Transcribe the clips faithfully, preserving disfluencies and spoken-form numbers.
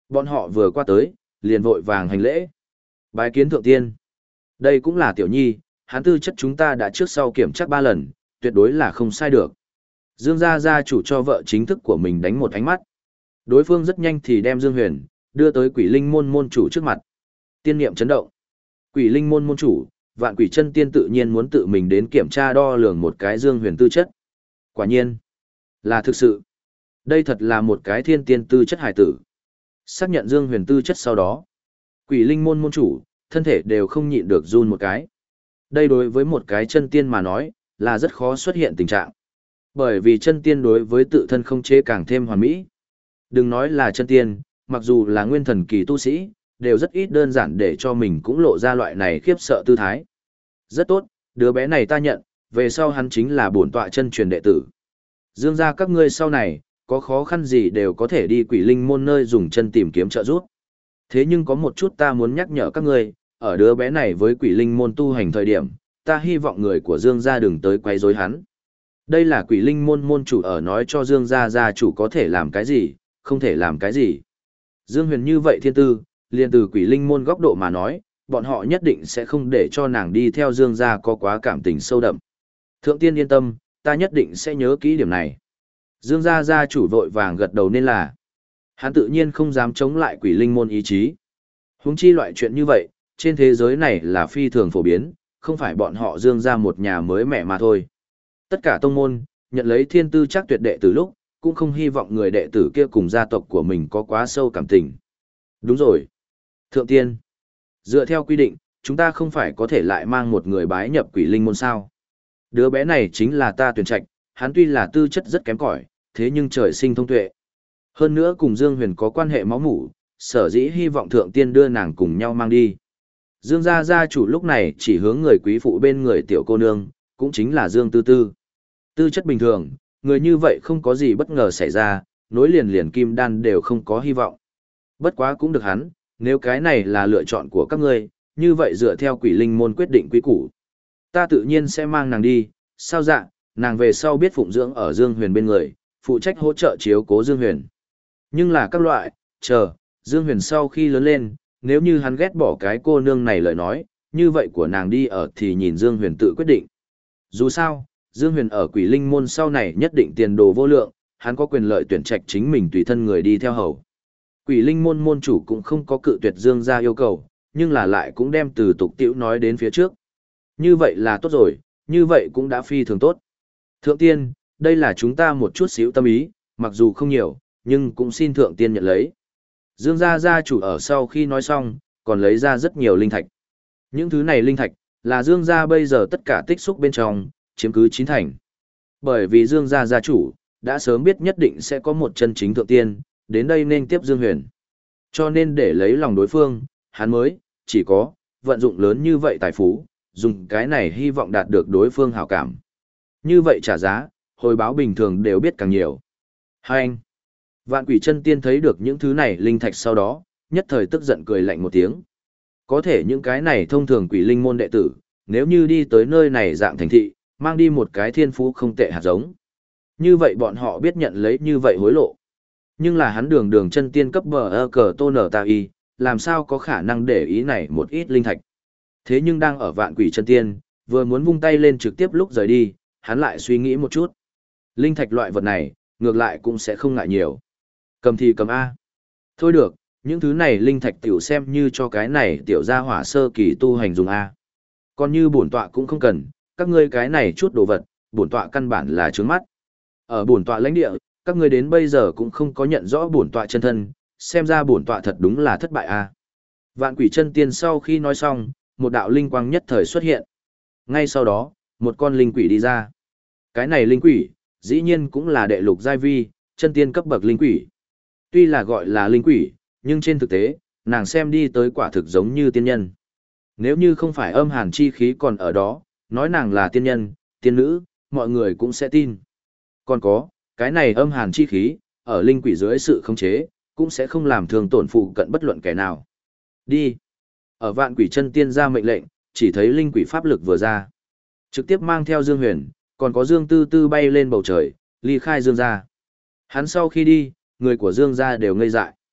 Bọn họ vừa qua tới, liền vội vàng hành lễ. Bái kiến thượng tiên. Đây cũng là tiểu nhi, hắn tư chất chúng ta đã trước sau kiểm tra ba lần, tuyệt đối là không sai được. Dương gia gia chủ cho vợ chính thức của mình đánh một ánh mắt. Đối phương rất nhanh thì đem Dương Huyền đưa tới Quỷ Linh môn môn chủ trước mặt. Tiên niệm chấn động. Quỷ Linh môn môn chủ, Vạn Quỷ Chân Tiên tự nhiên muốn tự mình đến kiểm tra đo lường một cái Dương Huyền tư chất. Quả nhiên, là thực sự. Đây thật là một cái thiên tiên tư chất hải tử. Xác nhận Dương Huyền tư chất sau đó, Quỷ Linh môn môn chủ, thân thể đều không nhịn được run một cái. Đây đối với một cái chân tiên mà nói, là rất khó xuất hiện tình trạng. Bởi vì chân tiên đối với tự thân không chế càng thêm hoàn mỹ. Đừng nói là chân tiên, mặc dù là nguyên thần kỳ tu sĩ, đều rất ít đơn giản để cho mình cũng lộ ra loại này khiếp sợ tư thái. Rất tốt, đứa bé này ta nhận, về sau hắn chính là bổn tọa chân truyền đệ tử. Dương gia các ngươi sau này, có khó khăn gì đều có thể đi Quỷ Linh môn nơi dùng chân tìm kiếm trợ giúp. Thế nhưng có một chút ta muốn nhắc nhở các ngươi, ở đứa bé này với Quỷ Linh môn tu hành thời điểm, ta hy vọng người của Dương gia đừng tới quấy rối hắn. Đây là Quỷ Linh môn môn chủ ở nói cho Dương gia gia chủ có thể làm cái gì, không thể làm cái gì. Dương Huyền như vậy thiên tư, liền từ Quỷ Linh môn góc độ mà nói, bọn họ nhất định sẽ không để cho nàng đi theo Dương gia có quá cảm tình sâu đậm. Thượng tiên yên tâm, ta nhất định sẽ nhớ kỹ điểm này. Dương gia gia chủ vội vàng gật đầu nên là. Hắn tự nhiên không dám chống lại Quỷ Linh môn ý chí. Huống chi loại chuyện như vậy, trên thế giới này là phi thường phổ biến, không phải bọn họ Dương gia một nhà mới mẹ mà thôi. Tất cả tông môn, nhận lấy thiên tư chắc tuyệt đệ từ lúc, cũng không hy vọng người đệ tử kia cùng gia tộc của mình có quá sâu cảm tình. Đúng rồi. Thượng tiên, dựa theo quy định, chúng ta không phải có thể lại mang một người bái nhập Quỷ Linh môn sao. Đứa bé này chính là ta tuyển trạch, hắn tuy là tư chất rất kém cỏi, thế nhưng trời sinh thông tuệ. Hơn nữa cùng Dương Huyền có quan hệ máu mủ, sở dĩ hy vọng thượng tiên đưa nàng cùng nhau mang đi. Dương gia gia chủ lúc này chỉ hướng người quý phụ bên người tiểu cô nương, cũng chính là Dương Tư Tư. Tư chất bình thường, người như vậy không có gì bất ngờ xảy ra, nối liền liền kim đan đều không có hy vọng. Bất quá cũng được hắn, nếu cái này là lựa chọn của các ngươi, như vậy dựa theo Quỷ Linh môn quyết định quý củ. Ta tự nhiên sẽ mang nàng đi, sao dạ, nàng về sau biết phụng dưỡng ở Dương Huyền bên người, phụ trách hỗ trợ chiếu cố Dương Huyền. Nhưng là các loại, chờ, Dương Huyền sau khi lớn lên, nếu như hắn ghét bỏ cái cô nương này lời nói, như vậy của nàng đi ở thì nhìn Dương Huyền tự quyết định. Dù sao, Dương Huyền ở Quỷ Linh môn sau này nhất định tiền đồ vô lượng, hắn có quyền lợi tuyển trạch chính mình tùy thân người đi theo hầu. Quỷ Linh môn môn chủ cũng không có cự tuyệt Dương gia yêu cầu, nhưng là lại cũng đem từ tục tiễu nói đến phía trước. Như vậy là tốt rồi, như vậy cũng đã phi thường tốt. Thượng tiên, đây là chúng ta một chút xíu tâm ý, mặc dù không nhiều, nhưng cũng xin thượng tiên nhận lấy. Dương gia gia chủ ở sau khi nói xong, còn lấy ra rất nhiều linh thạch. Những thứ này linh thạch, là Dương gia bây giờ tất cả tích xúc bên trong, chiếm cứ chín thành. Bởi vì Dương gia gia chủ, đã sớm biết nhất định sẽ có một chân chính thượng tiên, đến đây nên tiếp Dương Huyền. Cho nên để lấy lòng đối phương, hắn mới, chỉ có, vận dụng lớn như vậy tài phú, dùng cái này hy vọng đạt được đối phương hảo cảm. Như vậy trả giá, hồi báo bình thường đều biết càng nhiều. Hai anh, Vạn Quỷ Chân Tiên thấy được những thứ này linh thạch sau đó, nhất thời tức giận cười lạnh một tiếng. Có thể những cái này thông thường Quỷ Linh môn đệ tử, nếu như đi tới nơi này dạng thành thị, mang đi một cái thiên phú không tệ hạt giống. Như vậy bọn họ biết nhận lấy như vậy hối lộ. Nhưng là hắn đường đường chân tiên cấp bờ ơ cờ tô nở ta y, làm sao có khả năng để ý này một ít linh thạch. Thế nhưng đang ở Vạn Quỷ Chân Tiên, vừa muốn vung tay lên trực tiếp lúc rời đi, hắn lại suy nghĩ một chút. Linh thạch loại vật này, ngược lại cũng sẽ không ngại nhiều. Cầm thì cầm A. Thôi được, những thứ này linh thạch tiểu xem như cho cái này tiểu gia hỏa sơ kỳ tu hành dùng A. Còn như bổn tọa cũng không cần, các ngươi cái này chút đồ vật, bổn tọa căn bản là trướng mắt. Ở bổn tọa lãnh địa, các ngươi đến bây giờ cũng không có nhận rõ bổn tọa chân thân, xem ra bổn tọa thật đúng là thất bại A. Vạn Quỷ Chân Tiên sau khi nói xong, một đạo linh quang nhất thời xuất hiện. Ngay sau đó, một con linh quỷ đi ra. Cái này linh quỷ, dĩ nhiên cũng là đệ lục giai vi, chân tiên cấp bậc linh quỷ. Tuy là gọi là linh quỷ, nhưng trên thực tế, nàng xem đi tới quả thực giống như tiên nhân. Nếu như không phải âm hàn chi khí còn ở đó, nói nàng là tiên nhân, tiên nữ, mọi người cũng sẽ tin. Còn có, cái này âm hàn chi khí, ở linh quỷ dưới sự khống chế, cũng sẽ không làm thương tổn phụ cận bất luận kẻ nào. Đi. Ở Vạn Quỷ Chân Tiên ra mệnh lệnh, chỉ thấy linh quỷ pháp lực vừa ra. Trực tiếp mang theo Dương Huyền, còn có Dương Tư Tư bay lên bầu trời, ly khai Dương gia. Hắn sau khi đi, người của Dương gia đều ngây dại.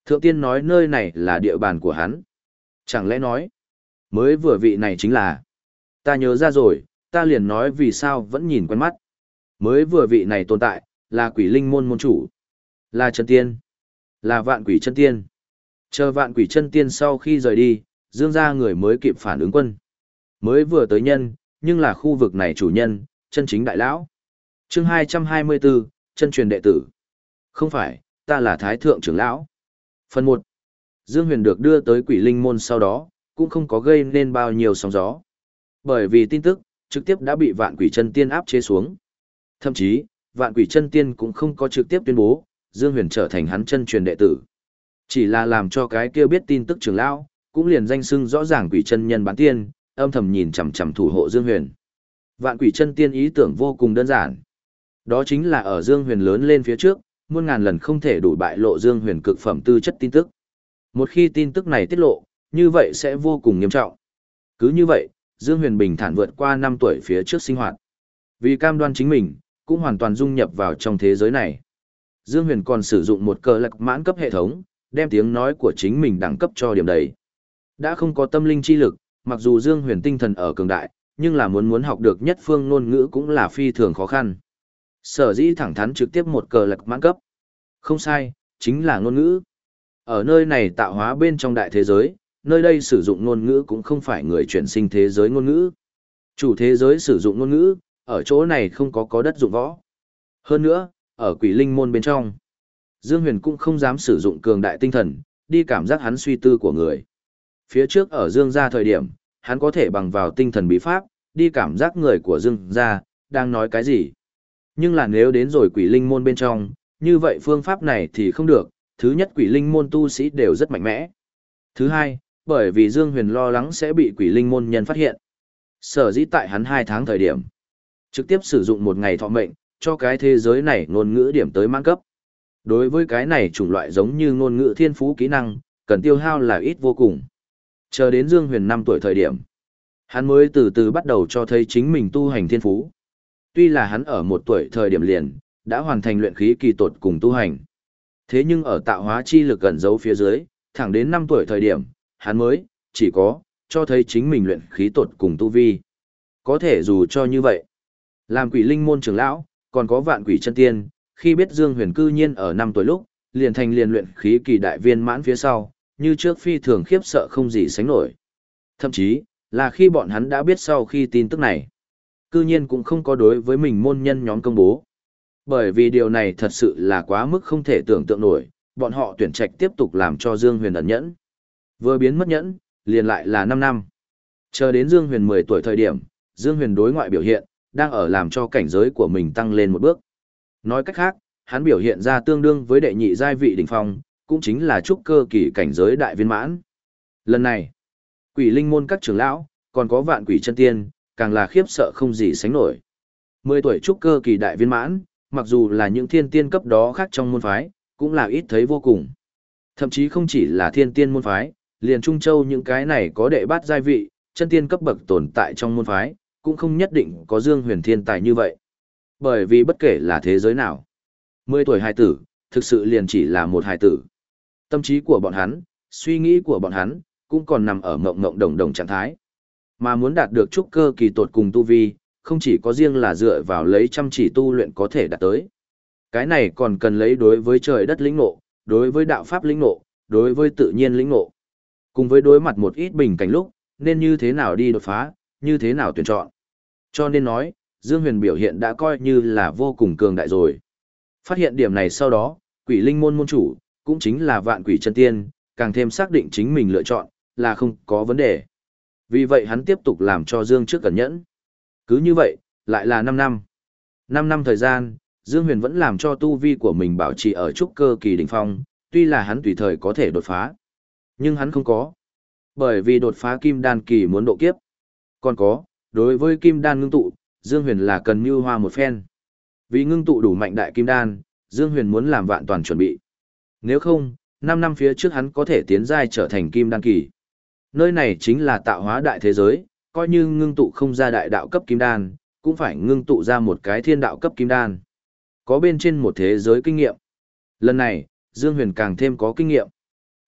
Thượng tiên nói nơi này là địa bàn của hắn. Chẳng lẽ nói, mới vừa vị này chính là... Ta nhớ ra rồi, ta liền nói vì sao vẫn nhìn quen mắt. Mới vừa vị này tồn tại, là quỷ linh môn môn chủ. Là chân tiên. Là vạn quỷ chân tiên. Chờ vạn quỷ chân tiên sau khi rời đi, Dương gia người mới kịp phản ứng quân. Mới vừa tới nhân, nhưng là khu vực này chủ nhân, chân chính đại lão. Chương hai trăm hai mươi bốn, chân truyền đệ tử. Không phải, ta là thái thượng trưởng lão. Phần một. Dương Huyền được đưa tới quỷ linh môn sau đó, cũng không có gây nên bao nhiêu sóng gió. Bởi vì tin tức, trực tiếp đã bị vạn quỷ chân tiên áp chế xuống. Thậm chí, vạn quỷ chân tiên cũng không có trực tiếp tuyên bố, Dương Huyền trở thành hắn chân truyền đệ tử. Chỉ là làm cho cái kia biết tin tức trưởng lão, cũng liền danh xưng rõ ràng quỷ chân nhân bán tiên, âm thầm nhìn chằm chằm thủ hộ Dương Huyền. Vạn quỷ chân tiên ý tưởng vô cùng đơn giản. Đó chính là ở Dương Huyền lớn lên phía trước, muôn ngàn lần không thể đủ bại lộ Dương Huyền cực phẩm tư chất tin tức. Một khi tin tức này tiết lộ, như vậy sẽ vô cùng nghiêm trọng. Cứ như vậy, Dương Huyền bình thản vượt qua năm tuổi phía trước sinh hoạt. Vì cam đoan chính mình, cũng hoàn toàn dung nhập vào trong thế giới này. Dương Huyền còn sử dụng một cờ lạc mãn cấp hệ thống, đem tiếng nói của chính mình đẳng cấp cho điểm đầy. Đã không có tâm linh chi lực, mặc dù Dương Huyền tinh thần ở cường đại, nhưng là muốn muốn học được nhất phương ngôn ngữ cũng là phi thường khó khăn. Sở dĩ thẳng thắn trực tiếp một cờ lạc mãn cấp. Không sai, chính là ngôn ngữ. Ở nơi này tạo hóa bên trong đại thế giới, nơi đây sử dụng ngôn ngữ cũng không phải người chuyển sinh thế giới ngôn ngữ. Chủ thế giới sử dụng ngôn ngữ, ở chỗ này không có có đất dụng võ. Hơn nữa, ở quỷ linh môn bên trong, Dương Huyền cũng không dám sử dụng cường đại tinh thần, đi cảm giác hắn suy tư của người. Phía trước ở Dương gia thời điểm, hắn có thể bằng vào tinh thần bí pháp, đi cảm giác người của Dương gia, đang nói cái gì. Nhưng là nếu đến rồi quỷ linh môn bên trong, như vậy phương pháp này thì không được, thứ nhất quỷ linh môn tu sĩ đều rất mạnh mẽ. Thứ hai, bởi vì Dương Huyền lo lắng sẽ bị quỷ linh môn nhân phát hiện. Sở dĩ tại hắn hai tháng thời điểm, trực tiếp sử dụng một ngày thọ mệnh, cho cái thế giới này ngôn ngữ điểm tới mãn cấp. Đối với cái này chủng loại giống như ngôn ngữ thiên phú kỹ năng, cần tiêu hao là ít vô cùng. Chờ đến Dương Huyền năm tuổi thời điểm, hắn mới từ từ bắt đầu cho thấy chính mình tu hành thiên phú. Tuy là hắn ở một tuổi thời điểm liền, đã hoàn thành luyện khí kỳ tột cùng tu hành. Thế nhưng ở tạo hóa chi lực gần giấu phía dưới, thẳng đến năm tuổi thời điểm, hắn mới, chỉ có, cho thấy chính mình luyện khí tột cùng tu vi. Có thể dù cho như vậy, làm quỷ linh môn trưởng lão, còn có vạn quỷ chân tiên, khi biết Dương Huyền cư nhiên ở năm tuổi lúc, liền thành liền luyện khí kỳ đại viên mãn phía sau, như trước phi thường khiếp sợ không gì sánh nổi. Thậm chí, là khi bọn hắn đã biết sau khi tin tức này, cư nhiên cũng không có đối với mình môn nhân nhóm công bố. Bởi vì điều này thật sự là quá mức không thể tưởng tượng nổi, bọn họ tuyển trạch tiếp tục làm cho Dương Huyền ẩn nhẫn. Vừa biến mất nhẫn, liền lại là năm năm. Chờ đến Dương Huyền mười tuổi thời điểm, Dương Huyền đối ngoại biểu hiện, đang ở làm cho cảnh giới của mình tăng lên một bước. Nói cách khác, hắn biểu hiện ra tương đương với đệ nhị giai vị đỉnh phong, cũng chính là trúc cơ kỳ cảnh giới đại viên mãn. Lần này, quỷ linh môn các trưởng lão, còn có vạn quỷ chân tiên, càng là khiếp sợ không gì sánh nổi. mười tuổi trúc cơ kỳ đại viên mãn, mặc dù là những thiên tiên cấp đó khác trong môn phái, cũng là ít thấy vô cùng. Thậm chí không chỉ là thiên tiên môn phái, liền Trung Châu những cái này có đệ bát giai vị, chân tiên cấp bậc tồn tại trong môn phái, cũng không nhất định có Dương Huyền thiên tài như vậy. Bởi vì bất kể là thế giới nào, mười tuổi hài tử, thực sự liền chỉ là một hài tử. Tâm trí của bọn hắn, suy nghĩ của bọn hắn, cũng còn nằm ở mộng mộng đồng đồng trạng thái. Mà muốn đạt được trúc cơ kỳ tột cùng tu vi, không chỉ có riêng là dựa vào lấy chăm chỉ tu luyện có thể đạt tới. Cái này còn cần lấy đối với trời đất lĩnh ngộ, đối với đạo pháp lĩnh ngộ, đối với tự nhiên lĩnh ngộ. Cùng với đối mặt một ít bình cảnh lúc, nên như thế nào đi đột phá, như thế nào tuyển chọn. Cho nên nói, Dương Huyền biểu hiện đã coi như là vô cùng cường đại rồi. Phát hiện điểm này sau đó, quỷ linh môn môn chủ, cũng chính là vạn quỷ chân tiên, càng thêm xác định chính mình lựa chọn, là không có vấn đề. Vì vậy hắn tiếp tục làm cho Dương trước cẩn nhẫn. Cứ như vậy, lại là năm năm. năm năm thời gian, Dương Huyền vẫn làm cho tu vi của mình bảo trì ở trúc cơ kỳ đỉnh phong, tuy là hắn tùy thời có thể đột phá. Nhưng hắn không có. Bởi vì đột phá kim đan kỳ muốn độ kiếp. Còn có, đối với kim đan ngưng tụ, Dương Huyền là cần mưu hoa một phen. Vì ngưng tụ đủ mạnh đại kim đan, Dương Huyền muốn làm vạn toàn chuẩn bị. Nếu không, năm năm phía trước hắn có thể tiến giai trở thành kim đan kỳ. Nơi này chính là tạo hóa đại thế giới, coi như ngưng tụ không ra đại đạo cấp kim đan, cũng phải ngưng tụ ra một cái thiên đạo cấp kim đan. Có bên trên một thế giới kinh nghiệm. Lần này, Dương Huyền càng thêm có kinh nghiệm.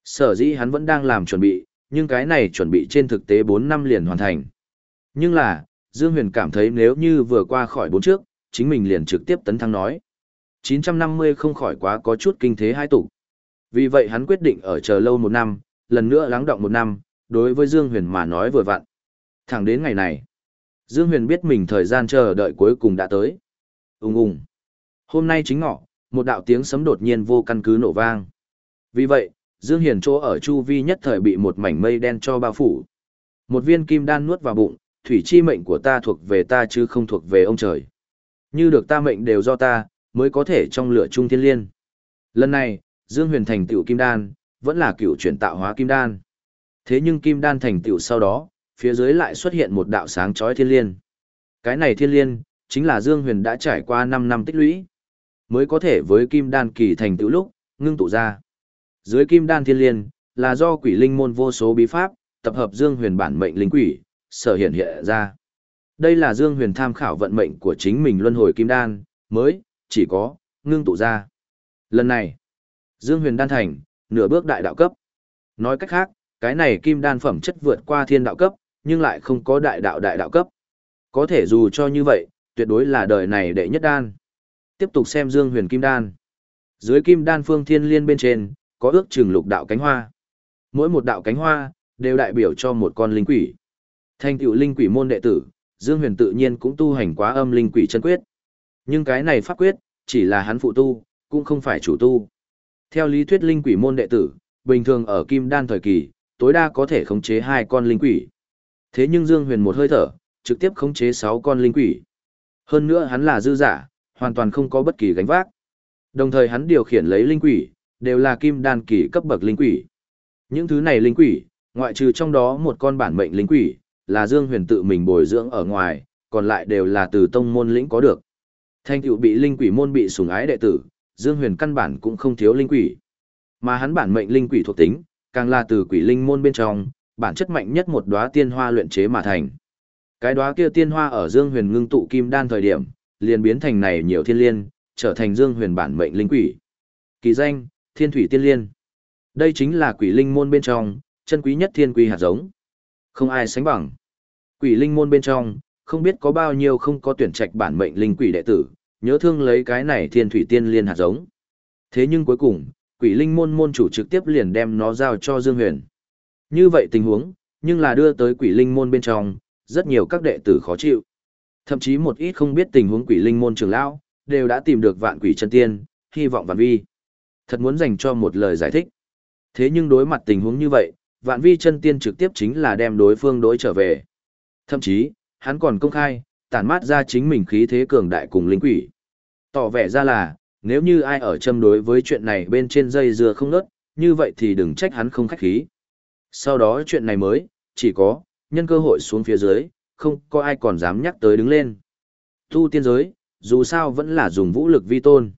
Sở dĩ hắn vẫn đang làm chuẩn bị, nhưng cái này chuẩn bị trên thực tế bốn năm liền hoàn thành. Nhưng là, Dương Huyền cảm thấy nếu như vừa qua khỏi bốn trước, chính mình liền trực tiếp tấn thăng nói. chín trăm năm mươi không khỏi quá có chút kinh thế hai tục. Vì vậy hắn quyết định ở chờ lâu một năm, lần nữa lắng đọng một năm, đối với Dương Huyền mà nói vừa vặn. Thẳng đến ngày này, Dương Huyền biết mình thời gian chờ đợi cuối cùng đã tới. Ùng ùng. Hôm nay chính ngọ, một đạo tiếng sấm đột nhiên vô căn cứ nổ vang. Vì vậy, Dương Huyền chỗ ở chu vi nhất thời bị một mảnh mây đen cho bao phủ. Một viên kim đan nuốt vào bụng, thủy chi mệnh của ta thuộc về ta chứ không thuộc về ông trời. Như được ta mệnh đều do ta, mới có thể trong lửa chung thiên liên. Lần này, Dương Huyền thành tựu kim đan, vẫn là cựu chuyển tạo hóa kim đan. Thế nhưng kim đan thành tựu sau đó, phía dưới lại xuất hiện một đạo sáng chói thiên liên. Cái này thiên liên, chính là Dương Huyền đã trải qua năm năm tích lũy, mới có thể với kim đan kỳ thành tựu lúc, ngưng tụ ra. Dưới kim đan thiên liên, là do quỷ linh môn vô số bí pháp, tập hợp Dương Huyền bản mệnh linh quỷ, sở hiện hiện ra. Đây là Dương Huyền tham khảo vận mệnh của chính mình luân hồi kim đan, mới, chỉ có, ngưng tụ ra. Lần này, Dương Huyền đan thành, nửa bước đại đạo cấp. Nói cách khác, cái này kim đan phẩm chất vượt qua thiên đạo cấp, nhưng lại không có đại đạo đại đạo cấp. Có thể dù cho như vậy, tuyệt đối là đời này đệ nhất đan. Tiếp tục xem Dương Huyền kim đan. Dưới kim đan phương thiên liên bên trên, có ước chừng lục đạo cánh hoa. Mỗi một đạo cánh hoa, đều đại biểu cho một con linh quỷ. Thành tựu linh quỷ môn đệ tử, Dương Huyền tự nhiên cũng tu hành quá âm linh quỷ chân quyết. Nhưng cái này pháp quyết, chỉ là hắn phụ tu, cũng không phải chủ tu. Theo lý thuyết linh quỷ môn đệ tử, bình thường ở kim đan thời kỳ, tối đa có thể khống chế hai con linh quỷ. Thế nhưng Dương Huyền một hơi thở, trực tiếp khống chế sáu con linh quỷ. Hơn nữa hắn là dư giả, hoàn toàn không có bất kỳ gánh vác. Đồng thời hắn điều khiển lấy linh quỷ, đều là kim đan kỳ cấp bậc linh quỷ. Những thứ này linh quỷ, ngoại trừ trong đó một con bản mệnh linh quỷ, là Dương Huyền tự mình bồi dưỡng ở ngoài, còn lại đều là từ tông môn lĩnh có được. Thanh tựu bị linh quỷ môn bị sủng ái đệ tử, Dương Huyền căn bản cũng không thiếu linh quỷ. Mà hắn bản mệnh linh quỷ thuộc tính, càng là từ quỷ linh môn bên trong, bản chất mạnh nhất một đóa tiên hoa luyện chế mà thành. Cái đóa kia tiên hoa ở Dương Huyền ngưng tụ kim đan thời điểm, liền biến thành này nhiều thiên liên, trở thành Dương Huyền bản mệnh linh quỷ. Kỳ danh, Thiên Thủy Tiên Liên. Đây chính là quỷ linh môn bên trong, chân quý nhất thiên quy hạt giống. Không ai sánh bằng. Quỷ linh môn bên trong, không biết có bao nhiêu không có tuyển trạch bản mệnh linh quỷ đệ tử, nhớ thương lấy cái này Thiên Thủy Tiên Liên hạt giống. Thế nhưng cuối cùng, quỷ linh môn môn chủ trực tiếp liền đem nó giao cho Dương Huyền. Như vậy tình huống, nhưng là đưa tới quỷ linh môn bên trong, rất nhiều các đệ tử khó chịu. Thậm chí một ít không biết tình huống quỷ linh môn trưởng lão, đều đã tìm được vạn quỷ chân tiên, hy vọng vạn vi. Thật muốn dành cho một lời giải thích. Thế nhưng đối mặt tình huống như vậy, vạn vi chân tiên trực tiếp chính là đem đối phương đối trở về. Thậm chí, hắn còn công khai, tản mát ra chính mình khí thế cường đại cùng linh quỷ. Tỏ vẻ ra là, nếu như ai ở châm đối với chuyện này bên trên dây dưa không nớt, như vậy thì đừng trách hắn không khách khí. Sau đó chuyện này mới, chỉ có, nhân cơ hội xuống phía dưới, không có ai còn dám nhắc tới đứng lên. Tu tiên giới, dù sao vẫn là dùng vũ lực vi tôn.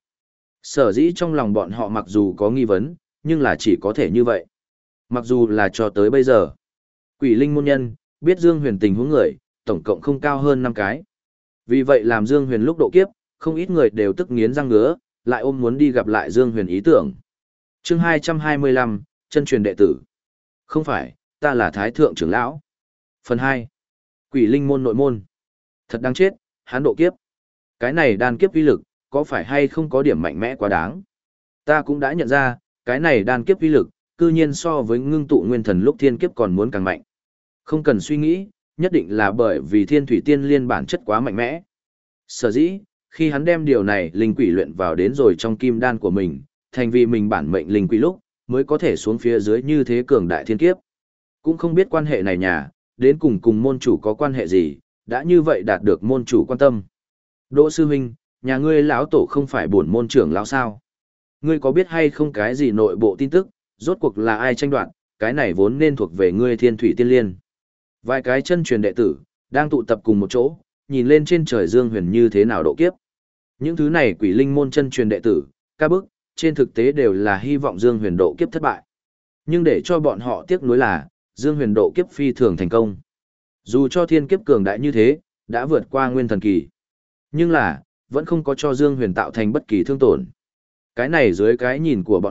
Sở dĩ trong lòng bọn họ mặc dù có nghi vấn, nhưng là chỉ có thể như vậy. Mặc dù là cho tới bây giờ, quỷ linh môn nhân, biết Dương Huyền tình huống người, tổng cộng không cao hơn năm cái. Vì vậy làm Dương Huyền lúc độ kiếp, không ít người đều tức nghiến răng ngứa, lại ôm muốn đi gặp lại Dương Huyền ý tưởng. Chương hai trăm hai mươi lăm, chân truyền đệ tử. Không phải, ta là Thái Thượng trưởng lão. Phần hai. Quỷ linh môn nội môn. Thật đáng chết, hắn độ kiếp. Cái này đan kiếp uy lực, có phải hay không có điểm mạnh mẽ quá đáng? Ta cũng đã nhận ra, cái này đan kiếp uy lực, cư nhiên so với ngưng tụ nguyên thần lúc thiên kiếp còn muốn càng mạnh. Không cần suy nghĩ, nhất định là bởi vì Thiên Thủy Tiên Liên bản chất quá mạnh mẽ. Sở dĩ, khi hắn đem điều này linh quỷ luyện vào đến rồi trong kim đan của mình, thành vì mình bản mệnh linh quỷ lúc, mới có thể xuống phía dưới như thế cường đại thiên kiếp. Cũng không biết quan hệ này nhà, đến cùng cùng môn chủ có quan hệ gì, đã như vậy đạt được môn chủ quan tâm. Đỗ sư huynh, nhà ngươi lão tổ không phải bổn môn trưởng lão sao? Ngươi có biết hay không cái gì nội bộ tin tức, rốt cuộc là ai tranh đoạt, cái này vốn nên thuộc về ngươi Thiên Thủy Tiên Liên. Vài cái chân truyền đệ tử, đang tụ tập cùng một chỗ, nhìn lên trên trời Dương Huyền như thế nào độ kiếp. Những thứ này quỷ linh môn chân truyền đệ tử, ca bức, trên thực tế đều là hy vọng Dương Huyền độ kiếp thất bại. Nhưng để cho bọn họ tiếc nuối là, Dương Huyền độ kiếp phi thường thành công. Dù cho thiên kiếp cường đại như thế, đã vượt qua nguyên thần kỳ. Nhưng là, vẫn không có cho Dương Huyền tạo thành bất kỳ thương tổn. Cái này dưới cái nhìn của bọn họ,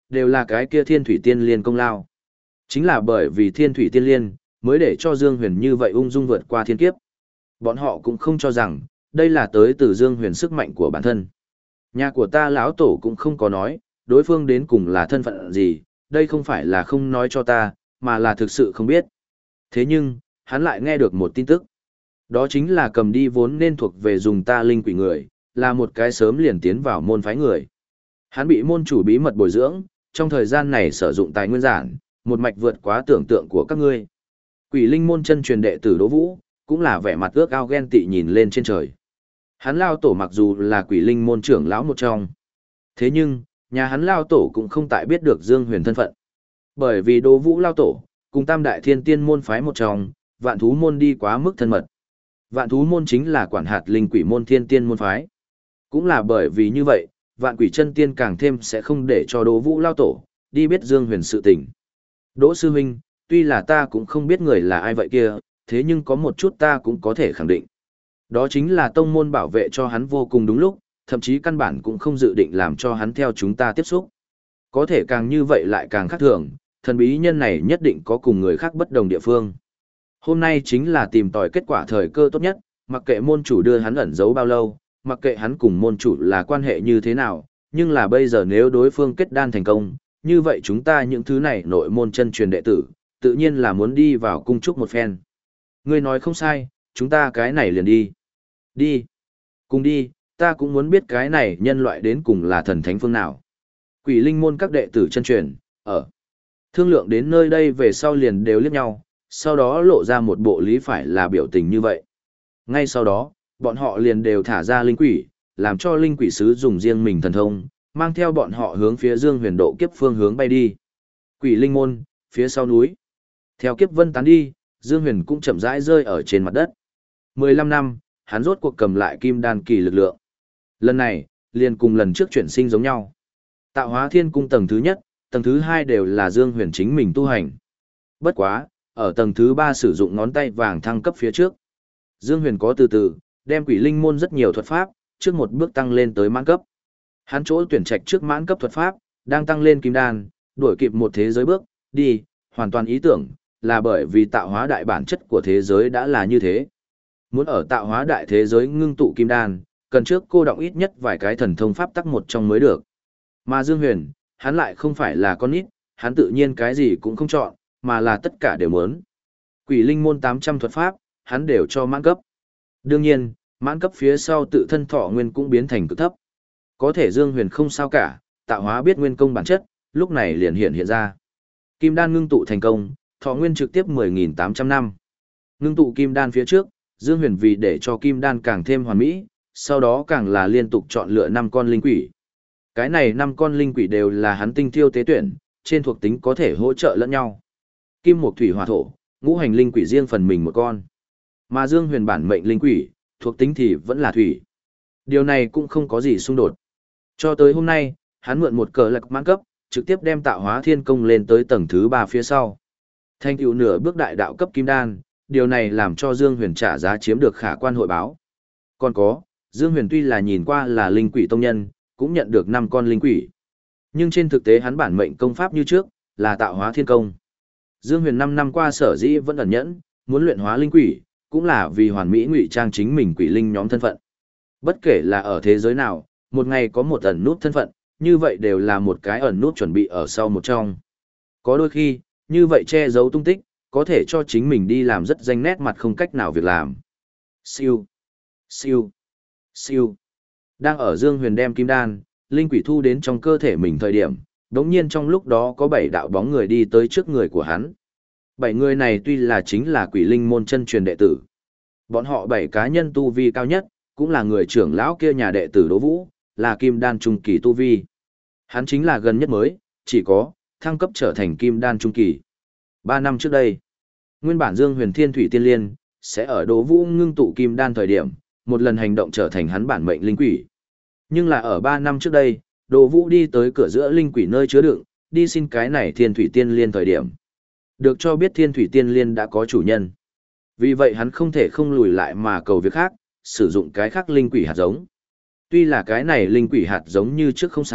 đều là cái kia Thiên Thủy Tiên Liên công lao. Chính là bởi vì Thiên Thủy Tiên Liên, mới để cho Dương Huyền như vậy ung dung vượt qua thiên kiếp. Bọn họ cũng không cho rằng, đây là tới từ Dương Huyền sức mạnh của bản thân. Nhà của ta lão tổ cũng không có nói, đối phương đến cùng là thân phận gì, đây không phải là không nói cho ta, mà là thực sự không biết. Thế nhưng, hắn lại nghe được một tin tức. Đó chính là cầm đi vốn nên thuộc về dùng ta linh quỷ người, là một cái sớm liền tiến vào môn phái người. Hắn bị môn chủ bí mật bồi dưỡng, trong thời gian này sử dụng tài nguyên giản, một mạch vượt quá tưởng tượng của các ngươi. Quỷ linh môn chân truyền đệ tử Đỗ Vũ, cũng là vẻ mặt ước ao ghen tị nhìn lên trên trời. Hắn lao tổ mặc dù là quỷ linh môn trưởng lão một trong. Thế nhưng, nhà hắn lao tổ cũng không tại biết được Dương Huyền thân phận. Bởi vì Đỗ Vũ lao tổ, cùng tam đại thiên tiên môn phái một trong, vạn thú môn đi quá mức thân mật. Vạn thú môn chính là quản hạt linh quỷ môn thiên tiên môn phái. Cũng là bởi vì như vậy, vạn quỷ chân tiên càng thêm sẽ không để cho Đỗ Vũ lao tổ, đi biết Dương Huyền sự tình. Đỗ sư huynh, tuy là ta cũng không biết người là ai vậy kia, thế nhưng có một chút ta cũng có thể khẳng định. Đó chính là tông môn bảo vệ cho hắn vô cùng đúng lúc, thậm chí căn bản cũng không dự định làm cho hắn theo chúng ta tiếp xúc. Có thể càng như vậy lại càng khác thường, thần bí nhân này nhất định có cùng người khác bất đồng địa phương. Hôm nay chính là tìm tòi kết quả thời cơ tốt nhất, mặc kệ môn chủ đưa hắn ẩn giấu bao lâu, mặc kệ hắn cùng môn chủ là quan hệ như thế nào, nhưng là bây giờ nếu đối phương kết đan thành công, như vậy chúng ta những thứ này nội môn chân truyền đệ tử, tự nhiên là muốn đi vào cung trúc một phen. Ngươi nói không sai, chúng ta cái này liền đi. Đi. Cùng đi, ta cũng muốn biết cái này nhân loại đến cùng là thần thánh phương nào. Quỷ linh môn các đệ tử chân truyền, ở. Thương lượng đến nơi đây về sau liền đều liếc nhau, sau đó lộ ra một bộ lý phải là biểu tình như vậy. Ngay sau đó, bọn họ liền đều thả ra linh quỷ, làm cho linh quỷ sứ dùng riêng mình thần thông, mang theo bọn họ hướng phía Dương Huyền độ kiếp phương hướng bay đi. Quỷ linh môn, phía sau núi. Theo kiếp vân tán đi, Dương Huyền cũng chậm rãi rơi ở trên mặt đất. mười lăm năm, hắn rốt cuộc cầm lại kim đan kỳ lực lượng. Lần này, liền cùng lần trước chuyển sinh giống nhau. Tạo hóa thiên cung tầng thứ nhất, tầng thứ hai đều là Dương Huyền chính mình tu hành. Bất quá, ở tầng thứ ba sử dụng ngón tay vàng thăng cấp phía trước. Dương Huyền có từ từ, đem quỷ linh môn rất nhiều thuật pháp, trước một bước tăng lên tới mãn cấp. Hắn chỗ tuyển trạch trước mãn cấp thuật pháp, đang tăng lên kim đan, đuổi kịp một thế giới bước, đi, hoàn toàn ý tưởng, là bởi vì tạo hóa đại bản chất của thế giới đã là như thế. Muốn ở tạo hóa đại thế giới ngưng tụ kim đan, cần trước cô đọng ít nhất vài cái thần thông pháp tắc một trong mới được. Mà Dương Huyền, hắn lại không phải là con nít, hắn tự nhiên cái gì cũng không chọn, mà là tất cả đều muốn. Quỷ linh môn tám trăm thuật pháp, hắn đều cho mãn cấp. Đương nhiên, mãn cấp phía sau tự thân thọ nguyên cũng biến thành cực thấp. Có thể Dương Huyền không sao cả, tạo hóa biết nguyên công bản chất, lúc này liền hiện hiện ra. Kim đan ngưng tụ thành công, thọ nguyên trực tiếp mười nghìn tám trăm năm. Ngưng tụ kim đan phía trước, Dương Huyền vì để cho kim đan càng thêm hoàn mỹ, sau đó càng là liên tục chọn lựa năm con linh quỷ. Cái này năm con linh quỷ đều là hắn tinh thiêu tế tuyển, trên thuộc tính có thể hỗ trợ lẫn nhau. Kim mộc thủy hỏa thổ, ngũ hành linh quỷ riêng phần mình một con. Mà Dương Huyền bản mệnh linh quỷ, thuộc tính thì vẫn là thủy. Điều này cũng không có gì xung đột. Cho tới hôm nay, hắn mượn một cờ lạc mãn cấp, trực tiếp đem tạo hóa thiên công lên tới tầng thứ ba phía sau. Thành tựu nửa bước đại đạo cấp kim đan, điều này làm cho Dương Huyền trả giá chiếm được khả quan hội báo. Còn có, Dương Huyền tuy là nhìn qua là linh quỷ tông nhân, cũng nhận được năm con linh quỷ. Nhưng trên thực tế hắn bản mệnh công pháp như trước, là tạo hóa thiên công. Dương Huyền năm năm qua sở dĩ vẫn ẩn nhẫn, muốn luyện hóa linh quỷ, cũng là vì hoàn mỹ ngụy trang chính mình quỷ linh nhóm thân phận. Bất kể là ở thế giới nào, một ngày có một ẩn nút thân phận, như vậy đều là một cái ẩn nút chuẩn bị ở sau một trong. Có đôi khi, như vậy che giấu tung tích, có thể cho chính mình đi làm rất danh nét mặt không cách nào việc làm. Siêu, siêu, siêu. Đang ở Dương Huyền đem kim đan, linh quỷ thu đến trong cơ thể mình thời điểm, đống nhiên trong lúc đó có bảy đạo bóng người đi tới trước người của hắn. Bảy người này tuy là chính là quỷ linh môn chân truyền đệ tử. Bọn họ bảy cá nhân tu vi cao nhất, cũng là người trưởng lão kia nhà đệ tử Đỗ Vũ, là kim đan trung kỳ tu vi. Hắn chính là gần nhất mới, chỉ có, thăng cấp trở thành kim đan trung kỳ. Ba năm trước đây, nguyên bản Dương Huyền Thiên Thủy Tiên Liên, sẽ ở Đỗ Vũ ngưng tụ kim đan thời điểm, một lần hành động trở thành hắn bản mệnh linh quỷ. Nhưng là ở ba năm trước đây, Đỗ Vũ đi tới cửa giữa linh quỷ nơi chứa đựng, đi xin cái này Thiên Thủy Tiên Liên thời điểm. Được cho biết Thiên Thủy Tiên Liên đã có chủ nhân. Vì vậy hắn không thể không lùi lại mà cầu việc khác, sử dụng cái khác linh quỷ hạt giống. Tuy là cái này linh quỷ hạt giống như trước không sai,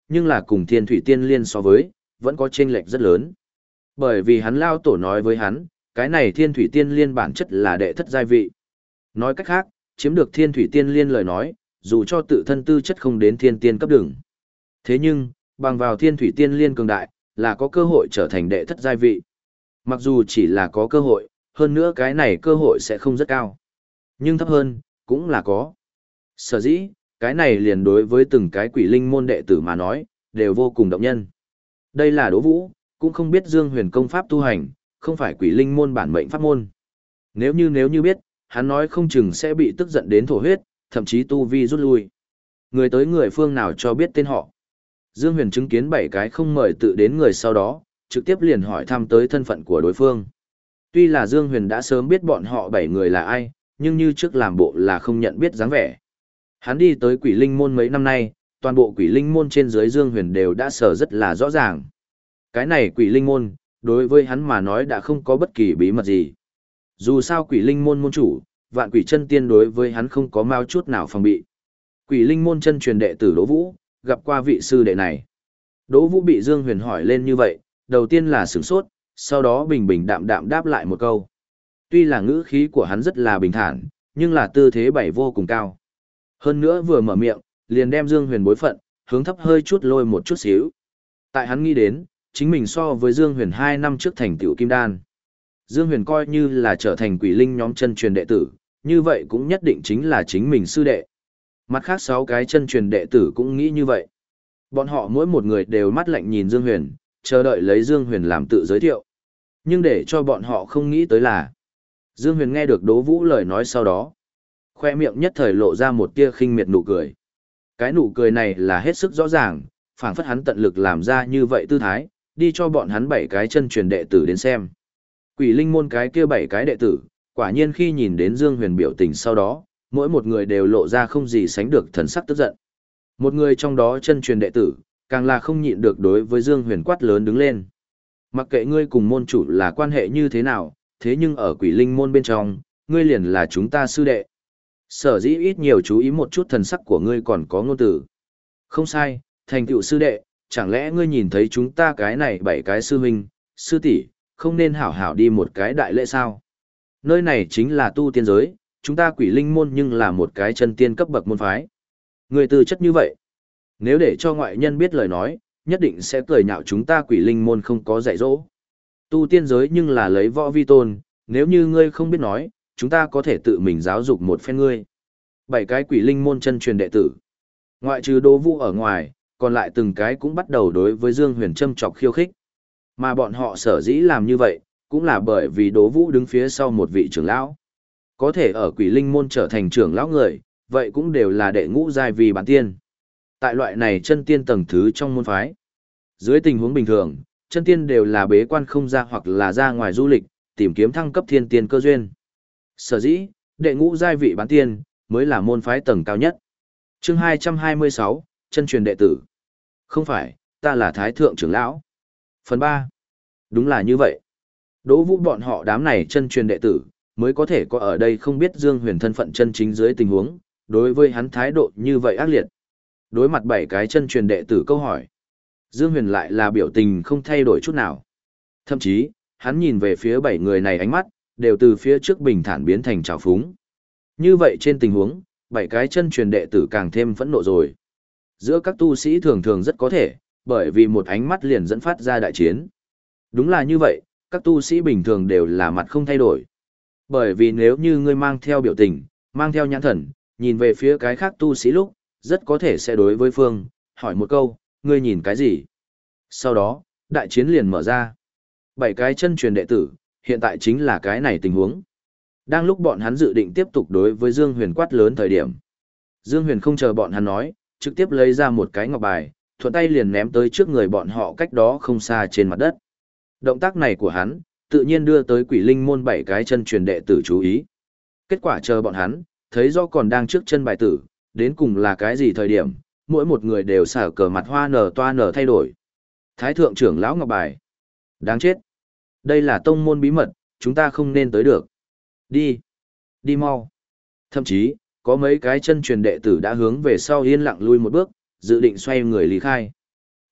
nhưng là cùng Thiên Thủy Tiên Liên so với, vẫn có chênh lệch rất lớn. Bởi vì hắn lao tổ nói với hắn, cái này Thiên Thủy Tiên Liên bản chất là đệ thất giai vị. Nói cách khác, chiếm được Thiên Thủy Tiên Liên lời nói, dù cho tự thân tư chất không đến thiên tiên cấp đường. Thế nhưng, bằng vào Thiên Thủy Tiên Liên cường đại, là có cơ hội trở thành đệ thất giai vị. Mặc dù chỉ là có cơ hội, hơn nữa cái này cơ hội sẽ không rất cao. Nhưng thấp hơn, cũng là có. Sở dĩ, cái này liền đối với từng cái quỷ linh môn đệ tử mà nói, đều vô cùng động nhân. Đây là Đỗ Vũ, cũng không biết Dương Huyền công pháp tu hành, không phải quỷ linh môn bản mệnh pháp môn. Nếu như nếu như biết, hắn nói không chừng sẽ bị tức giận đến thổ huyết, thậm chí tu vi rút lui. Người tới người phương nào cho biết tên họ. Dương Huyền chứng kiến bảy cái không mời tự đến người sau đó, trực tiếp liền hỏi thăm tới thân phận của đối phương. Tuy là Dương Huyền đã sớm biết bọn họ bảy người là ai, nhưng như trước làm bộ là không nhận biết dáng vẻ. Hắn đi tới quỷ linh môn mấy năm nay, toàn bộ quỷ linh môn trên dưới Dương Huyền đều đã sở rất là rõ ràng. Cái này quỷ linh môn, đối với hắn mà nói đã không có bất kỳ bí mật gì. Dù sao quỷ linh môn môn chủ, vạn quỷ chân tiên đối với hắn không có mau chút nào phòng bị. Quỷ linh môn chân truyền đệ tử Đỗ Vũ, gặp qua vị sư đệ này. Đỗ Vũ bị Dương Huyền hỏi lên như vậy, đầu tiên là sửng sốt, sau đó bình bình đạm đạm đáp lại một câu. Tuy là ngữ khí của hắn rất là bình thản, nhưng là tư thế bày vô cùng cao. Hơn nữa vừa mở miệng, liền đem Dương Huyền bối phận, hướng thấp hơi chút lôi một chút xíu. Tại hắn nghĩ đến, chính mình so với Dương Huyền hai năm trước thành tựu kim đan. Dương Huyền coi như là trở thành quỷ linh nhóm chân truyền đệ tử, như vậy cũng nhất định chính là chính mình sư đệ. Mặt khác sáu cái chân truyền đệ tử cũng nghĩ như vậy. Bọn họ mỗi một người đều mắt lạnh nhìn Dương Huyền, chờ đợi lấy Dương Huyền làm tự giới thiệu. Nhưng để cho bọn họ không nghĩ tới là, Dương Huyền nghe được Đỗ Vũ lời nói sau đó, khoe miệng nhất thời lộ ra một tia khinh miệt nụ cười. Cái nụ cười này là hết sức rõ ràng, phảng phất hắn tận lực làm ra như vậy tư thái, đi cho bọn hắn bảy cái chân truyền đệ tử đến xem. Quỷ linh môn cái kia bảy cái đệ tử, quả nhiên khi nhìn đến Dương Huyền biểu tình sau đó, mỗi một người đều lộ ra không gì sánh được thần sắc tức giận. Một người trong đó chân truyền đệ tử, càng là không nhịn được đối với Dương Huyền quát lớn đứng lên. Mặc kệ ngươi cùng môn chủ là quan hệ như thế nào, thế nhưng ở quỷ linh môn bên trong, ngươi liền là chúng ta sư đệ. Sở dĩ ít nhiều chú ý một chút thần sắc của ngươi còn có ngôn từ. Không sai, thành tựu sư đệ, chẳng lẽ ngươi nhìn thấy chúng ta cái này bảy cái sư huynh, sư tỷ, không nên hảo hảo đi một cái đại lễ sao? Nơi này chính là tu tiên giới, chúng ta quỷ linh môn nhưng là một cái chân tiên cấp bậc môn phái. Người tư chất như vậy, nếu để cho ngoại nhân biết lời nói, nhất định sẽ cười nhạo chúng ta quỷ linh môn không có dạy dỗ. Tu tiên giới nhưng là lấy võ vi tôn, nếu như ngươi không biết nói, chúng ta có thể tự mình giáo dục một phen ngươi. Bảy cái quỷ linh môn chân truyền đệ tử. Ngoại trừ Đỗ Vũ ở ngoài, còn lại từng cái cũng bắt đầu đối với Dương Huyền châm chọc khiêu khích. Mà bọn họ sở dĩ làm như vậy, cũng là bởi vì Đỗ Vũ đứng phía sau một vị trưởng lão. Có thể ở quỷ linh môn trở thành trưởng lão người, vậy cũng đều là đệ ngũ giai vì bản tiên. Tại loại này chân tiên tầng thứ trong môn phái. Dưới tình huống bình thường, chân tiên đều là bế quan không ra hoặc là ra ngoài du lịch, tìm kiếm thăng cấp thiên tiên cơ duyên. Sở dĩ, đệ ngũ giai vị bán tiên, mới là môn phái tầng cao nhất. Chương hai trăm hai mươi sáu, chân truyền đệ tử. Không phải, ta là Thái Thượng trưởng lão. Phần ba. Đúng là như vậy. Đỗ Vũ bọn họ đám này chân truyền đệ tử, mới có thể có ở đây không biết Dương Huyền thân phận chân chính dưới tình huống, đối với hắn thái độ như vậy ác liệt. Đối mặt bảy cái chân truyền đệ tử câu hỏi, Dương Huyền lại là biểu tình không thay đổi chút nào. Thậm chí, hắn nhìn về phía bảy người này ánh mắt, đều từ phía trước bình thản biến thành trào phúng. Như vậy trên tình huống, bảy cái chân truyền đệ tử càng thêm phẫn nộ rồi. Giữa các tu sĩ thường thường rất có thể, bởi vì một ánh mắt liền dẫn phát ra đại chiến. Đúng là như vậy, các tu sĩ bình thường đều là mặt không thay đổi. Bởi vì nếu như ngươi mang theo biểu tình, mang theo nhãn thần, nhìn về phía cái khác tu sĩ lúc, rất có thể sẽ đối với phương, hỏi một câu, ngươi nhìn cái gì? Sau đó, đại chiến liền mở ra. Bảy cái chân truyền đệ tử, hiện tại chính là cái này tình huống. Đang lúc bọn hắn dự định tiếp tục đối với Dương Huyền quát lớn thời điểm. Dương Huyền không chờ bọn hắn nói, trực tiếp lấy ra một cái ngọc bài, thuận tay liền ném tới trước người bọn họ cách đó không xa trên mặt đất. Động tác này của hắn, tự nhiên đưa tới quỷ linh môn bảy cái chân truyền đệ tử chú ý. Kết quả chờ bọn hắn, thấy do còn đang trước chân bài tử, đến cùng là cái gì thời điểm, mỗi một người đều xả cờ mặt hoa nở toa nở thay đổi. Thái thượng trưởng lão ngọc bài. Đáng chết. Đây là tông môn bí mật, chúng ta không nên tới được. Đi. Đi mau. Thậm chí, có mấy cái chân truyền đệ tử đã hướng về sau yên lặng lui một bước, dự định xoay người lý khai.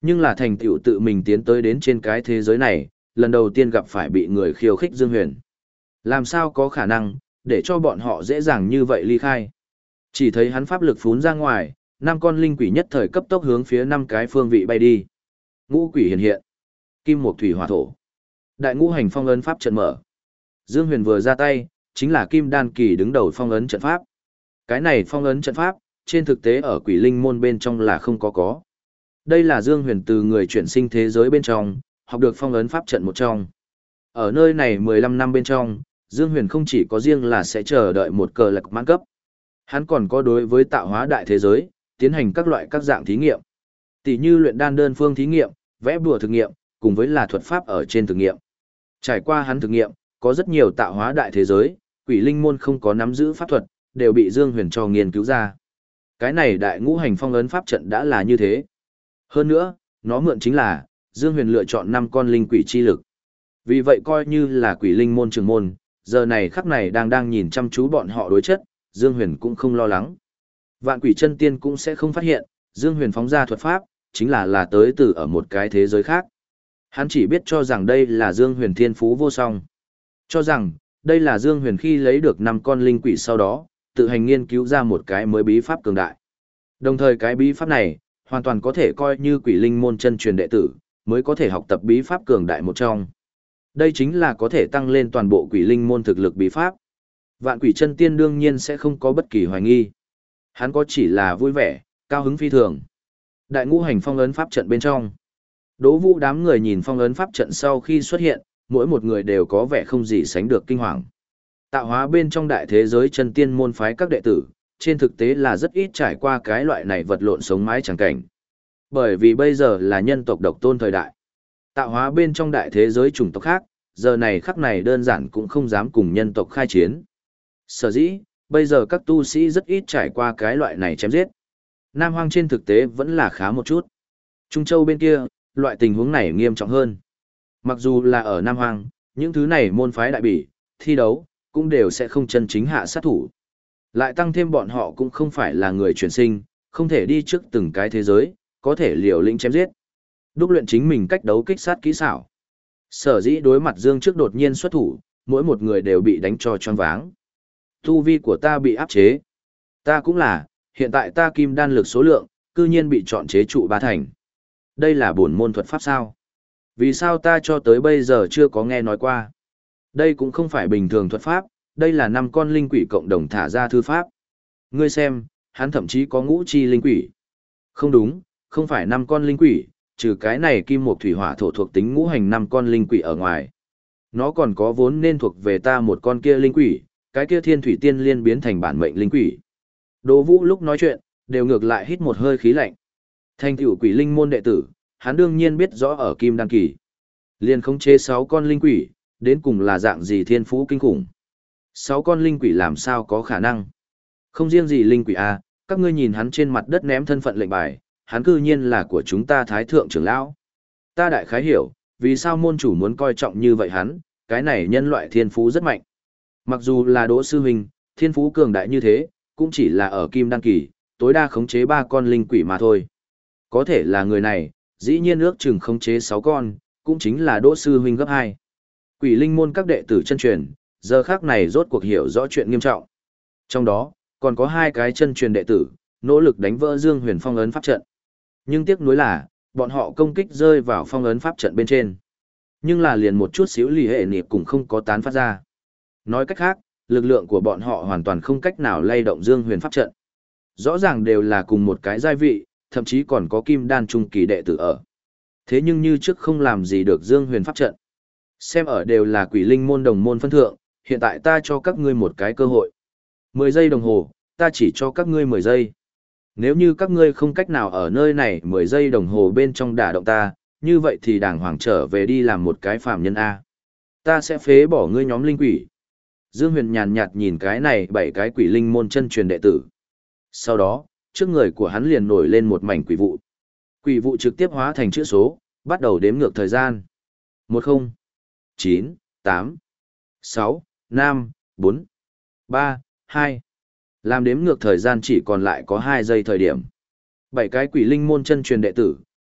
Nhưng là thành tựu tự mình tiến tới đến trên cái thế giới này, lần đầu tiên gặp phải bị người khiêu khích Dương Huyền. Làm sao có khả năng, để cho bọn họ dễ dàng như vậy ly khai. Chỉ thấy hắn pháp lực phún ra ngoài, năm con linh quỷ nhất thời cấp tốc hướng phía năm cái phương vị bay đi. Ngũ quỷ hiện hiện. Kim Mộc Thủy Hỏa Thổ. Đại ngũ hành phong ấn pháp trận mở. Dương Huyền vừa ra tay, chính là Kim Đan kỳ đứng đầu phong ấn trận pháp. Cái này phong ấn trận pháp, trên thực tế ở Quỷ Linh môn bên trong là không có có. Đây là Dương Huyền từ người chuyển sinh thế giới bên trong, học được phong ấn pháp trận một trong. Ở nơi này mười lăm năm bên trong, Dương Huyền không chỉ có riêng là sẽ chờ đợi một cờ lạc mãn cấp. Hắn còn có đối với tạo hóa đại thế giới, tiến hành các loại các dạng thí nghiệm. Tỷ như luyện đan đơn phương thí nghiệm, vẽ bùa thực nghiệm, cùng với là thuật pháp ở trên thực nghiệm. Trải qua hắn thực nghiệm, có rất nhiều tạo hóa đại thế giới, Quỷ Linh môn không có nắm giữ pháp thuật, đều bị Dương Huyền cho nghiên cứu ra. Cái này đại ngũ hành phong ấn pháp trận đã là như thế. Hơn nữa, nó mượn chính là Dương Huyền lựa chọn năm con linh quỷ chi lực. Vì vậy coi như là Quỷ Linh môn trường môn, giờ này khắc này đang đang nhìn chăm chú bọn họ đối chất, Dương Huyền cũng không lo lắng. Vạn Quỷ Chân Tiên cũng sẽ không phát hiện, Dương Huyền phóng ra thuật pháp, chính là là tới từ ở một cái thế giới khác. Hắn chỉ biết cho rằng đây là Dương Huyền thiên phú vô song. Cho rằng, đây là Dương Huyền khi lấy được năm con linh quỷ sau đó, tự hành nghiên cứu ra một cái mới bí pháp cường đại. Đồng thời cái bí pháp này, hoàn toàn có thể coi như Quỷ Linh môn chân truyền đệ tử, mới có thể học tập bí pháp cường đại một trong. Đây chính là có thể tăng lên toàn bộ Quỷ Linh môn thực lực bí pháp. Vạn Quỷ Chân Tiên đương nhiên sẽ không có bất kỳ hoài nghi. Hắn có chỉ là vui vẻ, cao hứng phi thường. Đại ngũ hành phong ấn pháp trận bên trong. Đỗ Vũ đám người nhìn phong ấn pháp trận sau khi xuất hiện, mỗi một người đều có vẻ không gì sánh được kinh hoàng. Tạo hóa bên trong đại thế giới chân tiên môn phái các đệ tử, trên thực tế là rất ít trải qua cái loại này vật lộn sống mái chẳng cảnh. Bởi vì bây giờ là nhân tộc độc tôn thời đại. Tạo hóa bên trong đại thế giới chủng tộc khác, giờ này khắc này đơn giản cũng không dám cùng nhân tộc khai chiến. Sở dĩ, bây giờ các tu sĩ rất ít trải qua cái loại này chém giết. Nam Hoang trên thực tế vẫn là khá một chút. Trung Châu bên kia, loại tình huống này nghiêm trọng hơn. Mặc dù là ở Nam Hoang, những thứ này môn phái đại bỉ, thi đấu, cũng đều sẽ không chân chính hạ sát thủ. Lại tăng thêm bọn họ cũng không phải là người chuyển sinh, không thể đi trước từng cái thế giới, có thể liều lĩnh chém giết. Đúc luyện chính mình cách đấu kích sát kỹ xảo. Sở dĩ đối mặt Dương trước đột nhiên xuất thủ, mỗi một người đều bị đánh cho choáng váng. Tu vi của ta bị áp chế. Ta cũng là, hiện tại ta kim đan lực số lượng, cư nhiên bị chọn chế trụ ba thành. Đây là bổn môn thuật pháp sao? Vì sao ta cho tới bây giờ chưa có nghe nói qua? Đây cũng không phải bình thường thuật pháp, đây là năm con linh quỷ cộng đồng thả ra thư pháp. Ngươi xem, hắn thậm chí có ngũ chi linh quỷ. Không đúng, không phải năm con linh quỷ, trừ cái này kim mộc thủy hỏa thổ thuộc tính ngũ hành năm con linh quỷ ở ngoài. Nó còn có vốn nên thuộc về ta một con kia linh quỷ, cái kia thiên thủy tiên liên biến thành bản mệnh linh quỷ. Đỗ Vũ lúc nói chuyện, đều ngược lại hít một hơi khí lạnh. Thành tựu Quỷ Linh môn đệ tử, hắn đương nhiên biết rõ ở kim đan kỳ. Liên khống chế sáu con linh quỷ, đến cùng là dạng gì thiên phú kinh khủng. Sáu con linh quỷ làm sao có khả năng? Không riêng gì linh quỷ a, các ngươi nhìn hắn trên mặt đất ném thân phận lệnh bài, hắn cư nhiên là của chúng ta Thái thượng trưởng lão. Ta đại khái hiểu, vì sao môn chủ muốn coi trọng như vậy hắn, cái này nhân loại thiên phú rất mạnh. Mặc dù là Đỗ sư huynh, thiên phú cường đại như thế, cũng chỉ là ở kim đan kỳ, tối đa khống chế ba con linh quỷ mà thôi. Có thể là người này, dĩ nhiên ước chừng khống chế sáu con, cũng chính là Đỗ sư huynh gấp hai. Quỷ Linh môn các đệ tử chân truyền, giờ khắc này rốt cuộc hiểu rõ chuyện nghiêm trọng. Trong đó, còn có hai cái chân truyền đệ tử, nỗ lực đánh vỡ Dương Huyền phong ấn pháp trận. Nhưng tiếc nuối là, bọn họ công kích rơi vào phong ấn pháp trận bên trên. Nhưng là liền một chút xíu lì hệ niệm cũng không có tán phát ra. Nói cách khác, lực lượng của bọn họ hoàn toàn không cách nào lay động Dương Huyền pháp trận. Rõ ràng đều là cùng một cái giai vị, thậm chí còn có kim đan trung kỳ đệ tử ở. Thế nhưng như trước không làm gì được Dương Huyền pháp trận. Xem ở đều là Quỷ Linh môn đồng môn phân thượng, hiện tại ta cho các ngươi một cái cơ hội. mười giây đồng hồ, ta chỉ cho các ngươi mười giây. Nếu như các ngươi không cách nào ở nơi này mười giây đồng hồ bên trong đả động ta, như vậy thì đàng hoàng trở về đi làm một cái phàm nhân A. Ta sẽ phế bỏ ngươi nhóm linh quỷ. Dương Huyền nhàn nhạt nhìn cái này bảy cái Quỷ Linh môn chân truyền đệ tử. Sau đó, trước người của hắn liền nổi lên một mảnh quỷ vụ. Quỷ vụ trực tiếp hóa thành chữ số, bắt đầu đếm ngược thời gian. một không, chín, tám, sáu, năm, bốn, ba, hai. Làm đếm ngược thời gian chỉ còn lại có hai giây thời điểm. Bảy cái Quỷ Linh môn chân truyền đệ tử,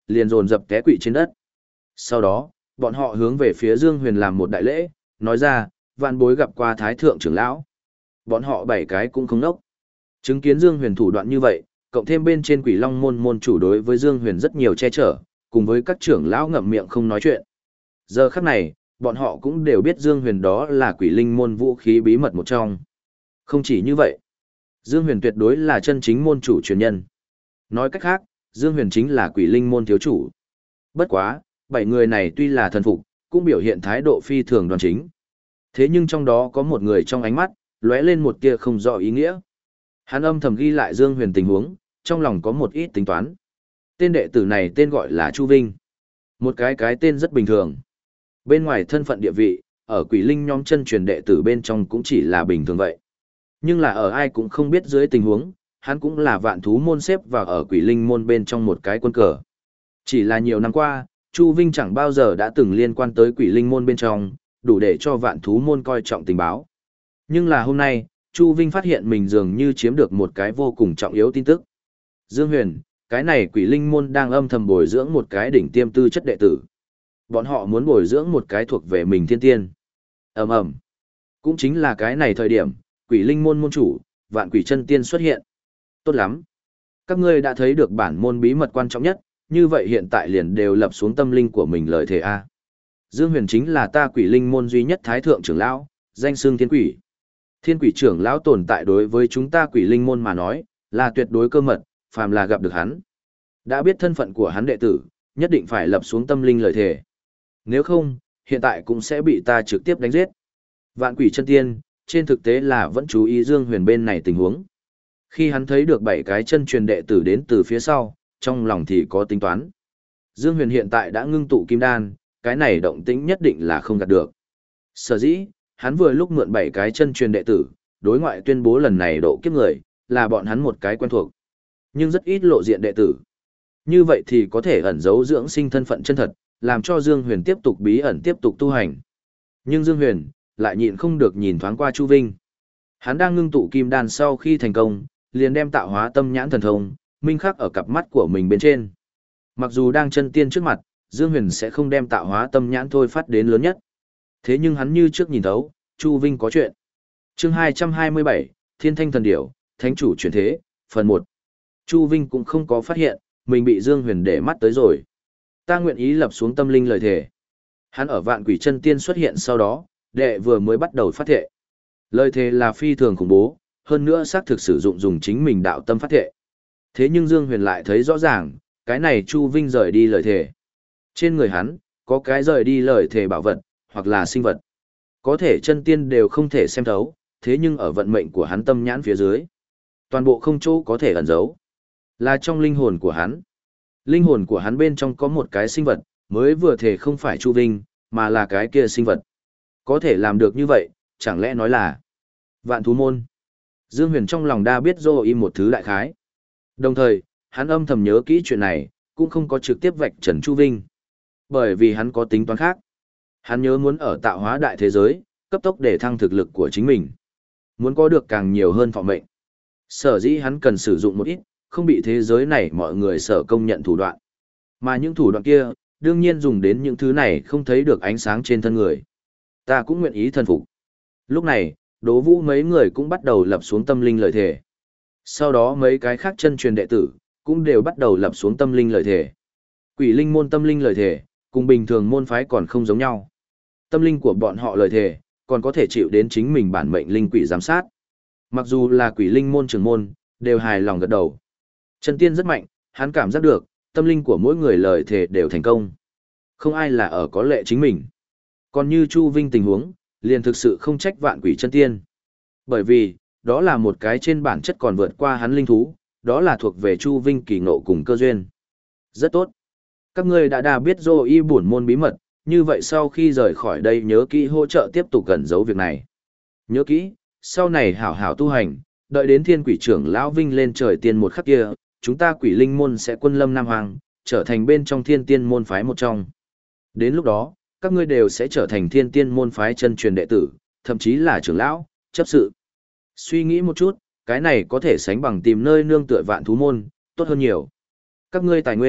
liền dồn dập té quỵ trên đất. Sau đó, bọn họ hướng về phía Dương Huyền làm một đại lễ, nói ra, vạn bối gặp qua Thái Thượng trưởng lão. Bọn họ bảy cái cũng không nốc. Chứng kiến Dương Huyền thủ đoạn như vậy, cộng thêm bên trên Quỷ Long môn môn chủ đối với Dương Huyền rất nhiều che chở, cùng với các trưởng lão ngậm miệng không nói chuyện. Giờ khắc này, bọn họ cũng đều biết Dương Huyền đó là Quỷ Linh môn vũ khí bí mật một trong. Không chỉ như vậy, Dương Huyền tuyệt đối là chân chính môn chủ truyền nhân. Nói cách khác, Dương Huyền chính là Quỷ Linh môn thiếu chủ. Bất quá, bảy người này tuy là thần phục, cũng biểu hiện thái độ phi thường đoan chính. Thế nhưng trong đó có một người trong ánh mắt, lóe lên một tia không rõ ý nghĩa. Hắn âm thầm ghi lại Dương Huyền tình huống, trong lòng có một ít tính toán. Tên đệ tử này tên gọi là Chu Vinh. Một cái cái tên rất bình thường. Bên ngoài thân phận địa vị, ở Quỷ Linh nhóm chân truyền đệ tử bên trong cũng chỉ là bình thường vậy. Nhưng là ở ai cũng không biết dưới tình huống, hắn cũng là vạn thú môn xếp vào ở Quỷ Linh môn bên trong một cái quân cờ. Chỉ là nhiều năm qua, Chu Vinh chẳng bao giờ đã từng liên quan tới Quỷ Linh môn bên trong, đủ để cho vạn thú môn coi trọng tình báo. Nhưng là hôm nay, Chu Vinh phát hiện mình dường như chiếm được một cái vô cùng trọng yếu tin tức. Dương Huyền, cái này Quỷ Linh môn đang âm thầm bồi dưỡng một cái đỉnh tiêm tư chất đệ tử. Bọn họ muốn bồi dưỡng một cái thuộc về mình thiên tiên. Ầm ầm. Cũng chính là cái này thời điểm, Quỷ Linh môn môn chủ, Vạn Quỷ Chân Tiên xuất hiện. Tốt lắm. Các ngươi đã thấy được bản môn bí mật quan trọng nhất, như vậy hiện tại liền đều lập xuống tâm linh của mình lời thề a. Dương Huyền chính là ta Quỷ Linh môn duy nhất thái thượng trưởng lão, danh xưng Thiên Quỷ. Thiên Quỷ trưởng lão tồn tại đối với chúng ta Quỷ Linh môn mà nói, là tuyệt đối cơ mật, phàm là gặp được hắn. Đã biết thân phận của hắn đệ tử, nhất định phải lập xuống tâm linh lời thề. Nếu không, hiện tại cũng sẽ bị ta trực tiếp đánh giết. Vạn Quỷ Chân Tiên, trên thực tế là vẫn chú ý Dương Huyền bên này tình huống. Khi hắn thấy được bảy cái chân truyền đệ tử đến từ phía sau, trong lòng thì có tính toán. Dương Huyền hiện tại đã ngưng tụ kim đan, cái này động tĩnh nhất định là không gạt được. Sở dĩ, hắn vừa lúc mượn bảy cái chân truyền đệ tử, đối ngoại tuyên bố lần này độ kiếp người, là bọn hắn một cái quen thuộc. Nhưng rất ít lộ diện đệ tử. Như vậy thì có thể ẩn giấu dưỡng sinh thân phận chân thật, làm cho Dương Huyền tiếp tục bí ẩn tiếp tục tu hành. Nhưng Dương Huyền, lại nhịn không được nhìn thoáng qua Chu Vinh. Hắn đang ngưng tụ kim đan sau khi thành công, liền đem tạo hóa tâm nhãn thần thông, minh khắc ở cặp mắt của mình bên trên. Mặc dù đang chân tiên trước mặt, Dương Huyền sẽ không đem tạo hóa tâm nhãn thôi phát đến lớn nhất. Thế nhưng hắn như trước nhìn thấu, Chu Vinh có chuyện. Chương hai trăm hai mươi bảy, Thiên Thanh Thần Điểu, Thánh chủ chuyển thế, phần một. Chu Vinh cũng không có phát hiện, mình bị Dương Huyền để mắt tới rồi. Ta nguyện ý lập xuống tâm linh lời thề. Hắn ở Vạn Quỷ Chân Tiên xuất hiện sau đó, đệ vừa mới bắt đầu phát thệ. Lời thề là phi thường khủng bố, hơn nữa xác thực sử dụng dùng chính mình đạo tâm phát thệ. Thế nhưng Dương Huyền lại thấy rõ ràng, cái này Chu Vinh rời đi lời thề. Trên người hắn, có cái rời đi lời thề bảo vật, hoặc là sinh vật. Có thể chân tiên đều không thể xem thấu, thế nhưng ở vận mệnh của hắn tâm nhãn phía dưới, toàn bộ không chỗ có thể ẩn giấu. Là trong linh hồn của hắn. Linh hồn của hắn bên trong có một cái sinh vật, mới vừa thể không phải Chu Vinh, mà là cái kia sinh vật. Có thể làm được như vậy, chẳng lẽ nói là Vạn Thú Môn. Dương Huyền trong lòng đa biết dô y một thứ đại khái. Đồng thời, hắn âm thầm nhớ kỹ chuyện này, cũng không có trực tiếp vạch trần Chu Vinh. Bởi vì hắn có tính toán khác. Hắn nhớ muốn ở tạo hóa đại thế giới, cấp tốc để thăng thực lực của chính mình. Muốn có được càng nhiều hơn thọ mệnh. Sở dĩ hắn cần sử dụng một ít, không bị thế giới này mọi người sở công nhận thủ đoạn. Mà những thủ đoạn kia, đương nhiên dùng đến những thứ này không thấy được ánh sáng trên thân người. Ta cũng nguyện ý thần phục. Lúc này, Đỗ Vũ mấy người cũng bắt đầu lập xuống tâm linh lời thề. Sau đó mấy cái khác chân truyền đệ tử, cũng đều bắt đầu lập xuống tâm linh lời thề. Quỷ linh môn tâm linh lời thề, cùng bình thường môn phái còn không giống nhau. Tâm linh của bọn họ lời thề, còn có thể chịu đến chính mình bản mệnh linh quỷ giám sát. Mặc dù là quỷ linh môn trưởng môn, đều hài lòng gật đầu. Chân tiên rất mạnh, hắn cảm giác được, tâm linh của mỗi người lời thề đều thành công. Không ai là ở có lệ chính mình. Còn như Chu Vinh tình huống, liền thực sự không trách Vạn Quỷ Chân Tiên. Bởi vì, đó là một cái trên bản chất còn vượt qua hắn linh thú, đó là thuộc về Chu Vinh kỳ ngộ cùng cơ duyên. Rất tốt. Các ngươi đã đã biết dô y bổn môn bí mật, như vậy sau khi rời khỏi đây nhớ kỹ hỗ trợ tiếp tục cẩn giấu việc này. Nhớ kỹ, sau này hảo hảo tu hành, đợi đến Thiên Quỷ trưởng lão Vinh lên trời tiên một khắc kia, chúng ta Quỷ Linh môn sẽ quân lâm Nam Hoàng, trở thành bên trong Thiên Tiên môn phái một trong. Đến lúc đó, các ngươi đều sẽ trở thành Thiên Tiên môn phái chân truyền đệ tử, thậm chí là trưởng lão, chấp sự. Suy nghĩ một chút, cái này có thể sánh bằng tìm nơi nương tựa Vạn Thú môn, tốt hơn nhiều. Các ngươi tài nguyên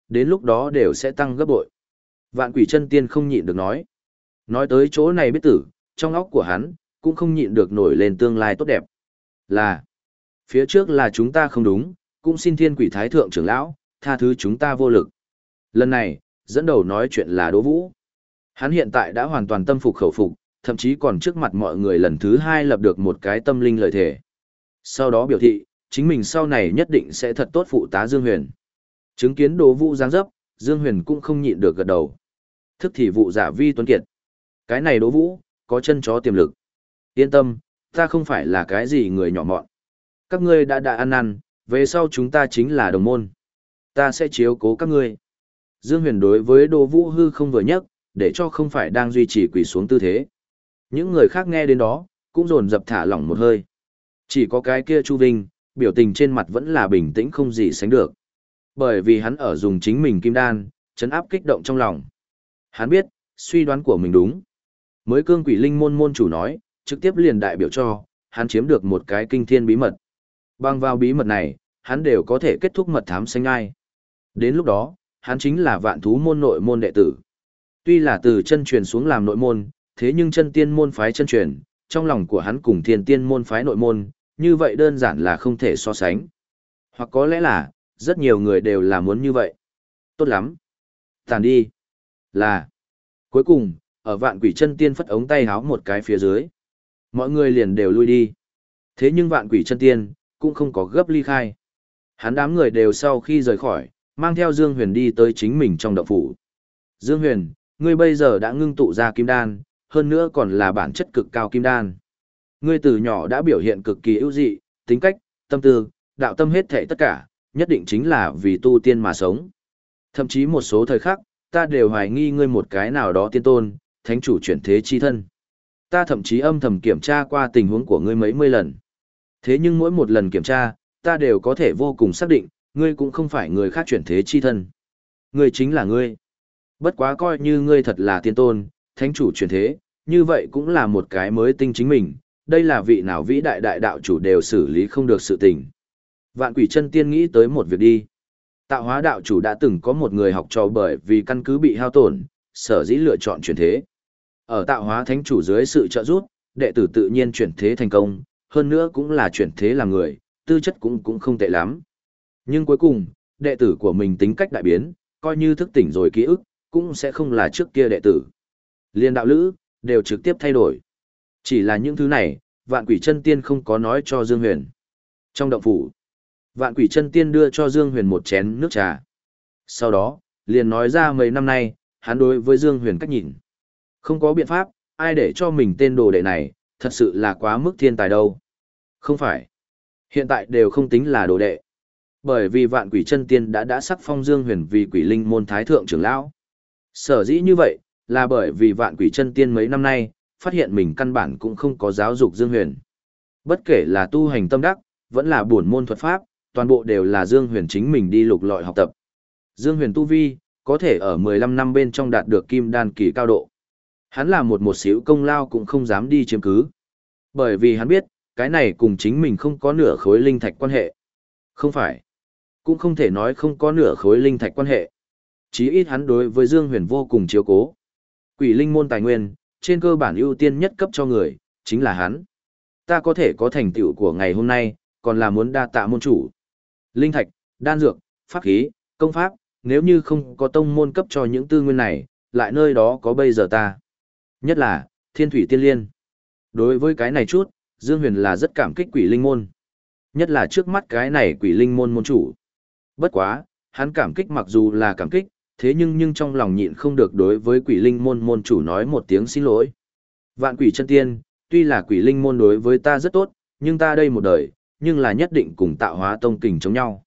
đến lúc đó đều sẽ tăng gấp bội. Vạn quỷ chân tiên không nhịn được nói. Nói tới chỗ này biết tử, trong óc của hắn, cũng không nhịn được nổi lên tương lai tốt đẹp. Là, phía trước là chúng ta không đúng, cũng xin thiên quỷ thái thượng trưởng lão, tha thứ chúng ta vô lực. Lần này, dẫn đầu nói chuyện là Đỗ Vũ. Hắn hiện tại đã hoàn toàn tâm phục khẩu phục, thậm chí còn trước mặt mọi người lần thứ hai lập được một cái tâm linh lợi thể. Sau đó biểu thị, chính mình sau này nhất định sẽ thật tốt phụ tá Dương Huyền. Chứng kiến Đỗ Vũ giáng dấp, Dương Huyền cũng không nhịn được gật đầu. Thức thì vụ giả vi tuấn kiệt. Cái này Đỗ Vũ, có chân chó tiềm lực. Yên tâm, ta không phải là cái gì người nhỏ mọn. Các ngươi đã đã ăn năn, về sau chúng ta chính là đồng môn. Ta sẽ chiếu cố các ngươi. Dương Huyền đối với Đỗ Vũ hư không vừa nhắc, để cho không phải đang duy trì quỳ xuống tư thế. Những người khác nghe đến đó, cũng dồn dập thả lỏng một hơi. Chỉ có cái kia Chu Vinh, biểu tình trên mặt vẫn là bình tĩnh không gì sánh được. Bởi vì hắn ở dùng chính mình kim đan, chấn áp kích động trong lòng. Hắn biết, suy đoán của mình đúng. Mới cương quỷ linh môn môn chủ nói, trực tiếp liền đại biểu cho, hắn chiếm được một cái kinh thiên bí mật. Bằng vào bí mật này, hắn đều có thể kết thúc mật thám xanh ngai. Đến lúc đó, hắn chính là vạn thú môn nội môn đệ tử. Tuy là từ chân truyền xuống làm nội môn, thế nhưng chân tiên môn phái chân truyền, trong lòng của hắn cùng thiên tiên môn phái nội môn, như vậy đơn giản là không thể so sánh. Hoặc có lẽ là, rất nhiều người đều là muốn như vậy. Tốt lắm. Tàn đi. Là. Cuối cùng, ở vạn quỷ chân tiên phất ống tay háo một cái phía dưới. Mọi người liền đều lui đi. Thế nhưng vạn quỷ chân tiên, cũng không có gấp ly khai. Hắn đám người đều sau khi rời khỏi, mang theo Dương Huyền đi tới chính mình trong động phủ. Dương Huyền, ngươi bây giờ đã ngưng tụ ra kim đan, hơn nữa còn là bản chất cực cao kim đan. Ngươi từ nhỏ đã biểu hiện cực kỳ ưu dị, tính cách, tâm tư, đạo tâm hết thảy tất cả, nhất định chính là vì tu tiên mà sống. Thậm chí một số thời khắc, ta đều hoài nghi ngươi một cái nào đó tiên tôn, thánh chủ chuyển thế chi thân. Ta thậm chí âm thầm kiểm tra qua tình huống của ngươi mấy mươi lần. Thế nhưng mỗi một lần kiểm tra, ta đều có thể vô cùng xác định, ngươi cũng không phải người khác chuyển thế chi thân. Ngươi chính là ngươi. Bất quá coi như ngươi thật là tiên tôn, thánh chủ chuyển thế, như vậy cũng là một cái mới tinh chính mình, đây là vị nào vĩ đại đại đạo chủ đều xử lý không được sự tình. Vạn quỷ chân tiên nghĩ tới một việc đi. Tạo hóa đạo chủ đã từng có một người học trò bởi vì căn cứ bị hao tổn, sở dĩ lựa chọn chuyển thế. Ở tạo hóa thánh chủ dưới sự trợ giúp, đệ tử tự nhiên chuyển thế thành công, hơn nữa cũng là chuyển thế làm người, tư chất cũng cũng không tệ lắm. Nhưng cuối cùng, đệ tử của mình tính cách đại biến, coi như thức tỉnh rồi ký ức, cũng sẽ không là trước kia đệ tử. Liên đạo lữ, đều trực tiếp thay đổi. Chỉ là những thứ này, vạn quỷ chân tiên không có nói cho Dương Huyền. Trong động phủ, vạn quỷ chân tiên đưa cho Dương Huyền một chén nước trà. Sau đó, liền nói ra mấy năm nay, hắn đối với Dương Huyền cách nhìn. Không có biện pháp, ai để cho mình tên đồ đệ này, thật sự là quá mức thiên tài đâu. Không phải. Hiện tại đều không tính là đồ đệ. Bởi vì vạn quỷ chân tiên đã đã sắc phong Dương Huyền vì quỷ linh môn thái thượng trưởng lão. Sở dĩ như vậy, là bởi vì vạn quỷ chân tiên mấy năm nay, phát hiện mình căn bản cũng không có giáo dục Dương Huyền. Bất kể là tu hành tâm đắc, vẫn là bổn môn thuật pháp, toàn bộ đều là Dương Huyền chính mình đi lục lọi học tập. Dương Huyền tu vi, có thể ở mười lăm năm bên trong đạt được kim đan kỳ cao độ. Hắn là một một xíu công lao cũng không dám đi chiếm cứ. Bởi vì hắn biết, cái này cùng chính mình không có nửa khối linh thạch quan hệ. Không phải. Cũng không thể nói không có nửa khối linh thạch quan hệ. Chí ít hắn đối với Dương Huyền vô cùng chiếu cố. Quỷ linh môn tài nguyên, trên cơ bản ưu tiên nhất cấp cho người, chính là hắn. Ta có thể có thành tựu của ngày hôm nay, còn là muốn đa tạ môn chủ. Linh thạch, đan dược, pháp khí, công pháp, nếu như không có tông môn cấp cho những tư nguyên này, lại nơi đó có bây giờ ta. Nhất là, thiên thủy tiên liên. Đối với cái này chút, Dương Huyền là rất cảm kích quỷ linh môn. Nhất là trước mắt cái này quỷ linh môn môn chủ. Bất quá, hắn cảm kích mặc dù là cảm kích, thế nhưng nhưng trong lòng nhịn không được đối với quỷ linh môn môn chủ nói một tiếng xin lỗi. Vạn quỷ chân tiên, tuy là quỷ linh môn đối với ta rất tốt, nhưng ta đây một đời, nhưng là nhất định cùng tạo hóa tông kình chống nhau.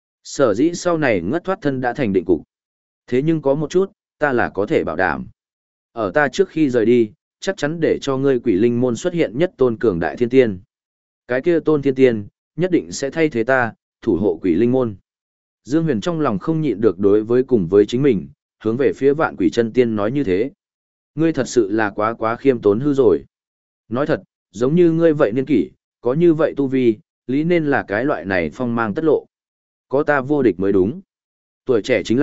Sở dĩ sau này ngất thoát thân đã thành định cục. Thế nhưng có một chút, ta là có thể bảo đảm. Ở ta trước khi rời đi, chắc chắn để cho ngươi quỷ linh môn xuất hiện nhất tôn cường đại thiên tiên. Cái kia tôn thiên tiên, nhất định sẽ thay thế ta, thủ hộ quỷ linh môn. Dương Huyền trong lòng không nhịn được đối với cùng với chính mình, hướng về phía vạn quỷ chân tiên nói như thế. Ngươi thật sự là quá quá khiêm tốn hư rồi. Nói thật, giống như ngươi vậy niên kỷ, có như vậy tu vi, lý nên là cái loại này phong mang tất lộ. Có ta vô địch mới đúng. Tuổi trẻ chính là,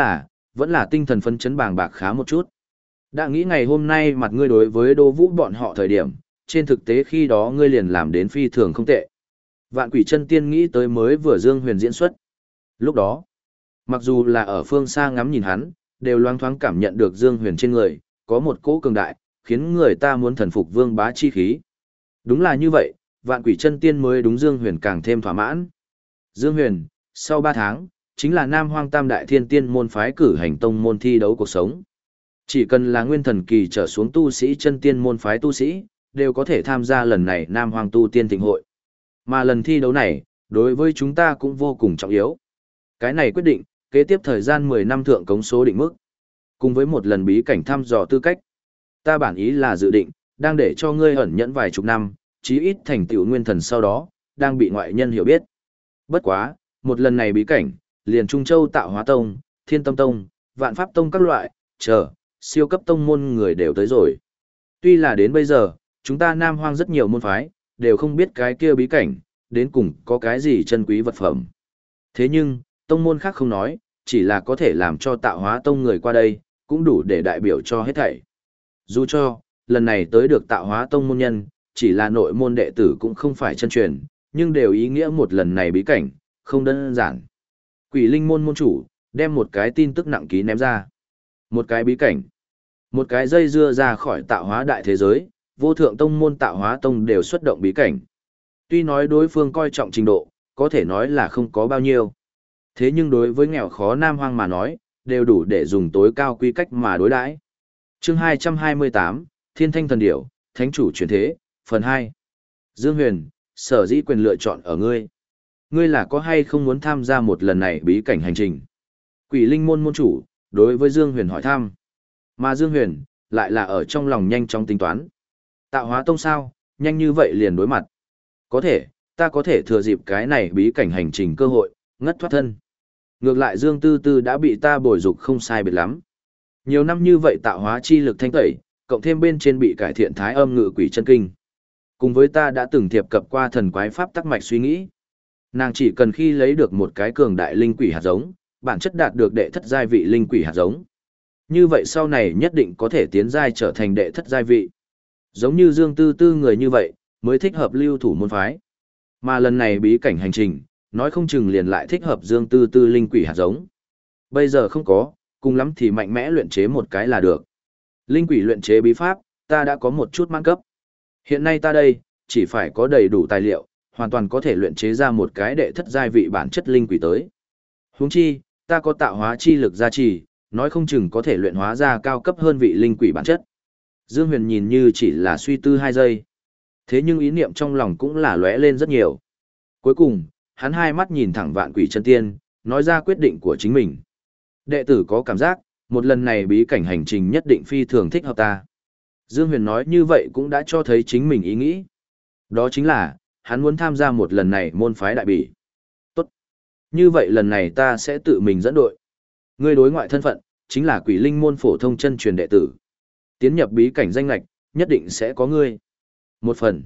vẫn là tinh thần phấn chấn bàng bạc khá một chút. Đã nghĩ ngày hôm nay mặt ngươi đối với Đỗ Vũ bọn họ thời điểm, trên thực tế khi đó ngươi liền làm đến phi thường không tệ. Vạn Quỷ Chân Tiên nghĩ tới mới vừa Dương Huyền diễn xuất. Lúc đó, mặc dù là ở phương xa ngắm nhìn hắn, đều loáng thoáng cảm nhận được Dương Huyền trên người, có một cỗ cường đại, khiến người ta muốn thần phục vương bá chi khí. Đúng là như vậy, Vạn Quỷ Chân Tiên mới đúng Dương Huyền càng thêm thỏa mãn. Dương Huyền, sau ba tháng, chính là Nam Hoang Tam Đại Thiên Tiên môn phái cử hành tông môn thi đấu cuộc sống. Chỉ cần là nguyên thần kỳ trở xuống tu sĩ chân tiên môn phái tu sĩ, đều có thể tham gia lần này Nam Hoang Tu Tiên Thịnh hội. Mà lần thi đấu này, đối với chúng ta cũng vô cùng trọng yếu. Cái này quyết định, kế tiếp thời gian mười năm thượng cống số định mức. Cùng với một lần bí cảnh thăm dò tư cách. Ta bản ý là dự định, đang để cho ngươi ẩn nhẫn vài chục năm, chí ít thành tựu nguyên thần sau đó, đang bị ngoại nhân hiểu biết. Bất quá, một lần này bí cảnh, liền Trung Châu Tạo Hóa Tông, Thiên Tâm Tông, Vạn Pháp Tông các loại, chờ, siêu cấp tông môn người đều tới rồi. Tuy là đến bây giờ, chúng ta Nam Hoang rất nhiều môn phái, đều không biết cái kia bí cảnh, đến cùng có cái gì chân quý vật phẩm. Thế nhưng, tông môn khác không nói, chỉ là có thể làm cho Tạo Hóa Tông người qua đây, cũng đủ để đại biểu cho hết thảy. Dù cho, lần này tới được Tạo Hóa Tông môn nhân, chỉ là nội môn đệ tử cũng không phải chân truyền, nhưng đều ý nghĩa một lần này bí cảnh, không đơn giản. Quỷ Linh môn môn chủ, đem một cái tin tức nặng ký ném ra. Một cái bí cảnh. Một cái dây dưa ra khỏi tạo hóa đại thế giới, vô thượng tông môn Tạo Hóa Tông đều xuất động bí cảnh. Tuy nói đối phương coi trọng trình độ, có thể nói là không có bao nhiêu. Thế nhưng đối với nghèo khó Nam Hoang mà nói, đều đủ để dùng tối cao quy cách mà đối đãi. Chương hai trăm hai mươi tám, Thiên Thanh Thần Điểu, Thánh chủ chuyển thế, phần hai. Dương Huyền, sở dĩ quyền lựa chọn ở ngươi. Ngươi là có hay không muốn tham gia một lần này bí cảnh hành trình? Quỷ Linh môn môn chủ, đối với Dương Huyền hỏi thăm. Mà Dương Huyền, lại là ở trong lòng nhanh chóng tính toán. Tạo Hóa Tông sao, nhanh như vậy liền đối mặt. Có thể, ta có thể thừa dịp cái này bí cảnh hành trình cơ hội, ngất thoát thân. Ngược lại Dương Tư Tư đã bị ta bồi dục không sai biệt lắm. Nhiều năm như vậy tạo hóa chi lực thanh tẩy, cộng thêm bên trên bị cải thiện thái âm ngự quỷ chân kinh. Cùng với ta đã từng thiệp cập qua thần quái pháp tắc mạch suy nghĩ. Nàng chỉ cần khi lấy được một cái cường đại linh quỷ hạt giống, bản chất đạt được đệ thất giai vị linh quỷ hạt giống. Như vậy sau này nhất định có thể tiến giai trở thành đệ thất giai vị. Giống như Dương Tư Tư người như vậy, mới thích hợp lưu thủ môn phái. Mà lần này bí cảnh hành trình, nói không chừng liền lại thích hợp Dương Tư Tư linh quỷ hạt giống. Bây giờ không có, cùng lắm thì mạnh mẽ luyện chế một cái là được. Linh quỷ luyện chế bí pháp, ta đã có một chút mãn cấp. Hiện nay ta đây, chỉ phải có đầy đủ tài liệu, hoàn toàn có thể luyện chế ra một cái đệ thất giai vị bản chất linh quỷ tới. Huống chi, ta có tạo hóa chi lực gia trì, nói không chừng có thể luyện hóa ra cao cấp hơn vị linh quỷ bản chất. Dương Huyền nhìn như chỉ là suy tư hai giây. Thế nhưng ý niệm trong lòng cũng là lóe lên rất nhiều. Cuối cùng, hắn hai mắt nhìn thẳng Vạn Quỷ Chân Tiên, nói ra quyết định của chính mình. Đệ tử có cảm giác, một lần này bí cảnh hành trình nhất định phi thường thích hợp ta. Dương Huyền nói như vậy cũng đã cho thấy chính mình ý nghĩ. Đó chính là, hắn muốn tham gia một lần này môn phái đại bỉ. Tốt. Như vậy lần này ta sẽ tự mình dẫn đội. Ngươi đối ngoại thân phận, chính là Quỷ Linh môn phổ thông chân truyền đệ tử. Tiến nhập bí cảnh danh lạch, nhất định sẽ có ngươi. Một phần.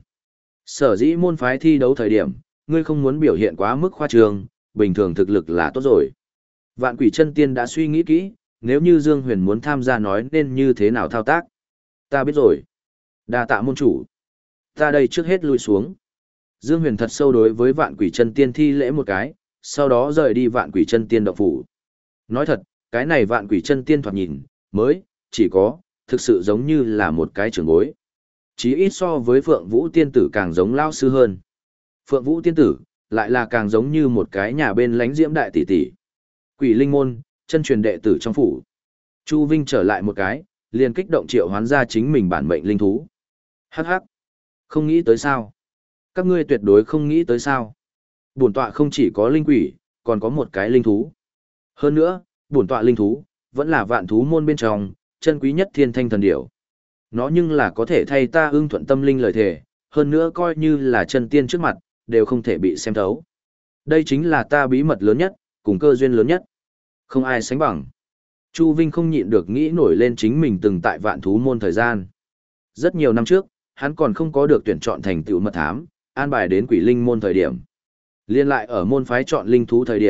Sở dĩ môn phái thi đấu thời điểm, ngươi không muốn biểu hiện quá mức khoa trương, bình thường thực lực là tốt rồi. Vạn Quỷ Chân Tiên đã suy nghĩ kỹ, nếu như Dương Huyền muốn tham gia nói nên như thế nào thao tác. Ta biết rồi. Đa tạ môn chủ. Ta đây trước hết lui xuống. Dương Huyền thật sâu đối với Vạn Quỷ Chân Tiên thi lễ một cái, sau đó rời đi Vạn Quỷ Chân Tiên động phủ. Nói thật, cái này Vạn Quỷ Chân Tiên thoạt nhìn, mới, chỉ có, thực sự giống như là một cái trưởng bối. Chí ít so với Phượng Vũ Tiên Tử càng giống lao sư hơn. Phượng Vũ Tiên Tử, lại là càng giống như một cái nhà bên lánh diễm đại tỷ tỷ. Quỷ Linh môn, chân truyền đệ tử trong phủ. Chu Vinh trở lại một cái, liền kích động triệu hoán ra chính mình bản mệnh linh thú. Hắc hắc. Không nghĩ tới sao? Các ngươi tuyệt đối không nghĩ tới sao? Bổn tọa không chỉ có linh quỷ, còn có một cái linh thú. Hơn nữa, bổn tọa linh thú, vẫn là vạn thú môn bên trong, chân quý nhất Thiên Thanh Thần Điểu. Nó nhưng là có thể thay ta ưng thuận tâm linh lời thề, hơn nữa coi như là chân tiên trước mặt, đều không thể bị xem thấu. Đây chính là ta bí mật lớn nhất, cùng cơ duyên lớn nhất. Không ai sánh bằng. Chu Vinh không nhịn được nghĩ nổi lên chính mình từng tại vạn thú môn thời gian. Rất nhiều năm trước, hắn còn không có được tuyển chọn thành tựu mật thám, an bài đến Quỷ Linh môn thời điểm. Liên lại ở môn phái chọn linh thú thời điểm,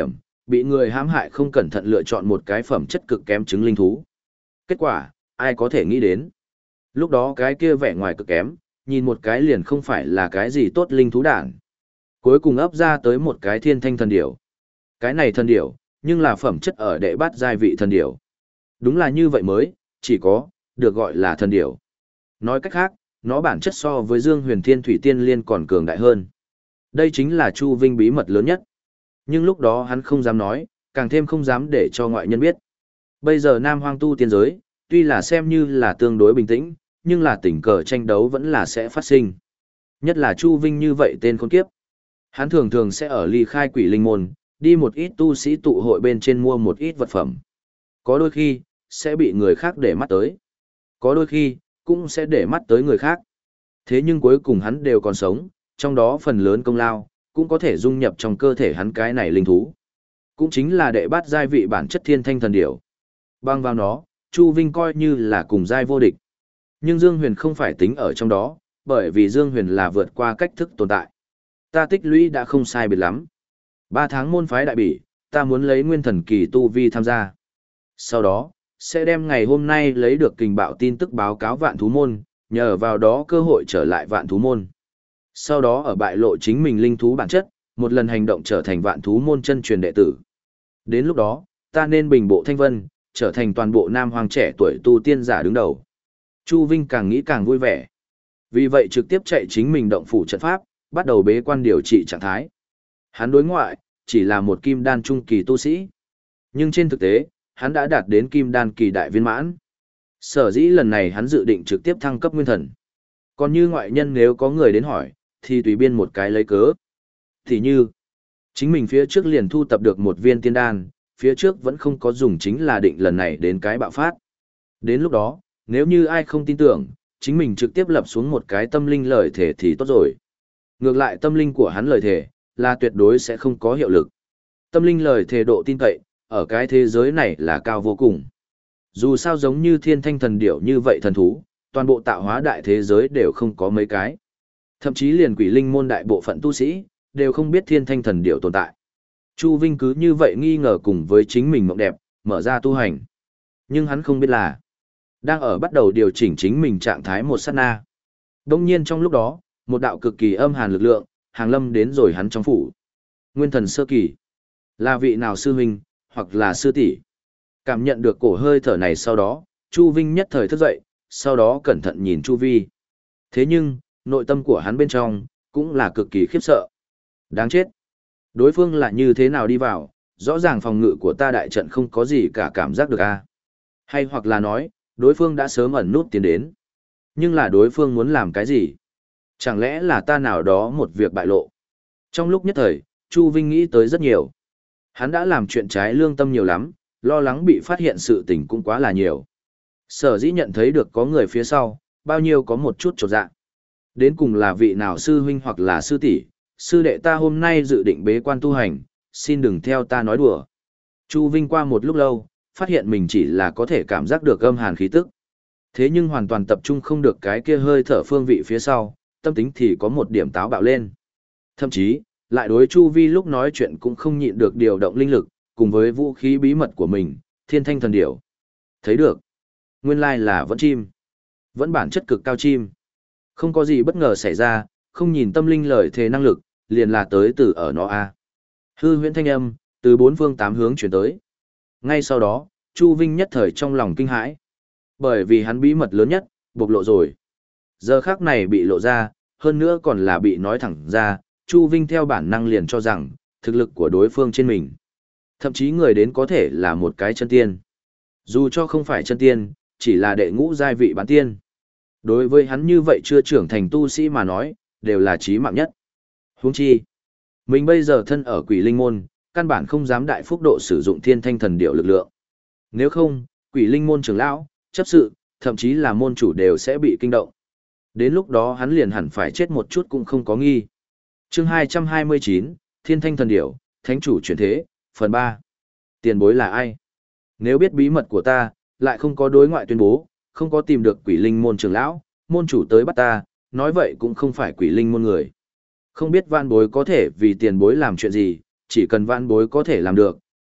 Bị người hãm hại không cẩn thận lựa chọn một cái phẩm chất cực kém trứng linh thú. Kết quả, ai có thể nghĩ đến. Lúc đó cái kia vẻ ngoài cực kém, nhìn một cái liền không phải là cái gì tốt linh thú đản. Cuối cùng ấp ra tới một cái thiên thanh thần điểu. Cái này thần điểu, nhưng là phẩm chất ở đệ bát giai vị thần điểu. Đúng là như vậy mới, chỉ có, được gọi là thần điểu. Nói cách khác, nó bản chất so với Dương Huyền Thiên Thủy Tiên Liên còn cường đại hơn. Đây chính là Chu Vinh bí mật lớn nhất. Nhưng lúc đó hắn không dám nói, càng thêm không dám để cho ngoại nhân biết. Bây giờ Nam Hoang tu tiên giới, tuy là xem như là tương đối bình tĩnh, nhưng là tình cờ tranh đấu vẫn là sẽ phát sinh. Nhất là Chu Vinh như vậy tên khốn kiếp. Hắn thường thường sẽ ở ly khai quỷ linh môn, đi một ít tu sĩ tụ hội bên trên mua một ít vật phẩm. Có đôi khi, sẽ bị người khác để mắt tới. Có đôi khi, cũng sẽ để mắt tới người khác. Thế nhưng cuối cùng hắn đều còn sống, trong đó phần lớn công lao, cũng có thể dung nhập trong cơ thể hắn cái này linh thú. Cũng chính là đệ bát giai vị bản chất thiên thanh thần điểu. Băng vào nó, Chu Vinh coi như là cùng giai vô địch. Nhưng Dương Huyền không phải tính ở trong đó, bởi vì Dương Huyền là vượt qua cách thức tồn tại. Ta tích lũy đã không sai biệt lắm. Ba tháng môn phái đại bỉ, ta muốn lấy nguyên thần kỳ tu vi tham gia. Sau đó, sẽ đem ngày hôm nay lấy được kình bạo tin tức báo cáo vạn thú môn, nhờ vào đó cơ hội trở lại vạn thú môn. Sau đó ở bại lộ chính mình linh thú bản chất, một lần hành động trở thành vạn thú môn chân truyền đệ tử. Đến lúc đó, ta nên bình bộ thanh vân, trở thành toàn bộ nam hoàng trẻ tuổi tu tiên giả đứng đầu. Chu Vinh càng nghĩ càng vui vẻ. Vì vậy trực tiếp chạy chính mình động phủ trận pháp, bắt đầu bế quan điều trị trạng thái. Hắn đối ngoại, chỉ là một kim đan trung kỳ tu sĩ. Nhưng trên thực tế, hắn đã đạt đến kim đan kỳ đại viên mãn. Sở dĩ lần này hắn dự định trực tiếp thăng cấp nguyên thần. Còn như ngoại nhân nếu có người đến hỏi, thì tùy biên một cái lấy cớ. Thì như, chính mình phía trước liền thu tập được một viên tiên đan, phía trước vẫn không có dùng chính là định lần này đến cái bạo phát. Đến lúc đó, nếu như ai không tin tưởng, chính mình trực tiếp lập xuống một cái tâm linh lời thể thì tốt rồi. Ngược lại tâm linh của hắn lời thể, là tuyệt đối sẽ không có hiệu lực. Tâm linh lời thể độ tin cậy, ở cái thế giới này là cao vô cùng. Dù sao giống như thiên thanh thần điểu như vậy thần thú, toàn bộ tạo hóa đại thế giới đều không có mấy cái. Thậm chí liền quỷ linh môn đại bộ phận tu sĩ, đều không biết thiên thanh thần điểu tồn tại. Chu Vinh cứ như vậy nghi ngờ cùng với chính mình mộng đẹp, mở ra tu hành. Nhưng hắn không biết là, đang ở bắt đầu điều chỉnh chính mình trạng thái một sát na. Đông nhiên trong lúc đó, một đạo cực kỳ âm hàn lực lượng, hàng lâm đến rồi hắn trong phủ. Nguyên thần sơ kỳ. Là vị nào sư huynh, hoặc là sư tỷ. Cảm nhận được cổ hơi thở này sau đó, Chu Vinh nhất thời thức dậy, sau đó cẩn thận nhìn Chu Vi. Thế nhưng, nội tâm của hắn bên trong, cũng là cực kỳ khiếp sợ. Đáng chết. Đối phương là như thế nào đi vào, rõ ràng phòng ngự của ta đại trận không có gì cả cảm giác được a. Hay hoặc là nói, đối phương đã sớm ẩn nút tiến đến. Nhưng là đối phương muốn làm cái gì? Chẳng lẽ là ta nào đó một việc bại lộ? Trong lúc nhất thời, Chu Vinh nghĩ tới rất nhiều. Hắn đã làm chuyện trái lương tâm nhiều lắm, lo lắng bị phát hiện sự tình cũng quá là nhiều. Sở dĩ nhận thấy được có người phía sau, bao nhiêu có một chút chột dạ. Đến cùng là vị nào sư huynh hoặc là sư tỷ, sư đệ ta hôm nay dự định bế quan tu hành, xin đừng theo ta nói đùa. Chu Vinh qua một lúc lâu, phát hiện mình chỉ là có thể cảm giác được âm hàn khí tức. Thế nhưng hoàn toàn tập trung không được cái kia hơi thở phương vị phía sau, tâm tính thì có một điểm táo bạo lên. Thậm chí, lại đối Chu Vi lúc nói chuyện cũng không nhịn được điều động linh lực, cùng với vũ khí bí mật của mình, thiên thanh thần điểu. Thấy được. Nguyên lai là vẫn chim. Vẫn bản chất cực cao chim. Không có gì bất ngờ xảy ra, không nhìn tâm linh lời thề năng lực, liền là tới từ ở nó a. Hư huyễn thanh âm, từ bốn phương tám hướng chuyển tới. Ngay sau đó, Chu Vinh nhất thời trong lòng kinh hãi. Bởi vì hắn bí mật lớn nhất, bộc lộ rồi. Giờ khắc này bị lộ ra, hơn nữa còn là bị nói thẳng ra, Chu Vinh theo bản năng liền cho rằng, thực lực của đối phương trên mình. Thậm chí người đến có thể là một cái chân tiên. Dù cho không phải chân tiên, chỉ là đệ ngũ giai vị bán tiên. Đối với hắn như vậy chưa trưởng thành tu sĩ mà nói, đều là chí mạng nhất. Huống chi, mình bây giờ thân ở quỷ linh môn, căn bản không dám đại phúc độ sử dụng thiên thanh thần điệu lực lượng. Nếu không, quỷ linh môn trưởng lão, chấp sự, thậm chí là môn chủ đều sẽ bị kinh động. Đến lúc đó hắn liền hẳn phải chết một chút cũng không có nghi. Chương hai trăm hai mươi chín, Thiên Thanh Thần Điểu, Thánh chủ chuyển thế, phần ba. Tiền bối là ai? Nếu biết bí mật của ta, lại không có đối ngoại tuyên bố, không có tìm được quỷ linh môn trưởng lão, môn chủ tới bắt ta, nói vậy cũng không phải quỷ linh môn người. Không biết vạn bối có thể vì tiền bối làm chuyện gì, chỉ cần vạn bối có thể làm được,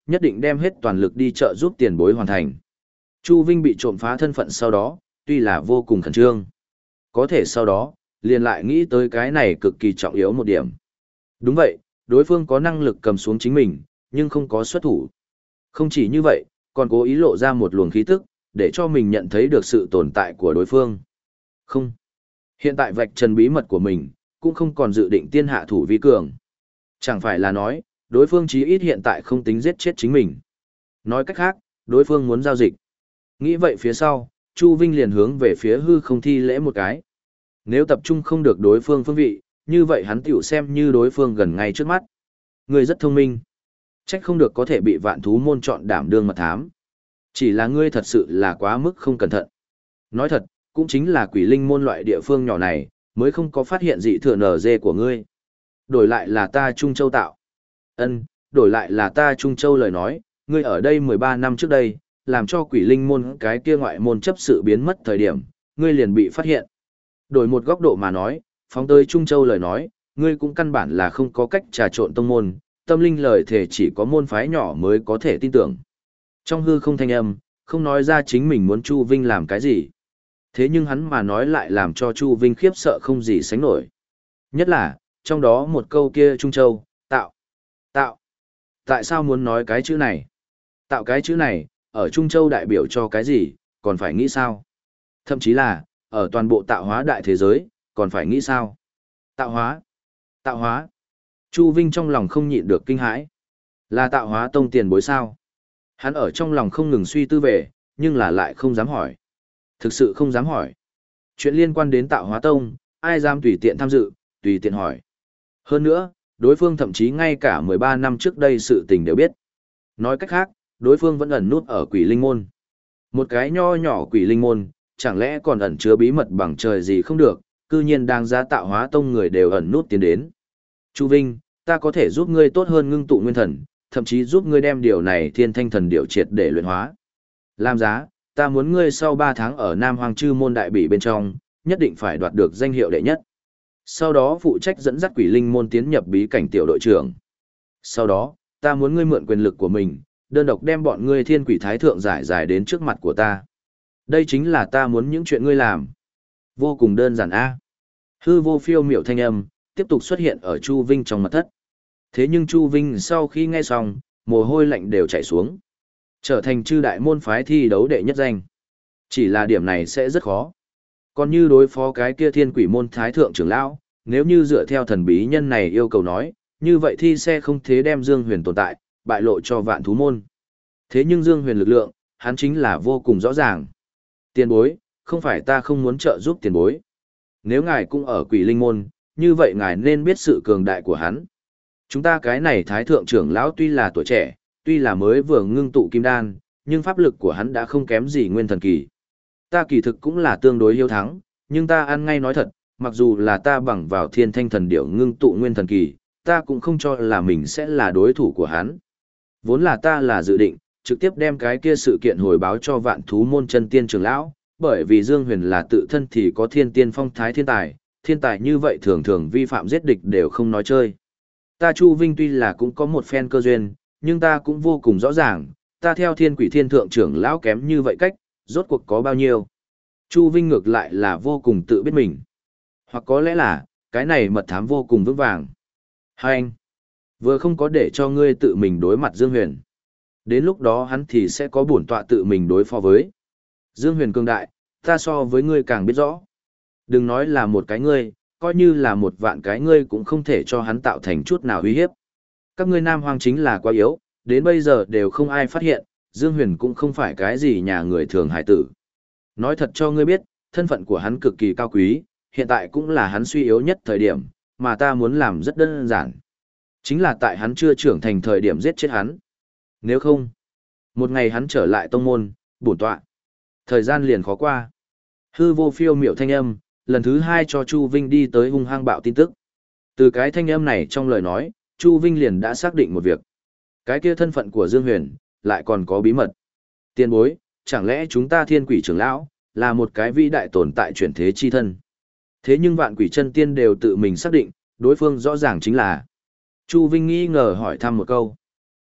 nhất định đem hết toàn lực đi trợ giúp tiền bối hoàn thành. Chu Vinh bị trộm phá thân phận sau đó, tuy là vô cùng khẩn trương. Có thể sau đó, liền lại nghĩ tới cái này cực kỳ trọng yếu một điểm. Đúng vậy, đối phương có năng lực cầm xuống chính mình, nhưng không có xuất thủ. Không chỉ như vậy, còn cố ý lộ ra một luồng khí tức, để cho mình nhận thấy được sự tồn tại của đối phương. Không. Hiện tại vạch trần bí mật của mình, cũng không còn dự định tiên hạ thủ vi cường. Chẳng phải là nói, đối phương chí ít hiện tại không tính giết chết chính mình. Nói cách khác, đối phương muốn giao dịch. Nghĩ vậy phía sau, Chu Vinh liền hướng về phía hư không thi lễ một cái. Nếu tập trung không được đối phương phương vị, như vậy hắn tiểu xem như đối phương gần ngay trước mắt. Ngươi rất thông minh. Trách không được có thể bị vạn thú môn chọn đảm đương mật thám. Chỉ là ngươi thật sự là quá mức không cẩn thận. Nói thật, cũng chính là quỷ linh môn loại địa phương nhỏ này, mới không có phát hiện dị thừa nở dê của ngươi. Đổi lại là ta Trung Châu tạo. Ân, đổi lại là ta Trung Châu lời nói, ngươi ở đây mười ba năm trước đây, làm cho quỷ linh môn cái kia ngoại môn chấp sự biến mất thời điểm, ngươi liền bị phát hiện. Đổi một góc độ mà nói, phóng tới Trung Châu lời nói, ngươi cũng căn bản là không có cách trà trộn tông môn, tâm linh lời thể chỉ có môn phái nhỏ mới có thể tin tưởng. Trong hư không thanh âm, không nói ra chính mình muốn Chu Vinh làm cái gì. Thế nhưng hắn mà nói lại làm cho Chu Vinh khiếp sợ không gì sánh nổi. Nhất là, trong đó một câu kia Trung Châu, tạo, tạo. Tại sao muốn nói cái chữ này? Tạo cái chữ này, ở Trung Châu đại biểu cho cái gì, còn phải nghĩ sao? Thậm chí là, ở toàn bộ tạo hóa đại thế giới, còn phải nghĩ sao? Tạo hóa, tạo hóa. Chu Vinh trong lòng không nhịn được kinh hãi. Là tạo hóa tông tiền bối sao? Hắn ở trong lòng không ngừng suy tư về, nhưng là lại không dám hỏi. Thực sự không dám hỏi. Chuyện liên quan đến tạo hóa tông, ai dám tùy tiện tham dự, tùy tiện hỏi. Hơn nữa, đối phương thậm chí ngay cả mười ba năm trước đây sự tình đều biết. Nói cách khác, đối phương vẫn ẩn nút ở quỷ linh môn. Một cái nho nhỏ quỷ linh môn, chẳng lẽ còn ẩn chứa bí mật bằng trời gì không được, cư nhiên đang giá tạo hóa tông người đều ẩn nút tiến đến. Chu Vinh, ta có thể giúp ngươi tốt hơn ngưng tụ nguyên thần, thậm chí giúp ngươi đem điều này thiên thanh thần điều triệt để luyện hóa. Làm giá, ta muốn ngươi sau ba tháng ở Nam Hoàng Chư môn đại bỉ bên trong, nhất định phải đoạt được danh hiệu đệ nhất. Sau đó phụ trách dẫn dắt quỷ linh môn tiến nhập bí cảnh tiểu đội trưởng. Sau đó, ta muốn ngươi mượn quyền lực của mình, đơn độc đem bọn ngươi thiên quỷ thái thượng giải giải đến trước mặt của ta. Đây chính là ta muốn những chuyện ngươi làm. Vô cùng đơn giản a. Hư vô phiêu miểu thanh âm, tiếp tục xuất hiện ở Chu Vinh trong mật thất. Thế nhưng Chu Vinh sau khi nghe xong, mồ hôi lạnh đều chảy xuống. Trở thành chư đại môn phái thi đấu đệ nhất danh. Chỉ là điểm này sẽ rất khó. Còn như đối phó cái kia thiên quỷ môn thái thượng trưởng lão, nếu như dựa theo thần bí nhân này yêu cầu nói, như vậy thi sẽ không thế đem Dương Huyền tồn tại, bại lộ cho vạn thú môn. Thế nhưng Dương Huyền lực lượng, hắn chính là vô cùng rõ ràng. Tiền bối, không phải ta không muốn trợ giúp tiền bối. Nếu ngài cũng ở quỷ linh môn, như vậy ngài nên biết sự cường đại của hắn. Chúng ta cái này thái thượng trưởng lão tuy là tuổi trẻ, tuy là mới vừa ngưng tụ kim đan, nhưng pháp lực của hắn đã không kém gì nguyên thần kỳ. Ta kỳ thực cũng là tương đối hiếu thắng, nhưng ta ăn ngay nói thật, mặc dù là ta bằng vào thiên thanh thần điểu ngưng tụ nguyên thần kỳ, ta cũng không cho là mình sẽ là đối thủ của hắn. Vốn là ta là dự định, trực tiếp đem cái kia sự kiện hồi báo cho vạn thú môn chân tiên trưởng lão, bởi vì Dương Huyền là tự thân thì có thiên tiên phong thái thiên tài, thiên tài như vậy thường thường vi phạm giết địch đều không nói chơi. Ta Chu Vinh tuy là cũng có một phen cơ duyên, nhưng ta cũng vô cùng rõ ràng, ta theo thiên quỷ thiên thượng trưởng lão kém như vậy cách, rốt cuộc có bao nhiêu. Chu Vinh ngược lại là vô cùng tự biết mình. Hoặc có lẽ là, cái này mật thám vô cùng vững vàng. Hai anh, vừa không có để cho ngươi tự mình đối mặt Dương Huyền. Đến lúc đó hắn thì sẽ có bổn tọa tự mình đối phó với. Dương Huyền cường đại, ta so với ngươi càng biết rõ. Đừng nói là một cái ngươi, coi như là một vạn cái ngươi cũng không thể cho hắn tạo thành chút nào uy hiếp. Các ngươi Nam Hoang chính là quá yếu, đến bây giờ đều không ai phát hiện, Dương Huyền cũng không phải cái gì nhà người thường hải tử. Nói thật cho ngươi biết, thân phận của hắn cực kỳ cao quý, hiện tại cũng là hắn suy yếu nhất thời điểm, mà ta muốn làm rất đơn giản. Chính là tại hắn chưa trưởng thành thời điểm giết chết hắn. Nếu không, một ngày hắn trở lại tông môn, bổn tọa. Thời gian liền khó qua. Hư vô phiêu miểu thanh âm, lần thứ hai cho Chu Vinh đi tới hung hăng bạo tin tức. Từ cái thanh âm này trong lời nói, Chu Vinh liền đã xác định một việc. Cái kia thân phận của Dương Huyền, lại còn có bí mật. Tiên bối, chẳng lẽ chúng ta thiên quỷ trưởng lão, là một cái vĩ đại tồn tại chuyển thế chi thân. Thế nhưng vạn quỷ chân tiên đều tự mình xác định, đối phương rõ ràng chính là. Chu Vinh nghi ngờ hỏi thăm một câu.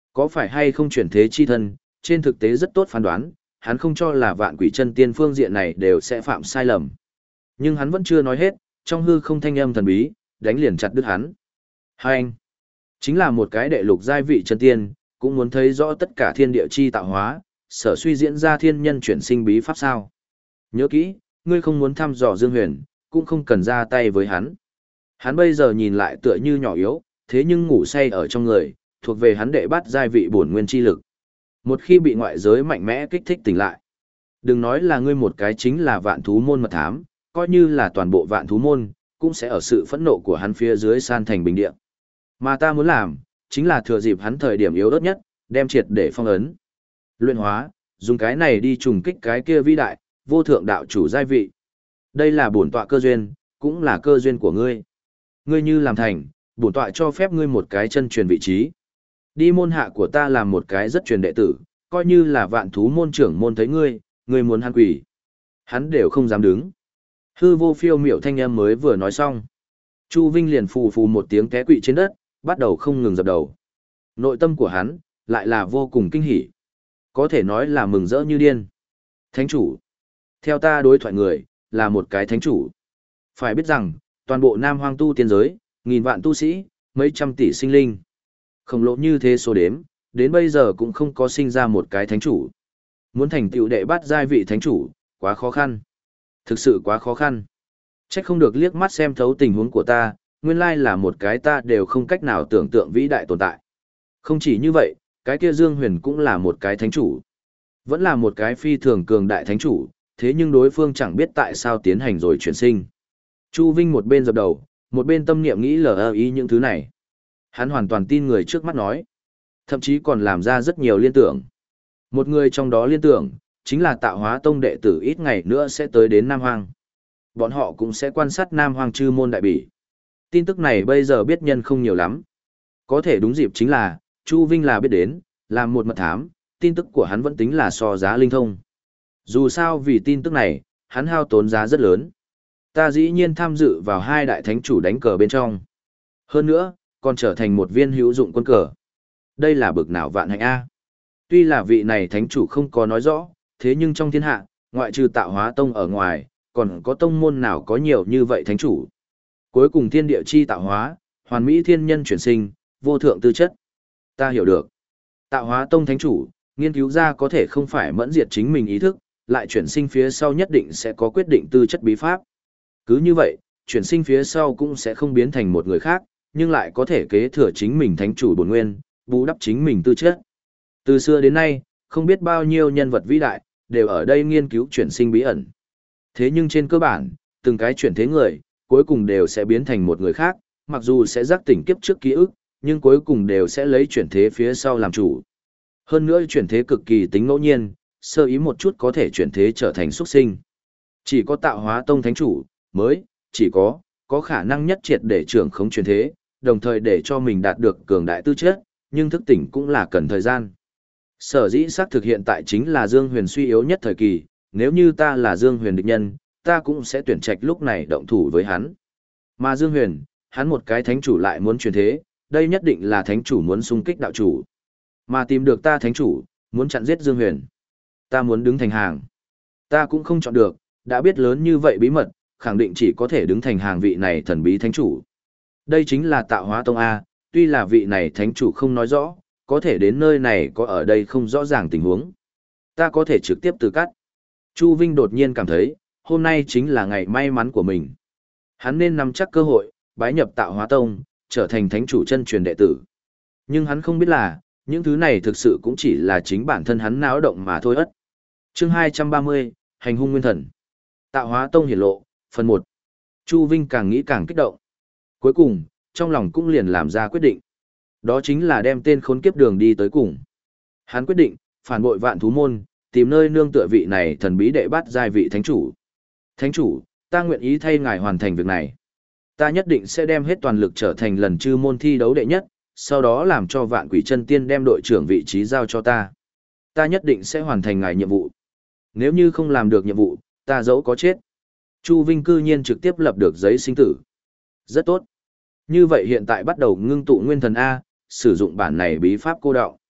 Có phải hay không chuyển thế chi thân, trên thực tế rất tốt phán đoán, hắn không cho là vạn quỷ chân tiên phương diện này đều sẽ phạm sai lầm. Nhưng hắn vẫn chưa nói hết, trong hư không thanh âm thần bí, đánh liền chặt đứt hắn. Hai anh, chính là một cái đệ lục giai vị chân tiên, cũng muốn thấy rõ tất cả thiên địa chi tạo hóa, sở suy diễn ra thiên nhân chuyển sinh bí pháp sao. Nhớ kỹ, ngươi không muốn thăm dò Dương Huyền, cũng không cần ra tay với hắn. Hắn bây giờ nhìn lại tựa như nhỏ yếu, thế nhưng ngủ say ở trong người, thuộc về hắn đệ bắt giai vị bổn nguyên chi lực. Một khi bị ngoại giới mạnh mẽ kích thích tỉnh lại, đừng nói là ngươi một cái chính là vạn thú môn mật thám, coi như là toàn bộ vạn thú môn, cũng sẽ ở sự phẫn nộ của hắn phía dưới san thành bình địa. Mà ta muốn làm, chính là thừa dịp hắn thời điểm yếu ớt nhất, đem triệt để phong ấn. Luyện hóa, dùng cái này đi trùng kích cái kia vĩ đại, vô thượng đạo chủ giai vị. Đây là bổn tọa cơ duyên, cũng là cơ duyên của ngươi. Ngươi như làm thành, bổn tọa cho phép ngươi một cái chân truyền vị trí. Đi môn hạ của ta làm một cái rất truyền đệ tử, coi như là vạn thú môn trưởng môn thấy ngươi, ngươi muốn hắn quỷ. Hắn đều không dám đứng. Hư vô phiêu miểu thanh âm mới vừa nói xong. Chu Vinh liền phù phù một tiếng té quỵ trên đất, bắt đầu không ngừng dập đầu. Nội tâm của hắn, lại là vô cùng kinh hỉ. Có thể nói là mừng rỡ như điên. Thánh chủ. Theo ta đối thoại người, là một cái thánh chủ. Phải biết rằng, toàn bộ Nam Hoang tu tiên giới, nghìn vạn tu sĩ, mấy trăm tỷ sinh linh. Khổng lồ như thế số đếm, đến bây giờ cũng không có sinh ra một cái thánh chủ. Muốn thành tựu đệ bát giai vị thánh chủ, quá khó khăn. Thực sự quá khó khăn. Trách không được liếc mắt xem thấu tình huống của ta, nguyên lai là một cái ta đều không cách nào tưởng tượng vĩ đại tồn tại. Không chỉ như vậy, cái kia Dương Huyền cũng là một cái thánh chủ. Vẫn là một cái phi thường cường đại thánh chủ, thế nhưng đối phương chẳng biết tại sao tiến hành rồi chuyển sinh. Chu Vinh một bên dập đầu, một bên tâm niệm nghĩ lờ ý những thứ này. Hắn hoàn toàn tin người trước mắt nói. Thậm chí còn làm ra rất nhiều liên tưởng. Một người trong đó liên tưởng, chính là Tạo Hóa Tông đệ tử ít ngày nữa sẽ tới đến Nam Hoang. Bọn họ cũng sẽ quan sát Nam Hoang chư môn đại bỉ. Tin tức này bây giờ biết nhân không nhiều lắm. Có thể đúng dịp chính là, Chu Vinh là biết đến, làm một mật thám, tin tức của hắn vẫn tính là so giá linh thông. Dù sao vì tin tức này, hắn hao tốn giá rất lớn. Ta dĩ nhiên tham dự vào hai đại thánh chủ đánh cờ bên trong. Hơn nữa, còn trở thành một viên hữu dụng quân cờ. Đây là bực nào vạn hạnh A. Tuy là vị này thánh chủ không có nói rõ, thế nhưng trong thiên hạ, ngoại trừ Tạo Hóa Tông ở ngoài, còn có tông môn nào có nhiều như vậy thánh chủ. Cuối cùng thiên địa chi tạo hóa, hoàn mỹ thiên nhân chuyển sinh, vô thượng tư chất. Ta hiểu được. Tạo Hóa Tông thánh chủ, nghiên cứu ra có thể không phải mẫn diệt chính mình ý thức, lại chuyển sinh phía sau nhất định sẽ có quyết định tư chất bí pháp. Cứ như vậy, chuyển sinh phía sau cũng sẽ không biến thành một người khác, nhưng lại có thể kế thừa chính mình thánh chủ bổn nguyên, bù đắp chính mình tư chất. Từ xưa đến nay, không biết bao nhiêu nhân vật vĩ đại, đều ở đây nghiên cứu chuyển sinh bí ẩn. Thế nhưng trên cơ bản, từng cái chuyển thế người, cuối cùng đều sẽ biến thành một người khác, mặc dù sẽ giác tỉnh kiếp trước ký ức, nhưng cuối cùng đều sẽ lấy chuyển thế phía sau làm chủ. Hơn nữa chuyển thế cực kỳ tính ngẫu nhiên, sơ ý một chút có thể chuyển thế trở thành xuất sinh. Chỉ có Tạo Hóa Tông thánh chủ, mới, chỉ có, có khả năng nhất triệt để trưởng khống chuyển thế, đồng thời để cho mình đạt được cường đại tư chất, nhưng thức tỉnh cũng là cần thời gian. Sở dĩ xác thực hiện tại chính là Dương Huyền suy yếu nhất thời kỳ, nếu như ta là Dương Huyền địch nhân, ta cũng sẽ tuyển trạch lúc này động thủ với hắn. Mà Dương Huyền, hắn một cái thánh chủ lại muốn chuyển thế, đây nhất định là thánh chủ muốn xung kích đạo chủ. Mà tìm được ta thánh chủ, muốn chặn giết Dương Huyền. Ta muốn đứng thành hàng. Ta cũng không chọn được, đã biết lớn như vậy bí mật, khẳng định chỉ có thể đứng thành hàng vị này thần bí thánh chủ. Đây chính là Tạo Hóa Tông A, tuy là vị này thánh chủ không nói rõ, có thể đến nơi này có ở đây không rõ ràng tình huống. Ta có thể trực tiếp từ cắt. Chu Vinh đột nhiên cảm thấy, hôm nay chính là ngày may mắn của mình. Hắn nên nắm chắc cơ hội, bái nhập Tạo Hóa Tông, trở thành thánh chủ chân truyền đệ tử. Nhưng hắn không biết là, những thứ này thực sự cũng chỉ là chính bản thân hắn náo động mà thôi ất. Chương hai trăm ba mươi, Hành hung nguyên thần. Tạo Hóa Tông hiển lộ, phần một. Chu Vinh càng nghĩ càng kích động. Cuối cùng, trong lòng cũng liền làm ra quyết định. Đó chính là đem tên khốn kiếp đường đi tới cùng. Hắn quyết định, phản bội vạn thú môn, tìm nơi nương tựa vị này thần bí đệ bát giai vị thánh chủ. Thánh chủ, ta nguyện ý thay ngài hoàn thành việc này. Ta nhất định sẽ đem hết toàn lực trở thành lần chư môn thi đấu đệ nhất, sau đó làm cho vạn quỷ chân tiên đem đội trưởng vị trí giao cho ta. Ta nhất định sẽ hoàn thành ngài nhiệm vụ. Nếu như không làm được nhiệm vụ, ta dẫu có chết. Chu Vinh cư nhiên trực tiếp lập được giấy sinh tử. Rất tốt. Như vậy hiện tại bắt đầu ngưng tụ nguyên thần A, sử dụng bản này bí pháp cô đọng.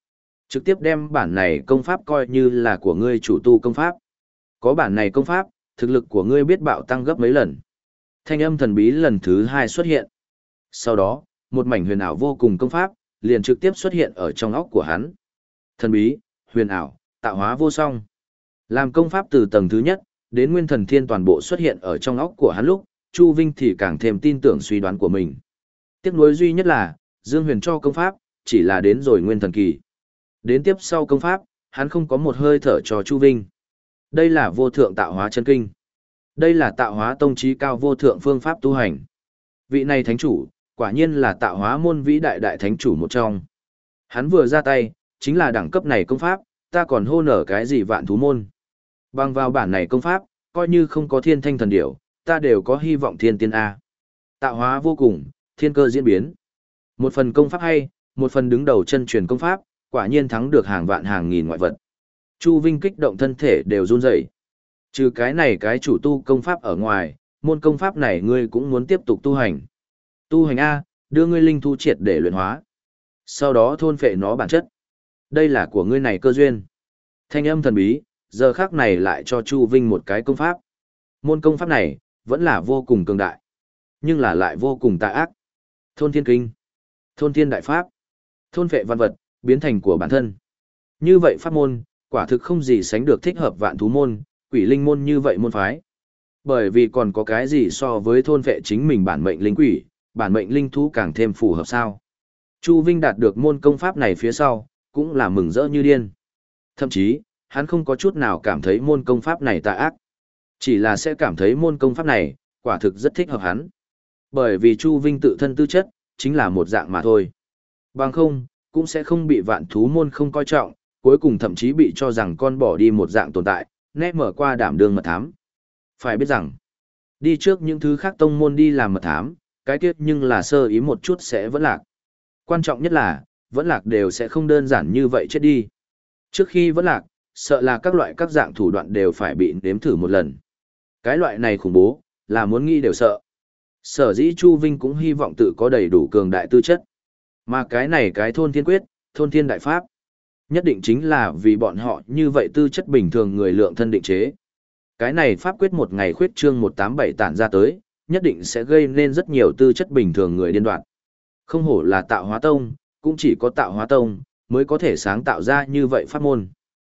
Trực tiếp đem bản này công pháp coi như là của ngươi chủ tu công pháp. Có bản này công pháp, thực lực của ngươi biết bạo tăng gấp mấy lần. Thanh âm thần bí lần thứ hai xuất hiện. Sau đó, một mảnh huyền ảo vô cùng công pháp, liền trực tiếp xuất hiện ở trong óc của hắn. Thần bí, huyền ảo, tạo hóa vô song. Làm công pháp từ tầng thứ nhất, đến nguyên thần thiên toàn bộ xuất hiện ở trong óc của hắn lúc, Chu Vinh thì càng thêm tin tưởng suy đoán của mình. Tiếc nuối duy nhất là, Dương Huyền cho công pháp, chỉ là đến rồi nguyên thần kỳ. Đến tiếp sau công pháp, hắn không có một hơi thở cho Chu Vinh. Đây là vô thượng tạo hóa chân kinh. Đây là tạo hóa tông trí cao vô thượng phương pháp tu hành. Vị này thánh chủ, quả nhiên là tạo hóa môn vĩ đại đại thánh chủ một trong. Hắn vừa ra tay, chính là đẳng cấp này công pháp, ta còn hô nở cái gì vạn thú môn. Bằng vào bản này công pháp, coi như không có thiên thanh thần điểu, ta đều có hy vọng thiên tiên A. Tạo hóa vô cùng, thiên cơ diễn biến. Một phần công pháp hay, một phần đứng đầu chân truyền công pháp, quả nhiên thắng được hàng vạn hàng nghìn ngoại vật. Chu Vinh kích động thân thể đều run rẩy. Trừ cái này cái chủ tu công pháp ở ngoài, môn công pháp này ngươi cũng muốn tiếp tục tu hành. Tu hành A, đưa ngươi linh thú triệt để luyện hóa. Sau đó thôn phệ nó bản chất. Đây là của ngươi này cơ duyên. Thanh âm thần bí, giờ khắc này lại cho Chu Vinh một cái công pháp. Môn công pháp này, vẫn là vô cùng cường đại. Nhưng là lại vô cùng tà ác. Thôn thiên kinh. Thôn thiên đại pháp. Thôn phệ văn vật, biến thành của bản thân. Như vậy pháp môn, quả thực không gì sánh được thích hợp vạn thú môn, quỷ linh môn như vậy môn phái. Bởi vì còn có cái gì so với thôn phệ chính mình bản mệnh linh quỷ, bản mệnh linh thú càng thêm phù hợp sao. Chu Vinh đạt được môn công pháp này phía sau, cũng là mừng rỡ như điên. Thậm chí, hắn không có chút nào cảm thấy môn công pháp này tà ác. Chỉ là sẽ cảm thấy môn công pháp này, quả thực rất thích hợp hắn. Bởi vì Chu Vinh tự thân tư chất, chính là một dạng mà thôi. Bằng không, cũng sẽ không bị vạn thú môn không coi trọng, cuối cùng thậm chí bị cho rằng con bỏ đi một dạng tồn tại, nét mở qua đảm đương mật thám. Phải biết rằng, đi trước những thứ khác tông môn đi làm mật thám, cái tiết nhưng là sơ ý một chút sẽ vẫn lạc. Quan trọng nhất là, vẫn lạc đều sẽ không đơn giản như vậy chết đi. Trước khi vẫn lạc, sợ là các loại các dạng thủ đoạn đều phải bị nếm thử một lần. Cái loại này khủng bố, là muốn nghĩ đều sợ. Sở dĩ Chu Vinh cũng hy vọng tự có đầy đủ cường đại tư chất. Mà cái này cái thôn thiên quyết, thôn thiên đại pháp, nhất định chính là vì bọn họ như vậy tư chất bình thường người lượng thân định chế. Cái này pháp quyết một ngày khuyết trương một tám bảy tản ra tới, nhất định sẽ gây nên rất nhiều tư chất bình thường người điên đoạn. Không hổ là tạo hóa tông, cũng chỉ có tạo hóa tông, mới có thể sáng tạo ra như vậy pháp môn.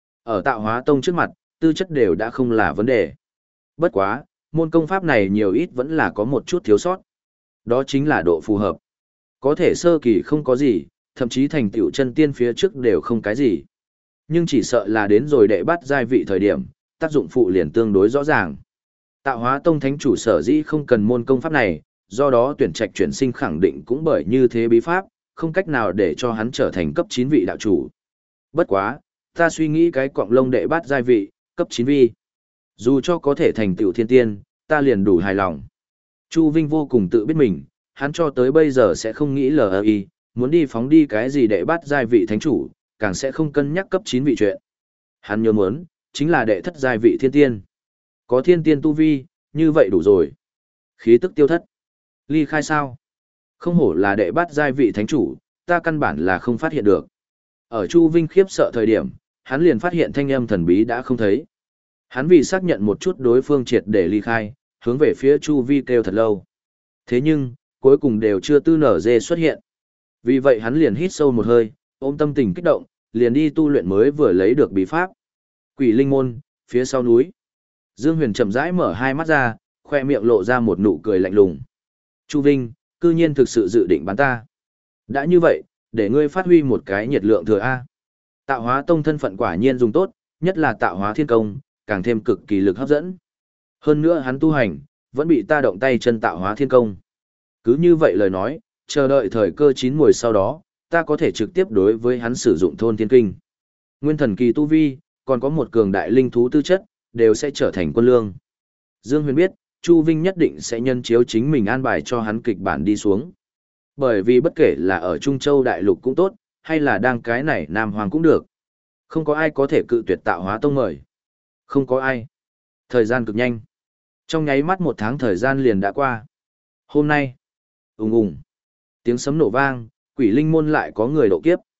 Ở tạo hóa tông trước mặt, tư chất đều đã không là vấn đề. Bất quá, môn công pháp này nhiều ít vẫn là có một chút thiếu sót. Đó chính là độ phù hợp. Có thể sơ kỳ không có gì, thậm chí thành tựu chân tiên phía trước đều không cái gì. Nhưng chỉ sợ là đến rồi đệ bắt giai vị thời điểm, tác dụng phụ liền tương đối rõ ràng. Tạo hóa tông thánh chủ sở dĩ không cần môn công pháp này, do đó tuyển trạch chuyển sinh khẳng định cũng bởi như thế bí pháp, không cách nào để cho hắn trở thành cấp chín vị đạo chủ. Bất quá, ta suy nghĩ cái quạng lông đệ bát giai vị, cấp chín vi. Dù cho có thể thành tựu thiên tiên, ta liền đủ hài lòng. Chu Vinh vô cùng tự biết mình, hắn cho tới bây giờ sẽ không nghĩ lờ y, muốn đi phóng đi cái gì đệ bát giai vị thánh chủ, càng sẽ không cân nhắc cấp chín vị chuyện. Hắn nhớ muốn, chính là đệ thất giai vị thiên tiên. Có thiên tiên tu vi, như vậy đủ rồi. Khí tức tiêu thất. Ly khai sao? Không hổ là đệ bát giai vị thánh chủ, ta căn bản là không phát hiện được. Ở Chu Vinh khiếp sợ thời điểm, hắn liền phát hiện thanh âm thần bí đã không thấy. Hắn vì xác nhận một chút đối phương triệt để ly khai, hướng về phía Chu Vi kêu thật lâu. Thế nhưng, cuối cùng đều chưa tư nở dê xuất hiện. Vì vậy hắn liền hít sâu một hơi, ôm tâm tình kích động, liền đi tu luyện mới vừa lấy được bí pháp. Quỷ linh môn, phía sau núi. Dương Huyền chậm rãi mở hai mắt ra, khoe miệng lộ ra một nụ cười lạnh lùng. Chu Vinh, cư nhiên thực sự dự định bắn ta. Đã như vậy, để ngươi phát huy một cái nhiệt lượng thừa A. Tạo hóa tông thân phận quả nhiên dùng tốt, nhất là tạo hóa thiên công, càng thêm cực kỳ lực hấp dẫn. Hơn nữa hắn tu hành, vẫn bị ta động tay chân tạo hóa thiên công. Cứ như vậy lời nói, chờ đợi thời cơ chín muồi sau đó, ta có thể trực tiếp đối với hắn sử dụng thôn thiên kinh. Nguyên thần kỳ tu vi, còn có một cường đại linh thú tư chất, đều sẽ trở thành quân lương. Dương Huyền biết, Chu Vinh nhất định sẽ nhân chiếu chính mình an bài cho hắn kịch bản đi xuống. Bởi vì bất kể là ở Trung Châu Đại Lục cũng tốt, hay là đang cái này Nam Hoàng cũng được. Không có ai có thể cự tuyệt tạo hóa tông mời. Không có ai. Thời gian cực nhanh. Trong nháy mắt một tháng thời gian liền đã qua. Hôm nay, ùng ùng, tiếng sấm nổ vang, quỷ linh môn lại có người độ kiếp.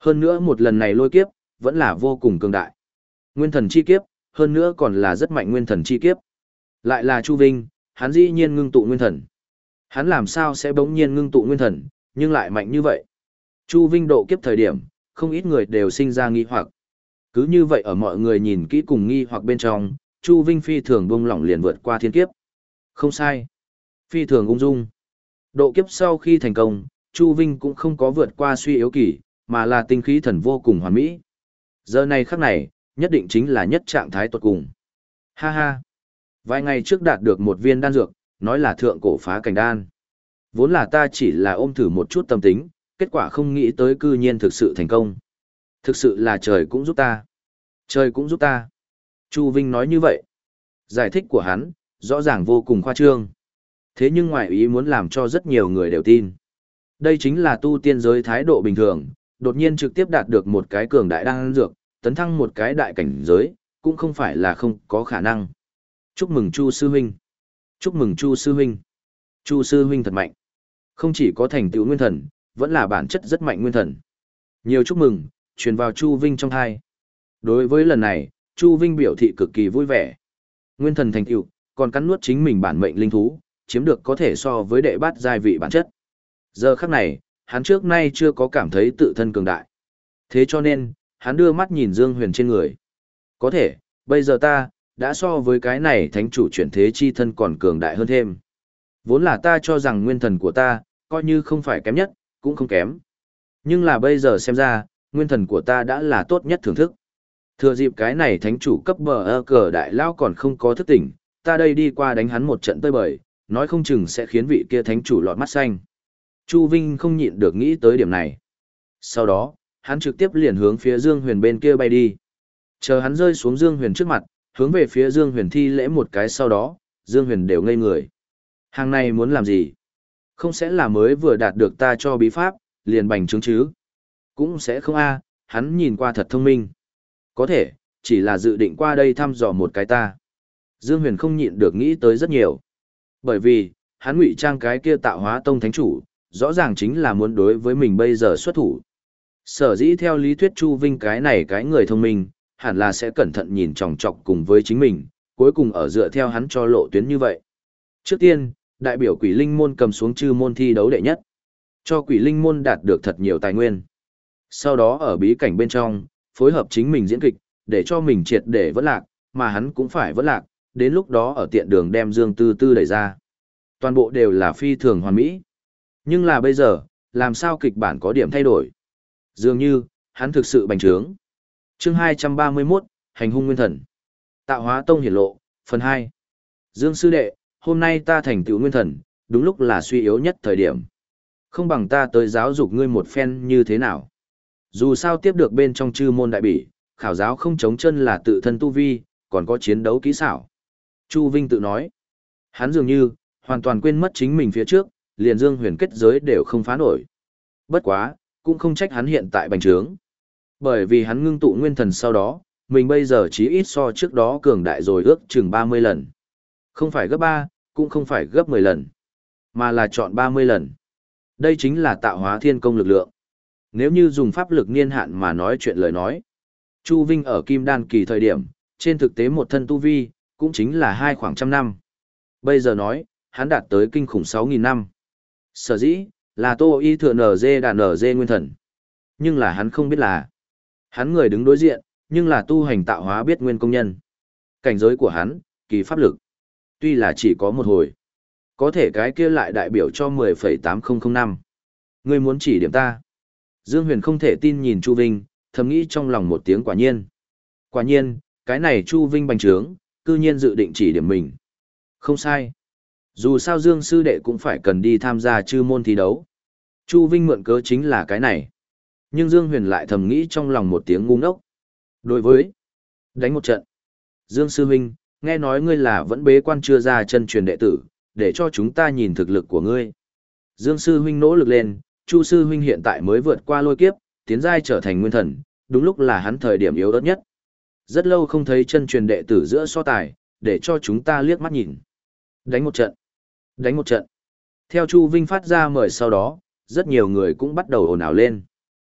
Hơn nữa một lần này lôi kiếp, vẫn là vô cùng cường đại. Nguyên thần chi kiếp, hơn nữa còn là rất mạnh nguyên thần chi kiếp. Lại là Chu Vinh, hắn dĩ nhiên ngưng tụ nguyên thần. Hắn làm sao sẽ bỗng nhiên ngưng tụ nguyên thần, nhưng lại mạnh như vậy? Chu Vinh độ kiếp thời điểm, không ít người đều sinh ra nghi hoặc. Cứ như vậy ở mọi người nhìn kỹ cùng nghi hoặc bên trong, Chu Vinh phi thường buông lỏng liền vượt qua thiên kiếp. Không sai. Phi thường ung dung. Độ kiếp sau khi thành công, Chu Vinh cũng không có vượt qua suy yếu kỳ, mà là tinh khí thần vô cùng hoàn mỹ. Giờ này khắc này, nhất định chính là nhất trạng thái tuyệt cùng. Ha ha. Vài ngày trước đạt được một viên đan dược, nói là thượng cổ phá cảnh đan. Vốn là ta chỉ là ôm thử một chút tâm tính, kết quả không nghĩ tới cư nhiên thực sự thành công. Thực sự là trời cũng giúp ta. Trời cũng giúp ta. Chu Vinh nói như vậy. Giải thích của hắn, rõ ràng vô cùng khoa trương. Thế nhưng ngoại ý muốn làm cho rất nhiều người đều tin. Đây chính là tu tiên giới thái độ bình thường, đột nhiên trực tiếp đạt được một cái cường đại đan dược, tấn thăng một cái đại cảnh giới, cũng không phải là không có khả năng. Chúc mừng Chu sư huynh. Chúc mừng Chu sư huynh. Chu sư huynh thật mạnh. Không chỉ có thành tựu nguyên thần, vẫn là bản chất rất mạnh nguyên thần. Nhiều chúc mừng, truyền vào Chu Vinh trong tai. Đối với lần này, Chu Vinh biểu thị cực kỳ vui vẻ. Nguyên thần thành tựu, còn cắn nuốt chính mình bản mệnh linh thú, chiếm được có thể so với đệ bát giai vị bản chất. Giờ khắc này, hắn trước nay chưa có cảm thấy tự thân cường đại. Thế cho nên, hắn đưa mắt nhìn Dương Huyền trên người. Có thể, bây giờ ta, đã so với cái này thánh chủ chuyển thế chi thân còn cường đại hơn thêm. Vốn là ta cho rằng nguyên thần của ta, coi như không phải kém nhất, cũng không kém. Nhưng là bây giờ xem ra, nguyên thần của ta đã là tốt nhất thưởng thức. Thừa dịp cái này thánh chủ cấp bờ ơ cờ đại lao còn không có thức tỉnh, ta đây đi qua đánh hắn một trận tơi bời, nói không chừng sẽ khiến vị kia thánh chủ lọt mắt xanh. Chu Vinh không nhịn được nghĩ tới điểm này. Sau đó, hắn trực tiếp liền hướng phía Dương Huyền bên kia bay đi. Chờ hắn rơi xuống Dương Huyền trước mặt, hướng về phía Dương Huyền thi lễ một cái sau đó, Dương Huyền đều ngây người. Hàng này muốn làm gì? Không sẽ là mới vừa đạt được ta cho bí pháp, liền bành trướng chứ? Cũng sẽ không a, hắn nhìn qua thật thông minh. Có thể, chỉ là dự định qua đây thăm dò một cái ta. Dương Huyền không nhịn được nghĩ tới rất nhiều. Bởi vì, hắn ngụy trang cái kia tạo hóa tông thánh chủ, rõ ràng chính là muốn đối với mình bây giờ xuất thủ. Sở dĩ theo lý thuyết Chu Vinh cái này cái người thông minh, hẳn là sẽ cẩn thận nhìn chòng chọc cùng với chính mình, cuối cùng ở dựa theo hắn cho lộ tuyến như vậy. Trước tiên, đại biểu quỷ linh môn cầm xuống chư môn thi đấu đệ nhất, cho quỷ linh môn đạt được thật nhiều tài nguyên. Sau đó ở bí cảnh bên trong, phối hợp chính mình diễn kịch, để cho mình triệt để vỡ lạc, mà hắn cũng phải vỡ lạc, đến lúc đó ở tiện đường đem Dương Tư Tư đẩy ra. Toàn bộ đều là phi thường hoàn mỹ. Nhưng là bây giờ, làm sao kịch bản có điểm thay đổi? Dường như, hắn thực sự bành trướng. Chương hai trăm ba mươi mốt, Hành hung nguyên thần. Tạo hóa tông hiển lộ, phần hai. Dương sư đệ, hôm nay ta thành tựu nguyên thần, đúng lúc là suy yếu nhất thời điểm. Không bằng ta tới giáo dục ngươi một phen như thế nào. Dù sao tiếp được bên trong chư môn đại bỉ, khảo giáo không chống chân là tự thân tu vi, còn có chiến đấu kỹ xảo. Chu Vinh tự nói. Hắn dường như, hoàn toàn quên mất chính mình phía trước, liền Dương Huyền kết giới đều không phá nổi. Bất quá, cũng không trách hắn hiện tại bành trướng. Bởi vì hắn ngưng tụ nguyên thần sau đó, mình bây giờ chí ít so trước đó cường đại rồi ước chừng ba mươi lần. Không phải gấp ba, cũng không phải gấp mười lần, mà là chọn ba mươi lần. Đây chính là tạo hóa thiên công lực lượng. Nếu như dùng pháp lực niên hạn mà nói chuyện lời nói, Chu Vinh ở Kim Đan kỳ thời điểm, trên thực tế một thân tu vi, cũng chính là hai khoảng trăm năm. Bây giờ nói, hắn đạt tới kinh khủng sáu nghìn năm. Sở dĩ, là Tô Y thừa nở dê đà nở dê nguyên thần. Nhưng là hắn không biết là, hắn người đứng đối diện, nhưng là tu hành tạo hóa biết nguyên công nhân. Cảnh giới của hắn, kỳ pháp lực. Tuy là chỉ có một hồi, có thể cái kia lại đại biểu cho mười phẩy tám không năm. Ngươi muốn chỉ điểm ta. Dương Huyền không thể tin nhìn Chu Vinh, thầm nghĩ trong lòng một tiếng quả nhiên. Quả nhiên, cái này Chu Vinh bành trướng, cư nhiên dự định chỉ điểm mình. Không sai. Dù sao Dương sư đệ cũng phải cần đi tham gia chư môn thi đấu. Chu Vinh mượn cớ chính là cái này. Nhưng Dương Huyền lại thầm nghĩ trong lòng một tiếng ngu ngốc. Đối với đánh một trận. Dương sư huynh, nghe nói ngươi là vẫn bế quan chưa ra chân truyền đệ tử, để cho chúng ta nhìn thực lực của ngươi. Dương sư huynh nỗ lực lên, Chu sư huynh hiện tại mới vượt qua lôi kiếp, tiến giai trở thành nguyên thần, đúng lúc là hắn thời điểm yếu ớt nhất. Rất lâu không thấy chân truyền đệ tử giữa so tài, để cho chúng ta liếc mắt nhìn. Đánh một trận. Đánh một trận. Theo Chu Vinh phát ra mời sau đó, rất nhiều người cũng bắt đầu ồn ào lên.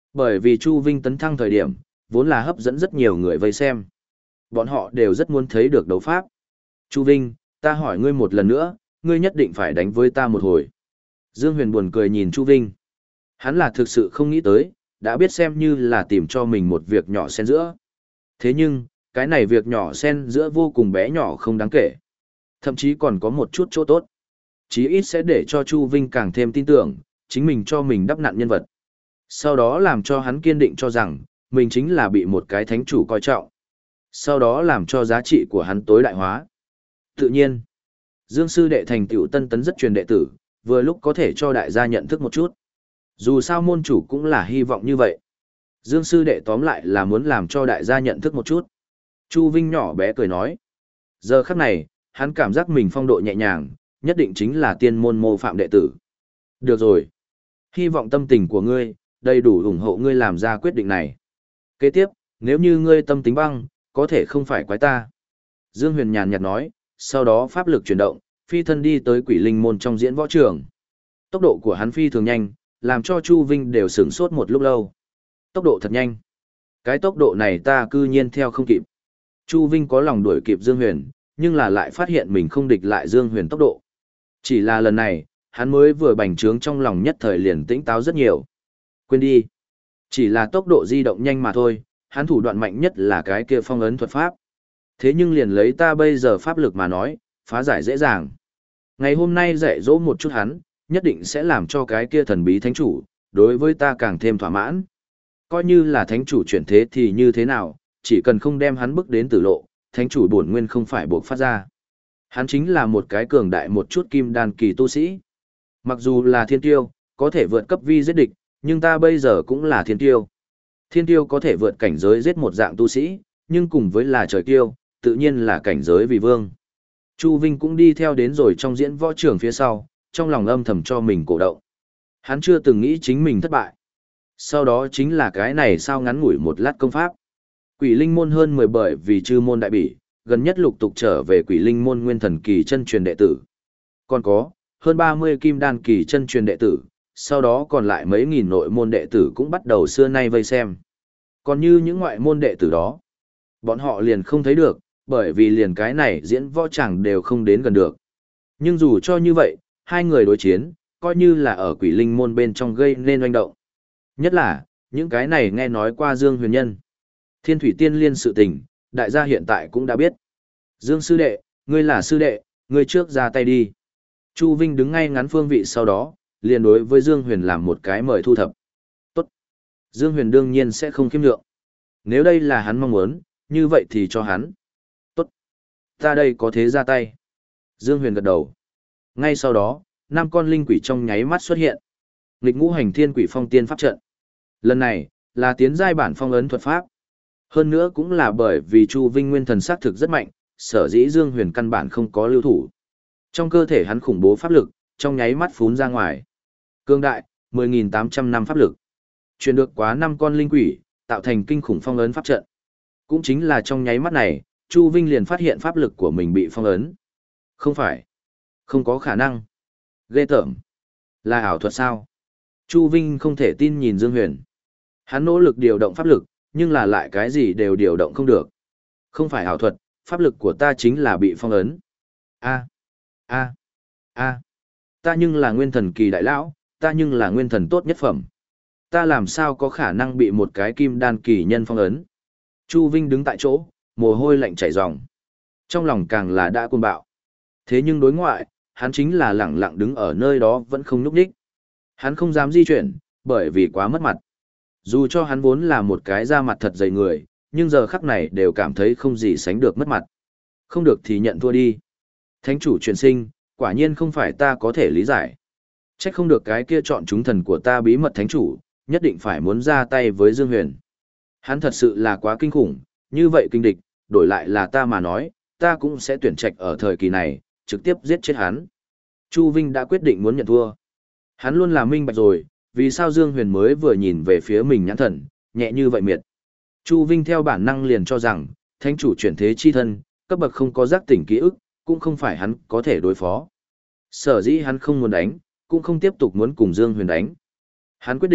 Bởi vì Chu Vinh tấn thăng thời điểm, vốn là hấp dẫn rất nhiều người vây xem. Bọn họ đều rất muốn thấy được đấu pháp. Chu Vinh, ta hỏi ngươi một lần nữa, ngươi nhất định phải đánh với ta một hồi. Dương Huyền buồn cười nhìn Chu Vinh. Hắn là thực sự không nghĩ tới, đã biết xem như là tìm cho mình một việc nhỏ xen giữa. Thế nhưng, cái này việc nhỏ xen giữa vô cùng bé nhỏ không đáng kể. Thậm chí còn có một chút chỗ tốt. Chí ít sẽ để cho Chu Vinh càng thêm tin tưởng, chính mình cho mình đắp nặn nhân vật. Sau đó làm cho hắn kiên định cho rằng, mình chính là bị một cái thánh chủ coi trọng. Sau đó làm cho giá trị của hắn tối đại hóa. Tự nhiên, Dương sư đệ thành tựu tân tấn rất truyền đệ tử, vừa lúc có thể cho đại gia nhận thức một chút. Dù sao môn chủ cũng là hy vọng như vậy. Dương sư đệ tóm lại là muốn làm cho đại gia nhận thức một chút. Chu Vinh nhỏ bé cười nói. Giờ khắc này, hắn cảm giác mình phong độ nhẹ nhàng, nhất định chính là tiên môn mô phạm đệ tử. Được rồi. Hy vọng tâm tình của ngươi, đầy đủ ủng hộ ngươi làm ra quyết định này. Kế tiếp, nếu như ngươi tâm tính băng, có thể không phải quái ta. Dương Huyền nhàn nhạt nói, sau đó pháp lực chuyển động, phi thân đi tới quỷ linh môn trong diễn võ trường. Tốc độ của hắn phi thường nhanh, làm cho Chu Vinh đều sửng sốt một lúc lâu. Tốc độ thật nhanh. Cái tốc độ này ta cư nhiên theo không kịp. Chu Vinh có lòng đuổi kịp Dương Huyền, nhưng là lại phát hiện mình không địch lại Dương Huyền tốc độ. Chỉ là lần này, hắn mới vừa bành trướng trong lòng nhất thời liền tĩnh táo rất nhiều. Quên đi. Chỉ là tốc độ di động nhanh mà thôi, hắn thủ đoạn mạnh nhất là cái kia phong ấn thuật pháp. Thế nhưng liền lấy ta bây giờ pháp lực mà nói, phá giải dễ dàng. Ngày hôm nay dạy dỗ một chút hắn, nhất định sẽ làm cho cái kia thần bí thánh chủ, đối với ta càng thêm thỏa mãn. Coi như là thánh chủ chuyển thế thì như thế nào, chỉ cần không đem hắn bước đến tử lộ, thánh chủ bổn nguyên không phải buộc phát ra. Hắn chính là một cái cường đại một chút kim đan kỳ tu sĩ. Mặc dù là thiên tiêu, có thể vượt cấp vi giết địch, nhưng ta bây giờ cũng là thiên tiêu. Thiên tiêu có thể vượt cảnh giới giết một dạng tu sĩ, nhưng cùng với là trời tiêu, tự nhiên là cảnh giới vì vương. Chu Vinh cũng đi theo đến rồi trong diễn võ trường phía sau, trong lòng âm thầm cho mình cổ động. Hắn chưa từng nghĩ chính mình thất bại. Sau đó chính là cái này sao ngắn ngủi một lát công pháp. Quỷ linh môn hơn mười bởi vì chư môn đại bỉ, gần nhất lục tục trở về quỷ linh môn nguyên thần kỳ chân truyền đệ tử. Còn có, hơn ba mươi kim đan kỳ chân truyền đệ tử, sau đó còn lại mấy nghìn nội môn đệ tử cũng bắt đầu xưa nay vây xem. Còn như những ngoại môn đệ tử đó, bọn họ liền không thấy được, bởi vì liền cái này diễn võ chẳng đều không đến gần được. Nhưng dù cho như vậy, hai người đối chiến, coi như là ở quỷ linh môn bên trong gây nên oanh động. Nhất là, những cái này nghe nói qua Dương Huyền Nhân. Thiên Thủy Tiên Liên sự tình, đại gia hiện tại cũng đã biết. Dương sư đệ, ngươi là sư đệ, ngươi trước ra tay đi. Chu Vinh đứng ngay ngắn phương vị sau đó, liền đối với Dương Huyền làm một cái mời thu thập. Tốt. Dương Huyền đương nhiên sẽ không khiêm nhượng. Nếu đây là hắn mong muốn, như vậy thì cho hắn. Tốt. Ta đây có thế ra tay. Dương Huyền gật đầu. Ngay sau đó, năm con linh quỷ trong nháy mắt xuất hiện. Nghịch ngũ hành thiên quỷ phong tiên pháp trận. Lần này, là tiến giai bản phong ấn thuật pháp. Hơn nữa cũng là bởi vì Chu Vinh nguyên thần xác thực rất mạnh, sở dĩ Dương Huyền căn bản không có lưu thủ. Trong cơ thể hắn khủng bố pháp lực, trong nháy mắt phún ra ngoài. Cương đại, mười nghìn tám trăm năm pháp lực. Truyền được quá năm con linh quỷ, tạo thành kinh khủng phong ấn pháp trận. Cũng chính là trong nháy mắt này, Chu Vinh liền phát hiện pháp lực của mình bị phong ấn. Không phải. Không có khả năng. Ghê tởm. Là ảo thuật sao? Chu Vinh không thể tin nhìn Dương Huyền. Hắn nỗ lực điều động pháp lực, nhưng là lại cái gì đều điều động không được. Không phải ảo thuật, pháp lực của ta chính là bị phong ấn. A, a, a, ta nhưng là nguyên thần kỳ đại lão, ta nhưng là nguyên thần tốt nhất phẩm. Ta làm sao có khả năng bị một cái kim đan kỳ nhân phong ấn? Chu Vinh đứng tại chỗ, mồ hôi lạnh chảy ròng. Trong lòng càng là đã cuồng bạo. Thế nhưng đối ngoại, hắn chính là lẳng lặng đứng ở nơi đó vẫn không nhúc nhích. Hắn không dám di chuyển, bởi vì quá mất mặt. Dù cho hắn vốn là một cái da mặt thật dày người, nhưng giờ khắc này đều cảm thấy không gì sánh được mất mặt. Không được thì nhận thua đi. Thánh chủ truyền sinh, quả nhiên không phải ta có thể lý giải. Trách không được cái kia chọn chúng thần của ta bí mật thánh chủ, nhất định phải muốn ra tay với Dương Huyền. Hắn thật sự là quá kinh khủng, như vậy kinh địch, đổi lại là ta mà nói, ta cũng sẽ tuyển trạch ở thời kỳ này, trực tiếp giết chết hắn. Chu Vinh đã quyết định muốn nhận thua. Hắn luôn là minh bạch rồi, vì sao Dương Huyền mới vừa nhìn về phía mình nhãn thần, nhẹ như vậy miệt. Chu Vinh theo bản năng liền cho rằng, thánh chủ chuyển thế chi thân, cấp bậc không có giác tỉnh ký ức, cũng không phải hắn có thể đối phó. Sở dĩ hắn không muốn đánh, cũng không tiếp tục muốn cùng Dương Huyền đánh. Hắn quyết định,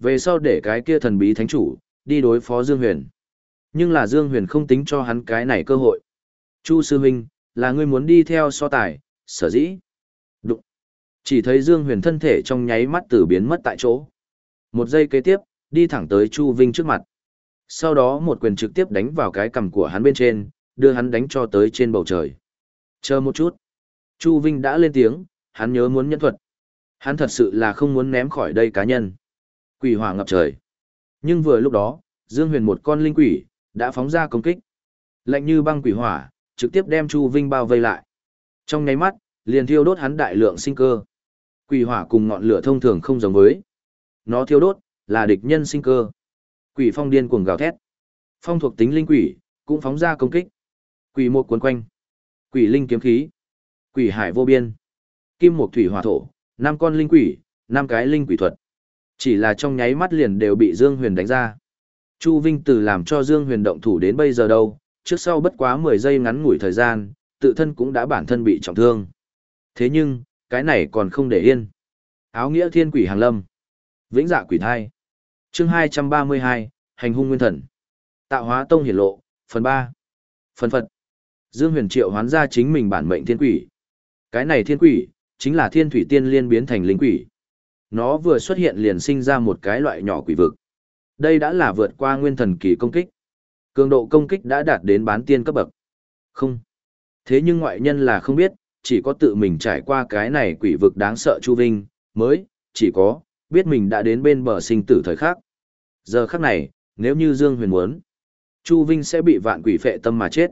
Về sau để cái kia thần bí thánh chủ, đi đối phó Dương Huyền. Nhưng là Dương Huyền không tính cho hắn cái này cơ hội. Chu sư huynh, là ngươi muốn đi theo so tài, sở dĩ. Đụng. Chỉ thấy Dương Huyền thân thể trong nháy mắt từ biến mất tại chỗ. Một giây kế tiếp, đi thẳng tới Chu Vinh trước mặt. Sau đó một quyền trực tiếp đánh vào cái cằm của hắn bên trên, đưa hắn đánh cho tới trên bầu trời. Chờ một chút. Chu Vinh đã lên tiếng, hắn nhớ muốn nhẫn thuật. Hắn thật sự là không muốn ném khỏi đây cá nhân. Quỷ hỏa ngập trời. Nhưng vừa lúc đó, Dương Huyền một con linh quỷ, đã phóng ra công kích. Lạnh như băng quỷ hỏa, trực tiếp đem Chu Vinh bao vây lại. Trong nháy mắt, liền thiêu đốt hắn đại lượng sinh cơ. Quỷ hỏa cùng ngọn lửa thông thường không giống với. Nó thiêu đốt, là địch nhân sinh cơ. Quỷ phong điên cuồng gào thét. Phong thuộc tính linh quỷ, cũng phóng ra công kích. Quỷ một cuốn quanh. Quỷ linh kiếm khí. Quỷ hải vô biên. Kim một thủy hỏa thổ, năm con linh quỷ, năm cái linh quỷ thuật. Chỉ là trong nháy mắt liền đều bị Dương Huyền đánh ra. Chu Vinh từ làm cho Dương Huyền động thủ đến bây giờ đâu, trước sau bất quá mười giây ngắn ngủi thời gian, tự thân cũng đã bản thân bị trọng thương. Thế nhưng, cái này còn không để yên. Áo nghĩa thiên quỷ hàng lâm. Vĩnh dạ quỷ thai. Chương hai trăm ba mươi hai, hành hung nguyên thần. Tạo hóa tông hiển lộ, phần ba. Phần phật. Dương Huyền triệu hoán ra chính mình bản mệnh thiên quỷ. Cái này thiên quỷ, chính là thiên thủy tiên liên biến thành linh quỷ. Nó vừa xuất hiện liền sinh ra một cái loại nhỏ quỷ vực. Đây đã là vượt qua nguyên thần kỳ công kích. Cường độ công kích đã đạt đến bán tiên cấp bậc. Không. Thế nhưng ngoại nhân là không biết, chỉ có tự mình trải qua cái này quỷ vực đáng sợ Chu Vinh, mới, chỉ có, biết mình đã đến bên bờ sinh tử thời khắc. Giờ khắc này, nếu như Dương Huyền muốn, Chu Vinh sẽ bị vạn quỷ phệ tâm mà chết.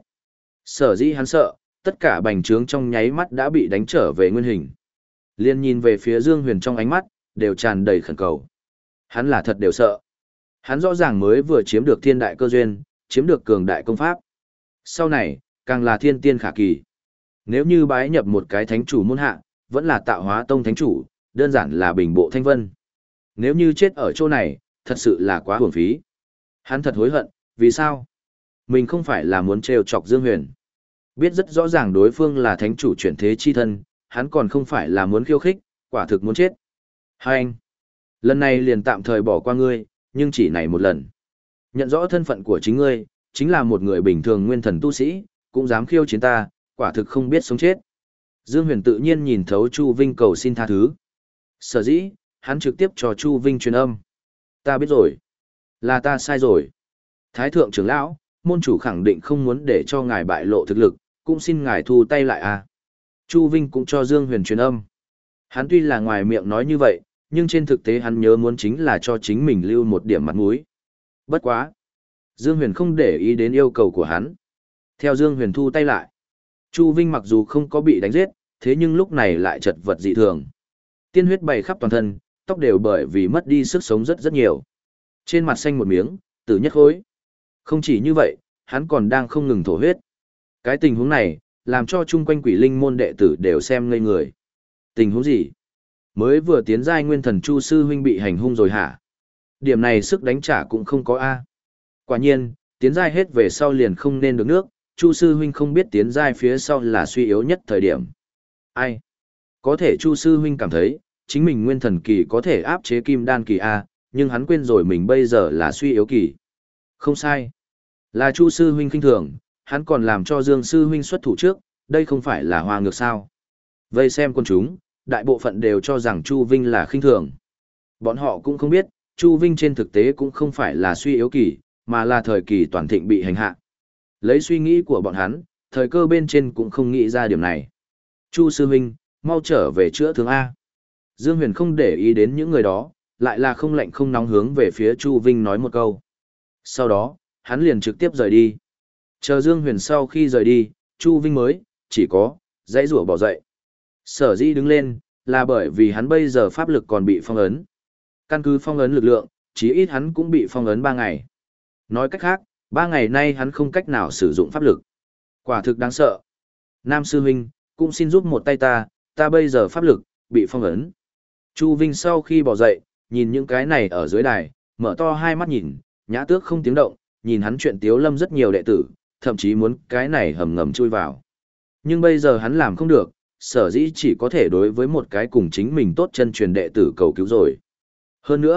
Sở dĩ hắn sợ, tất cả bành trướng trong nháy mắt đã bị đánh trở về nguyên hình. Liên nhìn về phía Dương Huyền trong ánh mắt, đều tràn đầy khẩn cầu. Hắn là thật đều sợ. Hắn rõ ràng mới vừa chiếm được thiên đại cơ duyên, chiếm được cường đại công pháp. Sau này, càng là thiên tiên khả kỳ. Nếu như bái nhập một cái thánh chủ môn hạ, vẫn là tạo hóa tông thánh chủ, đơn giản là bình bộ thanh vân. Nếu như chết ở chỗ này, thật sự là quá hưởng phí. Hắn thật hối hận, vì sao? Mình không phải là muốn trêu chọc Dương Huyền. Biết rất rõ ràng đối phương là thánh chủ chuyển thế chi thân, hắn còn không phải là muốn khiêu khích, quả thực muốn chết. Hai anh, lần này liền tạm thời bỏ qua ngươi, nhưng chỉ này một lần. Nhận rõ thân phận của chính ngươi, chính là một người bình thường nguyên thần tu sĩ, cũng dám khiêu chiến ta, quả thực không biết sống chết. Dương Huyền tự nhiên nhìn thấu Chu Vinh cầu xin tha thứ. Sở dĩ, hắn trực tiếp cho Chu Vinh truyền âm. Ta biết rồi. Là ta sai rồi. Thái thượng trưởng lão, môn chủ khẳng định không muốn để cho ngài bại lộ thực lực, cũng xin ngài thu tay lại à. Chu Vinh cũng cho Dương Huyền truyền âm. Hắn tuy là ngoài miệng nói như vậy, nhưng trên thực tế hắn nhớ muốn chính là cho chính mình lưu một điểm mặt mũi. Bất quá. Dương Huyền không để ý đến yêu cầu của hắn. Theo Dương Huyền thu tay lại. Chu Vinh mặc dù không có bị đánh giết, thế nhưng lúc này lại chật vật dị thường. Tiên huyết bày khắp toàn thân, tóc đều bởi vì mất đi sức sống rất rất nhiều. Trên mặt xanh một miếng, tử nhất khối. Không chỉ như vậy, hắn còn đang không ngừng thổ huyết. Cái tình huống này, làm cho chung quanh quỷ linh môn đệ tử đều xem ngây người. Tình huống gì? Mới vừa tiến giai nguyên thần Chu sư huynh bị hành hung rồi hả? Điểm này sức đánh trả cũng không có a. Quả nhiên, tiến giai hết về sau liền không nên được nước, Chu sư huynh không biết tiến giai phía sau là suy yếu nhất thời điểm. Ai? Có thể Chu sư huynh cảm thấy, chính mình nguyên thần kỳ có thể áp chế kim đan kỳ a, nhưng hắn quên rồi mình bây giờ là suy yếu kỳ. Không sai. Là Chu sư huynh khinh thường, hắn còn làm cho Dương sư huynh xuất thủ trước, đây không phải là hoa ngược sao? Vây xem con chúng, đại bộ phận đều cho rằng Chu Vinh là khinh thường. Bọn họ cũng không biết, Chu Vinh trên thực tế cũng không phải là suy yếu kỳ, mà là thời kỳ toàn thịnh bị hành hạ. Lấy suy nghĩ của bọn hắn, thời cơ bên trên cũng không nghĩ ra điểm này. Chu sư huynh, mau trở về chữa thương A. Dương Huyền không để ý đến những người đó, lại là không lạnh không nóng hướng về phía Chu Vinh nói một câu. Sau đó, hắn liền trực tiếp rời đi. Chờ Dương Huyền sau khi rời đi, Chu Vinh mới, chỉ có, dãy rủa bỏ dậy. Sở dĩ đứng lên, là bởi vì hắn bây giờ pháp lực còn bị phong ấn. Căn cứ phong ấn lực lượng, chí ít hắn cũng bị phong ấn ba ngày. Nói cách khác, ba ngày nay hắn không cách nào sử dụng pháp lực. Quả thực đáng sợ. Nam sư huynh, cũng xin giúp một tay ta, ta bây giờ pháp lực, bị phong ấn. Chu Vinh sau khi bỏ dậy, nhìn những cái này ở dưới đài, mở to hai mắt nhìn, nhã tước không tiếng động, nhìn hắn chuyện tiếu lâm rất nhiều đệ tử, thậm chí muốn cái này hầm ngầm chui vào. Nhưng bây giờ hắn làm không được, sở dĩ chỉ có thể đối với một cái cùng chính mình tốt chân truyền đệ tử cầu cứu rồi. Hơn nữa,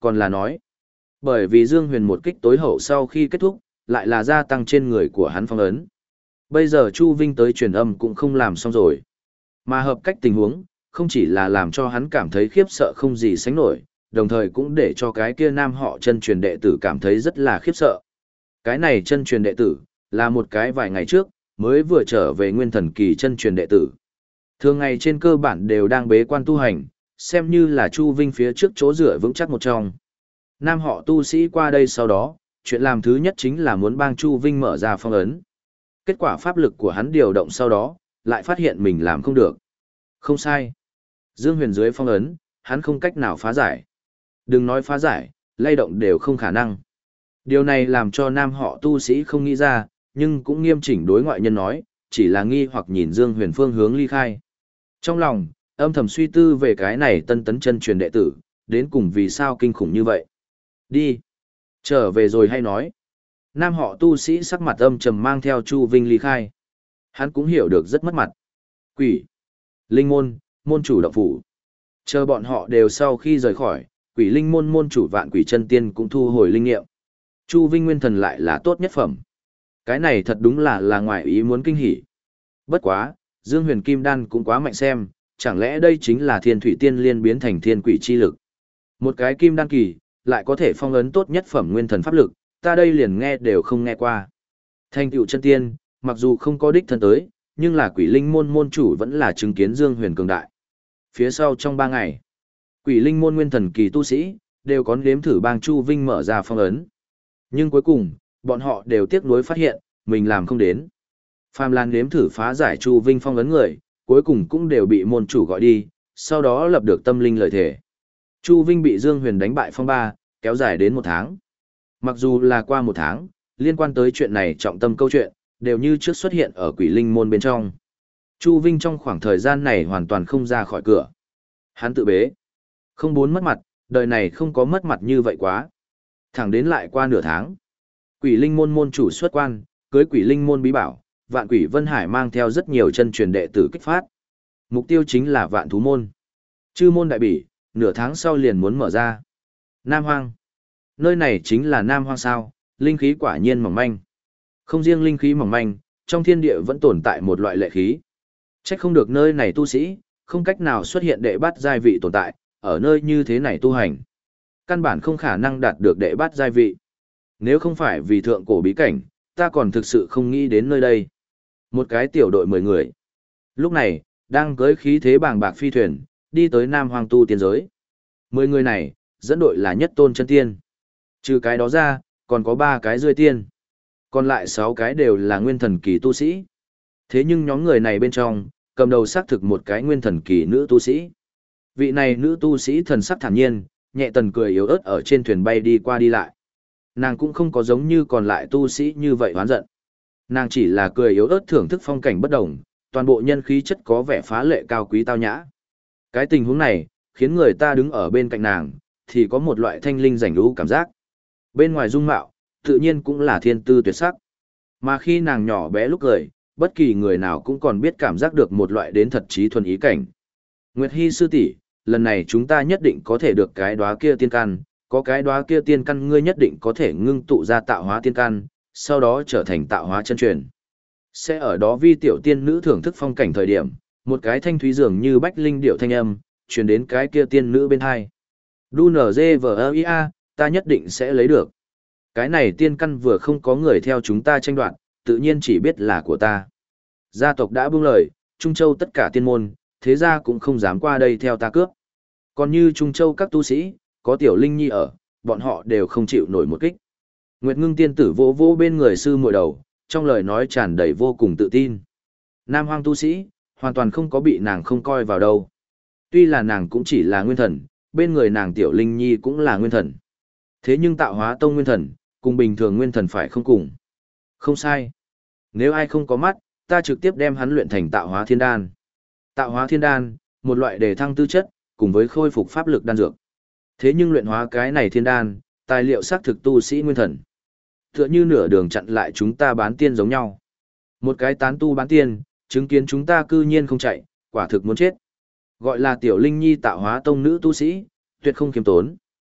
Còn là nói, bởi vì Dương Huyền một kích tối hậu sau khi kết thúc, lại là gia tăng trên người của hắn phong ấn. Bây giờ Chu Vinh tới truyền âm cũng không làm xong rồi. Mà hợp cách tình huống, không chỉ là làm cho hắn cảm thấy khiếp sợ không gì sánh nổi, đồng thời cũng để cho cái kia nam họ chân truyền đệ tử cảm thấy rất là khiếp sợ. Cái này chân truyền đệ tử, là một cái vài ngày trước, mới vừa trở về nguyên thần kỳ chân truyền đệ tử. Thường ngày trên cơ bản đều đang bế quan tu hành, xem như là Chu Vinh phía trước chỗ dựa vững chắc một trong. Nam họ tu sĩ qua đây sau đó, chuyện làm thứ nhất chính là muốn bang Chu Vinh mở ra phong ấn. Kết quả pháp lực của hắn điều động sau đó, lại phát hiện mình làm không được. Không sai. Dương Huyền dưới phong ấn, hắn không cách nào phá giải. Đừng nói phá giải, lay động đều không khả năng. Điều này làm cho nam họ tu sĩ không nghĩ ra, nhưng cũng nghiêm chỉnh đối ngoại nhân nói, chỉ là nghi hoặc nhìn Dương Huyền phương hướng ly khai. Trong lòng, âm thầm suy tư về cái này tân tấn chân truyền đệ tử, đến cùng vì sao kinh khủng như vậy. Đi. Trở về rồi hay nói. Nam họ tu sĩ sắc mặt âm trầm mang theo Chu Vinh ly khai. Hắn cũng hiểu được rất mất mặt. Quỷ. Linh môn, môn chủ động phủ. Chờ bọn họ đều sau khi rời khỏi, quỷ linh môn môn chủ vạn quỷ chân tiên cũng thu hồi linh nghiệm. Chu Vinh nguyên thần lại là tốt nhất phẩm. Cái này thật đúng là là ngoài ý muốn kinh hỉ. Bất quá, Dương Huyền Kim Đan cũng quá mạnh xem, chẳng lẽ đây chính là thiên thủy tiên liên biến thành thiên quỷ chi lực. Một cái kim đan kỳ, lại có thể phong ấn tốt nhất phẩm nguyên thần pháp lực, ta đây liền nghe đều không nghe qua. Thành tựu chân tiên, mặc dù không có đích thân tới, nhưng là quỷ linh môn môn chủ vẫn là chứng kiến Dương Huyền cường đại. Phía sau trong ba ngày, quỷ linh môn nguyên thần kỳ tu sĩ, đều có nếm thử bang Chu Vinh mở ra phong ấn. Nhưng cuối cùng, bọn họ đều tiếc nuối phát hiện, mình làm không đến. Phàm Lan nếm thử phá giải Chu Vinh phong ấn người, cuối cùng cũng đều bị môn chủ gọi đi, sau đó lập được tâm linh lợi thể. Chu Vinh bị Dương Huyền đánh bại phong ba, kéo dài đến một tháng. Mặc dù là qua một tháng, liên quan tới chuyện này trọng tâm câu chuyện, đều như trước xuất hiện ở quỷ linh môn bên trong. Chu Vinh trong khoảng thời gian này hoàn toàn không ra khỏi cửa. Hắn tự bế. Không muốn mất mặt, đời này không có mất mặt như vậy quá. Thẳng đến lại qua nửa tháng. Quỷ linh môn môn chủ xuất quan, cưới quỷ linh môn bí bảo, vạn quỷ Vân Hải mang theo rất nhiều chân truyền đệ tử kích phát. Mục tiêu chính là vạn thú môn. Chư môn đại bỉ, nửa tháng sau liền muốn mở ra. Nam Hoang. Nơi này chính là Nam Hoang sao, linh khí quả nhiên mỏng manh. Không riêng linh khí mỏng manh, trong thiên địa vẫn tồn tại một loại lệ khí. Trách không được nơi này tu sĩ, không cách nào xuất hiện đệ bát giai vị tồn tại, ở nơi như thế này tu hành. Căn bản không khả năng đạt được đệ bát giai vị. Nếu không phải vì thượng cổ bí cảnh, ta còn thực sự không nghĩ đến nơi đây. Một cái tiểu đội mười người. Lúc này, đang cưỡi khí thế bàng bạc phi thuyền, đi tới Nam Hoang tu tiên giới. Mười người này, dẫn đội là nhất tôn chân tiên. Trừ cái đó ra, còn có ba cái rươi tiên. Còn lại sáu cái đều là nguyên thần kỳ tu sĩ. Thế nhưng nhóm người này bên trong, cầm đầu xác thực một cái nguyên thần kỳ nữ tu sĩ. Vị này nữ tu sĩ thần sắc thản nhiên, nhẹ tần cười yếu ớt ở trên thuyền bay đi qua đi lại. Nàng cũng không có giống như còn lại tu sĩ như vậy hoán giận. Nàng chỉ là cười yếu ớt thưởng thức phong cảnh bất đồng, toàn bộ nhân khí chất có vẻ phá lệ cao quý tao nhã. Cái tình huống này, khiến người ta đứng ở bên cạnh nàng, thì có một loại thanh linh rảnh rũ cảm giác. Bên ngoài dung mạo, tự nhiên cũng là thiên tư tuyệt sắc. Mà khi nàng nhỏ bé lúc cười, bất kỳ người nào cũng còn biết cảm giác được một loại đến thật trí thuần ý cảnh. Nguyệt Hy sư tỷ, lần này chúng ta nhất định có thể được cái đóa kia tiên căn, có cái đóa kia tiên căn ngươi nhất định có thể ngưng tụ ra tạo hóa tiên căn, sau đó trở thành tạo hóa chân truyền. Sẽ ở đó vi tiểu tiên nữ thưởng thức phong cảnh thời điểm, một cái thanh thúy dường như bách linh điệu thanh âm, truyền đến cái kia tiên nữ bên hai. Đu nở dê vờ ia, ta nhất định sẽ lấy được. Cái này tiên căn vừa không có người theo chúng ta tranh đoạt, tự nhiên chỉ biết là của ta. Gia tộc đã buông lời, Trung Châu tất cả tiên môn, thế gia cũng không dám qua đây theo ta cướp. Còn như Trung Châu các tu sĩ, có tiểu linh nhi ở, bọn họ đều không chịu nổi một kích. Nguyệt Ngưng tiên tử vỗ vỗ bên người sư muội đầu, trong lời nói tràn đầy vô cùng tự tin. Nam Hoang tu sĩ, hoàn toàn không có bị nàng không coi vào đâu. Tuy là nàng cũng chỉ là nguyên thần, bên người nàng tiểu linh nhi cũng là nguyên thần. Thế nhưng tạo hóa tông nguyên thần, cùng bình thường nguyên thần phải không cùng. Không sai. Nếu ai không có mắt, ta trực tiếp đem hắn luyện thành tạo hóa thiên đan. Tạo hóa thiên đan, một loại đề thăng tư chất, cùng với khôi phục pháp lực đan dược. Thế nhưng luyện hóa cái này thiên đan, tài liệu xác thực tu sĩ nguyên thần. Tựa như nửa đường chặn lại chúng ta bán tiên giống nhau. Một cái tán tu bán tiên, chứng kiến chúng ta cư nhiên không chạy, quả thực muốn chết. Gọi là tiểu linh nhi tạo hóa tông nữ tu sĩ, tuyệt không kiêm tốn.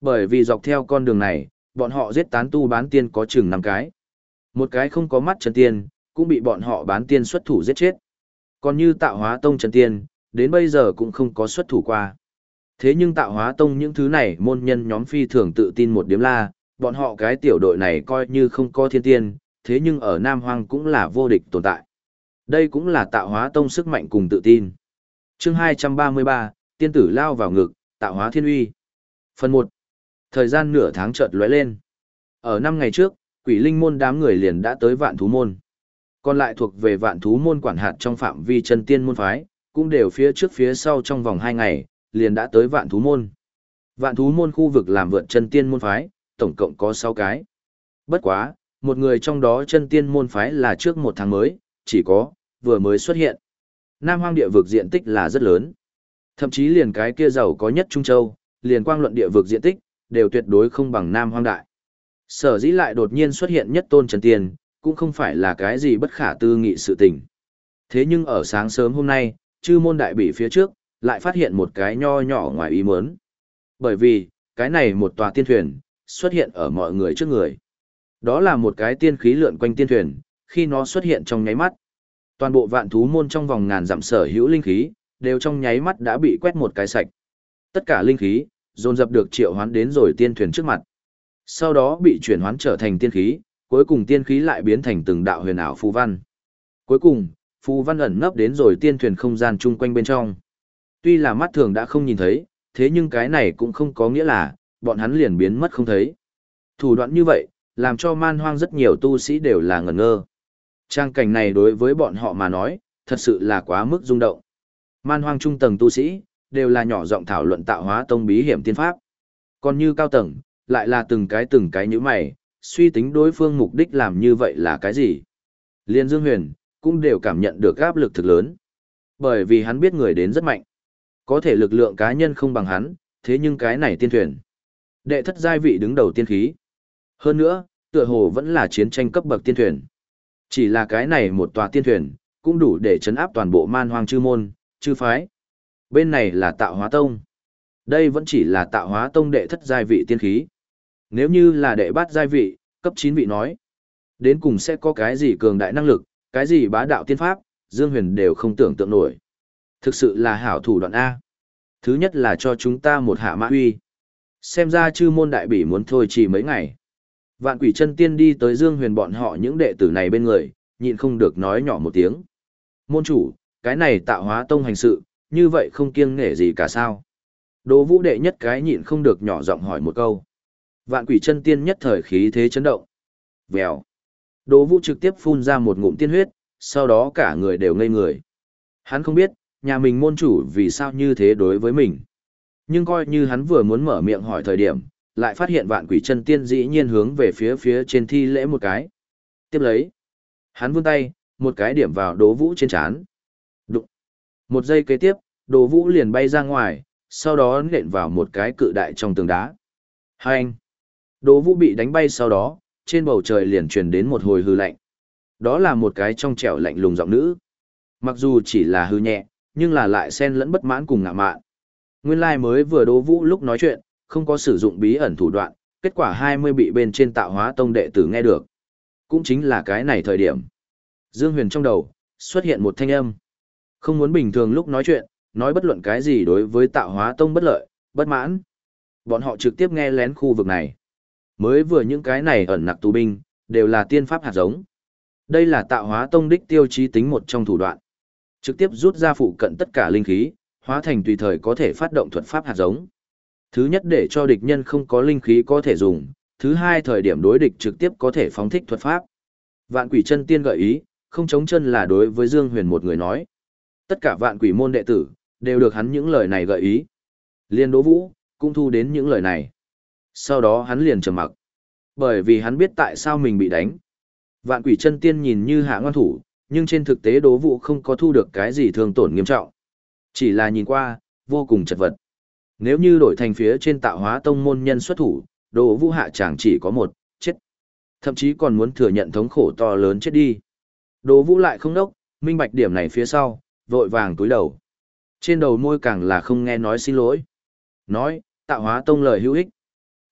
Bởi vì dọc theo con đường này, bọn họ giết tán tu bán tiên có chừng năm cái. Một cái không có mắt chân tiên, cũng bị bọn họ bán tiên xuất thủ giết chết. Còn như tạo hóa tông chân tiên, đến bây giờ cũng không có xuất thủ qua. Thế nhưng tạo hóa tông những thứ này môn nhân nhóm phi thường tự tin một điếm la, bọn họ cái tiểu đội này coi như không có thiên tiên, thế nhưng ở Nam Hoang cũng là vô địch tồn tại. Đây cũng là tạo hóa tông sức mạnh cùng tự tin. Chương hai trăm ba mươi ba, tiên tử lao vào ngực, tạo hóa thiên uy. Phần một. Thời gian nửa tháng chợt lóe lên. Ở năm ngày trước, Quỷ Linh môn đám người liền đã tới Vạn Thú môn. Còn lại thuộc về Vạn Thú môn quản hạt trong phạm vi chân tiên môn phái, cũng đều phía trước phía sau trong vòng hai ngày, liền đã tới Vạn Thú môn. Vạn Thú môn khu vực làm vượt chân tiên môn phái, tổng cộng có sáu cái. Bất quá, một người trong đó chân tiên môn phái là trước một tháng mới, chỉ có, vừa mới xuất hiện. Nam Hoang địa vực diện tích là rất lớn. Thậm chí liền cái kia giàu có nhất Trung Châu, liền quang luận địa vực diện tích, đều tuyệt đối không bằng Nam Hoang đại. Sở dĩ lại đột nhiên xuất hiện nhất tôn chân tiên, cũng không phải là cái gì bất khả tư nghị sự tình. Thế nhưng ở sáng sớm hôm nay, chư môn đại bị phía trước, lại phát hiện một cái nho nhỏ ngoài ý muốn. Bởi vì, cái này một tòa tiên thuyền, xuất hiện ở mọi người trước người. Đó là một cái tiên khí lượn quanh tiên thuyền, khi nó xuất hiện trong nháy mắt. Toàn bộ Vạn Thú môn trong vòng ngàn dặm sở hữu linh khí, đều trong nháy mắt đã bị quét một cái sạch. Tất cả linh khí, dồn dập được triệu hoán đến rồi tiên thuyền trước mặt. Sau đó bị chuyển hoán trở thành tiên khí, cuối cùng tiên khí lại biến thành từng đạo huyền ảo phù văn. Cuối cùng, phù văn ẩn nấp đến rồi tiên thuyền không gian chung quanh bên trong. Tuy là mắt thường đã không nhìn thấy, thế nhưng cái này cũng không có nghĩa là, bọn hắn liền biến mất không thấy. Thủ đoạn như vậy, làm cho Man Hoang rất nhiều tu sĩ đều là ngẩn ngơ. Trang cảnh này đối với bọn họ mà nói, thật sự là quá mức rung động. Man Hoang trung tầng tu sĩ, đều là nhỏ giọng thảo luận tạo hóa tông bí hiểm tiên pháp. Còn như cao tầng, lại là từng cái từng cái như mày, suy tính đối phương mục đích làm như vậy là cái gì. Liên Dương Huyền, cũng đều cảm nhận được áp lực thực lớn. Bởi vì hắn biết người đến rất mạnh. Có thể lực lượng cá nhân không bằng hắn, thế nhưng cái này tiên thuyền. Đệ thất giai vị đứng đầu tiên khí. Hơn nữa, tựa hồ vẫn là chiến tranh cấp bậc tiên thuyền. Chỉ là cái này một tòa tiên thuyền, cũng đủ để chấn áp toàn bộ Man Hoang chư môn, chư phái. Bên này là tạo hóa tông. Đây vẫn chỉ là tạo hóa tông đệ thất giai vị tiên khí. Nếu như là đệ bát giai vị, cấp chín vị nói. Đến cùng sẽ có cái gì cường đại năng lực, cái gì bá đạo tiên pháp, Dương Huyền đều không tưởng tượng nổi. Thực sự là hảo thủ đoạn A. Thứ nhất là cho chúng ta một hạ mã huy. Xem ra chư môn đại bỉ muốn thôi chỉ mấy ngày. Vạn Quỷ Chân Tiên đi tới Dương Huyền bọn họ những đệ tử này bên người, nhịn không được nói nhỏ một tiếng. Môn chủ, cái này tạo hóa tông hành sự, như vậy không kiêng nể gì cả sao. Đỗ Vũ đệ nhất cái nhịn không được nhỏ giọng hỏi một câu. Vạn Quỷ Chân Tiên nhất thời khí thế chấn động. Vèo. Đỗ Vũ trực tiếp phun ra một ngụm tiên huyết, sau đó cả người đều ngây người. Hắn không biết, nhà mình môn chủ vì sao như thế đối với mình. Nhưng coi như hắn vừa muốn mở miệng hỏi thời điểm, lại phát hiện Vạn Quỷ Chân Tiên dĩ nhiên hướng về phía phía trên thi lễ một cái. Tiếp lấy, hắn vươn tay, một cái điểm vào Đỗ Vũ trên trán. Đụng. Một giây kế tiếp, Đỗ Vũ liền bay ra ngoài, sau đó nện vào một cái cự đại trong tường đá. Hành. Đỗ Vũ bị đánh bay sau đó, trên bầu trời liền truyền đến một hồi hư lạnh. Đó là một cái trong trẻo lạnh lùng giọng nữ. Mặc dù chỉ là hư nhẹ, nhưng là lại xen lẫn bất mãn cùng ngạ mạn. Nguyên lai mới vừa Đỗ Vũ lúc nói chuyện, không có sử dụng bí ẩn thủ đoạn, kết quả hai mươi bị bên trên tạo hóa tông đệ tử nghe được. Cũng chính là cái này thời điểm. Dương Huyền trong đầu, xuất hiện một thanh âm. Không muốn bình thường lúc nói chuyện, nói bất luận cái gì đối với tạo hóa tông bất lợi, bất mãn. Bọn họ trực tiếp nghe lén khu vực này. Mới vừa những cái này ẩn nặc tù binh, đều là tiên pháp hạt giống. Đây là tạo hóa tông đích tiêu chí tính một trong thủ đoạn. Trực tiếp rút ra phụ cận tất cả linh khí, hóa thành tùy thời có thể phát động thuật pháp hạt giống. Thứ nhất để cho địch nhân không có linh khí có thể dùng, thứ hai thời điểm đối địch trực tiếp có thể phóng thích thuật pháp. Vạn Quỷ Chân Tiên gợi ý, không chống chân là đối với Dương Huyền một người nói. Tất cả vạn quỷ môn đệ tử, đều được hắn những lời này gợi ý. Liên Đỗ Vũ, cũng thu đến những lời này. Sau đó hắn liền trầm mặc. Bởi vì hắn biết tại sao mình bị đánh. Vạn Quỷ Chân Tiên nhìn như hạ ngoan thủ, nhưng trên thực tế Đỗ Vũ không có thu được cái gì thương tổn nghiêm trọng. Chỉ là nhìn qua, vô cùng chật vật. Nếu như đổi thành phía trên tạo hóa tông môn nhân xuất thủ, Đỗ Vũ hạ chẳng chỉ có một, chết. Thậm chí còn muốn thừa nhận thống khổ to lớn chết đi. Đỗ Vũ lại không đốc, minh bạch điểm này phía sau, vội vàng túi đầu. Trên đầu môi càng là không nghe nói xin lỗi. Nói, tạo hóa tông lời hữu ích.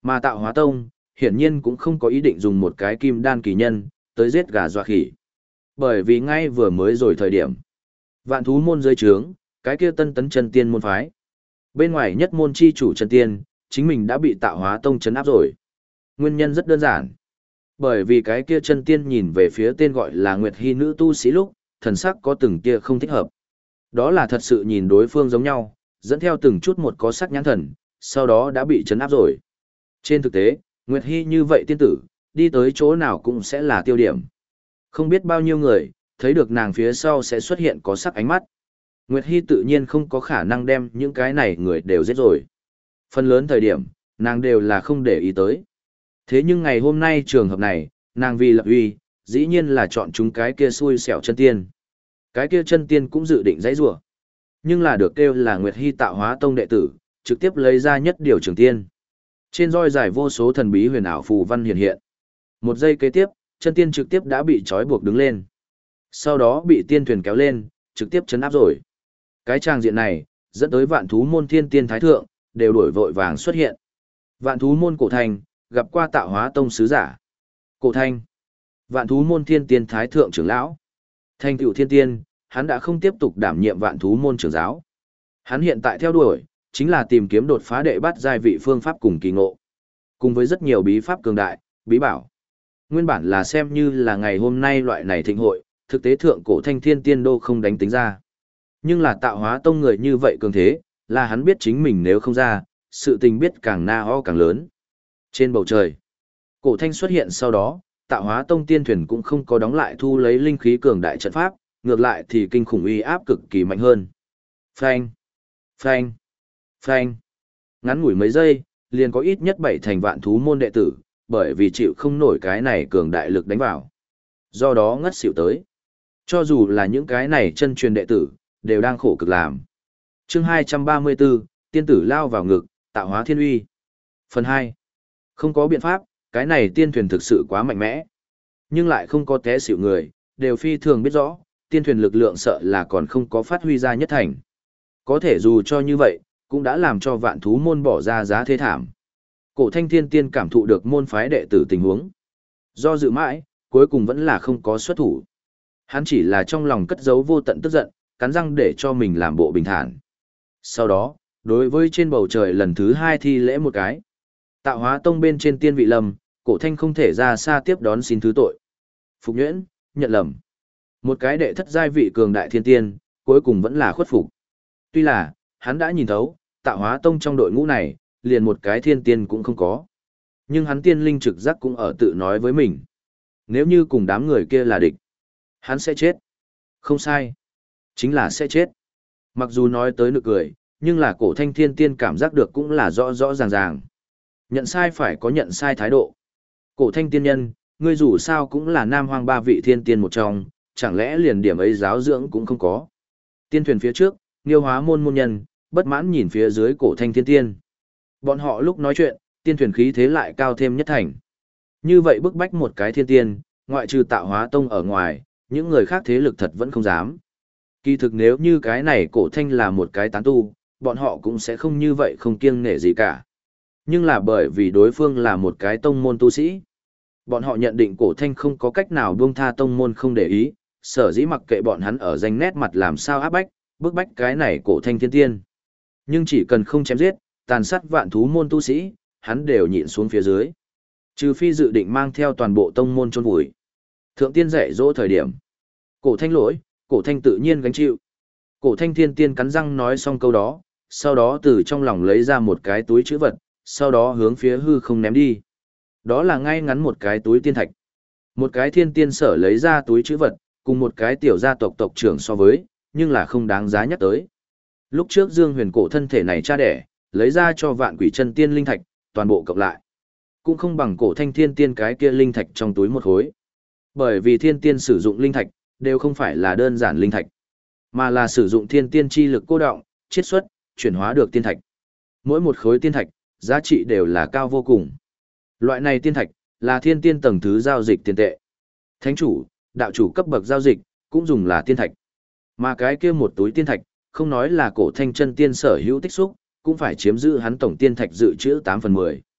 Mà Tạo Hóa Tông, hiển nhiên cũng không có ý định dùng một cái kim đan kỳ nhân, tới giết gà dọa khỉ. Bởi vì ngay vừa mới rồi thời điểm, vạn thú môn dưới trướng, cái kia tân tấn chân tiên môn phái. Bên ngoài nhất môn chi chủ chân tiên, chính mình đã bị Tạo Hóa Tông trấn áp rồi. Nguyên nhân rất đơn giản. Bởi vì cái kia chân tiên nhìn về phía tên gọi là Nguyệt Hy nữ tu sĩ lúc, thần sắc có từng kia không thích hợp. Đó là thật sự nhìn đối phương giống nhau, dẫn theo từng chút một có sắc nhãn thần, sau đó đã bị trấn áp rồi. Trên thực tế, Nguyệt Hy như vậy tiên tử, đi tới chỗ nào cũng sẽ là tiêu điểm. Không biết bao nhiêu người, thấy được nàng phía sau sẽ xuất hiện có sắc ánh mắt. Nguyệt Hy tự nhiên không có khả năng đem những cái này người đều giết rồi. Phần lớn thời điểm, nàng đều là không để ý tới. Thế nhưng ngày hôm nay trường hợp này, nàng vì lập uy, dĩ nhiên là chọn chúng cái kia xui xẻo chân tiên. Cái kia chân tiên cũng dự định dãy rủa, nhưng là được kêu là Nguyệt Hy Tạo Hóa Tông đệ tử, trực tiếp lấy ra nhất điều trường tiên. Trên roi dài vô số thần bí huyền ảo phù văn hiện hiện. Một giây kế tiếp, chân tiên trực tiếp đã bị trói buộc đứng lên. Sau đó bị tiên thuyền kéo lên, trực tiếp chấn áp rồi. Cái trang diện này, dẫn tới vạn thú môn thiên tiên thái thượng, đều đổi vội vàng xuất hiện. Vạn thú môn cổ thành, gặp qua Tạo Hóa Tông sứ giả. Cổ thanh, vạn thú môn thiên tiên thái thượng trưởng lão. Thành tựu thiên tiên, hắn đã không tiếp tục đảm nhiệm vạn thú môn trưởng giáo. Hắn hiện tại theo đuổi, chính là tìm kiếm đột phá đệ bát giai vị phương pháp cùng kỳ ngộ. Cùng với rất nhiều bí pháp cường đại, bí bảo. Nguyên bản là xem như là ngày hôm nay loại này thịnh hội, thực tế thượng cổ thanh thiên tiên đô không đánh tính ra. Nhưng là Tạo Hóa Tông người như vậy cường thế, là hắn biết chính mình nếu không ra, sự tình biết càng na ho càng lớn. Trên bầu trời, cổ thanh xuất hiện sau đó, Tạo Hóa Tông tiên thuyền cũng không có đóng lại thu lấy linh khí cường đại trận pháp, ngược lại thì kinh khủng uy áp cực kỳ mạnh hơn. Phanh, phanh, phanh. Ngắn ngủi mấy giây, liền có ít nhất bảy thành vạn thú môn đệ tử, bởi vì chịu không nổi cái này cường đại lực đánh vào. Do đó ngất xỉu tới. Cho dù là những cái này chân truyền đệ tử, đều đang khổ cực làm. Chương hai trăm ba mươi tư, tiên tử lao vào ngực, Tạo Hóa Thiên Uy. Phần hai. Không có biện pháp, cái này tiên thuyền thực sự quá mạnh mẽ. Nhưng lại không có té xỉu người, đều phi thường biết rõ, tiên thuyền lực lượng sợ là còn không có phát huy ra nhất thành. Có thể dù cho như vậy, cũng đã làm cho vạn thú môn bỏ ra giá thế thảm. Cổ thanh thiên tiên cảm thụ được môn phái đệ tử tình huống. Do dự mãi, cuối cùng vẫn là không có xuất thủ. Hắn chỉ là trong lòng cất giấu vô tận tức giận, cắn răng để cho mình làm bộ bình thản. Sau đó, đối với trên bầu trời lần thứ hai thi lễ một cái. Tạo Hóa Tông bên trên tiên vị lầm, cổ thanh không thể ra xa tiếp đón xin thứ tội. Phục nhuyễn, nhận lầm. Một cái đệ thất giai vị cường đại thiên tiên, cuối cùng vẫn là khuất phục. Tuy là, hắn đã nhìn thấu, Tạo Hóa Tông trong đội ngũ này, liền một cái thiên tiên cũng không có. Nhưng hắn tiên linh trực giác cũng ở tự nói với mình. Nếu như cùng đám người kia là địch, hắn sẽ chết. Không sai. Chính là sẽ chết. Mặc dù nói tới nực cười, nhưng là cổ thanh thiên tiên cảm giác được cũng là rõ rõ ràng ràng. Nhận sai phải có nhận sai thái độ. Cổ thanh tiên nhân, ngươi dù sao cũng là nam hoang ba vị thiên tiên một trong, chẳng lẽ liền điểm ấy giáo dưỡng cũng không có. Tiên thuyền phía trước, Nghiêu Hóa môn môn nhân, bất mãn nhìn phía dưới cổ thanh thiên tiên. Bọn họ lúc nói chuyện, tiên thuyền khí thế lại cao thêm nhất thành. Như vậy bức bách một cái thiên tiên, ngoại trừ Tạo Hóa Tông ở ngoài, những người khác thế lực thật vẫn không dám. Kỳ thực nếu như cái này cổ thanh là một cái tán tu, bọn họ cũng sẽ không như vậy không kiêng nể gì cả. Nhưng là bởi vì đối phương là một cái tông môn tu sĩ. Bọn họ nhận định cổ thanh không có cách nào buông tha tông môn không để ý, sở dĩ mặc kệ bọn hắn ở danh nét mặt làm sao áp bách, bức bách cái này cổ thanh thiên tiên. Nhưng chỉ cần không chém giết, tàn sát vạn thú môn tu sĩ, hắn đều nhịn xuống phía dưới. Trừ phi dự định mang theo toàn bộ tông môn chôn vùi. Thượng tiên dạy dỗ thời điểm. Cổ thanh lỗi, cổ thanh tự nhiên gánh chịu. Cổ thanh thiên tiên cắn răng nói xong câu đó, sau đó từ trong lòng lấy ra một cái túi chữ vật, sau đó hướng phía hư không ném đi. Đó là ngay ngắn một cái túi tiên thạch. Một cái thiên tiên sở lấy ra túi chữ vật, cùng một cái tiểu gia tộc tộc trưởng so với, nhưng là không đáng giá nhắc tới. Lúc trước Dương Huyền cổ thân thể này cha đẻ, lấy ra cho vạn quỷ chân tiên linh thạch, toàn bộ cộng lại. Cũng không bằng cổ thanh thiên tiên cái kia linh thạch trong túi một khối. Bởi vì thiên tiên sử dụng linh thạch, đều không phải là đơn giản linh thạch, mà là sử dụng thiên tiên chi lực cô đọng, chiết xuất, chuyển hóa được tiên thạch. Mỗi một khối tiên thạch, giá trị đều là cao vô cùng. Loại này tiên thạch, là thiên tiên tầng thứ giao dịch tiền tệ. Thánh chủ, đạo chủ cấp bậc giao dịch, cũng dùng là tiên thạch. Mà cái kia một túi tiên thạch, không nói là cổ thanh chân tiên sở hữu tích xúc, cũng phải chiếm giữ hắn tổng tiên thạch dự trữ tám phần mười.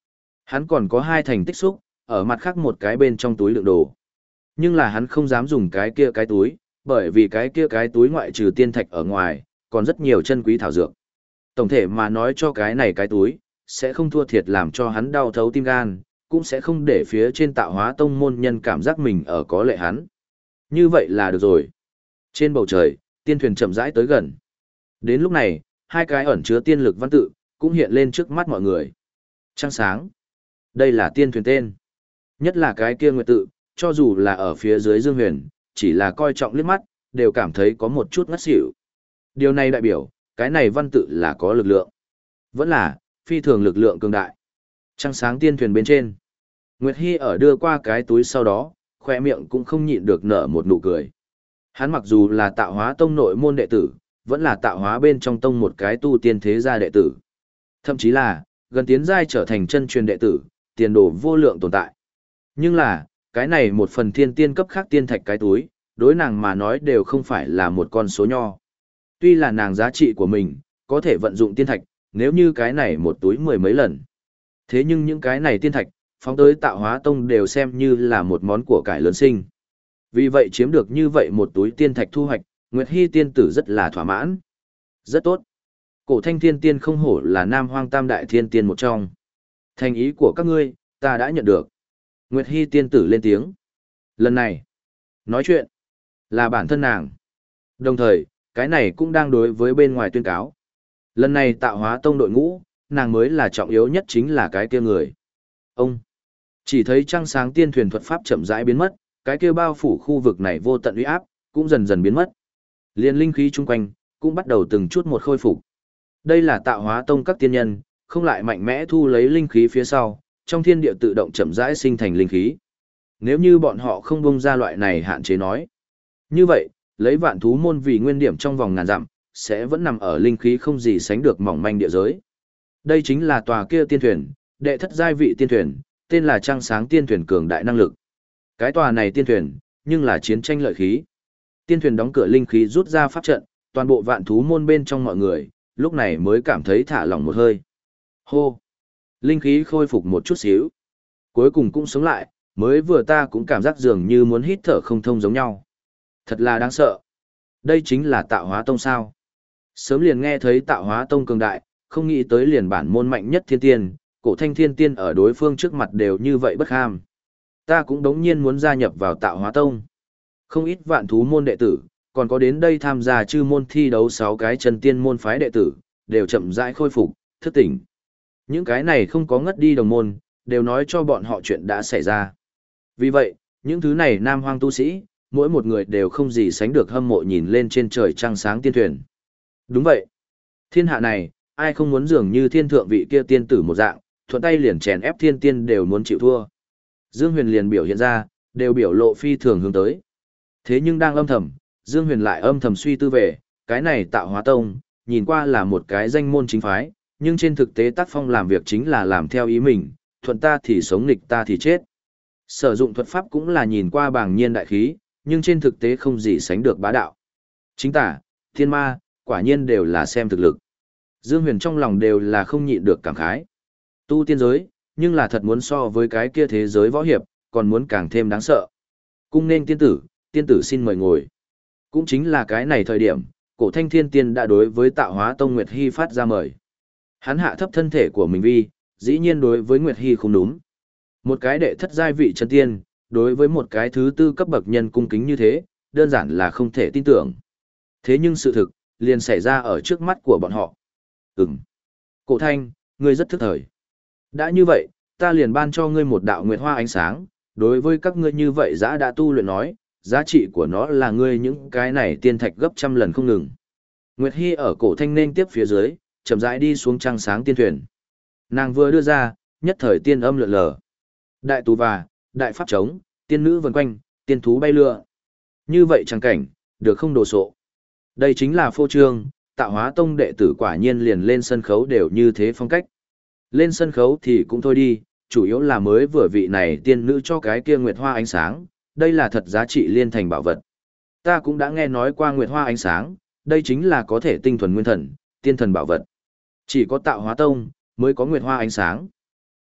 Hắn còn có hai thành tích xúc, ở mặt khác một cái bên trong túi đựng đồ. Nhưng là hắn không dám dùng cái kia cái túi, bởi vì cái kia cái túi ngoại trừ tiên thạch ở ngoài, còn rất nhiều chân quý thảo dược. Tổng thể mà nói cho cái này cái túi, sẽ không thua thiệt làm cho hắn đau thấu tim gan, cũng sẽ không để phía trên tạo hóa tông môn nhân cảm giác mình ở có lệ hắn. Như vậy là được rồi. Trên bầu trời, tiên thuyền chậm rãi tới gần. Đến lúc này, hai cái ẩn chứa tiên lực văn tự, cũng hiện lên trước mắt mọi người. Trăng sáng. Đây là tiên thuyền tên. Nhất là cái kia nguyệt tự, cho dù là ở phía dưới Dương Huyền, chỉ là coi trọng liếc mắt, đều cảm thấy có một chút ngất xỉu. Điều này đại biểu, cái này văn tự là có lực lượng. Vẫn là, phi thường lực lượng cường đại. Trăng sáng tiên thuyền bên trên. Nguyệt Hy ở đưa qua cái túi sau đó, khoe miệng cũng không nhịn được nở một nụ cười. Hắn mặc dù là tạo hóa tông nội môn đệ tử, vẫn là tạo hóa bên trong tông một cái tu tiên thế gia đệ tử. Thậm chí là, gần tiến giai trở thành chân truyền đệ tử, tiền đồ vô lượng tồn tại. Nhưng là, cái này một phần thiên tiên cấp khác tiên thạch cái túi, đối nàng mà nói đều không phải là một con số nho. Tuy là nàng giá trị của mình, có thể vận dụng tiên thạch, nếu như cái này một túi mười mấy lần. Thế nhưng những cái này tiên thạch, phóng tới tạo hóa tông đều xem như là một món của cải lớn sinh. Vì vậy chiếm được như vậy một túi tiên thạch thu hoạch, Nguyệt Hy tiên tử rất là thỏa mãn. Rất tốt. Cổ thanh thiên tiên không hổ là nam hoang tam đại thiên tiên một trong. Thành ý của các ngươi, ta đã nhận được. Nguyệt Hy tiên tử lên tiếng. Lần này, nói chuyện, là bản thân nàng. Đồng thời, cái này cũng đang đối với bên ngoài tuyên cáo. Lần này tạo hóa tông đội ngũ, nàng mới là trọng yếu nhất chính là cái kia người. Ông, chỉ thấy trăng sáng tiên thuyền thuật pháp chậm rãi biến mất, cái kia bao phủ khu vực này vô tận uy áp, cũng dần dần biến mất. Liên linh khí chung quanh, cũng bắt đầu từng chút một khôi phục. Đây là tạo hóa tông các tiên nhân, không lại mạnh mẽ thu lấy linh khí phía sau, trong thiên địa tự động chậm rãi sinh thành linh khí. Nếu như bọn họ không bung ra loại này hạn chế nói. Như vậy, lấy vạn thú môn vì nguyên điểm trong vòng ngàn dặm, sẽ vẫn nằm ở linh khí không gì sánh được mỏng manh địa giới. Đây chính là tòa kia tiên thuyền, đệ thất giai vị tiên thuyền, tên là trăng sáng tiên thuyền cường đại năng lực. Cái tòa này tiên thuyền, nhưng là chiến tranh lợi khí. Tiên thuyền đóng cửa linh khí rút ra pháp trận, toàn bộ vạn thú môn bên trong mọi người, lúc này mới cảm thấy thả lỏng một hơi. Hô! Linh khí khôi phục một chút xíu. Cuối cùng cũng sống lại, mới vừa ta cũng cảm giác dường như muốn hít thở không thông giống nhau. Thật là đáng sợ. Đây chính là tạo hóa tông sao. Sớm liền nghe thấy tạo hóa tông cường đại, không nghĩ tới liền bản môn mạnh nhất thiên tiên, cổ thanh thiên tiên ở đối phương trước mặt đều như vậy bất ham. Ta cũng đống nhiên muốn gia nhập vào tạo hóa tông. Không ít vạn thú môn đệ tử, còn có đến đây tham gia chư môn thi đấu sáu cái chân tiên môn phái đệ tử, đều chậm rãi khôi phục, thức tỉnh. Những cái này không có ngất đi đồng môn, đều nói cho bọn họ chuyện đã xảy ra. Vì vậy, những thứ này nam hoang tu sĩ, mỗi một người đều không gì sánh được hâm mộ nhìn lên trên trời trăng sáng tiên thuyền. Đúng vậy. Thiên hạ này, ai không muốn dường như thiên thượng vị kia tiên tử một dạng, thuận tay liền chèn ép thiên tiên đều muốn chịu thua. Dương Huyền liền biểu hiện ra, đều biểu lộ phi thường hướng tới. Thế nhưng đang âm thầm, Dương Huyền lại âm thầm suy tư về, cái này tạo hóa tông, nhìn qua là một cái danh môn chính phái, nhưng trên thực tế tác phong làm việc chính là làm theo ý mình, thuận ta thì sống nghịch ta thì chết. Sử dụng thuật pháp cũng là nhìn qua bàng nhiên đại khí, nhưng trên thực tế không gì sánh được bá đạo. Chính tả, thiên ma, quả nhiên đều là xem thực lực. Dương Huyền trong lòng đều là không nhịn được cảm khái. Tu tiên giới, nhưng là thật muốn so với cái kia thế giới võ hiệp, còn muốn càng thêm đáng sợ. Cung nên tiên tử, tiên tử xin mời ngồi. Cũng chính là cái này thời điểm, cổ thanh thiên tiên đã đối với tạo hóa tông Nguyệt Hy phát ra mời. Hắn hạ thấp thân thể của mình vi, dĩ nhiên đối với Nguyệt Hy không đúng. Một cái đệ thất giai vị chân tiên, đối với một cái thứ tư cấp bậc nhân cung kính như thế, đơn giản là không thể tin tưởng. Thế nhưng sự thực, liền xảy ra ở trước mắt của bọn họ. Ừm. Cổ thanh, ngươi rất thức thời. Đã như vậy, ta liền ban cho ngươi một đạo nguyệt hoa ánh sáng, đối với các ngươi như vậy giã đã tu luyện nói, giá trị của nó là ngươi những cái này tiên thạch gấp trăm lần không ngừng. Nguyệt Hy ở cổ thanh nên tiếp phía dưới, chậm rãi đi xuống trăng sáng tiên thuyền. Nàng vừa đưa ra, nhất thời tiên âm lượn lờ. Đại tú và, đại pháp trống, tiên nữ vần quanh, tiên thú bay lượn. Như vậy chẳng cảnh, được không đồ sộ. Đây chính là phô trương, tạo hóa tông đệ tử quả nhiên liền lên sân khấu đều như thế phong cách. Lên sân khấu thì cũng thôi đi, chủ yếu là mới vừa vị này tiên nữ cho cái kia nguyệt hoa ánh sáng, đây là thật giá trị liên thành bảo vật. Ta cũng đã nghe nói qua nguyệt hoa ánh sáng, đây chính là có thể tinh thuần nguyên thần, tiên thần bảo vật. Chỉ có tạo hóa tông, mới có nguyệt hoa ánh sáng.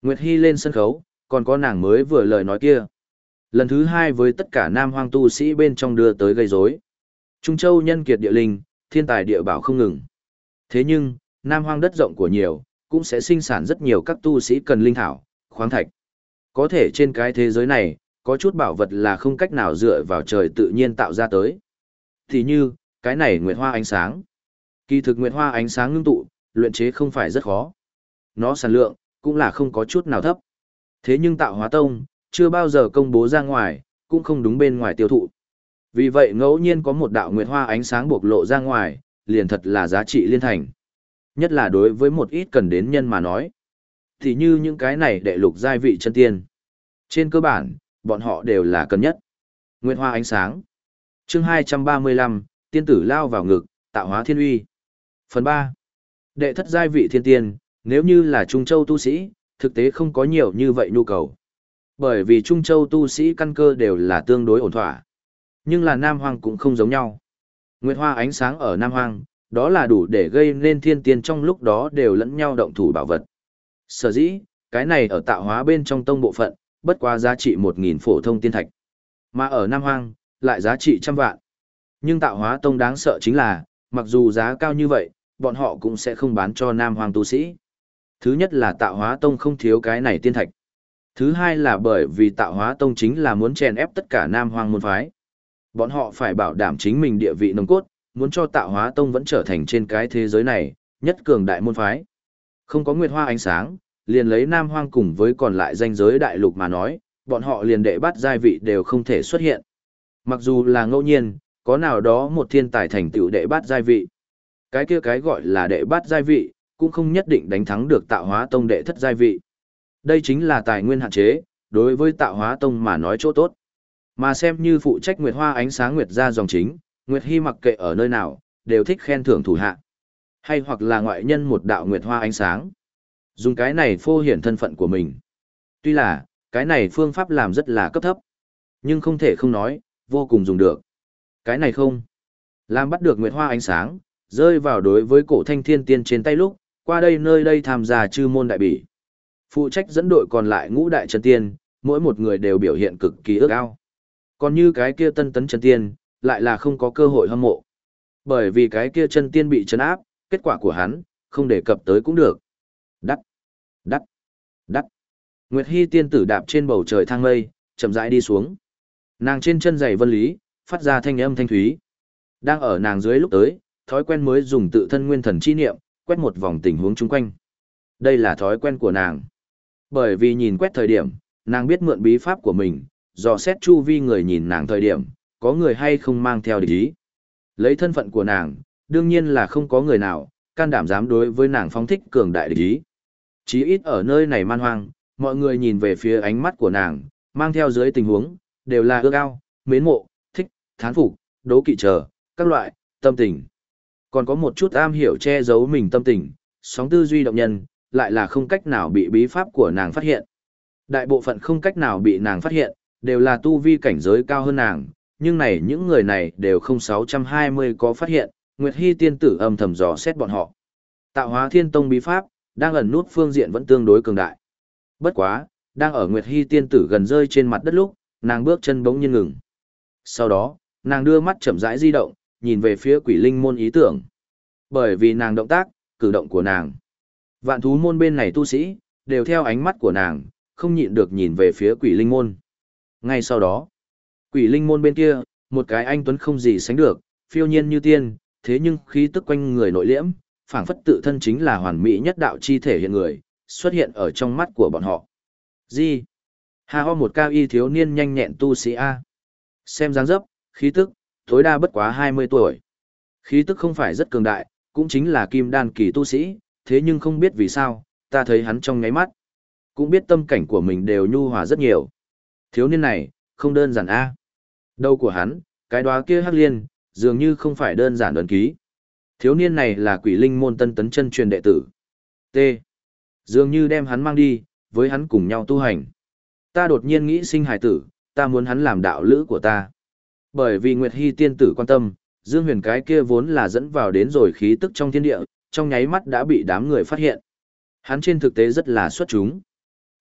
Nguyệt Hy lên sân khấu, còn có nàng mới vừa lời nói kia. Lần thứ hai với tất cả nam hoang tu sĩ bên trong đưa tới gây rối. Trung Châu nhân kiệt địa linh, thiên tài địa bảo không ngừng. Thế nhưng, nam hoang đất rộng của nhiều, cũng sẽ sinh sản rất nhiều các tu sĩ cần linh thảo, khoáng thạch. Có thể trên cái thế giới này, có chút bảo vật là không cách nào dựa vào trời tự nhiên tạo ra tới. Thì như, cái này nguyệt hoa ánh sáng. Kỳ thực nguyệt hoa ánh sáng ngưng tụ, luyện chế không phải rất khó. Nó sản lượng, cũng là không có chút nào thấp. Thế nhưng tạo hóa tông, chưa bao giờ công bố ra ngoài, cũng không đúng bên ngoài tiêu thụ. Vì vậy ngẫu nhiên có một đạo nguyệt hoa ánh sáng bộc lộ ra ngoài, liền thật là giá trị liên thành. Nhất là đối với một ít cần đến nhân mà nói. Thì như những cái này đệ lục giai vị chân tiên. Trên cơ bản, bọn họ đều là cần nhất. Nguyệt hoa ánh sáng. Chương hai trăm ba mươi lăm, tiên tử lao vào ngực, tạo hóa thiên uy. Phần ba. Đệ thất giai vị thiên tiên, nếu như là Trung Châu tu sĩ, thực tế không có nhiều như vậy nhu cầu. Bởi vì Trung Châu tu sĩ căn cơ đều là tương đối ổn thỏa. Nhưng là Nam Hoang cũng không giống nhau. Nguyệt hoa ánh sáng ở Nam Hoang, đó là đủ để gây nên thiên tiên trong lúc đó đều lẫn nhau động thủ bảo vật. Sở dĩ, cái này ở tạo hóa bên trong tông bộ phận, bất quá giá trị một nghìn phổ thông tiên thạch. Mà ở Nam Hoang, lại giá trị trăm vạn. Nhưng tạo hóa tông đáng sợ chính là, mặc dù giá cao như vậy, bọn họ cũng sẽ không bán cho Nam Hoang tu sĩ. Thứ nhất là tạo hóa tông không thiếu cái này tiên thạch. Thứ hai là bởi vì tạo hóa tông chính là muốn chèn ép tất cả Nam Hoang môn phái. Bọn họ phải bảo đảm chính mình địa vị nồng cốt, muốn cho tạo hóa tông vẫn trở thành trên cái thế giới này, nhất cường đại môn phái. Không có nguyệt hoa ánh sáng, liền lấy Nam Hoang cùng với còn lại danh giới đại lục mà nói, bọn họ liền đệ bắt giai vị đều không thể xuất hiện. Mặc dù là ngẫu nhiên, có nào đó một thiên tài thành tựu đệ bắt giai vị. Cái kia cái gọi là đệ bắt giai vị, cũng không nhất định đánh thắng được tạo hóa tông đệ thất giai vị. Đây chính là tài nguyên hạn chế, đối với tạo hóa tông mà nói chỗ tốt. Mà xem như phụ trách nguyệt hoa ánh sáng nguyệt ra dòng chính, Nguyệt Hy mặc kệ ở nơi nào, đều thích khen thưởng thủ hạ. Hay hoặc là ngoại nhân một đạo nguyệt hoa ánh sáng. Dùng cái này phô hiển thân phận của mình. Tuy là, cái này phương pháp làm rất là cấp thấp. Nhưng không thể không nói, vô cùng dùng được. Cái này không. Làm bắt được nguyệt hoa ánh sáng, rơi vào đối với cổ thanh thiên tiên trên tay lúc, qua đây nơi đây tham gia chư môn đại bỉ. Phụ trách dẫn đội còn lại ngũ đại chân tiên, mỗi một người đều biểu hiện cực kỳ ước ao. Còn như cái kia tân tấn chân tiên, lại là không có cơ hội hâm mộ. Bởi vì cái kia chân tiên bị trấn áp, kết quả của hắn, không đề cập tới cũng được. Đắt, đắt, đắt. Nguyệt Hy tiên tử đạp trên bầu trời thang mây, chậm rãi đi xuống. Nàng trên chân giày vân lý, phát ra thanh âm thanh thúy. Đang ở nàng dưới lúc tới, thói quen mới dùng tự thân nguyên thần chi niệm, quét một vòng tình huống chung quanh. Đây là thói quen của nàng. Bởi vì nhìn quét thời điểm, nàng biết mượn bí pháp của mình, dò xét chu vi người nhìn nàng thời điểm, có người hay không mang theo địch ý. Lấy thân phận của nàng, đương nhiên là không có người nào, can đảm dám đối với nàng phóng thích cường đại địch ý. Chí ít ở nơi này man hoang, mọi người nhìn về phía ánh mắt của nàng, mang theo dưới tình huống, đều là ước ao, mến mộ, thích, thán phục, đố kỵ chờ, các loại, tâm tình. Còn có một chút am hiểu che giấu mình tâm tình, sóng tư duy động nhân, lại là không cách nào bị bí pháp của nàng phát hiện. Đại bộ phận không cách nào bị nàng phát hiện, đều là tu vi cảnh giới cao hơn nàng, nhưng này những người này đều không sáu trăm hai mươi có phát hiện, Nguyệt Hy tiên tử âm thầm dò xét bọn họ. Tạo hóa thiên tông bí pháp, đang ẩn nút phương diện vẫn tương đối cường đại. Bất quá, đang ở Nguyệt Hy tiên tử gần rơi trên mặt đất lúc, nàng bước chân bỗng nhiên ngừng. Sau đó, nàng đưa mắt chậm rãi di động, nhìn về phía quỷ linh môn ý tưởng. Bởi vì nàng động tác, cử động của nàng. Vạn thú môn bên này tu sĩ, đều theo ánh mắt của nàng, không nhịn được nhìn về phía quỷ linh môn. Ngay sau đó, quỷ linh môn bên kia, một cái anh tuấn không gì sánh được, phiêu nhiên như tiên, thế nhưng khí tức quanh người nội liễm, phảng phất tự thân chính là hoàn mỹ nhất đạo chi thể hiện người, xuất hiện ở trong mắt của bọn họ. Gì? Hà ho một cao y thiếu niên nhanh nhẹn tu sĩ A. Xem dáng dấp, khí tức, tối đa bất quá hai mươi tuổi. Khí tức không phải rất cường đại, cũng chính là kim đan kỳ tu sĩ, thế nhưng không biết vì sao, ta thấy hắn trong ngáy mắt. Cũng biết tâm cảnh của mình đều nhu hòa rất nhiều. Thiếu niên này, không đơn giản A. Đầu của hắn, cái đóa kia hắc liên, dường như không phải đơn giản ấn ký. Thiếu niên này là quỷ linh môn tân tấn chân truyền đệ tử. T. Dường như đem hắn mang đi, với hắn cùng nhau tu hành. Ta đột nhiên nghĩ sinh hài tử, ta muốn hắn làm đạo lữ của ta. Bởi vì Nguyệt Hy tiên tử quan tâm, Dương Huyền cái kia vốn là dẫn vào đến rồi khí tức trong thiên địa, trong nháy mắt đã bị đám người phát hiện. Hắn trên thực tế rất là xuất chúng.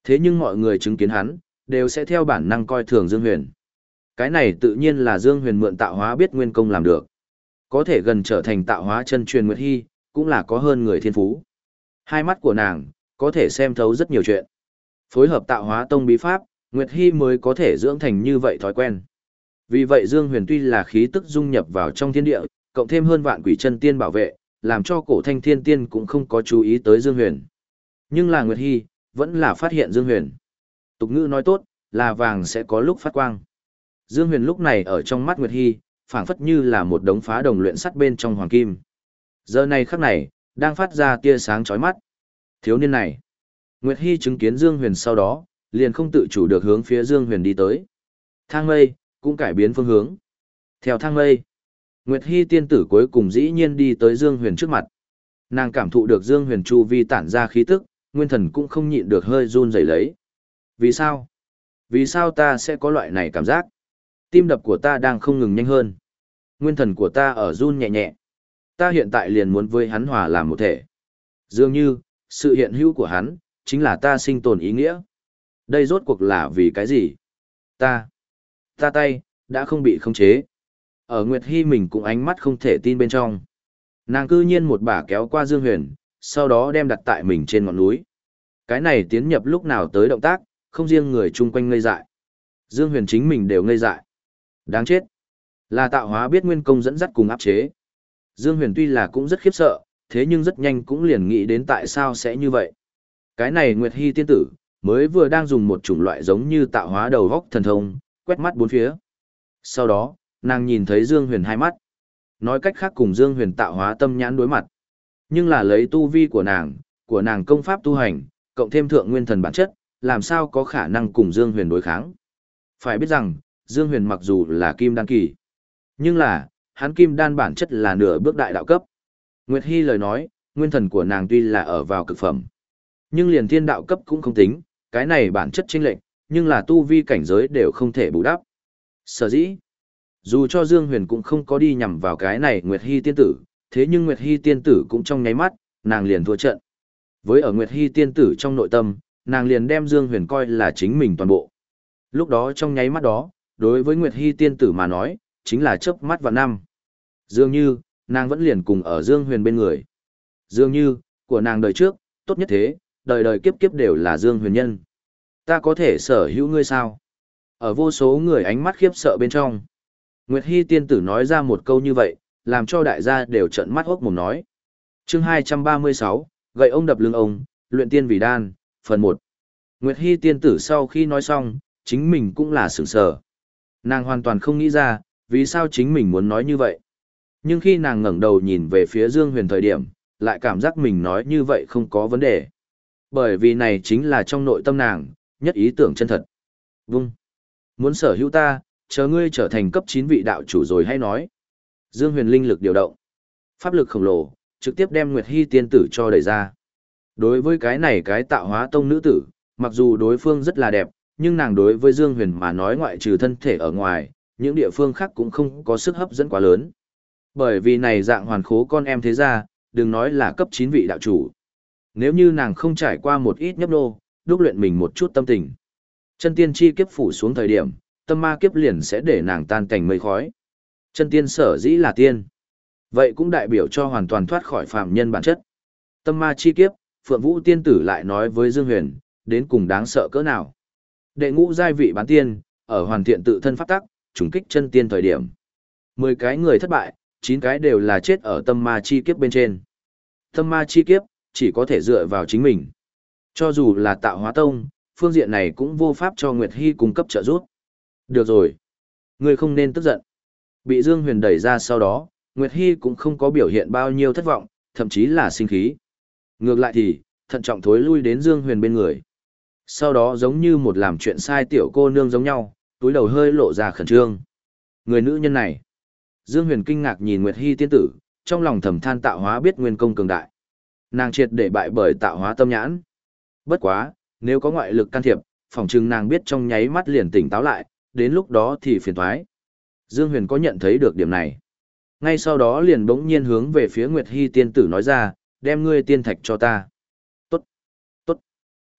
Thế nhưng mọi người chứng kiến hắn, đều sẽ theo bản năng coi thường Dương Huyền. Cái này tự nhiên là Dương Huyền mượn tạo hóa biết nguyên công làm được. Có thể gần trở thành tạo hóa chân truyền Nguyệt Hy, cũng là có hơn người thiên phú. Hai mắt của nàng, có thể xem thấu rất nhiều chuyện. Phối hợp tạo hóa tông bí pháp, Nguyệt Hy mới có thể dưỡng thành như vậy thói quen. Vì vậy Dương Huyền tuy là khí tức dung nhập vào trong thiên địa, cộng thêm hơn vạn quỷ chân tiên bảo vệ, làm cho cổ thanh thiên tiên cũng không có chú ý tới Dương Huyền. Nhưng là Nguyệt Hy, vẫn là phát hiện Dương Huyền. Tục ngữ nói tốt, là vàng sẽ có lúc phát quang. Dương Huyền lúc này ở trong mắt Nguyệt Hy, phảng phất như là một đống phá đồng luyện sắt bên trong hoàng kim. Giờ này khắc này, đang phát ra tia sáng chói mắt. Thiếu niên này. Nguyệt Hy chứng kiến Dương Huyền sau đó, liền không tự chủ được hướng phía Dương Huyền đi tới. Thang mây, cũng cải biến phương hướng. Theo thang mây, Nguyệt Hy tiên tử cuối cùng dĩ nhiên đi tới Dương Huyền trước mặt. Nàng cảm thụ được Dương Huyền chu vi tản ra khí tức, nguyên thần cũng không nhịn được hơi run rẩy lấy. Vì sao? Vì sao ta sẽ có loại này cảm giác? Tim đập của ta đang không ngừng nhanh hơn. Nguyên thần của ta ở run nhẹ nhẹ. Ta hiện tại liền muốn với hắn hòa làm một thể. Dường như, sự hiện hữu của hắn, chính là ta sinh tồn ý nghĩa. Đây rốt cuộc là vì cái gì? Ta, ta tay, đã không bị khống chế. Ở Nguyệt Hy mình cũng ánh mắt không thể tin bên trong. Nàng cư nhiên một bà kéo qua Dương Huyền, sau đó đem đặt tại mình trên ngọn núi. Cái này tiến nhập lúc nào tới động tác, không riêng người chung quanh ngây dại. Dương Huyền chính mình đều ngây dại. Đáng chết. Là tạo hóa biết nguyên công dẫn dắt cùng áp chế. Dương Huyền tuy là cũng rất khiếp sợ, thế nhưng rất nhanh cũng liền nghĩ đến tại sao sẽ như vậy. Cái này Nguyệt Hy tiên tử, mới vừa đang dùng một chủng loại giống như tạo hóa đầu góc thần thông, quét mắt bốn phía. Sau đó, nàng nhìn thấy Dương Huyền hai mắt. Nói cách khác cùng Dương Huyền tạo hóa tâm nhãn đối mặt. Nhưng là lấy tu vi của nàng, của nàng công pháp tu hành, cộng thêm thượng nguyên thần bản chất, làm sao có khả năng cùng Dương Huyền đối kháng. Phải biết rằng, Dương Huyền mặc dù là kim đan kỳ, nhưng là, hắn kim đan bản chất là nửa bước đại đạo cấp. Nguyệt Hy lời nói, nguyên thần của nàng tuy là ở vào cực phẩm, nhưng liền thiên đạo cấp cũng không tính, cái này bản chất chênh lệch, nhưng là tu vi cảnh giới đều không thể bù đắp. Sở dĩ, dù cho Dương Huyền cũng không có đi nhằm vào cái này Nguyệt Hy tiên tử, thế nhưng Nguyệt Hy tiên tử cũng trong nháy mắt, nàng liền thua trận. Với ở Nguyệt Hy tiên tử trong nội tâm, nàng liền đem Dương Huyền coi là chính mình toàn bộ. Lúc đó trong nháy mắt đó, đối với Nguyệt Hy tiên tử mà nói, chính là chớp mắt và năm. Dường như, nàng vẫn liền cùng ở Dương Huyền bên người. Dường như, của nàng đời trước, tốt nhất thế, đời đời kiếp kiếp đều là Dương Huyền nhân. Ta có thể sở hữu ngươi sao? Ở vô số người ánh mắt khiếp sợ bên trong. Nguyệt Hy tiên tử nói ra một câu như vậy, làm cho đại gia đều trợn mắt hốc mồm nói. Chương hai trăm ba mươi sáu, gậy ông đập lưng ông, luyện tiên vì đan, phần một. Nguyệt Hy tiên tử sau khi nói xong, chính mình cũng là sửng sở. Nàng hoàn toàn không nghĩ ra, vì sao chính mình muốn nói như vậy. Nhưng khi nàng ngẩng đầu nhìn về phía Dương Huyền thời điểm, lại cảm giác mình nói như vậy không có vấn đề. Bởi vì này chính là trong nội tâm nàng, nhất ý tưởng chân thật. Vung. Muốn sở hữu ta, chờ ngươi trở thành cấp chín vị đạo chủ rồi hay nói. Dương Huyền linh lực điều động. Pháp lực khổng lồ, trực tiếp đem Nguyệt Hy tiên tử cho đẩy ra. Đối với cái này cái tạo hóa tông nữ tử, mặc dù đối phương rất là đẹp, nhưng nàng đối với Dương Huyền mà nói ngoại trừ thân thể ở ngoài, những địa phương khác cũng không có sức hấp dẫn quá lớn. Bởi vì này dạng hoàn khố con em thế ra, đừng nói là cấp chín vị đạo chủ. Nếu như nàng không trải qua một ít nhấp nô, đúc luyện mình một chút tâm tình. Chân tiên chi kiếp phủ xuống thời điểm, tâm ma kiếp liền sẽ để nàng tan cảnh mây khói. Chân tiên sở dĩ là tiên. Vậy cũng đại biểu cho hoàn toàn thoát khỏi phàm nhân bản chất. Tâm ma chi kiếp, Phượng Vũ tiên tử lại nói với Dương Huyền, đến cùng đáng sợ cỡ nào. Đệ ngũ giai vị bán tiên, ở hoàn thiện tự thân pháp tắc, trùng kích chân tiên thời điểm. Mười cái người thất bại, chín cái đều là chết ở tâm ma chi kiếp bên trên. Tâm ma chi kiếp, chỉ có thể dựa vào chính mình. Cho dù là tạo hóa tông, phương diện này cũng vô pháp cho Nguyệt Hy cung cấp trợ giúp. Được rồi. Ngươi không nên tức giận. Bị Dương Huyền đẩy ra sau đó, Nguyệt Hy cũng không có biểu hiện bao nhiêu thất vọng, thậm chí là sinh khí. Ngược lại thì, thận trọng thối lui đến Dương Huyền bên người. Sau đó giống như một làm chuyện sai tiểu cô nương giống nhau, túi đầu hơi lộ ra khẩn trương. Người nữ nhân này. Dương Huyền kinh ngạc nhìn Nguyệt Hy tiên tử, trong lòng thầm than tạo hóa biết nguyên công cường đại. Nàng triệt để bại bởi tạo hóa tâm nhãn. Bất quá, nếu có ngoại lực can thiệp, phỏng chừng nàng biết trong nháy mắt liền tỉnh táo lại, đến lúc đó thì phiền toái. Dương Huyền có nhận thấy được điểm này. Ngay sau đó liền bỗng nhiên hướng về phía Nguyệt Hy tiên tử nói ra, đem ngươi tiên thạch cho ta. Tốt, tốt,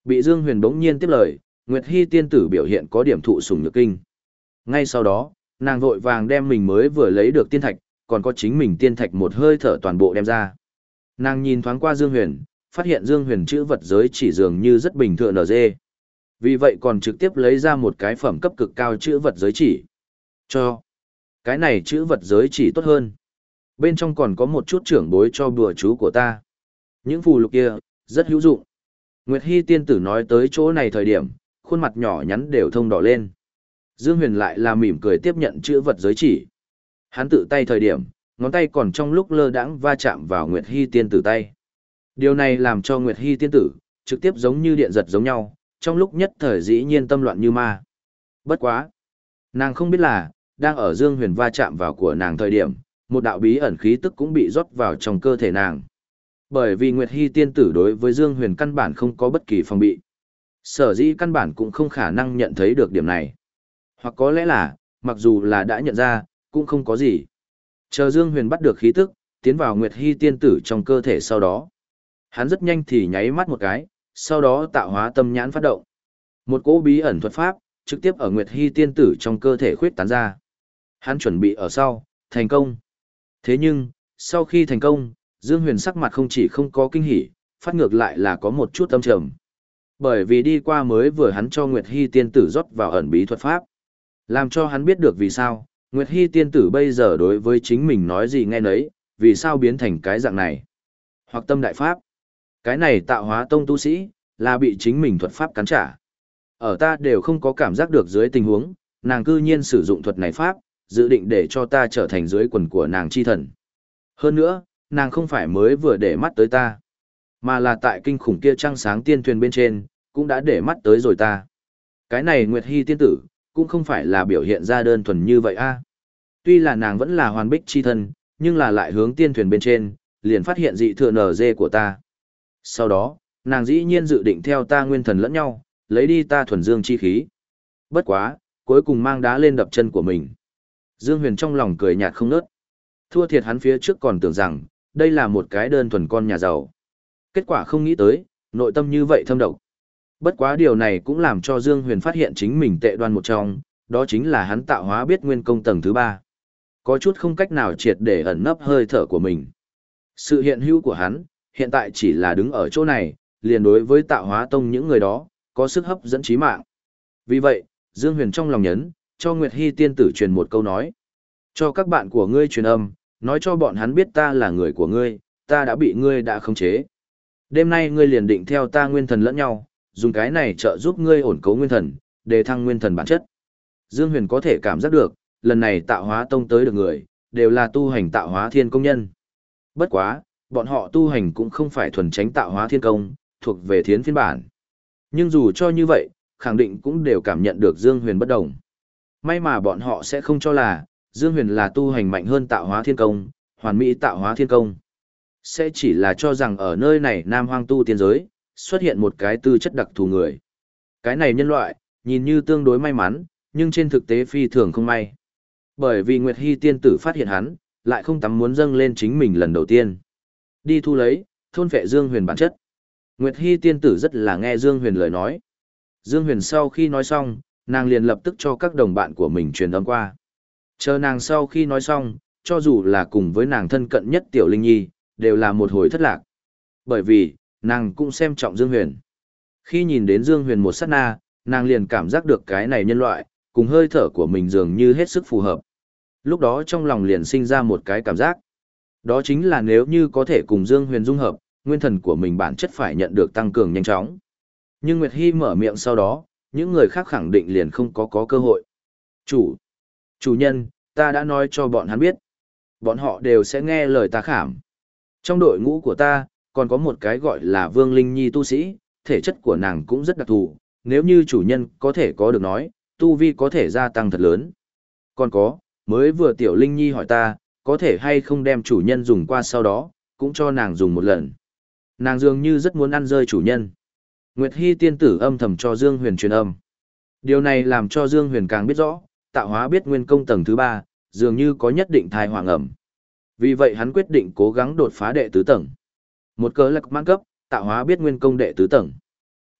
Bị Dương Huyền bỗng nhiên tiếp lời, Nguyệt Hy tiên tử biểu hiện có điểm thụ sủng nhược kinh. Ngay sau đó, nàng vội vàng đem mình mới vừa lấy được tiên thạch, còn có chính mình tiên thạch một hơi thở toàn bộ đem ra. Nàng nhìn thoáng qua Dương Huyền, phát hiện Dương Huyền chữ vật giới chỉ dường như rất bình thường ở dê. Vì vậy còn trực tiếp lấy ra một cái phẩm cấp cực cao chữ vật giới chỉ. Cho. Cái này chữ vật giới chỉ tốt hơn. Bên trong còn có một chút trưởng bối cho bùa chú của ta. Những phù lục kia, rất hữu dụng. Nguyệt Hy tiên tử nói tới chỗ này thời điểm, khuôn mặt nhỏ nhắn đều thông đỏ lên. Dương Huyền lại là mỉm cười tiếp nhận chữ vật giới chỉ. Hắn tự tay thời điểm, ngón tay còn trong lúc lơ đãng va chạm vào Nguyệt Hy tiên tử tay. Điều này làm cho Nguyệt Hy tiên tử, trực tiếp giống như điện giật giống nhau, trong lúc nhất thời dĩ nhiên tâm loạn như ma. Bất quá. Nàng không biết là, đang ở Dương Huyền va chạm vào của nàng thời điểm, một đạo bí ẩn khí tức cũng bị rót vào trong cơ thể nàng. Bởi vì Nguyệt Hy tiên tử đối với Dương Huyền căn bản không có bất kỳ phòng bị. Sở dĩ căn bản cũng không khả năng nhận thấy được điểm này. Hoặc có lẽ là, mặc dù là đã nhận ra, cũng không có gì. Chờ Dương Huyền bắt được khí tức, tiến vào Nguyệt Hy tiên tử trong cơ thể sau đó. Hắn rất nhanh thì nháy mắt một cái, sau đó tạo hóa tâm nhãn phát động. Một cỗ bí ẩn thuật pháp, trực tiếp ở Nguyệt Hy tiên tử trong cơ thể khuyết tán ra. Hắn chuẩn bị ở sau, thành công. Thế nhưng, sau khi thành công, Dương Huyền sắc mặt không chỉ không có kinh hỉ, phát ngược lại là có một chút âm trầm. Bởi vì đi qua mới vừa hắn cho Nguyệt Hy tiên tử rót vào ẩn bí thuật pháp. Làm cho hắn biết được vì sao, Nguyệt Hy tiên tử bây giờ đối với chính mình nói gì nghe nấy, vì sao biến thành cái dạng này. Hoặc tâm đại pháp. Cái này tạo hóa tông tu sĩ, là bị chính mình thuật pháp cắn trả. Ở ta đều không có cảm giác được dưới tình huống, nàng cư nhiên sử dụng thuật này pháp, dự định để cho ta trở thành dưới quần của nàng chi thần. Hơn nữa, nàng không phải mới vừa để mắt tới ta, mà là tại kinh khủng kia trăng sáng tiên thuyền bên trên, cũng đã để mắt tới rồi ta. Cái này Nguyệt Hy tiên tử, cũng không phải là biểu hiện ra đơn thuần như vậy a. Tuy là nàng vẫn là hoàn bích chi thân, nhưng là lại hướng tiên thuyền bên trên, liền phát hiện dị thừa nở dê của ta. Sau đó, nàng dĩ nhiên dự định theo ta nguyên thần lẫn nhau, lấy đi ta thuần dương chi khí. Bất quá, cuối cùng mang đá lên đập chân của mình. Dương Huyền trong lòng cười nhạt không nớt. Thua thiệt hắn phía trước còn tưởng rằng, đây là một cái đơn thuần con nhà giàu. Kết quả không nghĩ tới, nội tâm như vậy thâm độc. Bất quá điều này cũng làm cho Dương Huyền phát hiện chính mình tệ đoan một trong, đó chính là hắn tạo hóa biết nguyên công tầng thứ ba. Có chút không cách nào triệt để ẩn nấp hơi thở của mình. Sự hiện hữu của hắn, hiện tại chỉ là đứng ở chỗ này, liền đối với tạo hóa tông những người đó, có sức hấp dẫn chí mạng. Vì vậy, Dương Huyền trong lòng nhấn, cho Nguyệt Hy tiên tử truyền một câu nói. Cho các bạn của ngươi truyền âm, nói cho bọn hắn biết ta là người của ngươi, ta đã bị ngươi đã khống chế. Đêm nay ngươi liền định theo ta nguyên thần lẫn nhau, dùng cái này trợ giúp ngươi ổn cấu nguyên thần, để thăng nguyên thần bản chất. Dương Huyền có thể cảm giác được, lần này tạo hóa tông tới được người, đều là tu hành tạo hóa thiên công nhân. Bất quá, bọn họ tu hành cũng không phải thuần tránh tạo hóa thiên công, thuộc về thiến phiên bản. Nhưng dù cho như vậy, khẳng định cũng đều cảm nhận được Dương Huyền bất đồng. May mà bọn họ sẽ không cho là, Dương Huyền là tu hành mạnh hơn tạo hóa thiên công, hoàn mỹ tạo hóa thiên công. Sẽ chỉ là cho rằng ở nơi này Nam Hoang tu tiên giới, xuất hiện một cái tư chất đặc thù người. Cái này nhân loại, nhìn như tương đối may mắn, nhưng trên thực tế phi thường không may. Bởi vì Nguyệt Hy tiên tử phát hiện hắn, lại không tắm muốn dâng lên chính mình lần đầu tiên. Đi thu lấy, thôn phệ Dương Huyền bản chất. Nguyệt Hy tiên tử rất là nghe Dương Huyền lời nói. Dương Huyền sau khi nói xong, nàng liền lập tức cho các đồng bạn của mình truyền âm qua. Chờ nàng sau khi nói xong, cho dù là cùng với nàng thân cận nhất Tiểu Linh Nhi, đều là một hồi thất lạc. Bởi vì, nàng cũng xem trọng Dương Huyền. Khi nhìn đến Dương Huyền một sát na, nàng liền cảm giác được cái này nhân loại, cùng hơi thở của mình dường như hết sức phù hợp. Lúc đó trong lòng liền sinh ra một cái cảm giác. Đó chính là nếu như có thể cùng Dương Huyền dung hợp, nguyên thần của mình bản chất phải nhận được tăng cường nhanh chóng. Nhưng Nguyệt Hy mở miệng sau đó, những người khác khẳng định liền không có có cơ hội. Chủ, chủ nhân, ta đã nói cho bọn hắn biết. Bọn họ đều sẽ nghe lời ta khảm. Trong đội ngũ của ta, còn có một cái gọi là Vương Linh Nhi tu sĩ, thể chất của nàng cũng rất đặc thù, nếu như chủ nhân có thể có được nói, tu vi có thể gia tăng thật lớn. Còn có, mới vừa Tiểu Linh Nhi hỏi ta, có thể hay không đem chủ nhân dùng qua sau đó, cũng cho nàng dùng một lần. Nàng dường như rất muốn ăn rơi chủ nhân. Nguyệt Hy tiên tử âm thầm cho Dương Huyền truyền âm. Điều này làm cho Dương Huyền càng biết rõ, tạo hóa biết nguyên công tầng thứ ba, dường như có nhất định thai hoàng ẩm. Vì vậy hắn quyết định cố gắng đột phá đệ tứ tầng. Một cớ lạc mãn cấp, tạo hóa biết nguyên công đệ tứ tầng.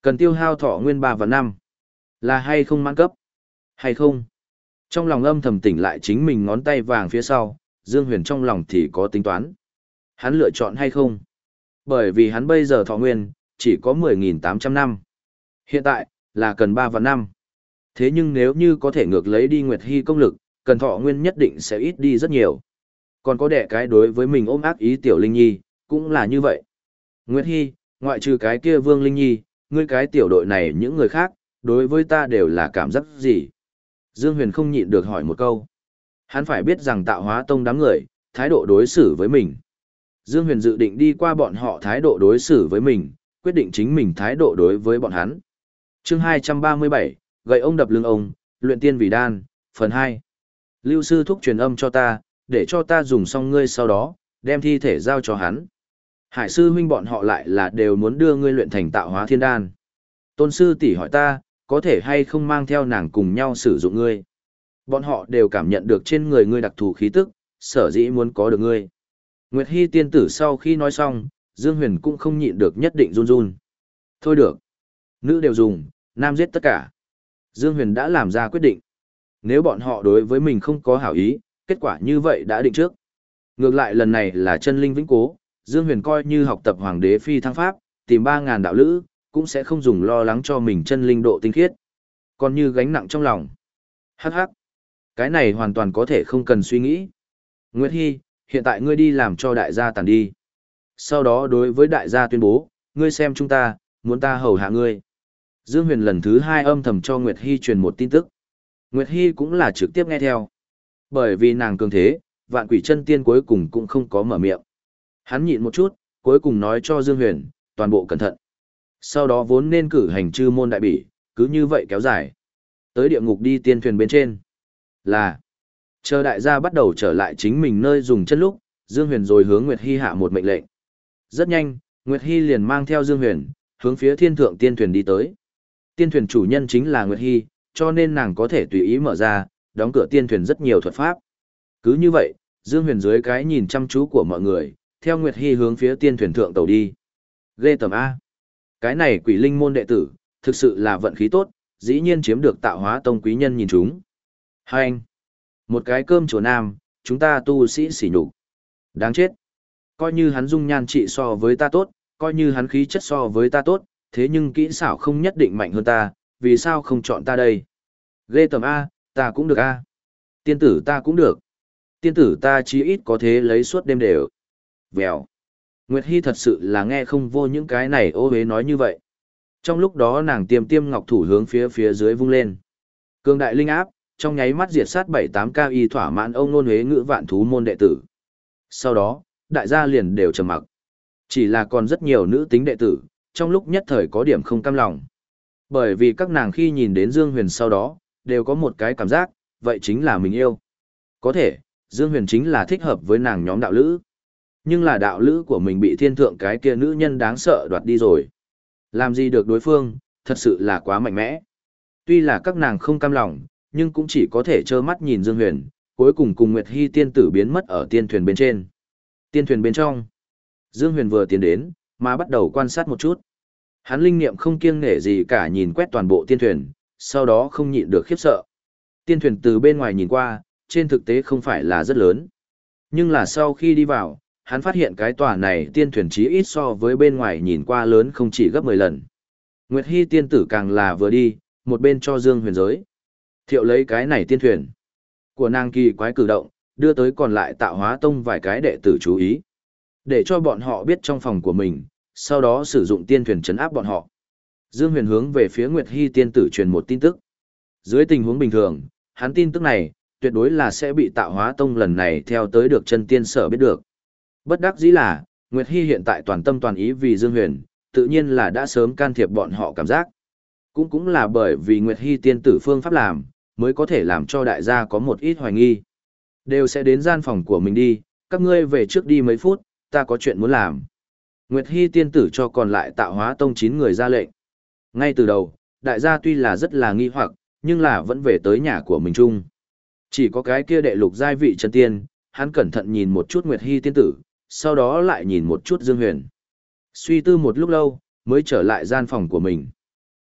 Cần tiêu hao thọ nguyên ba và năm. Là hay không mãn cấp? Hay không? Trong lòng âm thầm tỉnh lại chính mình ngón tay vàng phía sau, Dương Huyền trong lòng thì có tính toán. Hắn lựa chọn hay không? Bởi vì hắn bây giờ thọ nguyên, chỉ có mười nghìn tám trăm năm. Hiện tại, là cần ba và năm. Thế nhưng nếu như có thể ngược lấy đi Nguyệt Hy công lực, cần thọ nguyên nhất định sẽ ít đi rất nhiều. Còn có đẻ cái đối với mình ôm ác ý tiểu Linh Nhi, cũng là như vậy. Nguyệt Hy, ngoại trừ cái kia Vương Linh Nhi, ngươi cái tiểu đội này những người khác, đối với ta đều là cảm giác gì? Dương Huyền không nhịn được hỏi một câu. Hắn phải biết rằng Tạo Hóa Tông đám người, thái độ đối xử với mình. Dương Huyền dự định đi qua bọn họ thái độ đối xử với mình, quyết định chính mình thái độ đối với bọn hắn. Chương hai trăm ba mươi bảy, gậy ông đập lưng ông, luyện tiên vì đan, phần hai. Lưu sư thúc truyền âm cho ta, để cho ta dùng xong ngươi sau đó, đem thi thể giao cho hắn. Hải sư huynh bọn họ lại là đều muốn đưa ngươi luyện thành tạo hóa thiên đan. Tôn sư tỷ hỏi ta, có thể hay không mang theo nàng cùng nhau sử dụng ngươi. Bọn họ đều cảm nhận được trên người ngươi đặc thù khí tức, sở dĩ muốn có được ngươi. Nguyệt Hy tiên tử sau khi nói xong, Dương Huyền cũng không nhịn được nhất định run run. Thôi được. Nữ đều dùng, nam giết tất cả. Dương Huyền đã làm ra quyết định. Nếu bọn họ đối với mình không có hảo ý, kết quả như vậy đã định trước. Ngược lại lần này là chân linh vĩnh cố, Dương Huyền coi như học tập Hoàng đế phi thăng pháp, tìm ba ngàn đạo lữ, cũng sẽ không dùng lo lắng cho mình chân linh độ tinh khiết. Còn như gánh nặng trong lòng. Hắc hắc. Cái này hoàn toàn có thể không cần suy nghĩ. Nguyệt Hy, hiện tại ngươi đi làm cho đại gia tàn đi. Sau đó đối với đại gia tuyên bố, ngươi xem chúng ta, muốn ta hầu hạ ngươi. Dương Huyền lần thứ hai âm thầm cho Nguyệt Hy truyền một tin tức. Nguyệt Hy cũng là trực tiếp nghe theo. Bởi vì nàng cường thế, vạn quỷ chân tiên cuối cùng cũng không có mở miệng. Hắn nhịn một chút, cuối cùng nói cho Dương Huyền, toàn bộ cẩn thận. Sau đó vốn nên cử hành chư môn đại bỉ, cứ như vậy kéo dài. Tới địa ngục đi tiên thuyền bên trên. Là, chờ đại gia bắt đầu trở lại chính mình nơi dùng chân lúc, Dương Huyền rồi hướng Nguyệt Hy hạ một mệnh lệnh. Rất nhanh, Nguyệt Hy liền mang theo Dương Huyền, hướng phía thiên thượng tiên thuyền đi tới. Tiên thuyền chủ nhân chính là Nguyệt Hy, cho nên nàng có thể tùy ý mở ra, đóng cửa tiên thuyền rất nhiều thuật pháp. Cứ như vậy, Dương Huyền dưới cái nhìn chăm chú của mọi người, theo Nguyệt Hy hướng phía tiên thuyền thượng tàu đi. Ghê tầm A. Cái này quỷ linh môn đệ tử, thực sự là vận khí tốt, dĩ nhiên chiếm được Tạo Hóa Tông quý nhân nhìn chúng. Hai anh. Một cái cơm chùa nam, chúng ta tu sĩ sỉ nhục. Đáng chết. Coi như hắn dung nhan trị so với ta tốt, coi như hắn khí chất so với ta tốt, thế nhưng kỹ xảo không nhất định mạnh hơn ta, vì sao không chọn ta đây? Ghê tầm A, ta cũng được A. Tiên tử ta cũng được. Tiên tử ta chí ít có thế lấy suốt đêm đều. Vèo. Nguyệt Hy thật sự là nghe không vô những cái này ô hế nói như vậy. Trong lúc đó nàng tiêm tiêm ngọc thủ hướng phía phía dưới vung lên. Cường đại linh áp, trong nháy mắt diệt sát bảy tám cao y thỏa mãn ông nôn huế ngữ vạn thú môn đệ tử. Sau đó, đại gia liền đều trầm mặc. Chỉ là còn rất nhiều nữ tính đệ tử, trong lúc nhất thời có điểm không cam lòng. Bởi vì các nàng khi nhìn đến Dương Huyền sau đó, đều có một cái cảm giác, vậy chính là mình yêu. Có thể, Dương Huyền chính là thích hợp với nàng nhóm đạo lữ. Nhưng là đạo lữ của mình bị thiên thượng cái kia nữ nhân đáng sợ đoạt đi rồi. Làm gì được đối phương, thật sự là quá mạnh mẽ. Tuy là các nàng không cam lòng, nhưng cũng chỉ có thể trơ mắt nhìn Dương Huyền, cuối cùng cùng Nguyệt Hy tiên tử biến mất ở tiên thuyền bên trên. Tiên thuyền bên trong. Dương Huyền vừa tiến đến, mà bắt đầu quan sát một chút. Hắn linh niệm không kiêng nể gì cả nhìn quét toàn bộ tiên thuyền, sau đó không nhịn được khiếp sợ. Tiên thuyền từ bên ngoài nhìn qua, trên thực tế không phải là rất lớn. Nhưng là sau khi đi vào, hắn phát hiện cái tòa này tiên thuyền chí ít so với bên ngoài nhìn qua lớn không chỉ gấp mười lần. Nguyệt Hy tiên tử càng là vừa đi, một bên cho Dương Huyền giới thiệu lấy cái này tiên thuyền của nàng kỳ quái cử động, đưa tới còn lại Tạo Hóa Tông vài cái đệ tử chú ý. Để cho bọn họ biết trong phòng của mình, sau đó sử dụng tiên thuyền trấn áp bọn họ. Dương Huyền hướng về phía Nguyệt Hy tiên tử truyền một tin tức. Dưới tình huống bình thường, hắn tin tức này, tuyệt đối là sẽ bị Tạo Hóa Tông lần này theo tới được chân tiên sở biết được. Bất đắc dĩ là, Nguyệt Hy hiện tại toàn tâm toàn ý vì Dương Huyền, tự nhiên là đã sớm can thiệp bọn họ cảm giác. Cũng cũng là bởi vì Nguyệt Hy tiên tử phương pháp làm, mới có thể làm cho đại gia có một ít hoài nghi. Đều sẽ đến gian phòng của mình đi, các ngươi về trước đi mấy phút, ta có chuyện muốn làm. Nguyệt Hy tiên tử cho còn lại Tạo Hóa Tông chín người ra lệnh. Ngay từ đầu, đại gia tuy là rất là nghi hoặc, nhưng là vẫn về tới nhà của mình chung. Chỉ có cái kia đệ lục giai vị chân tiên, hắn cẩn thận nhìn một chút Nguyệt Hy tiên tử, sau đó lại nhìn một chút Dương Huyền. Suy tư một lúc lâu, mới trở lại gian phòng của mình.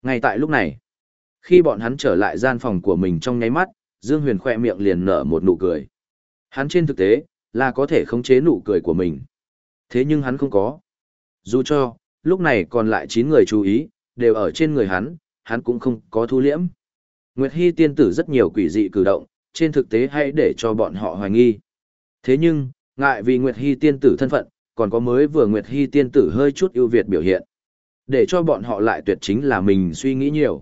Ngay tại lúc này, khi bọn hắn trở lại gian phòng của mình trong nháy mắt, Dương Huyền khoe miệng liền nở một nụ cười. Hắn trên thực tế, là có thể khống chế nụ cười của mình. Thế nhưng hắn không có. Dù cho, lúc này còn lại chín người chú ý, đều ở trên người hắn, hắn cũng không có thu liễm. Nguyệt Hy tiên tử rất nhiều quỷ dị cử động, trên thực tế hay để cho bọn họ hoài nghi. Thế nhưng, ngại vì Nguyệt Hy tiên tử thân phận, còn có mới vừa Nguyệt Hy tiên tử hơi chút ưu việt biểu hiện. Để cho bọn họ lại tuyệt chính là mình suy nghĩ nhiều.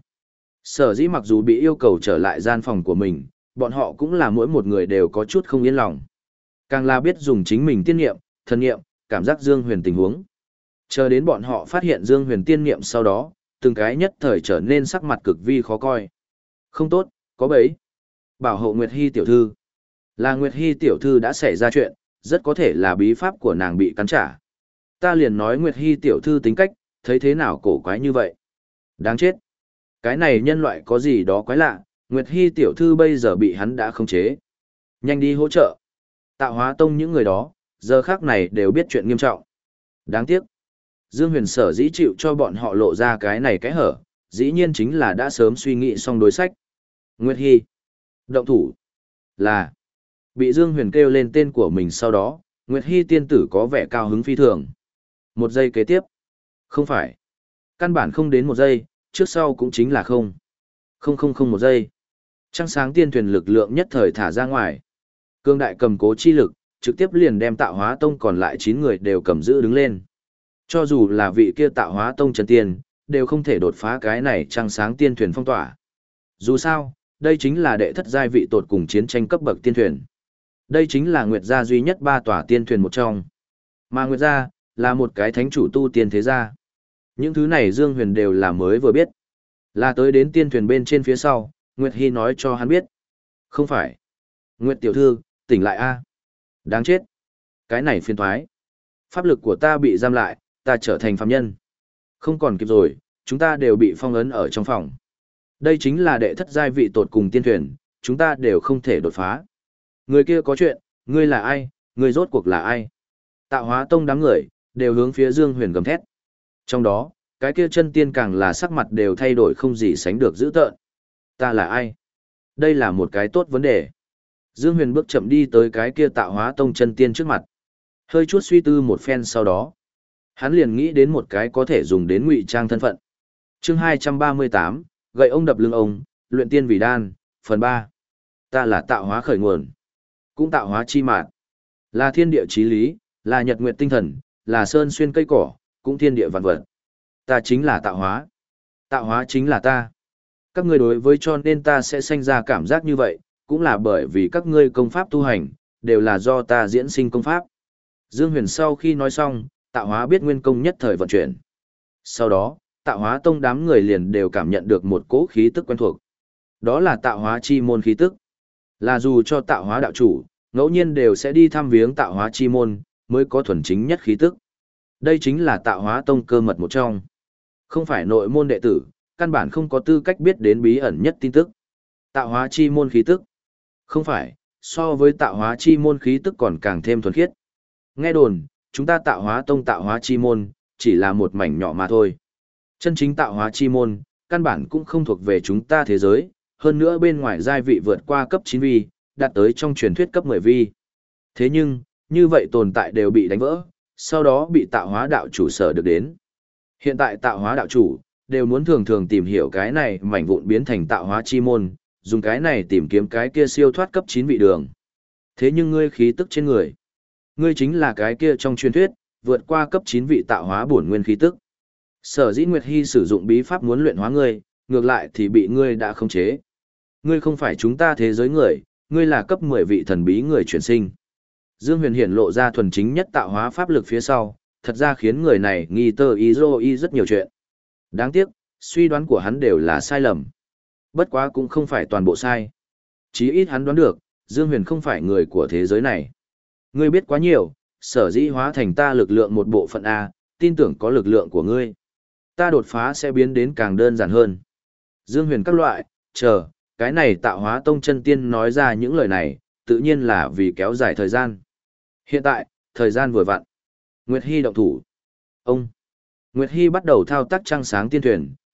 Sở dĩ mặc dù bị yêu cầu trở lại gian phòng của mình, bọn họ cũng là mỗi một người đều có chút không yên lòng. Càng là biết dùng chính mình tiên niệm, thần niệm, cảm giác Dương Huyền tình huống. Chờ đến bọn họ phát hiện Dương Huyền tiên niệm sau đó, từng cái nhất thời trở nên sắc mặt cực vi khó coi. Không tốt, có bấy. Bảo hộ Nguyệt Hy tiểu thư. Là Nguyệt Hy tiểu thư đã xảy ra chuyện, rất có thể là bí pháp của nàng bị cắn trả. Ta liền nói Nguyệt Hy tiểu thư tính cách, thấy thế nào cổ quái như vậy. Đáng chết. Cái này nhân loại có gì đó quái lạ, Nguyệt Hy tiểu thư bây giờ bị hắn đã khống chế. Nhanh đi hỗ trợ. Tạo Hóa tông những người đó, giờ khác này đều biết chuyện nghiêm trọng. Đáng tiếc. Dương Huyền sở dĩ chịu cho bọn họ lộ ra cái này cái hở, dĩ nhiên chính là đã sớm suy nghĩ xong đối sách. Nguyệt Hy. Động thủ. Là. Bị Dương Huyền kêu lên tên của mình sau đó, Nguyệt Hy tiên tử có vẻ cao hứng phi thường. Một giây kế tiếp. Không phải. Căn bản không đến một giây, trước sau cũng chính là không. Không không không một giây. Trăng sáng tiên thuyền lực lượng nhất thời thả ra ngoài. Cương đại cầm cố chi lực, trực tiếp liền đem Tạo Hóa tông còn lại chín người đều cầm giữ đứng lên. Cho dù là vị kia Tạo Hóa tông chân tiên, đều không thể đột phá cái này trăng sáng tiên thuyền phong tỏa. Dù sao, đây chính là đệ thất giai vị tột cùng chiến tranh cấp bậc tiên thuyền. Đây chính là Nguyệt gia duy nhất ba tòa tiên thuyền một trong. Mà Nguyệt gia là một cái thánh chủ tu tiên thế gia. Những thứ này Dương Huyền đều là mới vừa biết. Là tới đến tiên thuyền bên trên phía sau, Nguyệt Hy nói cho hắn biết. Không phải. Nguyệt tiểu thư, tỉnh lại a. Đáng chết. Cái này phiền toái. Pháp lực của ta bị giam lại, ta trở thành phàm nhân. Không còn kịp rồi, chúng ta đều bị phong ấn ở trong phòng. Đây chính là đệ thất giai vị tột cùng tiên thuyền, chúng ta đều không thể đột phá. Người kia có chuyện, ngươi là ai, ngươi rốt cuộc là ai? Tạo Hóa tông đám người, đều hướng phía Dương Huyền gầm thét. Trong đó, cái kia chân tiên càng là sắc mặt đều thay đổi không gì sánh được dữ tợn. Ta là ai? Đây là một cái tốt vấn đề. Dương Huyền bước chậm đi tới cái kia Tạo Hóa tông chân tiên trước mặt. Hơi chút suy tư một phen sau đó. Hắn liền nghĩ đến một cái có thể dùng đến ngụy trang thân phận. Chương hai trăm ba mươi tám, gậy ông đập lưng ông, luyện tiên vì đan, phần ba. Ta là Tạo Hóa khởi nguồn, cũng Tạo Hóa chi mạn. Là thiên địa chí lý, là nhật nguyệt tinh thần, là sơn xuyên cây cỏ, cũng thiên địa vạn vật. Ta chính là Tạo Hóa. Tạo Hóa chính là ta. Các ngươi đối với cho nên ta sẽ sinh ra cảm giác như vậy, cũng là bởi vì các ngươi công pháp tu hành, đều là do ta diễn sinh công pháp. Dương Huyền sau khi nói xong, Tạo Hóa biết nguyên công nhất thời vận chuyển. Sau đó, Tạo Hóa tông đám người liền đều cảm nhận được một cỗ khí tức quen thuộc. Đó là Tạo Hóa chi môn khí tức. Là dù cho Tạo Hóa đạo chủ, ngẫu nhiên đều sẽ đi thăm viếng Tạo Hóa chi môn, mới có thuần chính nhất khí tức. Đây chính là Tạo Hóa tông cơ mật một trong. Không phải nội môn đệ tử, căn bản không có tư cách biết đến bí ẩn nhất tin tức. Tạo Hóa chi môn khí tức. Không phải, so với Tạo Hóa chi môn khí tức còn càng thêm thuần khiết. Nghe đồn, chúng ta Tạo Hóa tông Tạo Hóa chi môn, chỉ là một mảnh nhỏ mà thôi. Chân chính Tạo Hóa chi môn, căn bản cũng không thuộc về chúng ta thế giới, hơn nữa bên ngoài giai vị vượt qua cấp chín vi, đạt tới trong truyền thuyết cấp mười vi. Thế nhưng, như vậy tồn tại đều bị đánh vỡ, sau đó bị Tạo Hóa đạo chủ sở được đến. Hiện tại Tạo Hóa đạo chủ, đều muốn thường thường tìm hiểu cái này mảnh vụn biến thành Tạo Hóa chi môn, dùng cái này tìm kiếm cái kia siêu thoát cấp chín vị đường. Thế nhưng ngươi khí tức trên người, ngươi chính là cái kia trong truyền thuyết, vượt qua cấp chín vị tạo hóa bổn nguyên khí tức. Sở dĩ Nguyệt Hy sử dụng bí pháp muốn luyện hóa ngươi, ngược lại thì bị ngươi đã khống chế. Ngươi không phải chúng ta thế giới người, ngươi là cấp mười vị thần bí người chuyển sinh. Dương Huyền hiển lộ ra thuần chính nhất tạo hóa pháp lực phía sau, thật ra khiến người này nghi tơ ý dô y rất nhiều chuyện. Đáng tiếc, suy đoán của hắn đều là sai lầm. Bất quá cũng không phải toàn bộ sai. Chí ít hắn đoán được, Dương Huyền không phải người của thế giới này. Ngươi biết quá nhiều, sở dĩ hóa thành ta lực lượng một bộ phận A, tin tưởng có lực lượng của ngươi. Ta đột phá sẽ biến đến càng đơn giản hơn. Dương Huyền các loại, chờ, cái này tạo hóa tông chân tiên nói ra những lời này, tự nhiên là vì kéo dài thời gian. Hiện tại, thời gian vừa vặn. Nguyệt Hy động thủ. Ông. Nguyệt Hy bắt đầu thao tác trăng sáng tiên thuyền,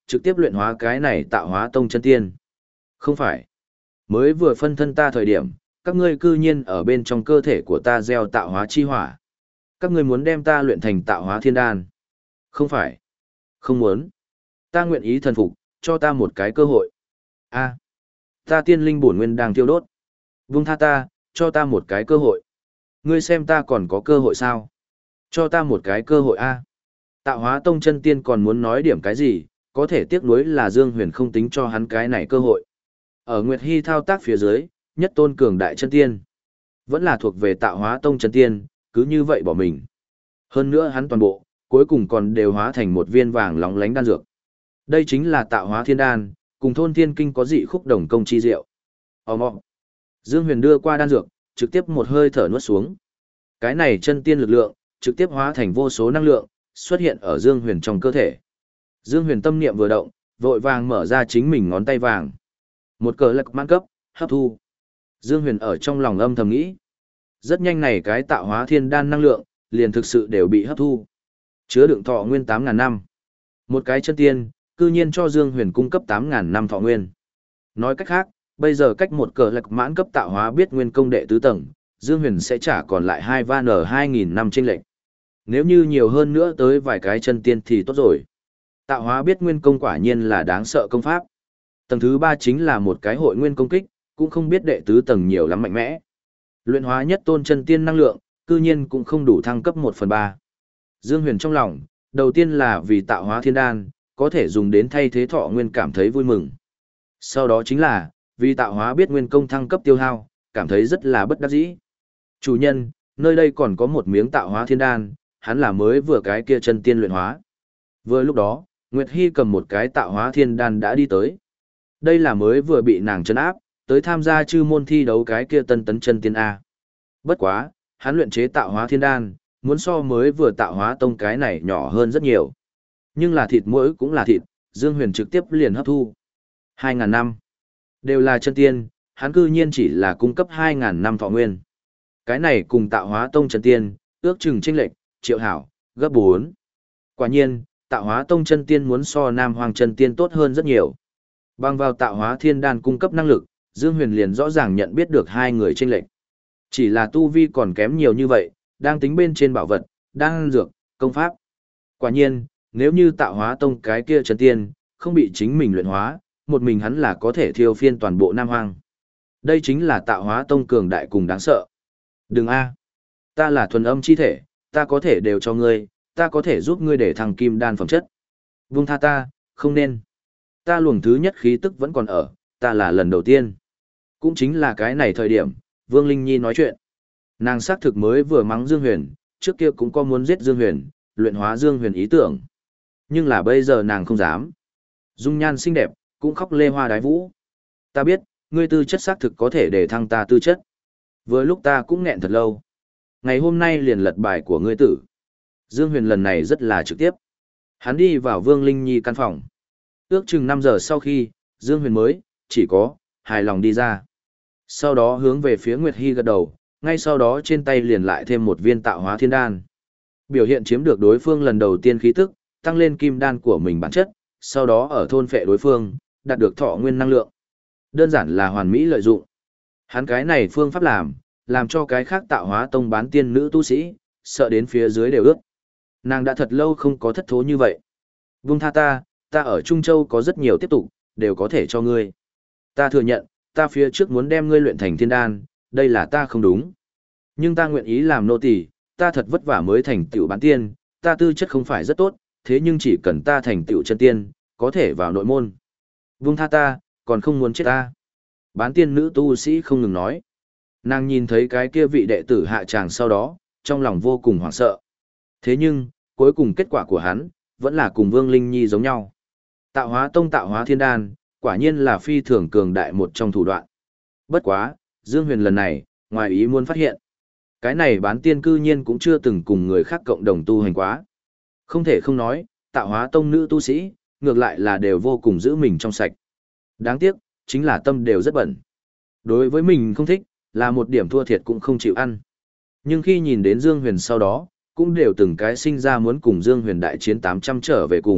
trực tiếp luyện hóa cái này tạo hóa tông chân tiên. Không phải. Mới vừa phân thân ta thời điểm, các ngươi cư nhiên ở bên trong cơ thể của ta gieo tạo hóa chi hỏa. Các ngươi muốn đem ta luyện thành tạo hóa thiên đan. Không phải. Không muốn. Ta nguyện ý thần phục, cho ta một cái cơ hội. A, ta tiên linh bổn nguyên đang thiêu đốt. Vung tha ta, cho ta một cái cơ hội. Ngươi xem ta còn có cơ hội sao? Cho ta một cái cơ hội a. Tạo hóa tông chân tiên còn muốn nói điểm cái gì, có thể tiếc nuối là Dương Huyền không tính cho hắn cái này cơ hội. Ở Nguyệt Hy thao tác phía dưới, nhất tôn cường đại chân tiên. Vẫn là thuộc về tạo hóa tông chân tiên, cứ như vậy bỏ mình. Hơn nữa hắn toàn bộ, cuối cùng còn đều hóa thành một viên vàng lóng lánh đan dược. Đây chính là tạo hóa thiên đan, cùng thôn thiên kinh có dị khúc đồng công chi diệu. Ồm ồm. Dương Huyền đưa qua đan dược, trực tiếp một hơi thở nuốt xuống. Cái này chân tiên lực lượng, trực tiếp hóa thành vô số năng lượng, xuất hiện ở Dương Huyền trong cơ thể. Dương Huyền tâm niệm vừa động, vội vàng mở ra chính mình ngón tay vàng. Một cờ lạc mãn cấp, hấp thu. Dương Huyền ở trong lòng âm thầm nghĩ. Rất nhanh này cái tạo hóa thiên đan năng lượng, liền thực sự đều bị hấp thu. Chứa đựng thọ nguyên tám ngàn năm. Một cái chân tiên, cư nhiên cho Dương Huyền cung cấp tám ngàn năm thọ nguyên. Nói cách khác, bây giờ cách một cờ lạc mãn cấp tạo hóa biết nguyên công đệ tứ tầng, Dương Huyền sẽ trả còn lại hai van ở hai nghìn năm chênh lệch. Nếu như nhiều hơn nữa tới vài cái chân tiên thì tốt rồi. Tạo hóa biết nguyên công quả nhiên là đáng sợ công pháp. Tầng thứ ba chính là một cái hội nguyên công kích, cũng không biết đệ tứ tầng nhiều lắm mạnh mẽ. Luyện hóa nhất tôn chân tiên năng lượng, cư nhiên cũng không đủ thăng cấp một phần ba. Dương Huyền trong lòng, đầu tiên là vì tạo hóa thiên đan, có thể dùng đến thay thế thọ nguyên cảm thấy vui mừng. Sau đó chính là, vì tạo hóa biết nguyên công thăng cấp tiêu hao, cảm thấy rất là bất đắc dĩ. Chủ nhân, nơi đây còn có một miếng tạo hóa thiên đan, hắn là mới vừa cái kia chân tiên luyện hóa. Vừa lúc đó, Nguyệt Hy cầm một cái tạo hóa thiên đan đã đi tới. Đây là mới vừa bị nàng trấn áp, tới tham gia chư môn thi đấu cái kia tân tấn chân tiên A. Bất quá, hắn luyện chế tạo hóa thiên đan, muốn so mới vừa tạo hóa tông cái này nhỏ hơn rất nhiều. Nhưng là thịt mỗi cũng là thịt, Dương Huyền trực tiếp liền hấp thu. hai ngàn năm. Đều là chân tiên, hắn cư nhiên chỉ là cung cấp hai ngàn năm thọ nguyên. Cái này cùng tạo hóa tông chân tiên, ước chừng chênh lệch, triệu hảo, gấp bốn. Quả nhiên, tạo hóa tông chân tiên muốn so nam hoàng chân tiên tốt hơn rất nhiều. Bằng vào tạo hóa thiên đan cung cấp năng lực, Dương Huyền liền rõ ràng nhận biết được hai người chênh lệch. Chỉ là tu vi còn kém nhiều như vậy, đang tính bên trên bảo vật, đang dược, công pháp. Quả nhiên, nếu như tạo hóa tông cái kia chân tiên, không bị chính mình luyện hóa, một mình hắn là có thể thiêu phiên toàn bộ Nam Hoang. Đây chính là tạo hóa tông cường đại cùng đáng sợ. Đừng a, ta là thuần âm chi thể, ta có thể đều cho ngươi, ta có thể giúp ngươi để thằng kim đan phẩm chất. Vung tha ta, không nên. Ta luồng thứ nhất khí tức vẫn còn ở, ta là lần đầu tiên. Cũng chính là cái này thời điểm, Vương Linh Nhi nói chuyện. Nàng xác thực mới vừa mắng Dương Huyền, trước kia cũng có muốn giết Dương Huyền, luyện hóa Dương Huyền ý tưởng. Nhưng là bây giờ nàng không dám. Dung nhan xinh đẹp, cũng khóc lê hoa đái vũ. Ta biết, ngươi tư chất xác thực có thể để thăng ta tư chất. Vừa lúc ta cũng nghẹn thật lâu. Ngày hôm nay liền lật bài của ngươi tử. Dương Huyền lần này rất là trực tiếp. Hắn đi vào Vương Linh Nhi căn phòng. Ước chừng năm giờ sau khi, Dương Huyền mới, chỉ có, hài lòng đi ra. Sau đó hướng về phía Nguyệt Hy gật đầu, ngay sau đó trên tay liền lại thêm một viên tạo hóa thiên đan. Biểu hiện chiếm được đối phương lần đầu tiên khí tức, tăng lên kim đan của mình bản chất, sau đó ở thôn phệ đối phương, đạt được thọ nguyên năng lượng. Đơn giản là hoàn mỹ lợi dụng. Hắn cái này phương pháp làm, làm cho cái khác tạo hóa tông bán tiên nữ tu sĩ, sợ đến phía dưới đều ướt. Nàng đã thật lâu không có thất thố như vậy. Vung tha ta, ta ở Trung Châu có rất nhiều tiếp tục, đều có thể cho ngươi. Ta thừa nhận, ta phía trước muốn đem ngươi luyện thành thiên đan, đây là ta không đúng. Nhưng ta nguyện ý làm nô tỳ, ta thật vất vả mới thành tựu bán tiên, ta tư chất không phải rất tốt, thế nhưng chỉ cần ta thành tựu chân tiên, có thể vào nội môn. Vung tha ta, còn không muốn chết ta. Bán tiên nữ tu sĩ không ngừng nói. Nàng nhìn thấy cái kia vị đệ tử hạ tràng sau đó, trong lòng vô cùng hoảng sợ. Thế nhưng, cuối cùng kết quả của hắn, vẫn là cùng Vương Linh Nhi giống nhau. Tạo hóa tông tạo hóa thiên đan, quả nhiên là phi thường cường đại một trong thủ đoạn. Bất quá, Dương Huyền lần này, ngoài ý muốn phát hiện. Cái này bán tiên cư nhiên cũng chưa từng cùng người khác cộng đồng tu hành quá. Không thể không nói, tạo hóa tông nữ tu sĩ, ngược lại là đều vô cùng giữ mình trong sạch. Đáng tiếc, chính là tâm đều rất bẩn. Đối với mình không thích, là một điểm thua thiệt cũng không chịu ăn. Nhưng khi nhìn đến Dương Huyền sau đó, cũng đều từng cái sinh ra muốn cùng Dương Huyền đại chiến tám trăm trở về cùng,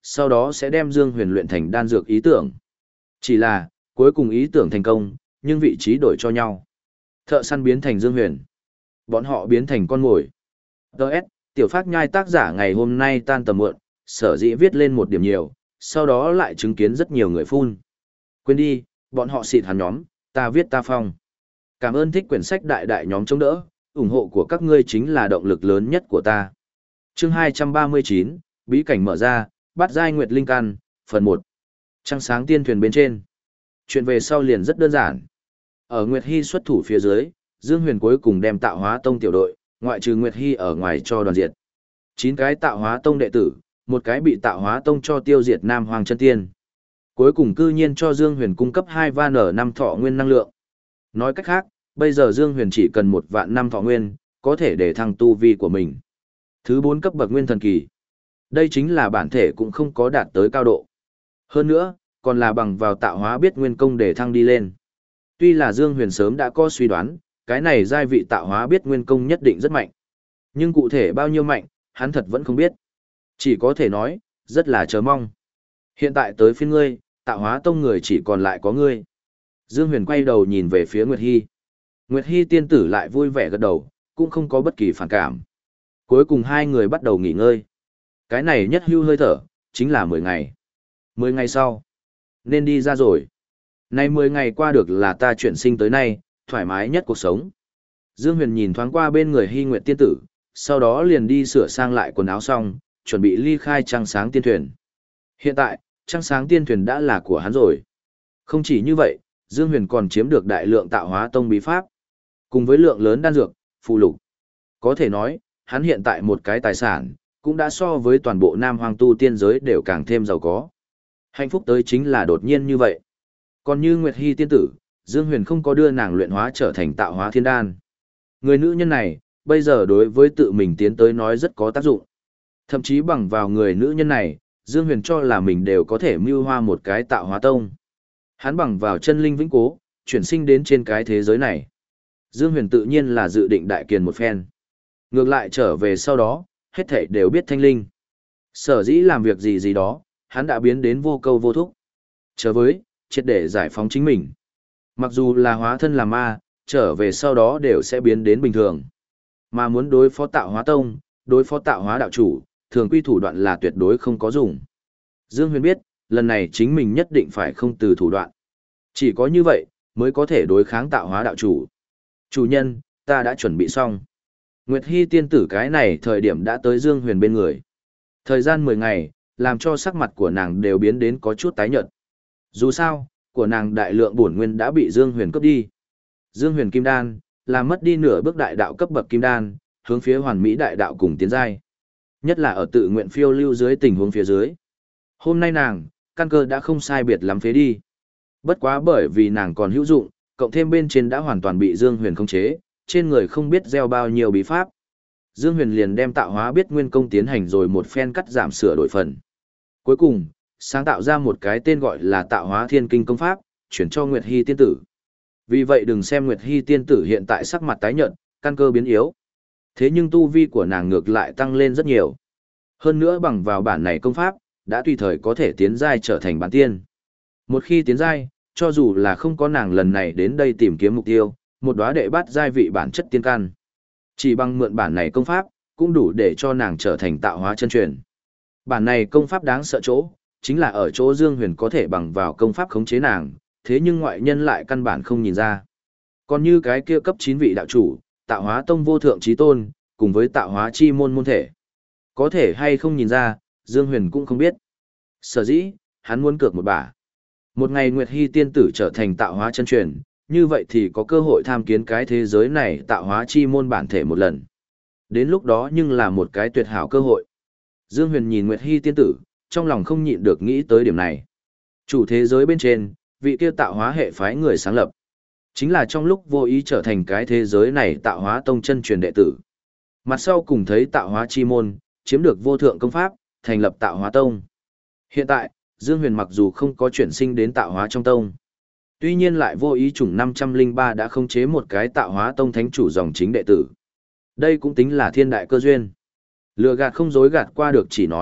sau đó sẽ đem Dương Huyền luyện thành đan dược ý tưởng. Chỉ là, cuối cùng ý tưởng thành công, nhưng vị trí đổi cho nhau. Thợ săn biến thành Dương Huyền. Bọn họ biến thành con mồi. Đợt, tiểu phát nhai tác giả ngày hôm nay tan tầm muộn, sở dĩ viết lên một điểm nhiều, sau đó lại chứng kiến rất nhiều người phun. Quên đi, bọn họ xịt hắn nhóm, ta viết ta phong. Cảm ơn thích quyển sách đại đại nhóm chống đỡ, ủng hộ của các ngươi chính là động lực lớn nhất của ta. Chương hai trăm ba mươi chín, bí cảnh mở ra, bắt giai nguyệt linh căn, phần một. Trăng sáng tiên thuyền bên trên. Chuyện về sau liền rất đơn giản. Ở Nguyệt Hy xuất thủ phía dưới, Dương Huyền cuối cùng đem Tạo Hóa Tông tiểu đội, ngoại trừ Nguyệt Hy ở ngoài cho đoàn diệt. Chín cái Tạo Hóa Tông đệ tử, một cái bị Tạo Hóa Tông cho tiêu diệt Nam Hoàng Chân Tiên. Cuối cùng cư nhiên cho Dương Huyền cung cấp hai van ở năm thọ nguyên năng lượng. Nói cách khác, bây giờ Dương Huyền chỉ cần một vạn năm thọ nguyên, có thể để thăng tu vi của mình. Thứ bốn cấp bậc nguyên thần kỳ. Đây chính là bản thể cũng không có đạt tới cao độ. Hơn nữa, còn là bằng vào tạo hóa biết nguyên công để thăng đi lên. Tuy là Dương Huyền sớm đã có suy đoán, cái này giai vị tạo hóa biết nguyên công nhất định rất mạnh. Nhưng cụ thể bao nhiêu mạnh, hắn thật vẫn không biết. Chỉ có thể nói, rất là chờ mong. Hiện tại tới phiên ngươi, tạo hóa tông người chỉ còn lại có ngươi. Dương Huyền quay đầu nhìn về phía Nguyệt Hy. Nguyệt Hy tiên tử lại vui vẻ gật đầu, cũng không có bất kỳ phản cảm. Cuối cùng hai người bắt đầu nghỉ ngơi. Cái này nhất hưu hơi thở, chính là mười ngày. mười ngày sau, nên đi ra rồi. Nay mười ngày qua được là ta chuyển sinh tới nay, thoải mái nhất cuộc sống. Dương Huyền nhìn thoáng qua bên người Hy Nguyệt tiên tử, sau đó liền đi sửa sang lại quần áo xong, chuẩn bị ly khai trăng sáng tiên thuyền. Hiện tại, trăng sáng tiên thuyền đã là của hắn rồi. Không chỉ như vậy, Dương Huyền còn chiếm được đại lượng tạo hóa tông bí pháp, cùng với lượng lớn đan dược, phù lục. Có thể nói, hắn hiện tại một cái tài sản, cũng đã so với toàn bộ Nam Hoang tu tiên giới đều càng thêm giàu có. Hạnh phúc tới chính là đột nhiên như vậy. Còn như Nguyệt Hy tiên tử, Dương Huyền không có đưa nàng luyện hóa trở thành tạo hóa thiên đan. Người nữ nhân này, bây giờ đối với tự mình tiến tới nói rất có tác dụng. Thậm chí bằng vào người nữ nhân này, Dương Huyền cho là mình đều có thể mưu hoa một cái tạo hóa tông. Hắn bằng vào chân linh vĩnh cố, chuyển sinh đến trên cái thế giới này. Dương Huyền tự nhiên là dự định đại kiền một phen. Ngược lại trở về sau đó, hết thảy đều biết thanh linh. Sở dĩ làm việc gì gì đó, hắn đã biến đến vô câu vô thúc. Trở với, triệt để giải phóng chính mình. Mặc dù là hóa thân làm ma, trở về sau đó đều sẽ biến đến bình thường. Mà muốn đối phó tạo hóa tông, đối phó tạo hóa đạo chủ, thường quy thủ đoạn là tuyệt đối không có dùng. Dương Huyền biết, lần này chính mình nhất định phải không từ thủ đoạn. Chỉ có như vậy, mới có thể đối kháng tạo hóa đạo chủ. Chủ nhân, ta đã chuẩn bị xong. Nguyệt Hy tiên tử cái này thời điểm đã tới Dương Huyền bên người. Thời gian mười ngày, làm cho sắc mặt của nàng đều biến đến có chút tái nhợt. Dù sao, của nàng đại lượng bổn nguyên đã bị Dương Huyền cướp đi. Dương Huyền kim đan, làm mất đi nửa bước đại đạo cấp bậc kim đan, hướng phía hoàn mỹ đại đạo cùng tiến giai. Nhất là ở tự nguyện phiêu lưu dưới tình huống phía dưới. Hôm nay nàng, căn cơ đã không sai biệt lắm phế đi. Bất quá bởi vì nàng còn hữu dụng, cộng thêm bên trên đã hoàn toàn bị Dương Huyền khống chế, trên người không biết gieo bao nhiêu bí pháp. Dương Huyền liền đem tạo hóa biết nguyên công tiến hành rồi một phen cắt giảm sửa đổi phần. Cuối cùng, sáng tạo ra một cái tên gọi là tạo hóa thiên kinh công pháp, chuyển cho Nguyệt Hy tiên tử. Vì vậy đừng xem Nguyệt Hy tiên tử hiện tại sắc mặt tái nhợt, căn cơ biến yếu. Thế nhưng tu vi của nàng ngược lại tăng lên rất nhiều. Hơn nữa bằng vào bản này công pháp, đã tùy thời có thể tiến giai trở thành bản tiên. Một khi tiến giai, cho dù là không có nàng lần này đến đây tìm kiếm mục tiêu, một đóa đệ bát giai vị bản chất tiên căn. Chỉ bằng mượn bản này công pháp, cũng đủ để cho nàng trở thành tạo hóa chân truyền. Bản này công pháp đáng sợ chỗ, chính là ở chỗ Dương Huyền có thể bằng vào công pháp khống chế nàng, thế nhưng ngoại nhân lại căn bản không nhìn ra. Còn như cái kia cấp chín vị đạo chủ, tạo hóa tông vô thượng chí tôn, cùng với tạo hóa chi môn môn thể. Có thể hay không nhìn ra, Dương Huyền cũng không biết. Sở dĩ, hắn muốn cược một bả. Một ngày Nguyệt Hy tiên tử trở thành tạo hóa chân truyền, như vậy thì có cơ hội tham kiến cái thế giới này tạo hóa chi môn bản thể một lần. Đến lúc đó nhưng là một cái tuyệt hảo cơ hội. Dương Huyền nhìn Nguyệt Hy tiên tử, trong lòng không nhịn được nghĩ tới điểm này. Chủ thế giới bên trên, vị kia tạo hóa hệ phái người sáng lập. Chính là trong lúc vô ý trở thành cái thế giới này tạo hóa tông chân truyền đệ tử. Mặt sau cùng thấy tạo hóa chi môn, chiếm được vô thượng công pháp, thành lập tạo hóa tông. Hiện tại, Dương Huyền mặc dù không có chuyển sinh đến tạo hóa trong tông. Tuy nhiên lại vô ý chủng năm trăm lẻ ba đã khống chế một cái tạo hóa tông thánh chủ dòng chính đệ tử. Đây cũng tính là thiên đại cơ duyên. Lừa gạt không dối gạt qua được chỉ nói,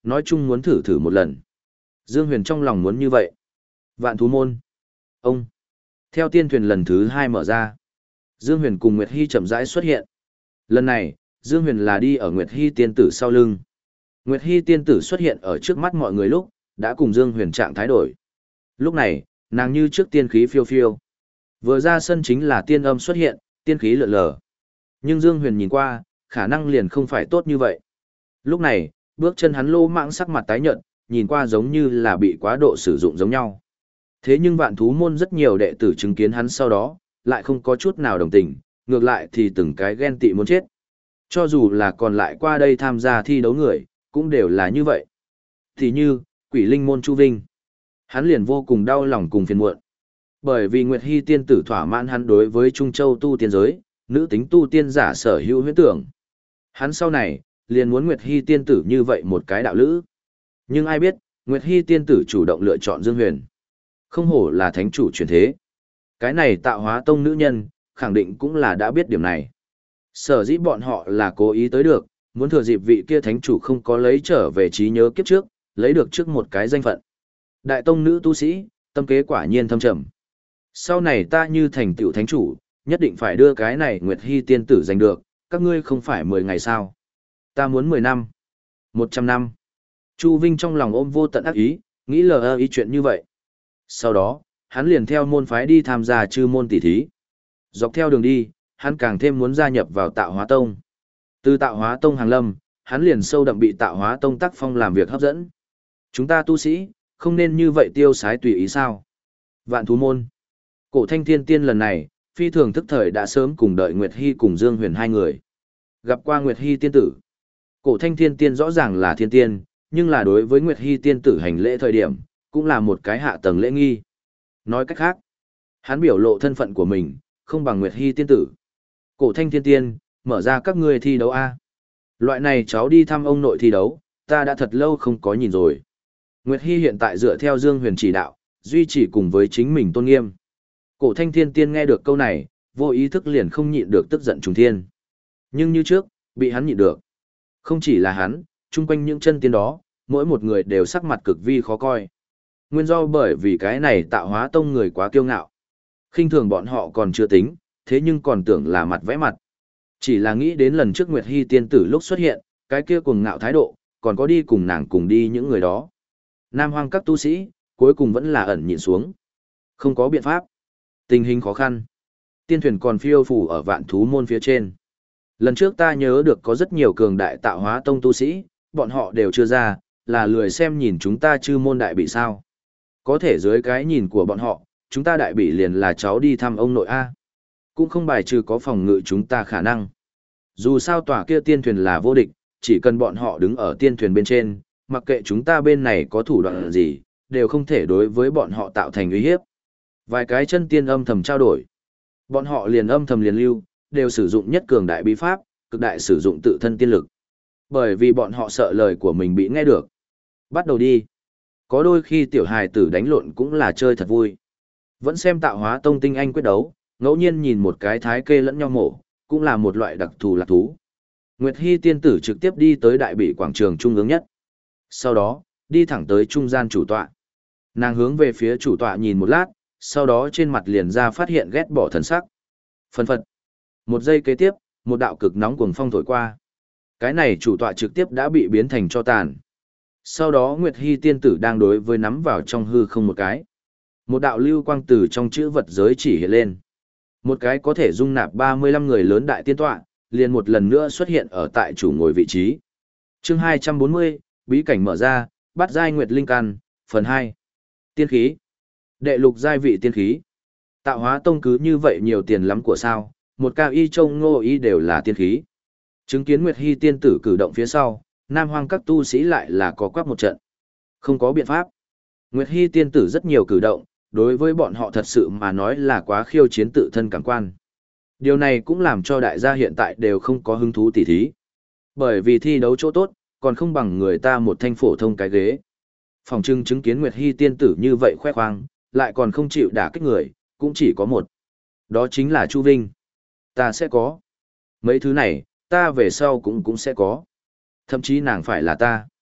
nói chung muốn thử thử một lần. Dương Huyền trong lòng muốn như vậy. Vạn thú môn. Ông. Theo tiên thuyền lần thứ hai mở ra. Dương Huyền cùng Nguyệt Hy chậm rãi xuất hiện. Lần này, Dương Huyền là đi ở Nguyệt Hy tiên tử sau lưng. Nguyệt Hy tiên tử xuất hiện ở trước mắt mọi người lúc, đã cùng Dương Huyền trạng thái đổi. Lúc này, nàng như trước tiên khí phiêu phiêu. Vừa ra sân chính là tiên âm xuất hiện, tiên khí lượn lờ. Nhưng Dương Huyền nhìn qua, khả năng liền không phải tốt như vậy. Lúc này, bước chân hắn lô mạng sắc mặt tái nhợt, nhìn qua giống như là bị quá độ sử dụng giống nhau. Thế nhưng vạn thú môn rất nhiều đệ tử chứng kiến hắn sau đó, lại không có chút nào đồng tình, ngược lại thì từng cái ghen tị muốn chết. Cho dù là còn lại qua đây tham gia thi đấu người, cũng đều là như vậy. Thì như, quỷ linh môn Chu Vinh. Hắn liền vô cùng đau lòng cùng phiền muộn. Bởi vì Nguyệt Hy tiên tử thỏa mãn hắn đối với Trung Châu tu tiên giới, nữ tính tu tiên giả sở hữu huyễn tưởng. Hắn sau này, liền muốn Nguyệt Hy tiên tử như vậy một cái đạo lữ. Nhưng ai biết, Nguyệt Hy tiên tử chủ động lựa chọn Dương Huyền. Không hổ là thánh chủ truyền thế. Cái này tạo hóa tông nữ nhân, khẳng định cũng là đã biết điểm này. Sở dĩ bọn họ là cố ý tới được, muốn thừa dịp vị kia thánh chủ không có lấy trở về trí nhớ kiếp trước, lấy được trước một cái danh phận. Đại tông nữ tu sĩ, tâm kế quả nhiên thâm trầm. Sau này ta như thành tựu thánh chủ, nhất định phải đưa cái này Nguyệt Hy tiên tử giành được, các ngươi không phải mười ngày sao. Ta muốn mười năm, một trăm năm. Chu Vinh trong lòng ôm vô tận ác ý, nghĩ lờ ý chuyện như vậy. Sau đó, hắn liền theo môn phái đi tham gia chư môn tỷ thí. Dọc theo đường đi, hắn càng thêm muốn gia nhập vào tạo hóa tông. Từ tạo hóa tông hàng lâm, hắn liền sâu đậm bị tạo hóa tông tác phong làm việc hấp dẫn. Chúng ta tu sĩ, không nên như vậy tiêu sái tùy ý sao. Vạn thú môn. Cổ thanh thiên tiên lần này, phi thường thức thời đã sớm cùng đợi Nguyệt Hy cùng Dương Huyền hai người. Gặp qua Nguyệt Hy tiên tử. Cổ thanh thiên tiên rõ ràng là thiên tiên, nhưng là đối với Nguyệt Hy tiên tử hành lễ thời điểm, cũng là một cái hạ tầng lễ nghi. Nói cách khác, hắn biểu lộ thân phận của mình, không bằng Nguyệt Hy tiên tử. Cổ thanh thiên tiên, mở ra các ngươi thi đấu A. Loại này cháu đi thăm ông nội thi đấu, ta đã thật lâu không có nhìn rồi. Nguyệt Hy hiện tại dựa theo Dương Huyền chỉ đạo, duy trì cùng với chính mình tôn nghiêm. Cổ thanh thiên tiên nghe được câu này, vô ý thức liền không nhịn được tức giận trùng thiên. Nhưng như trước, bị hắn nhịn được. Không chỉ là hắn, chung quanh những chân tiên đó, mỗi một người đều sắc mặt cực vi khó coi. Nguyên do bởi vì cái này tạo hóa tông người quá kiêu ngạo. Khinh thường bọn họ còn chưa tính, thế nhưng còn tưởng là mặt vẽ mặt. Chỉ là nghĩ đến lần trước Nguyệt Hy tiên tử lúc xuất hiện, cái kia cuồng ngạo thái độ, còn có đi cùng nàng cùng đi những người đó. Nam hoang các tu sĩ, cuối cùng vẫn là ẩn nhịn xuống. Không có biện pháp. Tình hình khó khăn. Tiên thuyền còn phiêu phù ở vạn thú môn phía trên. Lần trước ta nhớ được có rất nhiều cường đại tạo hóa tông tu sĩ, bọn họ đều chưa ra, là lười xem nhìn chúng ta chư môn đại bị sao. Có thể dưới cái nhìn của bọn họ, chúng ta đại bị liền là cháu đi thăm ông nội A. Cũng không bài trừ có phòng ngự chúng ta khả năng. Dù sao tòa kia tiên thuyền là vô địch, chỉ cần bọn họ đứng ở tiên thuyền bên trên, mặc kệ chúng ta bên này có thủ đoạn gì, đều không thể đối với bọn họ tạo thành uy hiếp. Vài cái chân tiên âm thầm trao đổi. Bọn họ liền âm thầm liền lưu, đều sử dụng nhất cường đại bí pháp, cực đại sử dụng tự thân tiên lực. Bởi vì bọn họ sợ lời của mình bị nghe được. Bắt đầu đi. Có đôi khi tiểu hài tử đánh lộn cũng là chơi thật vui. Vẫn xem tạo hóa tông tinh anh quyết đấu, ngẫu nhiên nhìn một cái thái kê lẫn nhau mổ, cũng là một loại đặc thù lạc thú. Nguyệt Hy tiên tử trực tiếp đi tới đại bị quảng trường trung ương nhất. Sau đó, đi thẳng tới trung gian chủ tọa. Nàng hướng về phía chủ tọa nhìn một lát, sau đó trên mặt liền ra phát hiện ghét bỏ thần sắc. Phân phật. Một giây kế tiếp, một đạo cực nóng cuồng phong thổi qua. Cái này chủ tọa trực tiếp đã bị biến thành tro tàn. Sau đó Nguyệt Hy tiên tử đang đối với nắm vào trong hư không một cái. Một đạo lưu quang từ trong chữ vật giới chỉ hiện lên. Một cái có thể dung nạp ba mươi lăm người lớn đại tiên tọa, liền một lần nữa xuất hiện ở tại chủ ngồi vị trí. Chương hai trăm bốn mươi, bí cảnh mở ra, bắt giai Nguyệt Linh Căn, phần hai. Tiên khí. Đệ lục giai vị tiên khí. Tạo hóa tông cứ như vậy nhiều tiền lắm của sao, một cao y trông ngô y đều là tiên khí. Chứng kiến Nguyệt Hy tiên tử cử động phía sau, Nam hoang các tu sĩ lại là có quắc một trận. Không có biện pháp. Nguyệt Hy tiên tử rất nhiều cử động, đối với bọn họ thật sự mà nói là quá khiêu chiến tự thân cảm quan. Điều này cũng làm cho đại gia hiện tại đều không có hứng thú tỉ thí. Bởi vì thi đấu chỗ tốt, còn không bằng người ta một thanh phổ thông cái ghế. Phòng trưng chứng kiến Nguyệt Hy tiên tử như vậy khoe khoang, lại còn không chịu đả kích người, cũng chỉ có một. Đó chính là Chu Vinh. Ta sẽ có. Mấy thứ này, ta về sau cũng cũng sẽ có. Thậm chí nàng phải là ta.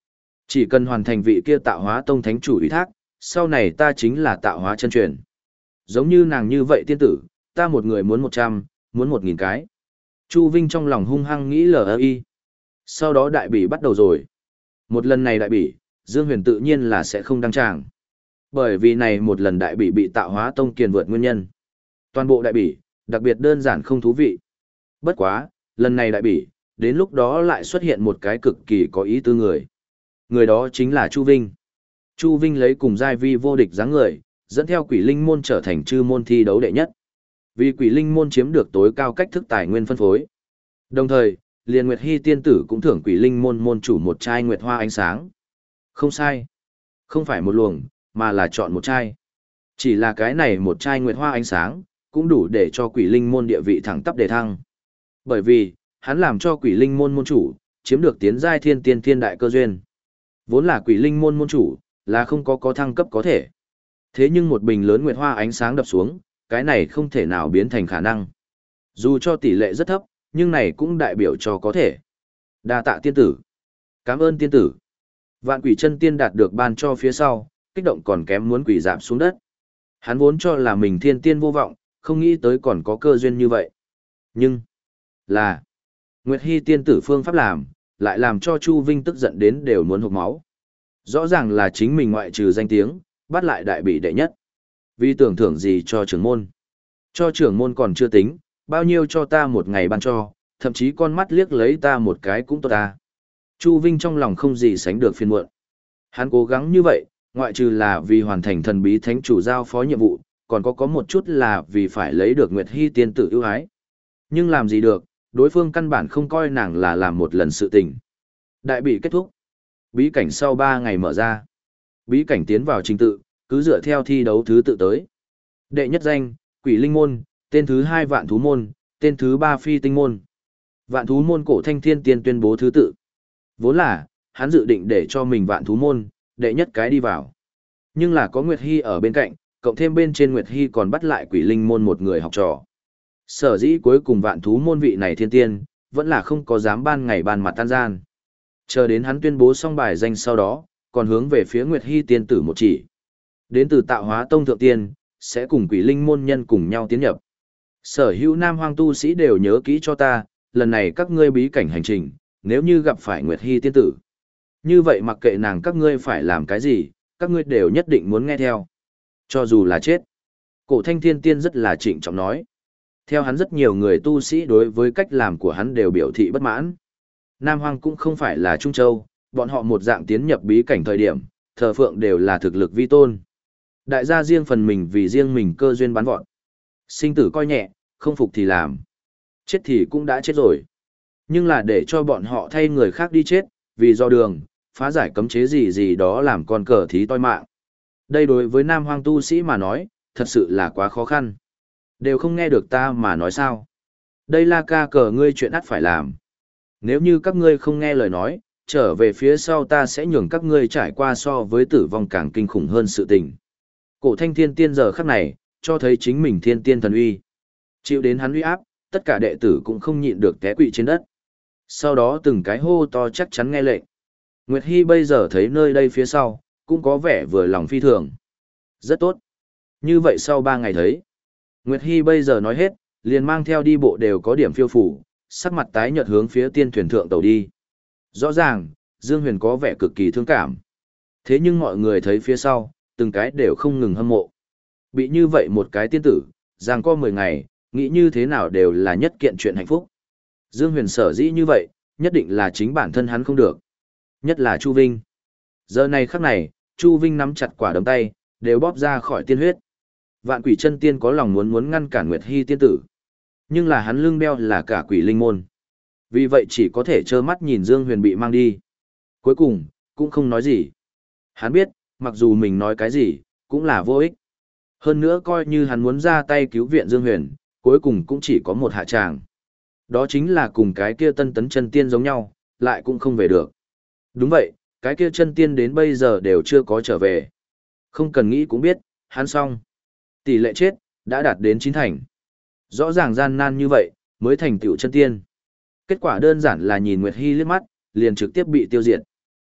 Chỉ cần hoàn thành vị kia tạo hóa tông thánh chủ ủy thác, sau này ta chính là tạo hóa chân truyền. Giống như nàng như vậy tiên tử, ta một người muốn một trăm, muốn một nghìn cái. Chu Vinh trong lòng hung hăng nghĩ lờ y. Sau đó đại bỉ bắt đầu rồi. Một lần này đại bỉ, Dương Huyền tự nhiên là sẽ không đăng tràng. Bởi vì này một lần đại bỉ bị tạo hóa tông kiền vượt nguyên nhân. Toàn bộ đại bỉ, đặc biệt đơn giản không thú vị. Bất quá, lần này đại bỉ, đến lúc đó lại xuất hiện một cái cực kỳ có ý tư người. Người đó chính là Chu Vinh. Chu Vinh lấy cùng giai vi vô địch dáng người, dẫn theo quỷ linh môn trở thành chư môn thi đấu đệ nhất. Vì quỷ linh môn chiếm được tối cao cách thức tài nguyên phân phối. Đồng thời, liền Nguyệt Hy tiên tử cũng thưởng quỷ linh môn môn chủ một chai nguyệt hoa ánh sáng. Không sai. Không phải một luồng, mà là chọn một chai. Chỉ là cái này một chai nguyệt hoa ánh sáng, cũng đủ để cho quỷ linh môn địa vị thẳng tắp đề thăng. Bởi vì, hắn làm cho quỷ linh môn môn chủ, chiếm được tiến giai thiên tiên thiên đại cơ duyên. Vốn là quỷ linh môn môn chủ, là không có có thăng cấp có thể. Thế nhưng một bình lớn nguyệt hoa ánh sáng đập xuống, cái này không thể nào biến thành khả năng. Dù cho tỷ lệ rất thấp, nhưng này cũng đại biểu cho có thể. Đa tạ tiên tử. Cảm ơn tiên tử. Vạn quỷ chân tiên đạt được ban cho phía sau, kích động còn kém muốn quỷ giảm xuống đất. Hắn vốn cho là mình thiên tiên vô vọng, không nghĩ tới còn có cơ duyên như vậy. Nhưng, là, Nguyệt Hy tiên tử phương pháp làm, lại làm cho Chu Vinh tức giận đến đều muốn hộc máu. Rõ ràng là chính mình ngoại trừ danh tiếng, bắt lại đại bị đệ nhất. Vì tưởng thưởng gì cho trưởng môn. Cho trưởng môn còn chưa tính, bao nhiêu cho ta một ngày ban cho, thậm chí con mắt liếc lấy ta một cái cũng tốt ta. Chu Vinh trong lòng không gì sánh được phiền muộn. Hắn cố gắng như vậy, ngoại trừ là vì hoàn thành thần bí thánh chủ giao phó nhiệm vụ, còn có có một chút là vì phải lấy được Nguyệt Hy tiên tử ưu ái. Nhưng làm gì được, đối phương căn bản không coi nàng là làm một lần sự tình. Đại bị kết thúc. Bí cảnh sau ba ngày mở ra. Bí cảnh tiến vào trình tự, cứ dựa theo thi đấu thứ tự tới. Đệ nhất danh, Quỷ Linh Môn, tên thứ hai Vạn Thú Môn, tên thứ ba Phi Tinh Môn. Vạn Thú Môn Cổ Thanh Thiên Tiên tuyên bố thứ tự. Vốn là, hắn dự định để cho mình Vạn Thú Môn, đệ nhất cái đi vào. Nhưng là có Nguyệt Hy ở bên cạnh, cộng thêm bên trên Nguyệt Hy còn bắt lại Quỷ Linh Môn một người học trò. Sở dĩ cuối cùng Vạn Thú Môn vị này thiên tiên, vẫn là không có dám ban ngày ban mặt tan gian. Chờ đến hắn tuyên bố xong bài danh sau đó, còn hướng về phía Nguyệt Hy tiên tử một chỉ. Đến từ Tạo Hóa Tông thượng tiên, sẽ cùng Quỷ Linh môn nhân cùng nhau tiến nhập. Sở hữu nam hoang tu sĩ đều nhớ kỹ cho ta, lần này các ngươi bí cảnh hành trình, nếu như gặp phải Nguyệt Hy tiên tử. Như vậy mặc kệ nàng các ngươi phải làm cái gì, các ngươi đều nhất định muốn nghe theo. Cho dù là chết. Cổ Thanh Thiên Tiên rất là trịnh trọng nói. Theo hắn rất nhiều người tu sĩ đối với cách làm của hắn đều biểu thị bất mãn. Nam Hoang cũng không phải là Trung Châu, bọn họ một dạng tiến nhập bí cảnh thời điểm, thờ phượng đều là thực lực vi tôn. Đại gia riêng phần mình vì riêng mình cơ duyên bắn vọt. Sinh tử coi nhẹ, không phục thì làm. Chết thì cũng đã chết rồi. Nhưng là để cho bọn họ thay người khác đi chết, vì do đường, phá giải cấm chế gì gì đó làm con cờ thí toi mạng. Đây đối với Nam Hoang tu sĩ mà nói, thật sự là quá khó khăn. Đều không nghe được ta mà nói sao. Đây là ca cờ ngươi chuyện ắt phải làm. Nếu như các ngươi không nghe lời nói, trở về phía sau ta sẽ nhường các ngươi trải qua so với tử vong càng kinh khủng hơn sự tình. Cổ Thanh Thiên Tiên giờ khắc này, cho thấy chính mình thiên tiên thần uy. Chịu đến hắn uy áp, tất cả đệ tử cũng không nhịn được té quỵ trên đất. Sau đó từng cái hô to chắc chắn nghe lệnh. Nguyệt Hy bây giờ thấy nơi đây phía sau, cũng có vẻ vừa lòng phi thường. Rất tốt. Như vậy sau ba ngày thấy. Nguyệt Hy bây giờ nói hết, liền mang theo đi bộ đều có điểm phiêu phủ, sắc mặt tái nhợt hướng phía tiên thuyền thượng tàu đi. Rõ ràng, Dương Huyền có vẻ cực kỳ thương cảm. Thế nhưng mọi người thấy phía sau, từng cái đều không ngừng hâm mộ. Bị như vậy một cái tiên tử, giằng co mười ngày, nghĩ như thế nào đều là nhất kiện chuyện hạnh phúc. Dương Huyền sở dĩ như vậy, nhất định là chính bản thân hắn không được. Nhất là Chu Vinh. Giờ này khắc này, Chu Vinh nắm chặt quả đấm tay, đều bóp ra khỏi tiên huyết. Vạn quỷ chân tiên có lòng muốn muốn ngăn cản Nguyệt Hy tiên tử. Nhưng là hắn lưng đeo là cả quỷ linh môn. Vì vậy chỉ có thể trơ mắt nhìn Dương Huyền bị mang đi. Cuối cùng, cũng không nói gì. Hắn biết, mặc dù mình nói cái gì, cũng là vô ích. Hơn nữa coi như hắn muốn ra tay cứu viện Dương Huyền, cuối cùng cũng chỉ có một hạ tràng. Đó chính là cùng cái kia tân tấn chân tiên giống nhau, lại cũng không về được. Đúng vậy, cái kia chân tiên đến bây giờ đều chưa có trở về. Không cần nghĩ cũng biết, hắn xong. Tỷ lệ chết, đã đạt đến chín thành. Rõ ràng gian nan như vậy, mới thành tựu chân tiên. Kết quả đơn giản là nhìn Nguyệt Hy liếc mắt, liền trực tiếp bị tiêu diệt.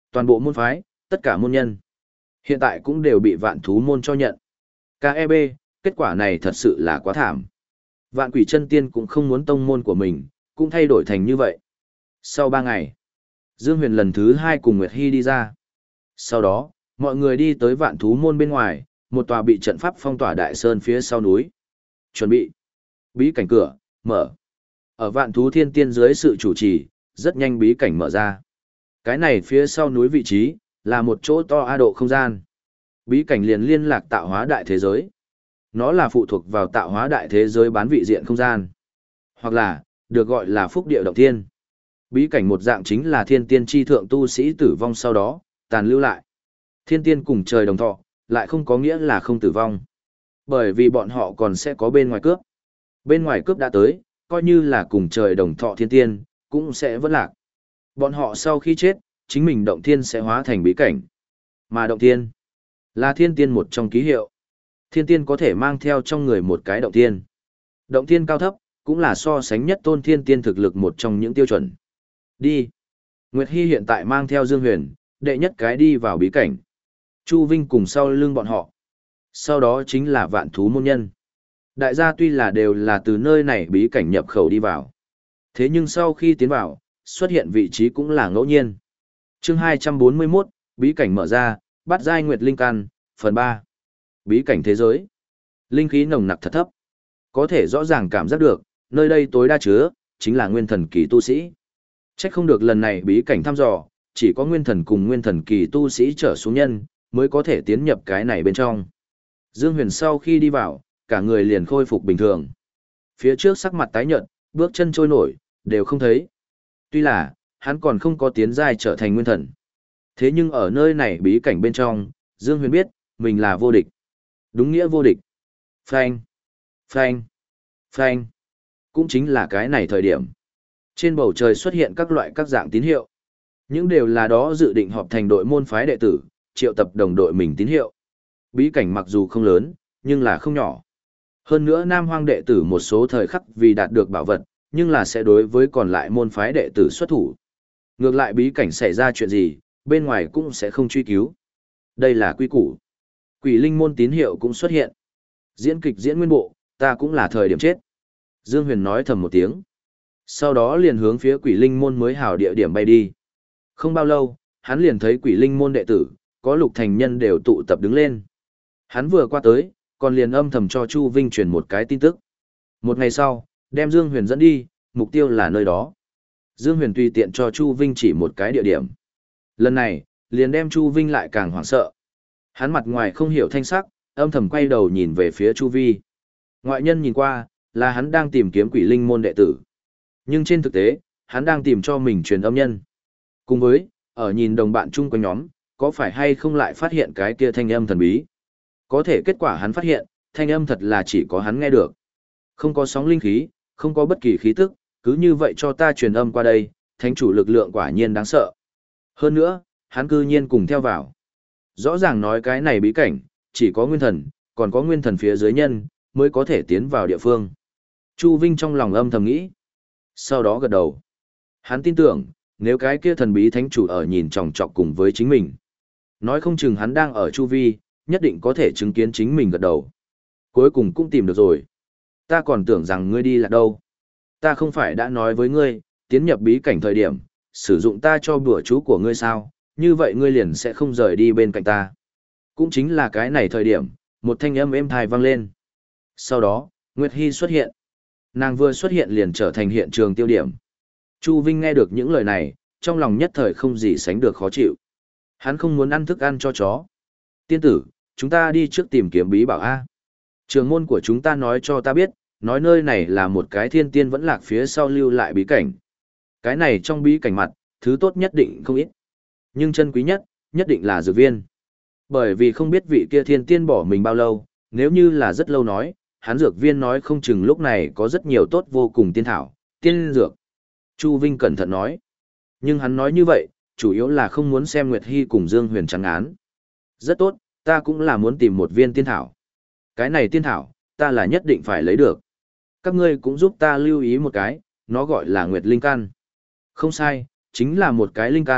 Toàn bộ môn phái, tất cả môn nhân. Hiện tại cũng đều bị vạn thú môn cho nhận. ca e bê, kết quả này thật sự là quá thảm. Vạn quỷ chân tiên cũng không muốn tông môn của mình, cũng thay đổi thành như vậy. Sau ba ngày, Dương Huyền lần thứ hai cùng Nguyệt Hy đi ra. Sau đó, mọi người đi tới vạn thú môn bên ngoài, một tòa bị trận pháp phong tỏa đại sơn phía sau núi. Chuẩn bị. Bí cảnh cửa, mở. Ở vạn thú thiên tiên dưới sự chủ trì, rất nhanh bí cảnh mở ra. Cái này phía sau núi vị trí, là một chỗ to a độ không gian. Bí cảnh liền liên lạc tạo hóa đại thế giới. Nó là phụ thuộc vào tạo hóa đại thế giới bán vị diện không gian. Hoặc là, được gọi là phúc địa động thiên. Bí cảnh một dạng chính là thiên tiên chi thượng tu sĩ tử vong sau đó, tàn lưu lại. Thiên tiên cùng trời đồng thọ, lại không có nghĩa là không tử vong. Bởi vì bọn họ còn sẽ có bên ngoài cướp. Bên ngoài cướp đã tới, coi như là cùng trời đồng thọ thiên tiên, cũng sẽ vẫn lạc. Bọn họ sau khi chết, chính mình động thiên sẽ hóa thành bí cảnh. Mà động thiên, là thiên tiên một trong ký hiệu. Thiên tiên có thể mang theo trong người một cái động thiên. Động thiên cao thấp, cũng là so sánh nhất tôn thiên tiên thực lực một trong những tiêu chuẩn. Đi. Nguyệt Hy hiện tại mang theo Dương Huyền, đệ nhất cái đi vào bí cảnh. Chu Vinh cùng sau lưng bọn họ. Sau đó chính là vạn thú môn nhân. Đại gia tuy là đều là từ nơi này bí cảnh nhập khẩu đi vào. Thế nhưng sau khi tiến vào, xuất hiện vị trí cũng là ngẫu nhiên. Chương hai trăm bốn mươi mốt, bí cảnh mở ra, bắt giai nguyệt linh căn, phần ba. Bí cảnh thế giới. Linh khí nồng nặc thật thấp. Có thể rõ ràng cảm giác được, nơi đây tối đa chứa, chính là nguyên thần kỳ tu sĩ. Chắc không được lần này bí cảnh thăm dò, chỉ có nguyên thần cùng nguyên thần kỳ tu sĩ trở xuống nhân, mới có thể tiến nhập cái này bên trong. Dương Huyền sau khi đi vào, cả người liền khôi phục bình thường. Phía trước sắc mặt tái nhợt, bước chân trôi nổi, đều không thấy. Tuy là, hắn còn không có tiến giai trở thành nguyên thần. Thế nhưng ở nơi này bí cảnh bên trong, Dương Huyền biết, mình là vô địch. Đúng nghĩa vô địch. Phanh, phanh, phanh. Cũng chính là cái này thời điểm. Trên bầu trời xuất hiện các loại các dạng tín hiệu. Những đều là đó dự định họp thành đội môn phái đệ tử, triệu tập đồng đội mình tín hiệu. Bí cảnh mặc dù không lớn, nhưng là không nhỏ. Hơn nữa Nam Hoang đệ tử một số thời khắc vì đạt được bảo vật, nhưng là sẽ đối với còn lại môn phái đệ tử xuất thủ. Ngược lại bí cảnh xảy ra chuyện gì, bên ngoài cũng sẽ không truy cứu. Đây là quy củ. Quỷ linh môn tín hiệu cũng xuất hiện. Diễn kịch diễn nguyên bộ, ta cũng là thời điểm chết. Dương Huyền nói thầm một tiếng. Sau đó liền hướng phía quỷ linh môn mới hào địa điểm bay đi. Không bao lâu, hắn liền thấy quỷ linh môn đệ tử, có lục thành nhân đều tụ tập đứng lên. Hắn vừa qua tới, còn liền âm thầm cho Chu Vinh truyền một cái tin tức. Một ngày sau, đem Dương Huyền dẫn đi, mục tiêu là nơi đó. Dương Huyền tùy tiện cho Chu Vinh chỉ một cái địa điểm. Lần này, liền đem Chu Vinh lại càng hoảng sợ. Hắn mặt ngoài không hiểu thanh sắc, âm thầm quay đầu nhìn về phía Chu Vi. Ngoại nhân nhìn qua, là hắn đang tìm kiếm quỷ linh môn đệ tử. Nhưng trên thực tế, hắn đang tìm cho mình truyền âm nhân. Cùng với, ở nhìn đồng bạn chung quanh nhóm, có phải hay không lại phát hiện cái kia thanh âm thần bí. Có thể kết quả hắn phát hiện, thanh âm thật là chỉ có hắn nghe được. Không có sóng linh khí, không có bất kỳ khí tức, cứ như vậy cho ta truyền âm qua đây, thánh chủ lực lượng quả nhiên đáng sợ. Hơn nữa, hắn cư nhiên cùng theo vào. Rõ ràng nói cái này bí cảnh, chỉ có nguyên thần, còn có nguyên thần phía dưới nhân, mới có thể tiến vào địa phương. Chu Vinh trong lòng âm thầm nghĩ. Sau đó gật đầu. Hắn tin tưởng, nếu cái kia thần bí thánh chủ ở nhìn chòng chọc cùng với chính mình. Nói không chừng hắn đang ở chu vi, nhất định có thể chứng kiến chính mình gật đầu. Cuối cùng cũng tìm được rồi. Ta còn tưởng rằng ngươi đi là đâu. Ta không phải đã nói với ngươi, tiến nhập bí cảnh thời điểm, sử dụng ta cho bùa chú của ngươi sao, như vậy ngươi liền sẽ không rời đi bên cạnh ta. Cũng chính là cái này thời điểm, một thanh âm êm thai vang lên. Sau đó, Nguyệt Hy xuất hiện. Nàng vừa xuất hiện liền trở thành hiện trường tiêu điểm. Chu Vinh nghe được những lời này, trong lòng nhất thời không gì sánh được khó chịu. Hắn không muốn ăn thức ăn cho chó. Tiên tử, chúng ta đi trước tìm kiếm bí bảo A. Trường môn của chúng ta nói cho ta biết, nói nơi này là một cái thiên tiên vẫn lạc phía sau lưu lại bí cảnh. Cái này trong bí cảnh mặt, thứ tốt nhất định không ít. Nhưng chân quý nhất, nhất định là dược viên. Bởi vì không biết vị kia thiên tiên bỏ mình bao lâu, nếu như là rất lâu nói, hắn dược viên nói không chừng lúc này có rất nhiều tốt vô cùng tiên thảo, tiên dược. Chu Vinh cẩn thận nói. Nhưng hắn nói như vậy, chủ yếu là không muốn xem Nguyệt Hy cùng Dương Huyền trắng án. Rất tốt, ta cũng là muốn tìm một viên tiên thảo. Cái này tiên thảo, ta là nhất định phải lấy được. Các ngươi cũng giúp ta lưu ý một cái, nó gọi là Nguyệt Linh Căn. Không sai, chính là một cái linh căn,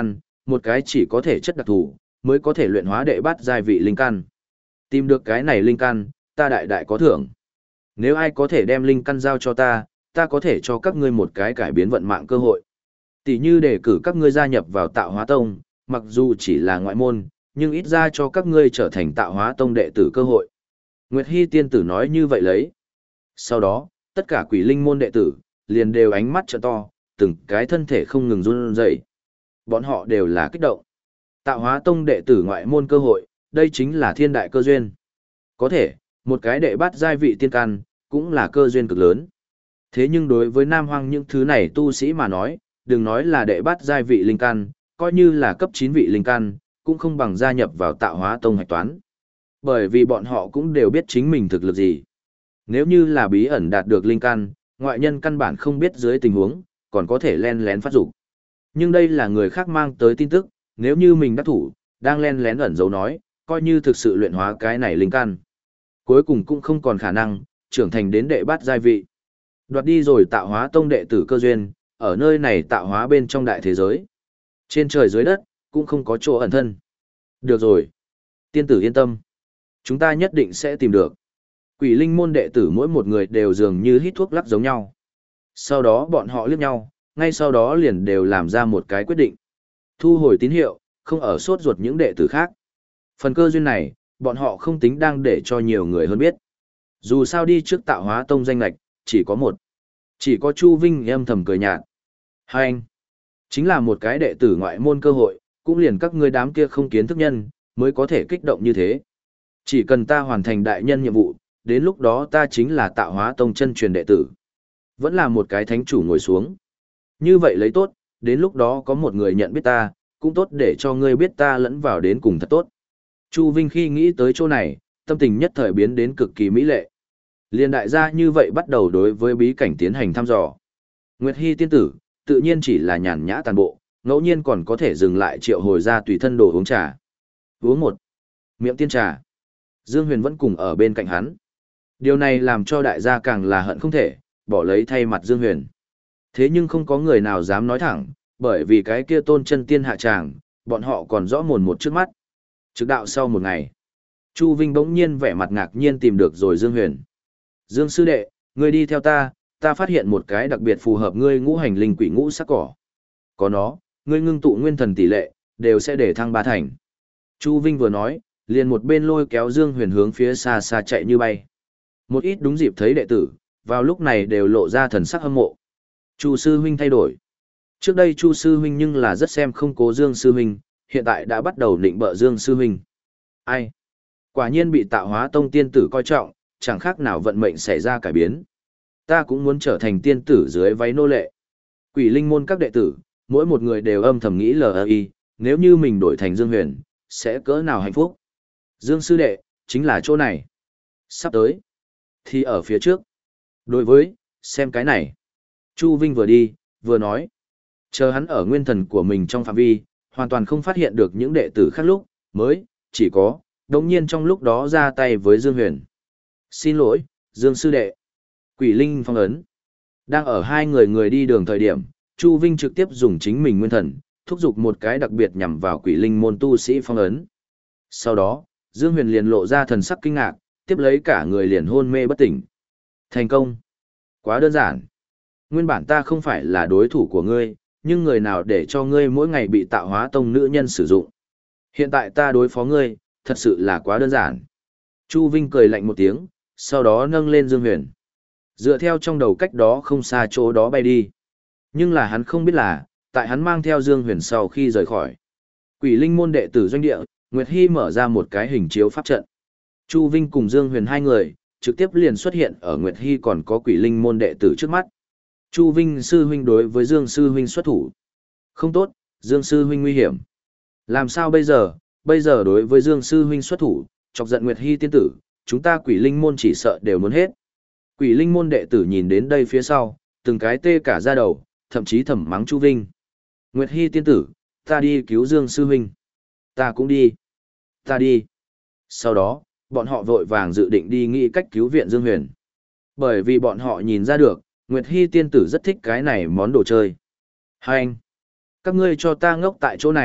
một cái chỉ có thể chất đặc thù, mới có thể luyện hóa đệ bát giai vị linh căn. Tìm được cái này linh căn, ta đại đại có thưởng. Nếu ai có thể đem linh căn giao cho ta, ta có thể cho các ngươi một cái cải biến vận mạng cơ hội. Tỷ như đề cử các ngươi gia nhập vào Tạo Hóa Tông, mặc dù chỉ là ngoại môn, nhưng ít ra cho các ngươi trở thành Tạo Hóa Tông đệ tử cơ hội. Nguyệt Hy tiên tử nói như vậy lấy. Sau đó, tất cả quỷ linh môn đệ tử, liền đều ánh mắt trợ to, từng cái thân thể không ngừng run rẩy. Bọn họ đều là kích động. Tạo Hóa Tông đệ tử ngoại môn cơ hội, đây chính là thiên đại cơ duyên. Có thể, một cái đệ bát giai vị tiên căn, cũng là cơ duyên cực lớn. Thế nhưng đối với Nam Hoang những thứ này tu sĩ mà nói, đừng nói là đệ bát giai vị linh căn, coi như là cấp chín vị linh căn, cũng không bằng gia nhập vào Tạo Hóa Tông hạch toán. Bởi vì bọn họ cũng đều biết chính mình thực lực gì. Nếu như là bí ẩn đạt được linh căn, ngoại nhân căn bản không biết dưới tình huống, còn có thể len lén phát dục. Nhưng đây là người khác mang tới tin tức, nếu như mình đắc thủ, đang len lén ẩn giấu nói, coi như thực sự luyện hóa cái này linh căn. Cuối cùng cũng không còn khả năng, trưởng thành đến đệ bát giai vị. Đoạt đi rồi Tạo Hóa Tông đệ tử cơ duyên, ở nơi này tạo hóa bên trong đại thế giới. Trên trời dưới đất, cũng không có chỗ ẩn thân. Được rồi. Tiên tử yên tâm. Chúng ta nhất định sẽ tìm được. Quỷ linh môn đệ tử mỗi một người đều dường như hít thuốc lắc giống nhau. Sau đó bọn họ liếc nhau, ngay sau đó liền đều làm ra một cái quyết định. Thu hồi tín hiệu, không ở sốt ruột những đệ tử khác. Phần cơ duyên này, bọn họ không tính đang để cho nhiều người hơn biết. Dù sao đi trước Tạo Hóa Tông danh lạch, chỉ có một. Chỉ có Chu Vinh âm thầm cười nhạt. Hai anh, chính là một cái đệ tử ngoại môn cơ hội, cũng liền các ngươi đám kia không kiến thức nhân, mới có thể kích động như thế. Chỉ cần ta hoàn thành đại nhân nhiệm vụ, đến lúc đó ta chính là Tạo Hóa Tông chân truyền đệ tử. Vẫn là một cái thánh chủ ngồi xuống. Như vậy lấy tốt, đến lúc đó có một người nhận biết ta, cũng tốt để cho ngươi biết ta lẫn vào đến cùng thật tốt. Chu Vinh khi nghĩ tới chỗ này, tâm tình nhất thời biến đến cực kỳ mỹ lệ. Liên đại gia như vậy bắt đầu đối với bí cảnh tiến hành thăm dò. Nguyệt Hy tiên tử, tự nhiên chỉ là nhàn nhã tàn bộ, ngẫu nhiên còn có thể dừng lại triệu hồi ra tùy thân đồ uống trà. Uống một miệng tiên trà. Dương Huyền vẫn cùng ở bên cạnh hắn. Điều này làm cho đại gia càng là hận không thể, bỏ lấy thay mặt Dương Huyền. Thế nhưng không có người nào dám nói thẳng, bởi vì cái kia tôn chân tiên hạ tràng, bọn họ còn rõ mồn một trước mắt. Trực đạo sau một ngày, Chu Vinh bỗng nhiên vẻ mặt ngạc nhiên tìm được rồi Dương Huyền. Dương sư đệ, ngươi đi theo ta, ta phát hiện một cái đặc biệt phù hợp ngươi ngũ hành linh quỷ ngũ sắc cỏ. Có nó, ngươi ngưng tụ nguyên thần tỷ lệ, đều sẽ để thăng ba thành. Chu Vinh vừa nói, liền một bên lôi kéo Dương Huyền hướng phía xa xa chạy như bay. Một ít đúng dịp thấy đệ tử, vào lúc này đều lộ ra thần sắc hâm mộ. Chu sư huynh thay đổi. Trước đây Chu sư huynh nhưng là rất xem không cố Dương sư huynh, hiện tại đã bắt đầu định bợ Dương sư huynh. Ai? Quả nhiên bị Tạo Hóa Tông tiên tử coi trọng, chẳng khác nào vận mệnh xảy ra cải biến. Ta cũng muốn trở thành tiên tử dưới váy nô lệ. Quỷ linh môn các đệ tử, mỗi một người đều âm thầm nghĩ lờ y, nếu như mình đổi thành Dương Huyền, sẽ cỡ nào hạnh phúc. Dương sư đệ, chính là chỗ này. Sắp tới. Thì ở phía trước. Đối với, xem cái này. Chu Vinh vừa đi, vừa nói. Chờ hắn ở nguyên thần của mình trong phạm vi, hoàn toàn không phát hiện được những đệ tử khác lúc, mới, chỉ có, đồng nhiên trong lúc đó ra tay với Dương Huyền. Xin lỗi, Dương sư đệ. Quỷ linh phong ấn. Đang ở hai người người đi đường thời điểm, Chu Vinh trực tiếp dùng chính mình nguyên thần, thúc giục một cái đặc biệt nhằm vào quỷ linh môn tu sĩ phong ấn. Sau đó, Dương Huyền liền lộ ra thần sắc kinh ngạc, tiếp lấy cả người liền hôn mê bất tỉnh. Thành công. Quá đơn giản. Nguyên bản ta không phải là đối thủ của ngươi, nhưng người nào để cho ngươi mỗi ngày bị Tạo Hóa Tông nữ nhân sử dụng. Hiện tại ta đối phó ngươi, thật sự là quá đơn giản. Chu Vinh cười lạnh một tiếng, sau đó nâng lên Dương Huyền. Dựa theo trong đầu cách đó không xa chỗ đó bay đi. Nhưng là hắn không biết là, tại hắn mang theo Dương Huyền sau khi rời khỏi. Quỷ linh môn đệ tử doanh địa, Nguyệt Hy mở ra một cái hình chiếu pháp trận. Chu Vinh cùng Dương Huyền hai người, trực tiếp liền xuất hiện ở Nguyệt Hy còn có quỷ linh môn đệ tử trước mắt. Chu Vinh sư huynh đối với Dương sư huynh xuất thủ. Không tốt, Dương sư huynh nguy hiểm. Làm sao bây giờ, bây giờ đối với Dương sư huynh xuất thủ, chọc giận Nguyệt Hy tiên tử, chúng ta quỷ linh môn chỉ sợ đều muốn hết. Quỷ linh môn đệ tử nhìn đến đây phía sau, từng cái tê cả da đầu, thậm chí thầm mắng Chu Vinh. Nguyệt Hy tiên tử, ta đi cứu Dương sư huynh. Ta cũng đi. Ta đi. Sau đó, bọn họ vội vàng dự định đi nghĩ cách cứu viện Dương Huyền. Bởi vì bọn họ nhìn ra được, Nguyệt Hy tiên tử rất thích cái này món đồ chơi. Hai anh, các ngươi cho ta ngốc tại chỗ này,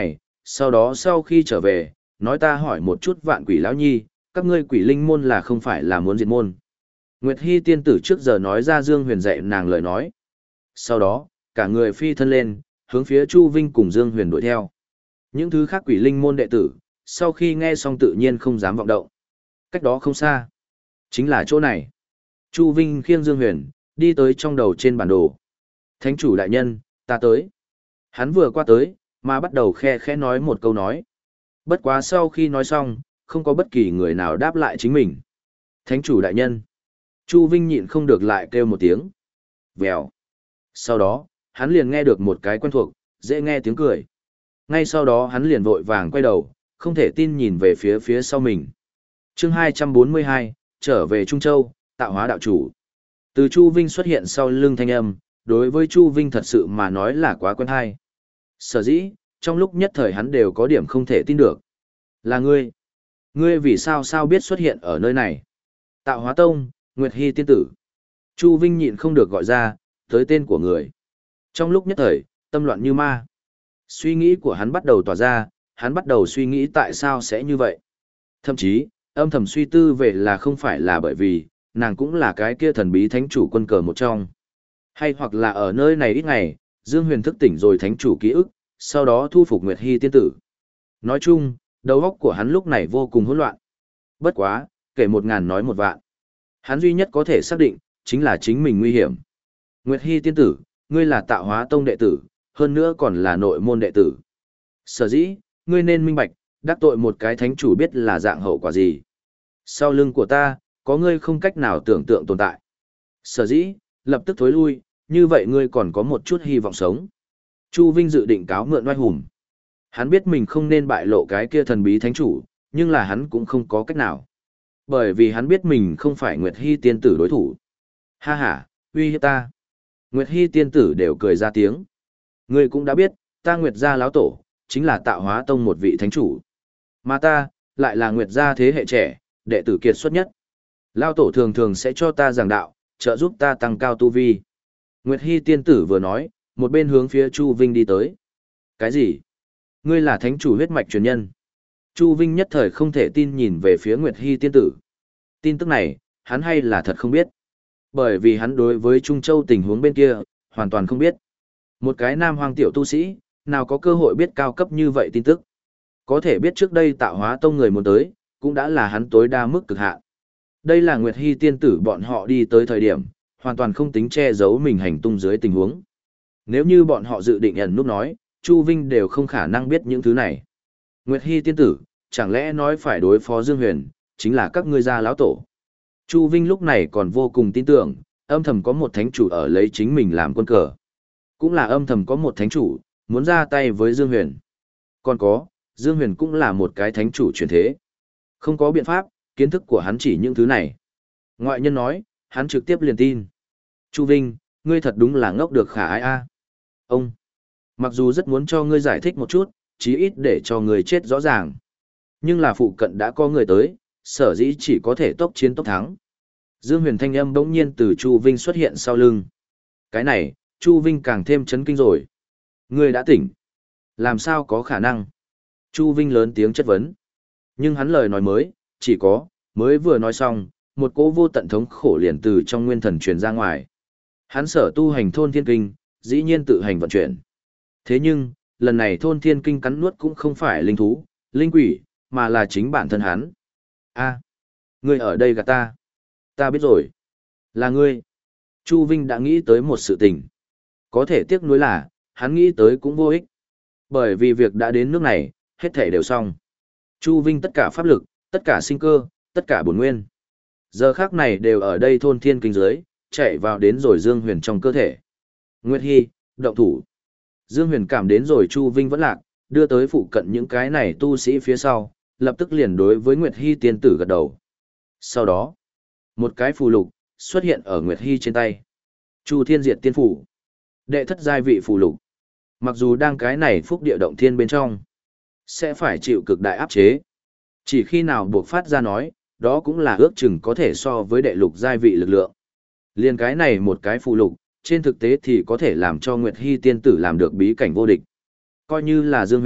sau đó sau khi trở về, nói ta hỏi một chút vạn quỷ lão nhi, các ngươi quỷ linh môn là không phải là muốn diệt môn. Nguyệt Hy tiên tử trước giờ nói ra Dương Huyền dạy nàng lời nói. Sau đó, cả người phi thân lên, hướng phía Chu Vinh cùng Dương Huyền đuổi theo. Những thứ khác quỷ linh môn đệ tử, sau khi nghe xong tự nhiên không dám vọng động. Cách đó không xa, chính là chỗ này. Chu Vinh khiêng Dương Huyền, đi tới trong đầu trên bản đồ. Thánh chủ đại nhân, ta tới. Hắn vừa qua tới, mà bắt đầu khe khẽ nói một câu nói. Bất quá sau khi nói xong, không có bất kỳ người nào đáp lại chính mình. Thánh chủ đại nhân. Chu Vinh nhịn không được lại kêu một tiếng. Vèo. Sau đó, hắn liền nghe được một cái quen thuộc, dễ nghe tiếng cười. Ngay sau đó hắn liền vội vàng quay đầu, không thể tin nhìn về phía phía sau mình. Chương hai trăm bốn mươi hai, trở về Trung Châu, tạo hóa đạo chủ. Từ Chu Vinh xuất hiện sau lưng thanh âm, đối với Chu Vinh thật sự mà nói là quá quen hay. Sở dĩ, trong lúc nhất thời hắn đều có điểm không thể tin được. Là ngươi. Ngươi vì sao sao biết xuất hiện ở nơi này? Tạo hóa tông, Nguyệt Hy tiên tử. Chu Vinh nhịn không được gọi ra, tới tên của người. Trong lúc nhất thời, tâm loạn như ma. Suy nghĩ của hắn bắt đầu tỏa ra, hắn bắt đầu suy nghĩ tại sao sẽ như vậy. Thậm chí, âm thầm suy tư về là không phải là bởi vì, nàng cũng là cái kia thần bí thánh chủ quân cờ một trong. Hay hoặc là ở nơi này ít ngày, Dương Huyền thức tỉnh rồi thánh chủ ký ức, sau đó thu phục Nguyệt Hy tiên tử. Nói chung, đầu óc của hắn lúc này vô cùng hỗn loạn. Bất quá, kể một ngàn nói một vạn. Hắn duy nhất có thể xác định, chính là chính mình nguy hiểm. Nguyệt Hy tiên tử, ngươi là tạo hóa tông đệ tử, hơn nữa còn là nội môn đệ tử. Sở dĩ, ngươi nên minh bạch, đắc tội một cái thánh chủ biết là dạng hậu quả gì. Sau lưng của ta, có ngươi không cách nào tưởng tượng tồn tại. Sở dĩ, lập tức thối lui, như vậy ngươi còn có một chút hy vọng sống. Chu Vinh dự định cáo mượn oai hùng. Hắn biết mình không nên bại lộ cái kia thần bí thánh chủ, nhưng là hắn cũng không có cách nào. Bởi vì hắn biết mình không phải Nguyệt Hy tiên tử đối thủ. Ha ha, uy hiếp ta. Nguyệt Hy tiên tử đều cười ra tiếng. Ngươi cũng đã biết, ta Nguyệt gia lão tổ, chính là tạo hóa tông một vị thánh chủ. Mà ta, lại là Nguyệt gia thế hệ trẻ, đệ tử kiệt xuất nhất. Lão tổ thường thường sẽ cho ta giảng đạo, trợ giúp ta tăng cao tu vi. Nguyệt Hy tiên tử vừa nói, một bên hướng phía Chu Vinh đi tới. Cái gì? Ngươi là thánh chủ huyết mạch truyền nhân. Chu Vinh nhất thời không thể tin nhìn về phía Nguyệt Hy tiên tử. Tin tức này, hắn hay là thật không biết. Bởi vì hắn đối với Trung Châu tình huống bên kia, hoàn toàn không biết. Một cái nam hoang tiểu tu sĩ, nào có cơ hội biết cao cấp như vậy tin tức. Có thể biết trước đây tạo hóa tông người muốn tới, cũng đã là hắn tối đa mức cực hạn. Đây là Nguyệt Hy tiên tử bọn họ đi tới thời điểm, hoàn toàn không tính che giấu mình hành tung dưới tình huống. Nếu như bọn họ dự định ẩn núp nói, Chu Vinh đều không khả năng biết những thứ này. Nguyệt Hy tiên tử, chẳng lẽ nói phải đối phó Dương Huyền, chính là các ngươi gia lão tổ. Chu Vinh lúc này còn vô cùng tin tưởng, âm thầm có một thánh chủ ở lấy chính mình làm quân cờ. Cũng là âm thầm có một thánh chủ, muốn ra tay với Dương Huyền. Còn có, Dương Huyền cũng là một cái thánh chủ truyền thế. Không có biện pháp, kiến thức của hắn chỉ những thứ này. Ngoại nhân nói, hắn trực tiếp liền tin. Chu Vinh, ngươi thật đúng là ngốc được khả ai a. Ông, mặc dù rất muốn cho ngươi giải thích một chút, chí ít để cho ngươi chết rõ ràng. Nhưng là phụ cận đã có người tới, sở dĩ chỉ có thể tốc chiến tốc thắng. Dương Huyền thanh âm bỗng nhiên từ Chu Vinh xuất hiện sau lưng. Cái này, Chu Vinh càng thêm chấn kinh rồi. Ngươi đã tỉnh. Làm sao có khả năng? Chu Vinh lớn tiếng chất vấn. Nhưng hắn lời nói mới, chỉ có, mới vừa nói xong, một cỗ vô tận thống khổ liền từ trong nguyên thần truyền ra ngoài. Hắn sở tu hành thôn thiên kinh, dĩ nhiên tự hành vận chuyển. Thế nhưng, lần này thôn thiên kinh cắn nuốt cũng không phải linh thú, linh quỷ, mà là chính bản thân hắn. A, ngươi ở đây gạt ta. Ta biết rồi. Là ngươi. Chu Vinh đã nghĩ tới một sự tình. Có thể tiếc nuối là, hắn nghĩ tới cũng vô ích. Bởi vì việc đã đến nước này, hết thể đều xong. Chu Vinh tất cả pháp lực, tất cả sinh cơ, tất cả bổn nguyên. Giờ khác này đều ở đây thôn thiên kinh dưới, chạy vào đến rồi Dương Huyền trong cơ thể. Nguyệt Hy, động thủ. Dương Huyền cảm đến rồi Chu Vinh vẫn lạc, đưa tới phụ cận những cái này tu sĩ phía sau, lập tức liền đối với Nguyệt Hy tiên tử gật đầu. Sau đó, một cái phù lục xuất hiện ở Nguyệt Hy trên tay. Chu Thiên Diệt Tiên Phủ. Đệ thất giai vị phù lục. Mặc dù đang cái này phúc địa động thiên bên trong, sẽ phải chịu cực đại áp chế. Chỉ khi nào buộc phát ra nói, đó cũng là ước chừng có thể so với đệ lục giai vị lực lượng. Liên cái này một cái phù lục, trên thực tế thì có thể làm cho Nguyệt Hy tiên tử làm được bí cảnh vô địch. Coi như là Dương Huyền,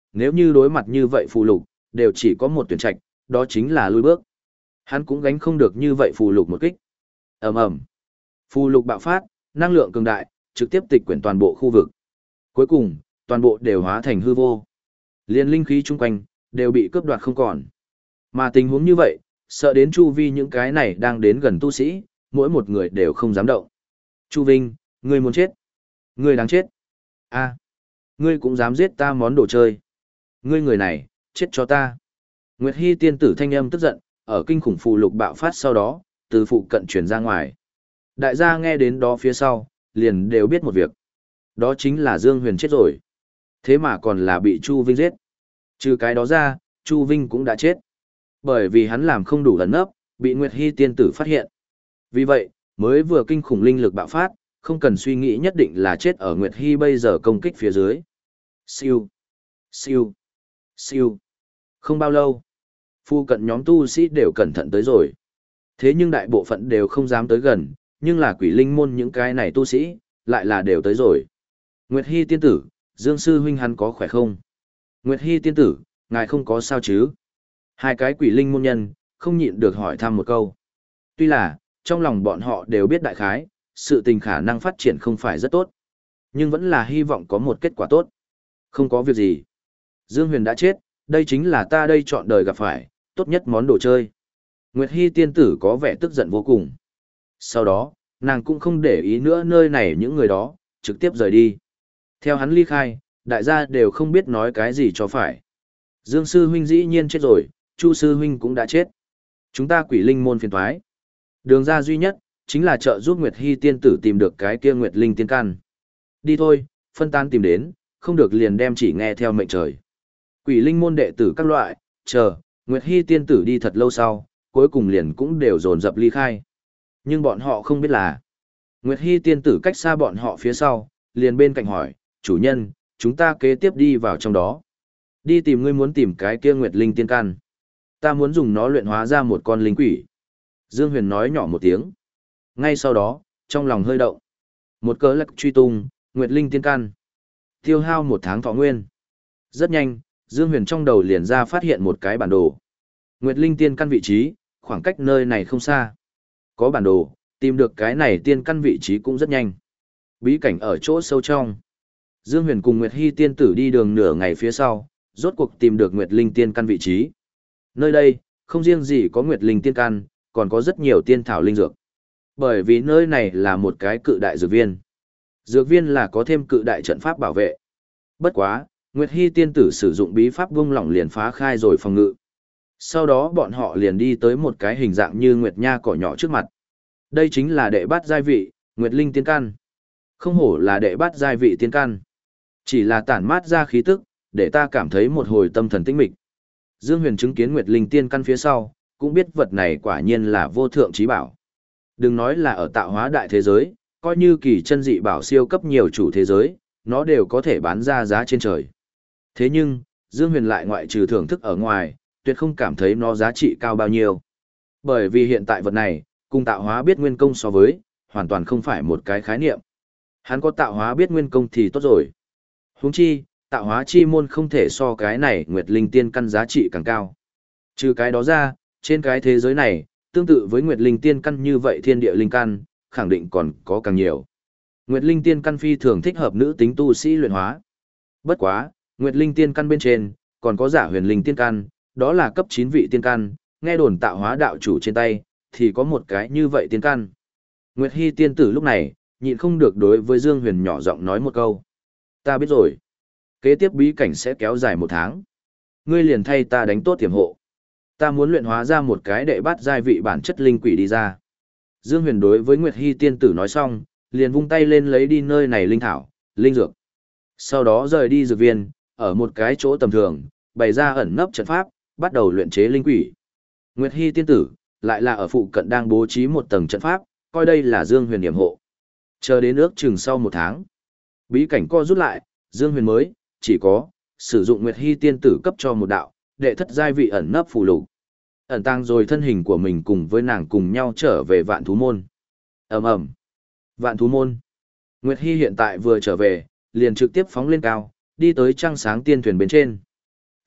nếu như đối mặt như vậy phù lục, đều chỉ có một tuyển trạch, đó chính là lui bước. Hắn cũng gánh không được như vậy phù lục một kích. Ầm ầm. Phù lục bạo phát, năng lượng cường đại, trực tiếp tịch quyển toàn bộ khu vực. Cuối cùng, toàn bộ đều hóa thành hư vô. Liên linh khí chung quanh đều bị cướp đoạt không còn. Mà tình huống như vậy, sợ đến chu vi những cái này đang đến gần tu sĩ, mỗi một người đều không dám động. Chu Vinh, ngươi muốn chết. Ngươi đáng chết. A, ngươi cũng dám giết ta món đồ chơi. Ngươi người này, chết cho ta. Nguyệt Hy tiên tử thanh âm tức giận, ở kinh khủng phù lục bạo phát sau đó, từ phụ cận truyền ra ngoài. Đại gia nghe đến đó phía sau, liền đều biết một việc. Đó chính là Dương Huyền chết rồi. Thế mà còn là bị Chu Vinh giết. Trừ cái đó ra, Chu Vinh cũng đã chết. Bởi vì hắn làm không đủ ẩn nấp, bị Nguyệt Hy tiên tử phát hiện. Vì vậy, mới vừa kinh khủng linh lực bạo phát, không cần suy nghĩ nhất định là chết ở Nguyệt Hy bây giờ công kích phía dưới. Siêu, siêu, siêu. Không bao lâu, phu cận nhóm tu sĩ đều cẩn thận tới rồi. Thế nhưng đại bộ phận đều không dám tới gần, nhưng là quỷ linh môn những cái này tu sĩ, lại là đều tới rồi. Nguyệt Hy tiên tử, Dương sư huynh hắn có khỏe không? Nguyệt Hy tiên tử, ngài không có sao chứ? Hai cái quỷ linh môn nhân, không nhịn được hỏi thăm một câu. Tuy là, trong lòng bọn họ đều biết đại khái, sự tình khả năng phát triển không phải rất tốt. Nhưng vẫn là hy vọng có một kết quả tốt. Không có việc gì. Dương Huyền đã chết, đây chính là ta đây chọn đời gặp phải, tốt nhất món đồ chơi. Nguyệt Hy tiên tử có vẻ tức giận vô cùng. Sau đó, nàng cũng không để ý nữa nơi này những người đó, trực tiếp rời đi. Theo hắn ly khai, đại gia đều không biết nói cái gì cho phải. Dương sư huynh dĩ nhiên chết rồi, Chu sư huynh cũng đã chết. Chúng ta quỷ linh môn phiền toái. Đường ra duy nhất, chính là trợ giúp Nguyệt Hy tiên tử tìm được cái kia Nguyệt Linh tiên căn. Đi thôi, phân tán tìm đến, không được liền đem chỉ nghe theo mệnh trời. Quỷ linh môn đệ tử các loại, chờ, Nguyệt Hy tiên tử đi thật lâu sau, cuối cùng liền cũng đều dồn dập ly khai. Nhưng bọn họ không biết là, Nguyệt Hy tiên tử cách xa bọn họ phía sau, liền bên cạnh hỏi, chủ nhân, chúng ta kế tiếp đi vào trong đó. Đi tìm ngươi muốn tìm cái kia Nguyệt Linh tiên căn. Ta muốn dùng nó luyện hóa ra một con linh quỷ. Dương Huyền nói nhỏ một tiếng. Ngay sau đó, trong lòng hơi động. Một cớ lạc truy tung, Nguyệt Linh tiên căn. Tiêu hao một tháng thọ nguyên. Rất nhanh, Dương Huyền trong đầu liền ra phát hiện một cái bản đồ. Nguyệt Linh tiên căn vị trí, khoảng cách nơi này không xa. Có bản đồ, tìm được cái này tiên căn vị trí cũng rất nhanh. Bí cảnh ở chỗ sâu trong. Dương Huyền cùng Nguyệt Hy tiên tử đi đường nửa ngày phía sau, rốt cuộc tìm được Nguyệt Linh tiên căn vị trí. Nơi đây, không riêng gì có Nguyệt Linh tiên căn, còn có rất nhiều tiên thảo linh dược. Bởi vì nơi này là một cái cự đại dược viên. Dược viên là có thêm cự đại trận pháp bảo vệ. Bất quá, Nguyệt Hy tiên tử sử dụng bí pháp vung lỏng liền phá khai rồi phòng ngự. Sau đó bọn họ liền đi tới một cái hình dạng như Nguyệt Nha cỏ nhỏ trước mặt. Đây chính là đệ bát giai vị, Nguyệt Linh tiên căn. Không hổ là đệ bát giai vị tiên căn. Chỉ là tản mát ra khí tức, để ta cảm thấy một hồi tâm thần tĩnh mịch. Dương Huyền chứng kiến Nguyệt Linh tiên căn phía sau, cũng biết vật này quả nhiên là vô thượng trí bảo. Đừng nói là ở tạo hóa đại thế giới, coi như kỳ chân dị bảo siêu cấp nhiều chủ thế giới, nó đều có thể bán ra giá trên trời. Thế nhưng, Dương Huyền lại ngoại trừ thưởng thức ở ngoài, tuyệt không cảm thấy nó giá trị cao bao nhiêu. Bởi vì hiện tại vật này, cùng tạo hóa biết nguyên công so với, hoàn toàn không phải một cái khái niệm. Hắn có tạo hóa biết nguyên công thì tốt rồi. Huống chi, tạo hóa chi môn không thể so cái này Nguyệt Linh tiên căn giá trị càng cao. Trừ cái đó ra, trên cái thế giới này, tương tự với Nguyệt Linh tiên căn như vậy thiên địa linh căn, khẳng định còn có càng nhiều. Nguyệt Linh tiên căn phi thường thích hợp nữ tính tu sĩ luyện hóa. Bất quá, Nguyệt Linh tiên căn bên trên, còn có giả huyền linh tiên căn, đó là cấp chín vị tiên căn, nghe đồn tạo hóa đạo chủ trên tay, thì có một cái như vậy tiên căn. Nguyệt Hy tiên tử lúc này, nhịn không được đối với Dương Huyền nhỏ giọng nói một câu. Ta biết rồi. Kế tiếp bí cảnh sẽ kéo dài một tháng. Ngươi liền thay ta đánh tốt tiềm hộ. Ta muốn luyện hóa ra một cái đệ bát giai vị bản chất linh quỷ đi ra. Dương Huyền đối với Nguyệt Hy tiên tử nói xong, liền vung tay lên lấy đi nơi này linh thảo, linh dược. Sau đó rời đi dược viên, ở một cái chỗ tầm thường, bày ra ẩn nấp trận pháp, bắt đầu luyện chế linh quỷ. Nguyệt Hy tiên tử, lại là ở phụ cận đang bố trí một tầng trận pháp, coi đây là Dương Huyền điểm hộ. Chờ đến ước chừng sau một tháng, bí cảnh co rút lại, Dương Huyền mới, chỉ có, sử dụng Nguyệt Hy tiên tử cấp cho một đạo, đệ thất giai vị ẩn nấp phù lục. Ẩn tăng rồi thân hình của mình cùng với nàng cùng nhau trở về vạn thú môn. ầm ầm Vạn thú môn. Nguyệt Hy hiện tại vừa trở về, liền trực tiếp phóng lên cao, đi tới trăng sáng tiên thuyền bên trên.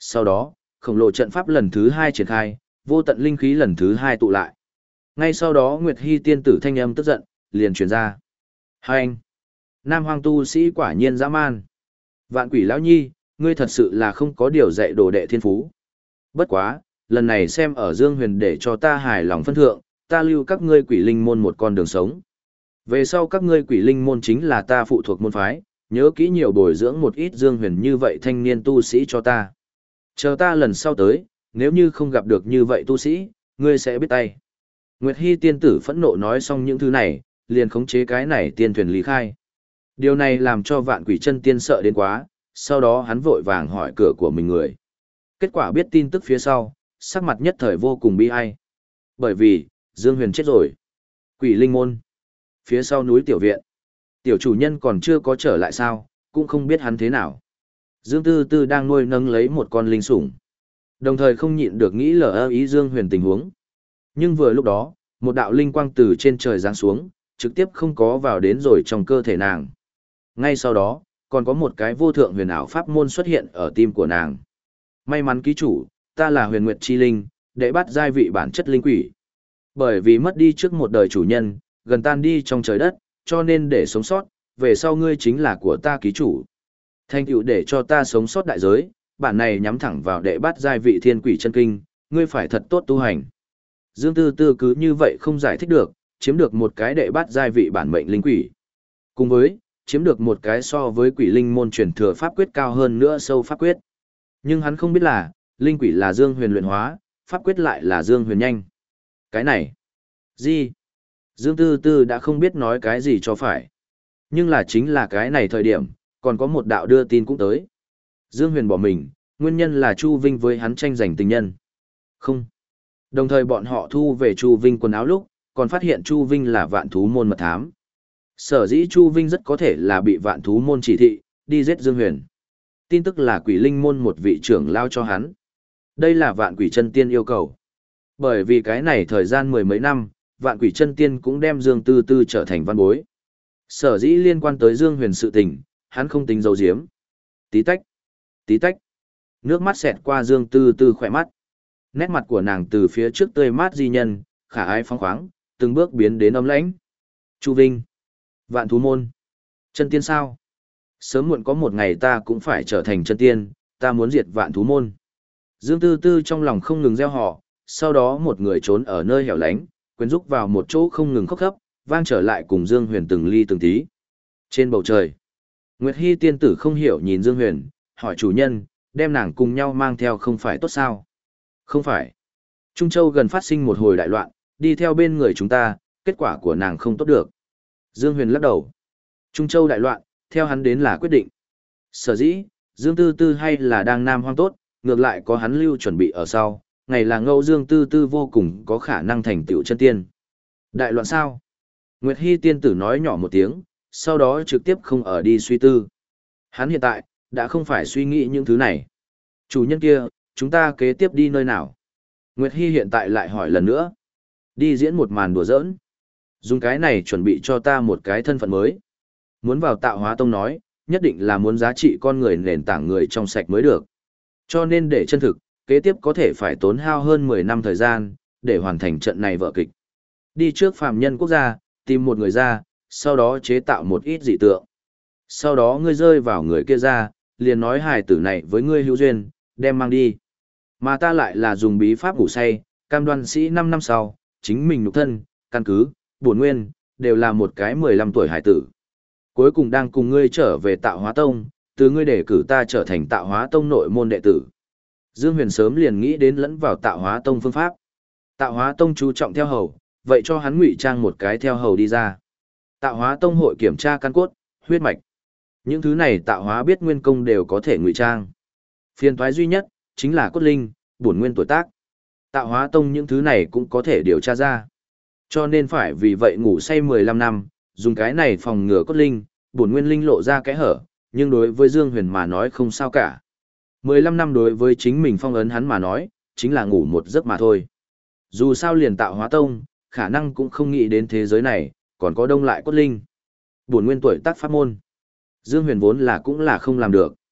Sau đó, khổng lồ trận pháp lần thứ hai triển khai, vô tận linh khí lần thứ hai tụ lại. Ngay sau đó Nguyệt Hy tiên tử thanh âm tức giận, liền truyền ra. Hai anh! Nam hoang tu sĩ quả nhiên dã man. Vạn quỷ lão nhi, ngươi thật sự là không có điều dạy đồ đệ thiên phú. Bất quá, lần này xem ở Dương Huyền để cho ta hài lòng phân thượng, ta lưu các ngươi quỷ linh môn một con đường sống. Về sau các ngươi quỷ linh môn chính là ta phụ thuộc môn phái, nhớ kỹ nhiều bồi dưỡng một ít Dương Huyền như vậy thanh niên tu sĩ cho ta. Chờ ta lần sau tới, nếu như không gặp được như vậy tu sĩ, ngươi sẽ biết tay. Nguyệt Hy tiên tử phẫn nộ nói xong những thứ này, liền khống chế cái này tiên thuyền lý khai. Điều này làm cho vạn quỷ chân tiên sợ đến quá, sau đó hắn vội vàng hỏi cửa của mình người. Kết quả biết tin tức phía sau, sắc mặt nhất thời vô cùng bi ai. Bởi vì, Dương Huyền chết rồi. Quỷ linh môn. Phía sau núi tiểu viện. Tiểu chủ nhân còn chưa có trở lại sao, cũng không biết hắn thế nào. Dương Tư Tư đang nuôi nâng lấy một con linh sủng. Đồng thời không nhịn được nghĩ lờ ý Dương Huyền tình huống. Nhưng vừa lúc đó, một đạo linh quang từ trên trời giáng xuống, trực tiếp không có vào đến rồi trong cơ thể nàng. Ngay sau đó, còn có một cái vô thượng huyền ảo pháp môn xuất hiện ở tim của nàng. May mắn ký chủ, ta là huyền nguyệt chi linh, để bắt giai vị bản chất linh quỷ. Bởi vì mất đi trước một đời chủ nhân, gần tan đi trong trời đất, cho nên để sống sót, về sau ngươi chính là của ta ký chủ. Thanh tựu để cho ta sống sót đại giới, bản này nhắm thẳng vào đệ bắt giai vị thiên quỷ chân kinh, ngươi phải thật tốt tu hành. Dương Tư Tư cứ như vậy không giải thích được, chiếm được một cái đệ bắt giai vị bản mệnh linh quỷ. Cùng với, chiếm được một cái so với quỷ linh môn truyền thừa pháp quyết cao hơn nữa sâu pháp quyết. Nhưng hắn không biết là, linh quỷ là Dương Huyền luyện hóa, pháp quyết lại là Dương Huyền nhanh. Cái này, gì? Dương Tư Tư đã không biết nói cái gì cho phải. Nhưng là chính là cái này thời điểm, còn có một đạo đưa tin cũng tới. Dương Huyền bỏ mình, nguyên nhân là Chu Vinh với hắn tranh giành tình nhân. Không. Đồng thời bọn họ thu về Chu Vinh quần áo lúc, còn phát hiện Chu Vinh là vạn thú môn mật thám. Sở dĩ Chu Vinh rất có thể là bị vạn thú môn chỉ thị, đi giết Dương Huyền. Tin tức là quỷ linh môn một vị trưởng lao cho hắn. Đây là vạn quỷ chân tiên yêu cầu. Bởi vì cái này thời gian mười mấy năm, vạn quỷ chân tiên cũng đem Dương Tư Tư trở thành văn bối. Sở dĩ liên quan tới Dương Huyền sự tình, hắn không tính giấu giếm. Tí tách, tí tách. Nước mắt xẹt qua Dương Tư Tư khỏe mắt. Nét mặt của nàng từ phía trước tươi mát di nhân, khả ái phóng khoáng, từng bước biến đến ấm lãnh. Chu Vinh, vạn thú môn, chân tiên sao? Sớm muộn có một ngày ta cũng phải trở thành chân tiên, ta muốn diệt vạn thú môn. Dương Tư Tư trong lòng không ngừng gieo họ, sau đó một người trốn ở nơi hẻo lánh, quyến rúc vào một chỗ không ngừng khóc khóc, vang trở lại cùng Dương Huyền từng ly từng tí. Trên bầu trời, Nguyệt Hy tiên tử không hiểu nhìn Dương Huyền, hỏi chủ nhân, đem nàng cùng nhau mang theo không phải tốt sao? Không phải. Trung Châu gần phát sinh một hồi đại loạn, đi theo bên người chúng ta, kết quả của nàng không tốt được. Dương Huyền lắc đầu. Trung Châu đại loạn, theo hắn đến là quyết định. Sở dĩ, Dương Tư Tư hay là đang nam hoang tốt, ngược lại có hắn lưu chuẩn bị ở sau, ngày là ngẫu Dương Tư Tư vô cùng có khả năng thành tựu chân tiên. Đại loạn sao? Nguyệt Hy tiên tử nói nhỏ một tiếng, sau đó trực tiếp không ở đi suy tư. Hắn hiện tại, đã không phải suy nghĩ những thứ này. Chủ nhân kia, chúng ta kế tiếp đi nơi nào? Nguyệt Hy hiện tại lại hỏi lần nữa. Đi diễn một màn đùa giỡn. Dùng cái này chuẩn bị cho ta một cái thân phận mới. Muốn vào Tạo Hóa Tông nói, nhất định là muốn giá trị con người nền tảng người trong sạch mới được. Cho nên để chân thực, kế tiếp có thể phải tốn hao hơn mười năm thời gian, để hoàn thành trận này vở kịch. Đi trước phàm nhân quốc gia, tìm một người ra, sau đó chế tạo một ít dị tượng. Sau đó ngươi rơi vào người kia ra, liền nói hài tử này với ngươi hữu duyên, đem mang đi. Mà ta lại là dùng bí pháp ngủ say, cam đoan sĩ năm năm sau, chính mình nhục thân, căn cứ, bổn nguyên, đều là một cái mười lăm tuổi hải tử. Cuối cùng đang cùng ngươi trở về Tạo Hóa Tông, từ ngươi để cử ta trở thành Tạo Hóa Tông nội môn đệ tử. Dương Huyền sớm liền nghĩ đến lẫn vào Tạo Hóa Tông phương pháp. Tạo Hóa Tông chú trọng theo hầu, vậy cho hắn ngụy trang một cái theo hầu đi ra. Tạo Hóa Tông hội kiểm tra căn cốt, huyết mạch. Những thứ này Tạo Hóa biết nguyên công đều có thể ngụy trang. Phiên toái duy nhất, chính là cốt linh, bổn nguyên tuổi tác. Tạo Hóa Tông những thứ này cũng có thể điều tra ra. Cho nên phải vì vậy ngủ say mười lăm năm, dùng cái này phòng ngừa cốt linh, bổn nguyên linh lộ ra cái hở, nhưng đối với Dương Huyền mà nói không sao cả. mười lăm năm đối với chính mình phong ấn hắn mà nói, chính là ngủ một giấc mà thôi. Dù sao liền Tạo Hóa Tông, khả năng cũng không nghĩ đến thế giới này, còn có đông lại cốt linh. Bổn nguyên tuổi tác pháp môn. Dương Huyền vốn là cũng là không làm được.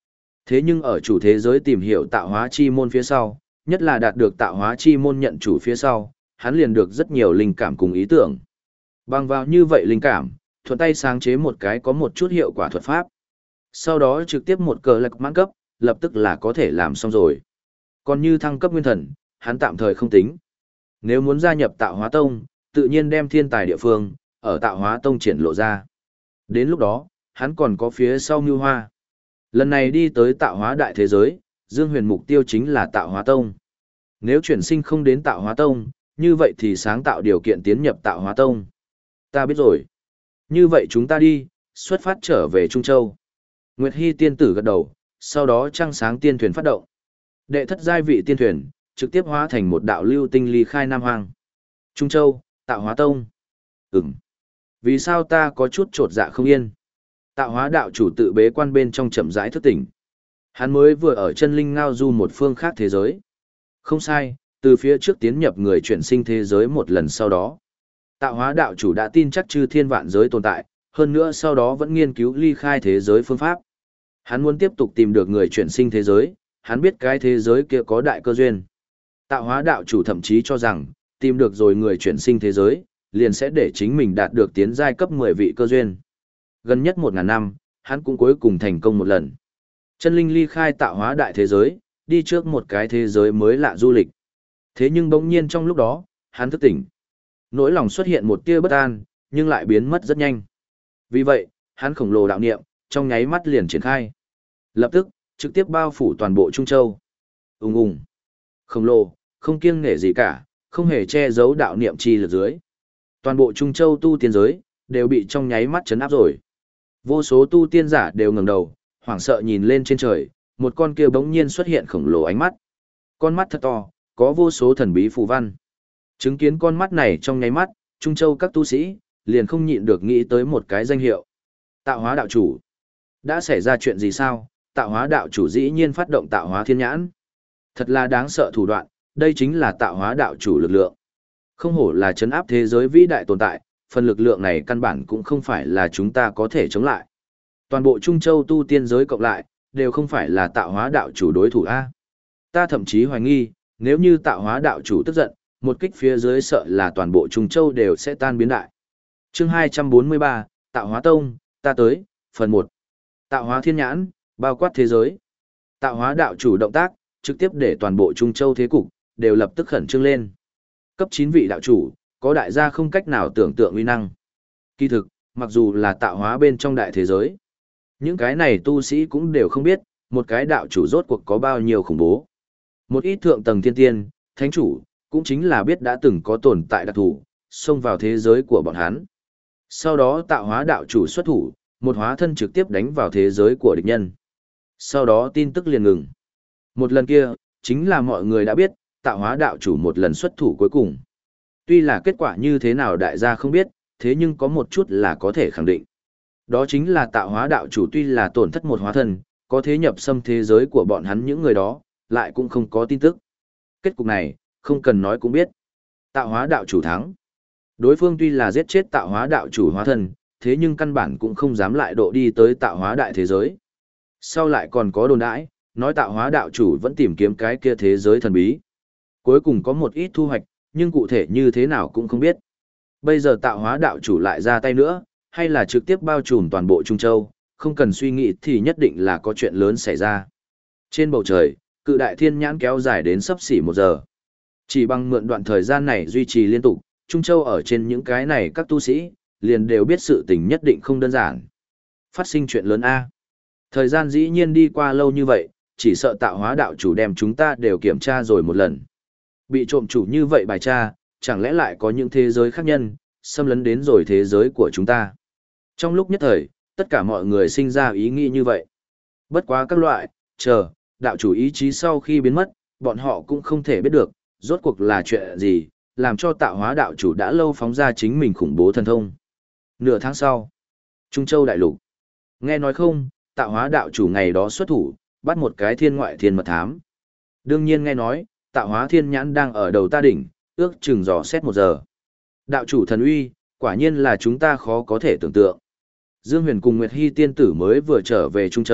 Thế nhưng ở chủ thế giới tìm hiểu tạo hóa chi môn phía sau, nhất là đạt được tạo hóa chi môn nhận chủ phía sau, hắn liền được rất nhiều linh cảm cùng ý tưởng. Bằng vào như vậy linh cảm, thuận tay sáng chế một cái có một chút hiệu quả thuật pháp. Sau đó trực tiếp một cờ lạc mãn cấp, lập tức là có thể làm xong rồi. Còn như thăng cấp nguyên thần, hắn tạm thời không tính. Nếu muốn gia nhập tạo hóa tông, tự nhiên đem thiên tài địa phương, ở tạo hóa tông triển lộ ra. Đến lúc đó, hắn còn có phía sau mưu hoa. Lần này đi tới tạo hóa đại thế giới, Dương Huyền mục tiêu chính là tạo hóa tông. Nếu chuyển sinh không đến tạo hóa tông, như vậy thì sáng tạo điều kiện tiến nhập tạo hóa tông. Ta biết rồi. Như vậy chúng ta đi, xuất phát trở về Trung Châu. Nguyệt Hy tiên tử gật đầu, sau đó trăng sáng tiên thuyền phát động. Đệ thất giai vị tiên thuyền, trực tiếp hóa thành một đạo lưu tinh ly khai Nam Hoang. Trung Châu, tạo hóa tông. Ừm. Vì sao ta có chút trột dạ không yên? Tạo hóa đạo chủ tự bế quan bên trong chậm rãi thức tỉnh. Hắn mới vừa ở chân linh ngao du một phương khác thế giới. Không sai, từ phía trước tiến nhập người chuyển sinh thế giới một lần sau đó. Tạo hóa đạo chủ đã tin chắc chư thiên vạn giới tồn tại, hơn nữa sau đó vẫn nghiên cứu ly khai thế giới phương pháp. Hắn muốn tiếp tục tìm được người chuyển sinh thế giới, hắn biết cái thế giới kia có đại cơ duyên. Tạo hóa đạo chủ thậm chí cho rằng, tìm được rồi người chuyển sinh thế giới, liền sẽ để chính mình đạt được tiến giai cấp mười vị cơ duyên. Gần nhất một ngàn năm, hắn cũng cuối cùng thành công một lần. Chân linh ly khai tạo hóa đại thế giới, đi trước một cái thế giới mới lạ du lịch. Thế nhưng bỗng nhiên trong lúc đó, hắn thức tỉnh. Nỗi lòng xuất hiện một tia bất an, nhưng lại biến mất rất nhanh. Vì vậy, hắn khổng lồ đạo niệm, trong nháy mắt liền triển khai. Lập tức, trực tiếp bao phủ toàn bộ Trung Châu. Ùng ùng. Khổng lồ, không kiêng nể gì cả, không hề che giấu đạo niệm chi lực dưới. Toàn bộ Trung Châu tu tiên giới, đều bị trong nháy mắt chấn áp rồi. Vô số tu tiên giả đều ngẩng đầu, hoảng sợ nhìn lên trên trời, một con kia bỗng nhiên xuất hiện khổng lồ ánh mắt. Con mắt thật to, có vô số thần bí phù văn. Chứng kiến con mắt này trong nháy mắt, Trung Châu các tu sĩ, liền không nhịn được nghĩ tới một cái danh hiệu. Tạo hóa đạo chủ. Đã xảy ra chuyện gì sao? Tạo hóa đạo chủ dĩ nhiên phát động tạo hóa thiên nhãn. Thật là đáng sợ thủ đoạn, đây chính là tạo hóa đạo chủ lực lượng. Không hổ là chấn áp thế giới vĩ đại tồn tại, phần lực lượng này căn bản cũng không phải là chúng ta có thể chống lại. Toàn bộ Trung Châu tu tiên giới cộng lại, đều không phải là tạo hóa đạo chủ đối thủ A. Ta thậm chí hoài nghi, nếu như tạo hóa đạo chủ tức giận, một kích phía dưới sợ là toàn bộ Trung Châu đều sẽ tan biến đại. Chương hai trăm bốn mươi ba, Tạo hóa tông, ta tới, phần một. Tạo hóa thiên nhãn, bao quát thế giới. Tạo hóa đạo chủ động tác, trực tiếp để toàn bộ Trung Châu thế cục, đều lập tức khẩn trương lên. Cấp chín vị đạo chủ, có đại gia không cách nào tưởng tượng uy năng. Kỳ thực, mặc dù là tạo hóa bên trong đại thế giới, những cái này tu sĩ cũng đều không biết, một cái đạo chủ rốt cuộc có bao nhiêu khủng bố. Một ít thượng tầng thiên tiên, thánh chủ, cũng chính là biết đã từng có tồn tại đặc thủ, xông vào thế giới của bọn hắn. Sau đó tạo hóa đạo chủ xuất thủ, một hóa thân trực tiếp đánh vào thế giới của địch nhân. Sau đó tin tức liền ngừng. Một lần kia, chính là mọi người đã biết, tạo hóa đạo chủ một lần xuất thủ cuối cùng. Tuy là kết quả như thế nào đại gia không biết, thế nhưng có một chút là có thể khẳng định. Đó chính là tạo hóa đạo chủ tuy là tổn thất một hóa thân, có thế nhập xâm thế giới của bọn hắn những người đó, lại cũng không có tin tức. Kết cục này, không cần nói cũng biết. Tạo hóa đạo chủ thắng. Đối phương tuy là giết chết tạo hóa đạo chủ hóa thân, thế nhưng căn bản cũng không dám lại độ đi tới tạo hóa đại thế giới. Sau lại còn có đồn đãi, nói tạo hóa đạo chủ vẫn tìm kiếm cái kia thế giới thần bí. Cuối cùng có một ít thu hoạch, nhưng cụ thể như thế nào cũng không biết. Bây giờ tạo hóa đạo chủ lại ra tay nữa, hay là trực tiếp bao trùm toàn bộ Trung Châu, không cần suy nghĩ thì nhất định là có chuyện lớn xảy ra. Trên bầu trời, cự đại thiên nhãn kéo dài đến sấp xỉ một giờ. Chỉ bằng mượn đoạn thời gian này duy trì liên tục, Trung Châu ở trên những cái này các tu sĩ, liền đều biết sự tình nhất định không đơn giản. Phát sinh chuyện lớn A. Thời gian dĩ nhiên đi qua lâu như vậy, chỉ sợ tạo hóa đạo chủ đem chúng ta đều kiểm tra rồi một lần. Bị trộm chủ như vậy bài tra, chẳng lẽ lại có những thế giới khác nhân, xâm lấn đến rồi thế giới của chúng ta. Trong lúc nhất thời, tất cả mọi người sinh ra ý nghĩ như vậy. Bất quá các loại, chờ, đạo chủ ý chí sau khi biến mất, bọn họ cũng không thể biết được, rốt cuộc là chuyện gì, làm cho tạo hóa đạo chủ đã lâu phóng ra chính mình khủng bố thần thông. Nửa tháng sau, Trung Châu đại lục. Nghe nói không, tạo hóa đạo chủ ngày đó xuất thủ, bắt một cái thiên ngoại thiên mật thám. Đương nhiên nghe nói, tạo hóa thiên nhãn đang ở đầu ta đỉnh, ước chừng dò xét một giờ. Đạo chủ thần uy, quả nhiên là chúng ta khó có thể tưởng tượng. Dương Huyền cùng Nguyệt Hy tiên tử mới vừa trở về Trung Châu,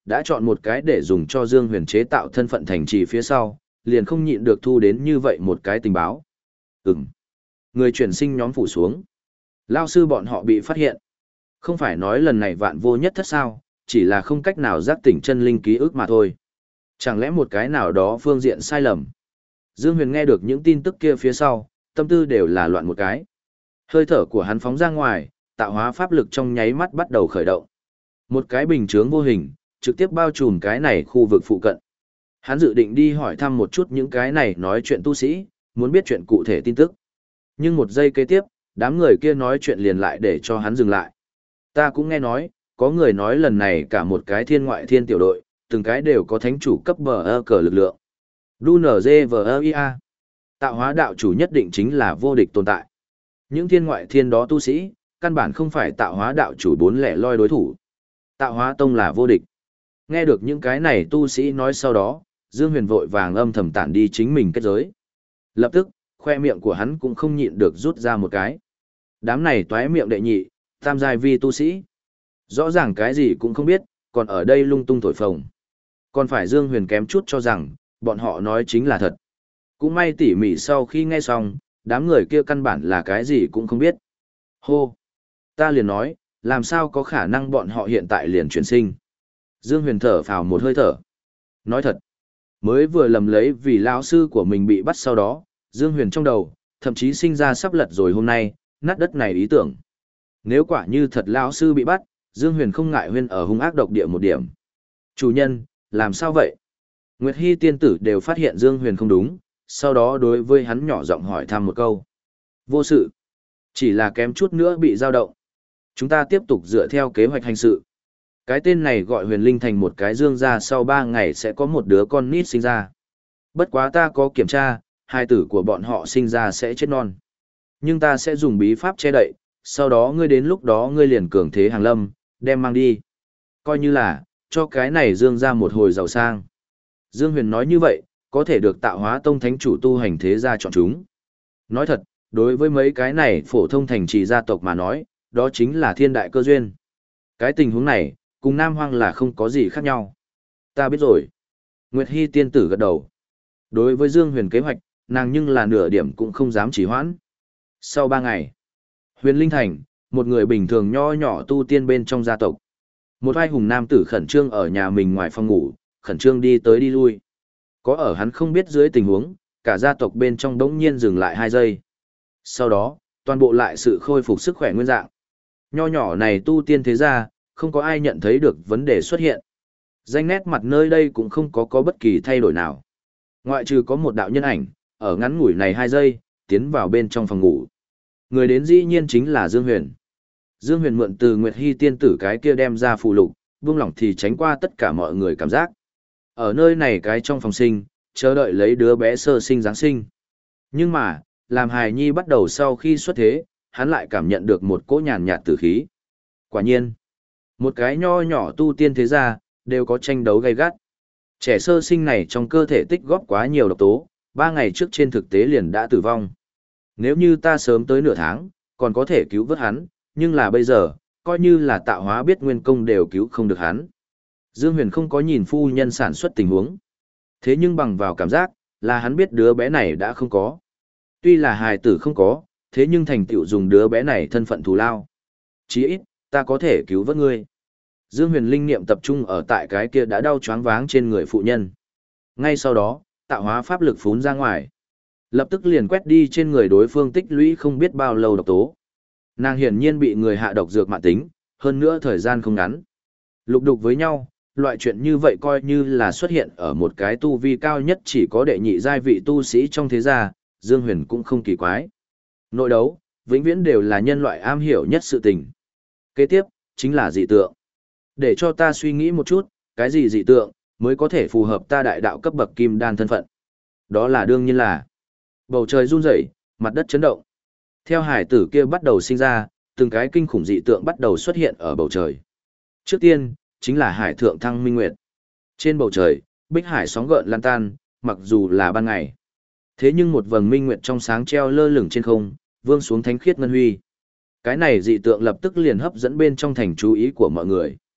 đã chọn một cái để dùng cho Dương Huyền chế tạo thân phận thành trì phía sau, liền không nhịn được thu đến như vậy một cái tình báo. Ừm. Người chuyển sinh nhóm phủ xuống. Lao sư bọn họ bị phát hiện. Không phải nói lần này vạn vô nhất thất sao, chỉ là không cách nào giác tỉnh chân linh ký ức mà thôi. Chẳng lẽ một cái nào đó phương diện sai lầm. Dương Huyền nghe được những tin tức kia phía sau, tâm tư đều là loạn một cái. Hơi thở của hắn phóng ra ngoài, tạo hóa pháp lực trong nháy mắt bắt đầu khởi động. Một cái bình chướng vô hình, trực tiếp bao trùm cái này khu vực phụ cận. Hắn dự định đi hỏi thăm một chút những cái này nói chuyện tu sĩ, muốn biết chuyện cụ thể tin tức. Nhưng một giây kế tiếp, đám người kia nói chuyện liền lại để cho hắn dừng lại. Ta cũng nghe nói, có người nói lần này cả một cái thiên ngoại thiên tiểu đội, từng cái đều có thánh chủ cấp bờ ơ cờ lực lượng. đu en giê vê e i a. Tạo hóa đạo chủ nhất định chính là vô địch tồn tại. Những thiên ngoại thiên đó tu sĩ, căn bản không phải tạo hóa đạo chủ bốn lẻ loi đối thủ. Tạo hóa tông là vô địch. Nghe được những cái này tu sĩ nói sau đó, Dương Huyền vội vàng âm thầm tản đi chính mình kết giới. Lập tức, khoe miệng của hắn cũng không nhịn được rút ra một cái. Đám này toái miệng đệ nhị, tam giai vi tu sĩ. Rõ ràng cái gì cũng không biết, còn ở đây lung tung thổi phồng. Còn phải Dương Huyền kém chút cho rằng, bọn họ nói chính là thật. Cũng may tỉ mỉ sau khi nghe xong, đám người kia căn bản là cái gì cũng không biết. Hô! Ta liền nói, làm sao có khả năng bọn họ hiện tại liền chuyển sinh. Dương Huyền thở phào một hơi thở. Nói thật, mới vừa lầm lấy vì lão sư của mình bị bắt sau đó, Dương Huyền trong đầu, thậm chí sinh ra sắp lật rồi hôm nay, nát đất này ý tưởng. Nếu quả như thật lão sư bị bắt, Dương Huyền không ngại Huyền ở hung ác độc địa một điểm. Chủ nhân, làm sao vậy? Nguyệt Hy tiên tử đều phát hiện Dương Huyền không đúng, sau đó đối với hắn nhỏ giọng hỏi thăm một câu. Vô sự. Chỉ là kém chút nữa bị dao động. Chúng ta tiếp tục dựa theo kế hoạch hành sự. Cái tên này gọi Huyền Linh thành một cái dương ra sau ba ngày sẽ có một đứa con nít sinh ra. Bất quá ta có kiểm tra, hai tử của bọn họ sinh ra sẽ chết non. Nhưng ta sẽ dùng bí pháp che đậy, sau đó ngươi đến lúc đó ngươi liền cường thế hàng lâm, đem mang đi. Coi như là, cho cái này dương ra một hồi giàu sang. Dương Huyền nói như vậy, có thể được tạo hóa tông thánh chủ tu hành thế gia chọn chúng. Nói thật, đối với mấy cái này phổ thông thành trì gia tộc mà nói, đó chính là thiên đại cơ duyên. Cái tình huống này, cùng Nam Hoang là không có gì khác nhau. Ta biết rồi. Nguyệt Hy tiên tử gật đầu. Đối với Dương Huyền kế hoạch, nàng nhưng là nửa điểm cũng không dám trì hoãn. Sau ba ngày, Huyền Linh Thành, một người bình thường nho nhỏ tu tiên bên trong gia tộc. Một vai hùng nam tử khẩn trương ở nhà mình ngoài phòng ngủ, khẩn trương đi tới đi lui. Có ở hắn không biết dưới tình huống, cả gia tộc bên trong đống nhiên dừng lại hai giây. Sau đó, toàn bộ lại sự khôi phục sức khỏe nguyên dạng. Nho nhỏ này tu tiên thế gia, không có ai nhận thấy được vấn đề xuất hiện. Danh nét mặt nơi đây cũng không có có bất kỳ thay đổi nào. Ngoại trừ có một đạo nhân ảnh, ở ngắn ngủi này hai giây, tiến vào bên trong phòng ngủ. Người đến dĩ nhiên chính là Dương Huyền. Dương Huyền mượn từ Nguyệt Hy tiên tử cái kia đem ra phù lục, buông lỏng thì tránh qua tất cả mọi người cảm giác. Ở nơi này cái trong phòng sinh, chờ đợi lấy đứa bé sơ sinh Giáng sinh. Nhưng mà, làm hài nhi bắt đầu sau khi xuất thế, hắn lại cảm nhận được một cỗ nhàn nhạt tử khí. Quả nhiên, một cái nho nhỏ tu tiên thế gia, đều có tranh đấu gay gắt. Trẻ sơ sinh này trong cơ thể tích góp quá nhiều độc tố, ba ngày trước trên thực tế liền đã tử vong. Nếu như ta sớm tới nửa tháng, còn có thể cứu vớt hắn, nhưng là bây giờ, coi như là tạo hóa biết nguyên công đều cứu không được hắn. Dương Huyền không có nhìn phu nhân sản xuất tình huống. Thế nhưng bằng vào cảm giác, là hắn biết đứa bé này đã không có. Tuy là hài tử không có, thế nhưng thành tựu dùng đứa bé này thân phận thù lao. Chí ít, ta có thể cứu vớt ngươi. Dương Huyền linh niệm tập trung ở tại cái kia đã đau choáng váng trên người phụ nhân. Ngay sau đó, tạo hóa pháp lực phún ra ngoài. Lập tức liền quét đi trên người đối phương tích lũy không biết bao lâu độc tố. Nàng hiển nhiên bị người hạ độc dược mạn tính, hơn nữa thời gian không ngắn. Lục đục với nhau, loại chuyện như vậy coi như là xuất hiện ở một cái tu vi cao nhất chỉ có đệ nhị giai vị tu sĩ trong thế gia, Dương Huyền cũng không kỳ quái. Nội đấu, vĩnh viễn đều là nhân loại am hiểu nhất sự tình. Kế tiếp, chính là dị tượng. Để cho ta suy nghĩ một chút, cái gì dị tượng, mới có thể phù hợp ta đại đạo cấp bậc kim đan thân phận. Đó là đương nhiên là bầu trời run rẩy, mặt đất chấn động. Theo hải tử kia bắt đầu sinh ra, từng cái kinh khủng dị tượng bắt đầu xuất hiện ở bầu trời. Trước tiên, chính là hải thượng thăng minh nguyệt. Trên bầu trời, bích hải sóng gợn lan tan, mặc dù là ban ngày. Thế nhưng một vầng minh nguyệt trong sáng treo lơ lửng trên không, vương xuống thánh khiết ngân huy. Cái này dị tượng lập tức liền hấp dẫn bên trong thành chú ý của mọi người.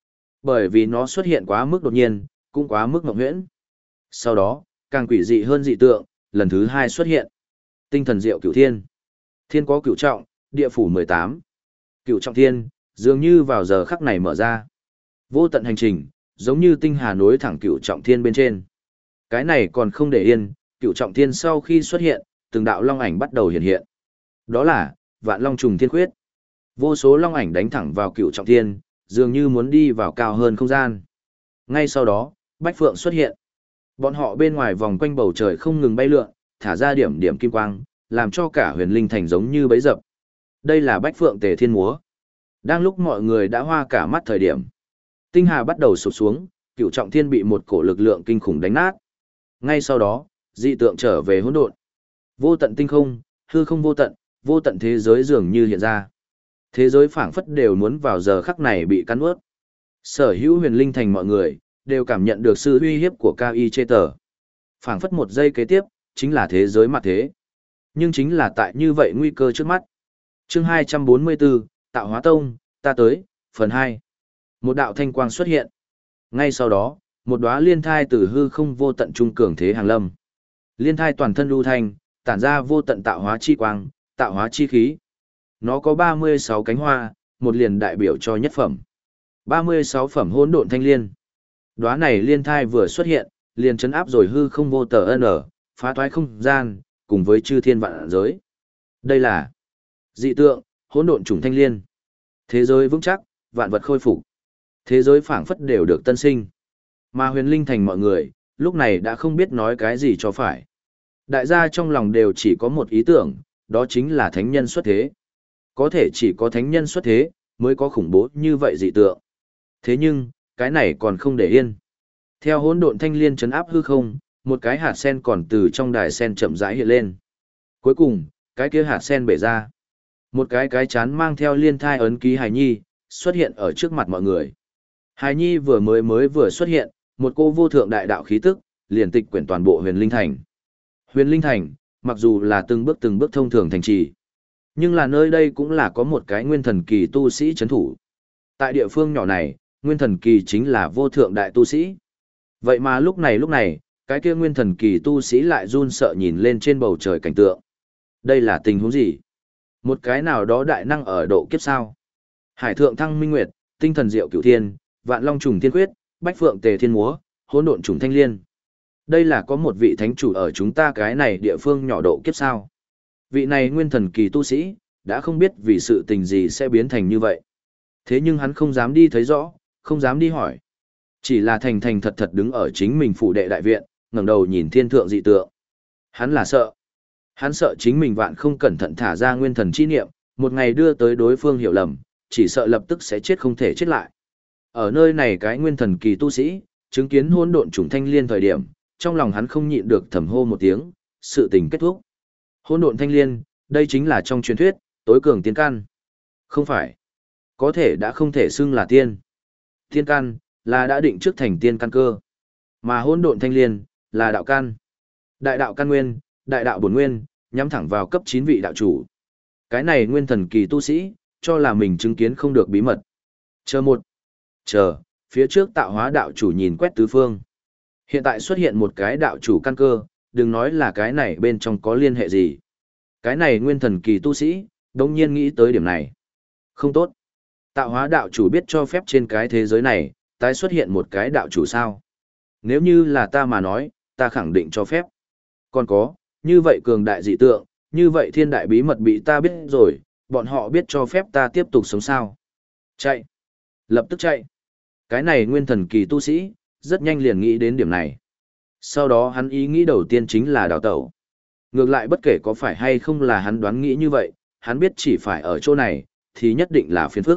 Bởi vì nó xuất hiện quá mức đột nhiên, cũng quá mức mộng huyễn. Sau đó, càng quỷ dị hơn dị tượng, lần thứ hai xuất hiện. Tinh thần diệu cửu thiên. Thiên có cửu trọng, địa phủ mười tám. Cửu trọng thiên, dường như vào giờ khắc này mở ra. Vô tận hành trình, giống như tinh hà nối thẳng cửu trọng thiên bên trên. Cái này còn không để yên, cửu trọng thiên sau khi xuất hiện, từng đạo long ảnh bắt đầu hiện hiện. Đó là Vạn Long Trùng Thiên Khuyết. Vô số long ảnh đánh thẳng vào cửu trọng thiên, dường như muốn đi vào cao hơn không gian. Ngay sau đó, Bách Phượng xuất hiện. Bọn họ bên ngoài vòng quanh bầu trời không ngừng bay lượn, thả ra điểm điểm kim quang, làm cho cả huyền linh thành giống như bấy dập. Đây là Bách Phượng Tề Thiên Múa. Đang lúc mọi người đã hoa cả mắt thời điểm, tinh hà bắt đầu sụp xuống, cửu trọng thiên bị một cổ lực lượng kinh khủng đánh nát. Ngay sau đó, dị tượng trở về hỗn độn. Vô tận tinh không, hư không vô tận, vô tận thế giới dường như hiện ra. Thế giới phảng phất đều muốn vào giờ khắc này bị cắn ướt. Sở hữu huyền linh thành mọi người, đều cảm nhận được sự uy hiếp của ca y chê tờ. Phảng phất một giây kế tiếp, chính là thế giới mặt thế. Nhưng chính là tại như vậy nguy cơ trước mắt. Chương hai trăm bốn mươi bốn, Tạo Hóa Tông, ta tới, phần hai. Một đạo thanh quang xuất hiện. Ngay sau đó, một đóa liên thai từ hư không vô tận trung cường thế hàng lâm. Liên thai toàn thân lưu thanh, tản ra vô tận tạo hóa chi quang, tạo hóa chi khí. Nó có ba mươi sáu cánh hoa, một liền đại biểu cho nhất phẩm. ba mươi sáu phẩm hỗn độn thanh liên. Đóa này liên thai vừa xuất hiện, liền chấn áp rồi hư không vô tờ n, phá toái không gian, cùng với chư thiên vạn giới. Đây là dị tượng, hỗn độn chủng thanh liên. Thế giới vững chắc, vạn vật khôi phục. Thế giới phảng phất đều được tân sinh. Mà huyền linh thành mọi người, lúc này đã không biết nói cái gì cho phải. Đại gia trong lòng đều chỉ có một ý tưởng, đó chính là thánh nhân xuất thế. Có thể chỉ có thánh nhân xuất thế, mới có khủng bố như vậy dị tượng. Thế nhưng, cái này còn không để yên. Theo hỗn độn thanh liên chấn áp hư không, một cái hạt sen còn từ trong đài sen chậm rãi hiện lên. Cuối cùng, cái kia hạt sen bể ra. Một cái cái chán mang theo liên thai ấn ký hài nhi, xuất hiện ở trước mặt mọi người. Hài nhi vừa mới mới vừa xuất hiện, một cô vô thượng đại đạo khí tức, liền tịch quyển toàn bộ huyền linh thành. Huyền linh thành, mặc dù là từng bước từng bước thông thường thành trì, nhưng là nơi đây cũng là có một cái nguyên thần kỳ tu sĩ chấn thủ. Tại địa phương nhỏ này, nguyên thần kỳ chính là vô thượng đại tu sĩ. Vậy mà lúc này lúc này, cái kia nguyên thần kỳ tu sĩ lại run sợ nhìn lên trên bầu trời cảnh tượng. Đây là tình huống gì? Một cái nào đó đại năng ở độ kiếp sao? Hải thượng thăng minh nguyệt, tinh thần diệu cửu thiên, vạn long trùng thiên quyết, bách phượng tề thiên múa, hỗn độn trùng thanh liên. Đây là có một vị thánh chủ ở chúng ta cái này địa phương nhỏ độ kiếp sao? Vị này nguyên thần kỳ tu sĩ, đã không biết vì sự tình gì sẽ biến thành như vậy. Thế nhưng hắn không dám đi thấy rõ, không dám đi hỏi. Chỉ là thành thành thật thật đứng ở chính mình phủ đệ đại viện, ngẩng đầu nhìn thiên thượng dị tượng. Hắn là sợ. Hắn sợ chính mình vạn không cẩn thận thả ra nguyên thần chi niệm, một ngày đưa tới đối phương hiểu lầm, chỉ sợ lập tức sẽ chết không thể chết lại. Ở nơi này cái nguyên thần kỳ tu sĩ, chứng kiến hỗn độn trùng thanh liên thời điểm, trong lòng hắn không nhịn được thầm hô một tiếng, sự tình kết thúc. Hỗn độn thanh liên, đây chính là trong truyền thuyết, tối cường tiên căn. Không phải. Có thể đã không thể xưng là tiên. Tiên căn, là đã định trước thành tiên căn cơ. Mà hỗn độn thanh liên, là đạo căn. Đại đạo căn nguyên, đại đạo bổn nguyên, nhắm thẳng vào cấp chín vị đạo chủ. Cái này nguyên thần kỳ tu sĩ, cho là mình chứng kiến không được bí mật. Chờ một. Chờ, phía trước tạo hóa đạo chủ nhìn quét tứ phương. Hiện tại xuất hiện một cái đạo chủ căn cơ, đừng nói là cái này bên trong có liên hệ gì. Cái này nguyên thần kỳ tu sĩ, đồng nhiên nghĩ tới điểm này. Không tốt. Tạo hóa đạo chủ biết cho phép trên cái thế giới này, tái xuất hiện một cái đạo chủ sao. Nếu như là ta mà nói, ta khẳng định cho phép. Còn có, như vậy cường đại dị tượng, như vậy thiên đại bí mật bị ta biết rồi, bọn họ biết cho phép ta tiếp tục sống sao. Chạy. Lập tức chạy. Cái này nguyên thần kỳ tu sĩ, rất nhanh liền nghĩ đến điểm này. Sau đó hắn ý nghĩ đầu tiên chính là đào tẩu. Ngược lại bất kể có phải hay không là hắn đoán nghĩ như vậy, hắn biết chỉ phải ở chỗ này, thì nhất định là phiền phức.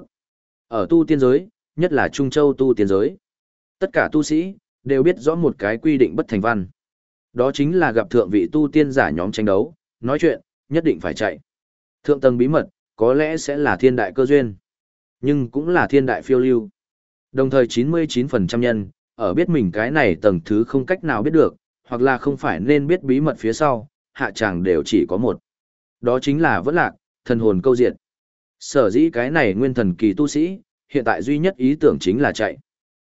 Ở tu tiên giới, nhất là Trung Châu tu tiên giới, tất cả tu sĩ, đều biết rõ một cái quy định bất thành văn. Đó chính là gặp thượng vị tu tiên giả nhóm tranh đấu, nói chuyện, nhất định phải chạy. Thượng tầng bí mật, có lẽ sẽ là thiên đại cơ duyên, nhưng cũng là thiên đại phiêu lưu. Đồng thời chín mươi chín phần trăm nhân, ở biết mình cái này tầng thứ không cách nào biết được, hoặc là không phải nên biết bí mật phía sau, hạ tràng đều chỉ có một. Đó chính là vỡ lạc, thần hồn câu diệt. Sở dĩ cái này nguyên thần kỳ tu sĩ, hiện tại duy nhất ý tưởng chính là chạy.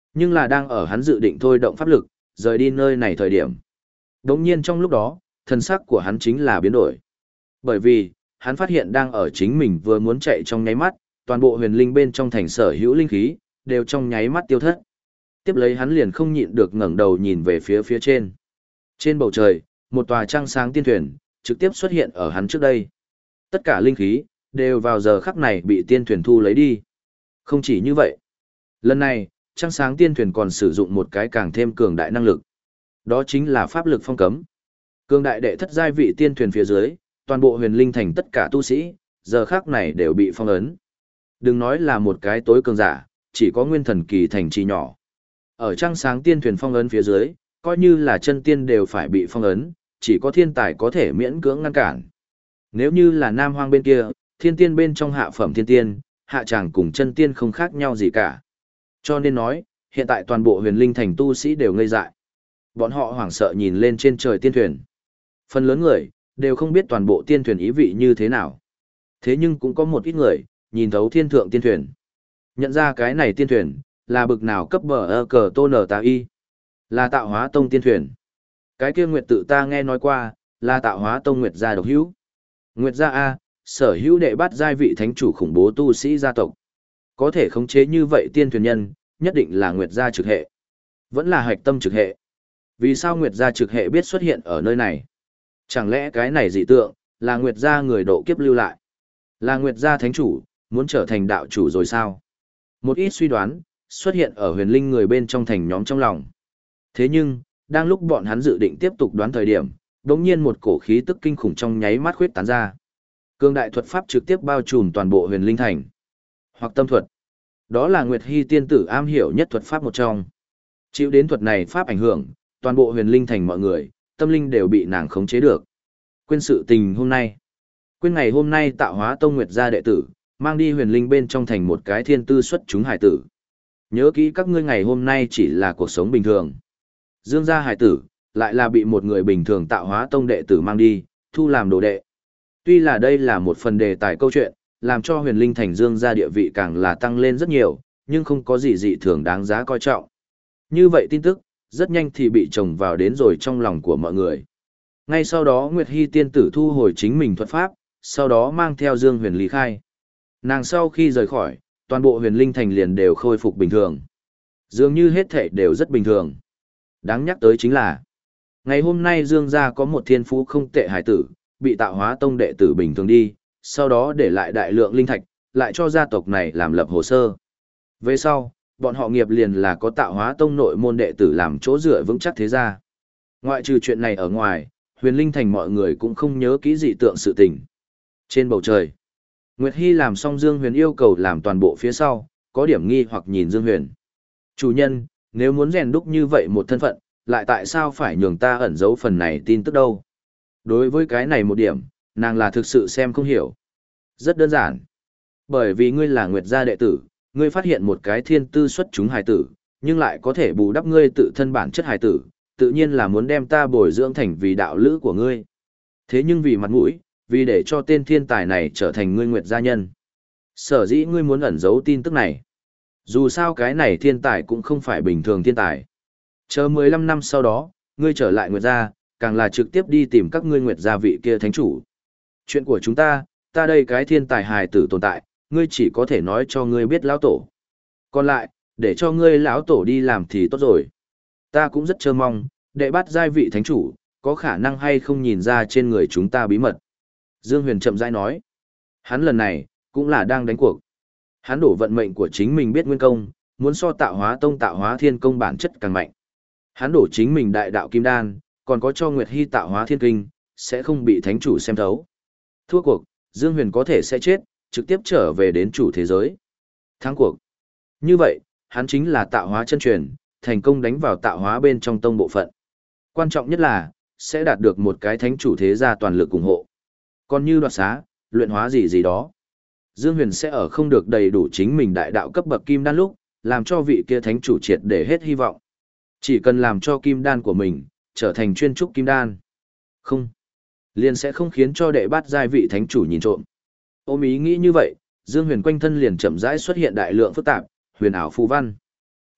Nhưng là đang ở hắn dự định thôi động pháp lực, rời đi nơi này thời điểm. Đống nhiên trong lúc đó, thân sắc của hắn chính là biến đổi. Bởi vì, hắn phát hiện đang ở chính mình vừa muốn chạy trong nháy mắt, toàn bộ huyền linh bên trong thành sở hữu linh khí, đều trong nháy mắt tiêu thất. Tiếp lấy hắn liền không nhịn được ngẩng đầu nhìn về phía phía trên. Trên bầu trời, một tòa trăng sáng tiên thuyền, trực tiếp xuất hiện ở hắn trước đây. Tất cả linh khí, đều vào giờ khắc này bị tiên thuyền thu lấy đi. Không chỉ như vậy. Lần này, trăng sáng tiên thuyền còn sử dụng một cái càng thêm cường đại năng lực. Đó chính là pháp lực phong cấm. Cường đại đệ thất giai vị tiên thuyền phía dưới, toàn bộ huyền linh thành tất cả tu sĩ, giờ khắc này đều bị phong ấn. Đừng nói là một cái tối cường giả, chỉ có nguyên thần kỳ thành trì nhỏ. Ở trăng sáng tiên thuyền phong ấn phía dưới, coi như là chân tiên đều phải bị phong ấn, chỉ có thiên tài có thể miễn cưỡng ngăn cản. Nếu như là Nam Hoang bên kia, thiên tiên bên trong hạ phẩm thiên tiên, hạ tràng cùng chân tiên không khác nhau gì cả. Cho nên nói, hiện tại toàn bộ huyền linh thành tu sĩ đều ngây dại. Bọn họ hoảng sợ nhìn lên trên trời tiên thuyền. Phần lớn người, đều không biết toàn bộ tiên thuyền ý vị như thế nào. Thế nhưng cũng có một ít người, nhìn thấu thiên thượng tiên thuyền. Nhận ra cái này tiên thuyền, là bực nào cấp bờ ơ cờ tô nở tà y. Là tạo hóa tông tiên thuyền. Cái kia nguyệt tự ta nghe nói qua, là tạo hóa tông nguyệt gia độc hữu. Nguyệt gia A, sở hữu đệ bát giai vị thánh chủ khủng bố tu sĩ gia tộc. Có thể khống chế như vậy tiên thuyền nhân, nhất định là nguyệt gia trực hệ. Vẫn là hạch tâm trực hệ. Vì sao nguyệt gia trực hệ biết xuất hiện ở nơi này? Chẳng lẽ cái này dị tượng, là nguyệt gia người độ kiếp lưu lại? Là nguyệt gia thánh chủ, muốn trở thành đạo chủ rồi sao? Một ít suy đoán, xuất hiện ở huyền linh người bên trong thành nhóm trong lòng. Thế nhưng, đang lúc bọn hắn dự định tiếp tục đoán thời điểm, đống nhiên một cổ khí tức kinh khủng trong nháy mắt khuyết tán ra. Cương đại thuật pháp trực tiếp bao trùm toàn bộ huyền linh thành. Hoặc tâm thuật. Đó là Nguyệt Hy tiên tử am hiểu nhất thuật pháp một trong. Chịu đến thuật này pháp ảnh hưởng, toàn bộ huyền linh thành mọi người, tâm linh đều bị nàng khống chế được. Quên sự tình hôm nay. Quên ngày hôm nay tạo hóa tông Nguyệt gia đệ tử, mang đi huyền linh bên trong thành một cái thiên tư xuất chúng hải tử. Nhớ kỹ các ngươi ngày hôm nay chỉ là cuộc sống bình thường. Dương gia hải tử, lại là bị một người bình thường tạo hóa tông đệ tử mang đi, thu làm đồ đệ. Tuy là đây là một phần đề tài câu chuyện, làm cho huyền linh thành Dương gia địa vị càng là tăng lên rất nhiều, nhưng không có gì dị thường đáng giá coi trọng. Như vậy tin tức, rất nhanh thì bị trồng vào đến rồi trong lòng của mọi người. Ngay sau đó Nguyệt Hy tiên tử thu hồi chính mình thuật pháp, sau đó mang theo Dương Huyền lý khai. Nàng sau khi rời khỏi, toàn bộ huyền linh thành liền đều khôi phục bình thường. Dường như hết thảy đều rất bình thường. Đáng nhắc tới chính là, ngày hôm nay Dương gia có một thiên phú không tệ hải tử, bị tạo hóa tông đệ tử bình thường đi, sau đó để lại đại lượng linh thạch, lại cho gia tộc này làm lập hồ sơ. Về sau, bọn họ nghiệp liền là có tạo hóa tông nội môn đệ tử làm chỗ dựa vững chắc thế gia. Ngoại trừ chuyện này ở ngoài, huyền linh thành mọi người cũng không nhớ kỹ dị tượng sự tình. Trên bầu trời, Nguyệt Hy làm xong Dương Huyền yêu cầu làm toàn bộ phía sau, có điểm nghi hoặc nhìn Dương Huyền. Chủ nhân, nếu muốn rèn đúc như vậy một thân phận, lại tại sao phải nhường ta ẩn giấu phần này tin tức đâu? Đối với cái này một điểm, nàng là thực sự xem không hiểu. Rất đơn giản. Bởi vì ngươi là Nguyệt gia đệ tử, ngươi phát hiện một cái thiên tư xuất chúng hài tử, nhưng lại có thể bù đắp ngươi tự thân bản chất hài tử, tự nhiên là muốn đem ta bồi dưỡng thành vì đạo lữ của ngươi. Thế nhưng vì mặt mũi, vì để cho tên thiên tài này trở thành ngươi Nguyệt gia nhân. Sở dĩ ngươi muốn ẩn giấu tin tức này. Dù sao cái này thiên tài cũng không phải bình thường thiên tài. Chờ mười lăm năm sau đó, ngươi trở lại Nguyệt gia, càng là trực tiếp đi tìm các ngươi Nguyệt gia vị kia thánh chủ. Chuyện của chúng ta, ta đây cái thiên tài hài tử tồn tại, ngươi chỉ có thể nói cho ngươi biết lão tổ. Còn lại, để cho ngươi lão tổ đi làm thì tốt rồi. Ta cũng rất chờ mong, đệ bắt giai vị thánh chủ, có khả năng hay không nhìn ra trên người chúng ta bí mật. Dương Huyền chậm rãi nói. Hắn lần này, cũng là đang đánh cuộc. Hắn đổ vận mệnh của chính mình biết nguyên công, muốn so tạo hóa tông tạo hóa thiên công bản chất càng mạnh. Hắn đổ chính mình đại đạo kim đan, còn có cho Nguyệt Hy tạo hóa thiên kinh, sẽ không bị thánh chủ xem thấu. Thua cuộc, Dương Huyền có thể sẽ chết, trực tiếp trở về đến chủ thế giới. Thắng cuộc. Như vậy, hắn chính là tạo hóa chân truyền, thành công đánh vào tạo hóa bên trong tông bộ phận. Quan trọng nhất là, sẽ đạt được một cái thánh chủ thế gia toàn lực ủng hộ. Còn như đoạt xá, luyện hóa gì gì đó. Dương Huyền sẽ ở không được đầy đủ chính mình đại đạo cấp bậc kim đan lúc, làm cho vị kia thánh chủ triệt để hết hy vọng. Chỉ cần làm cho kim đan của mình, trở thành chuyên trúc kim đan. Không. Liền sẽ không khiến cho đệ bát giai vị thánh chủ nhìn trộm. Ôm ý nghĩ như vậy, Dương Huyền quanh thân liền chậm rãi xuất hiện đại lượng phức tạp, huyền ảo phù văn.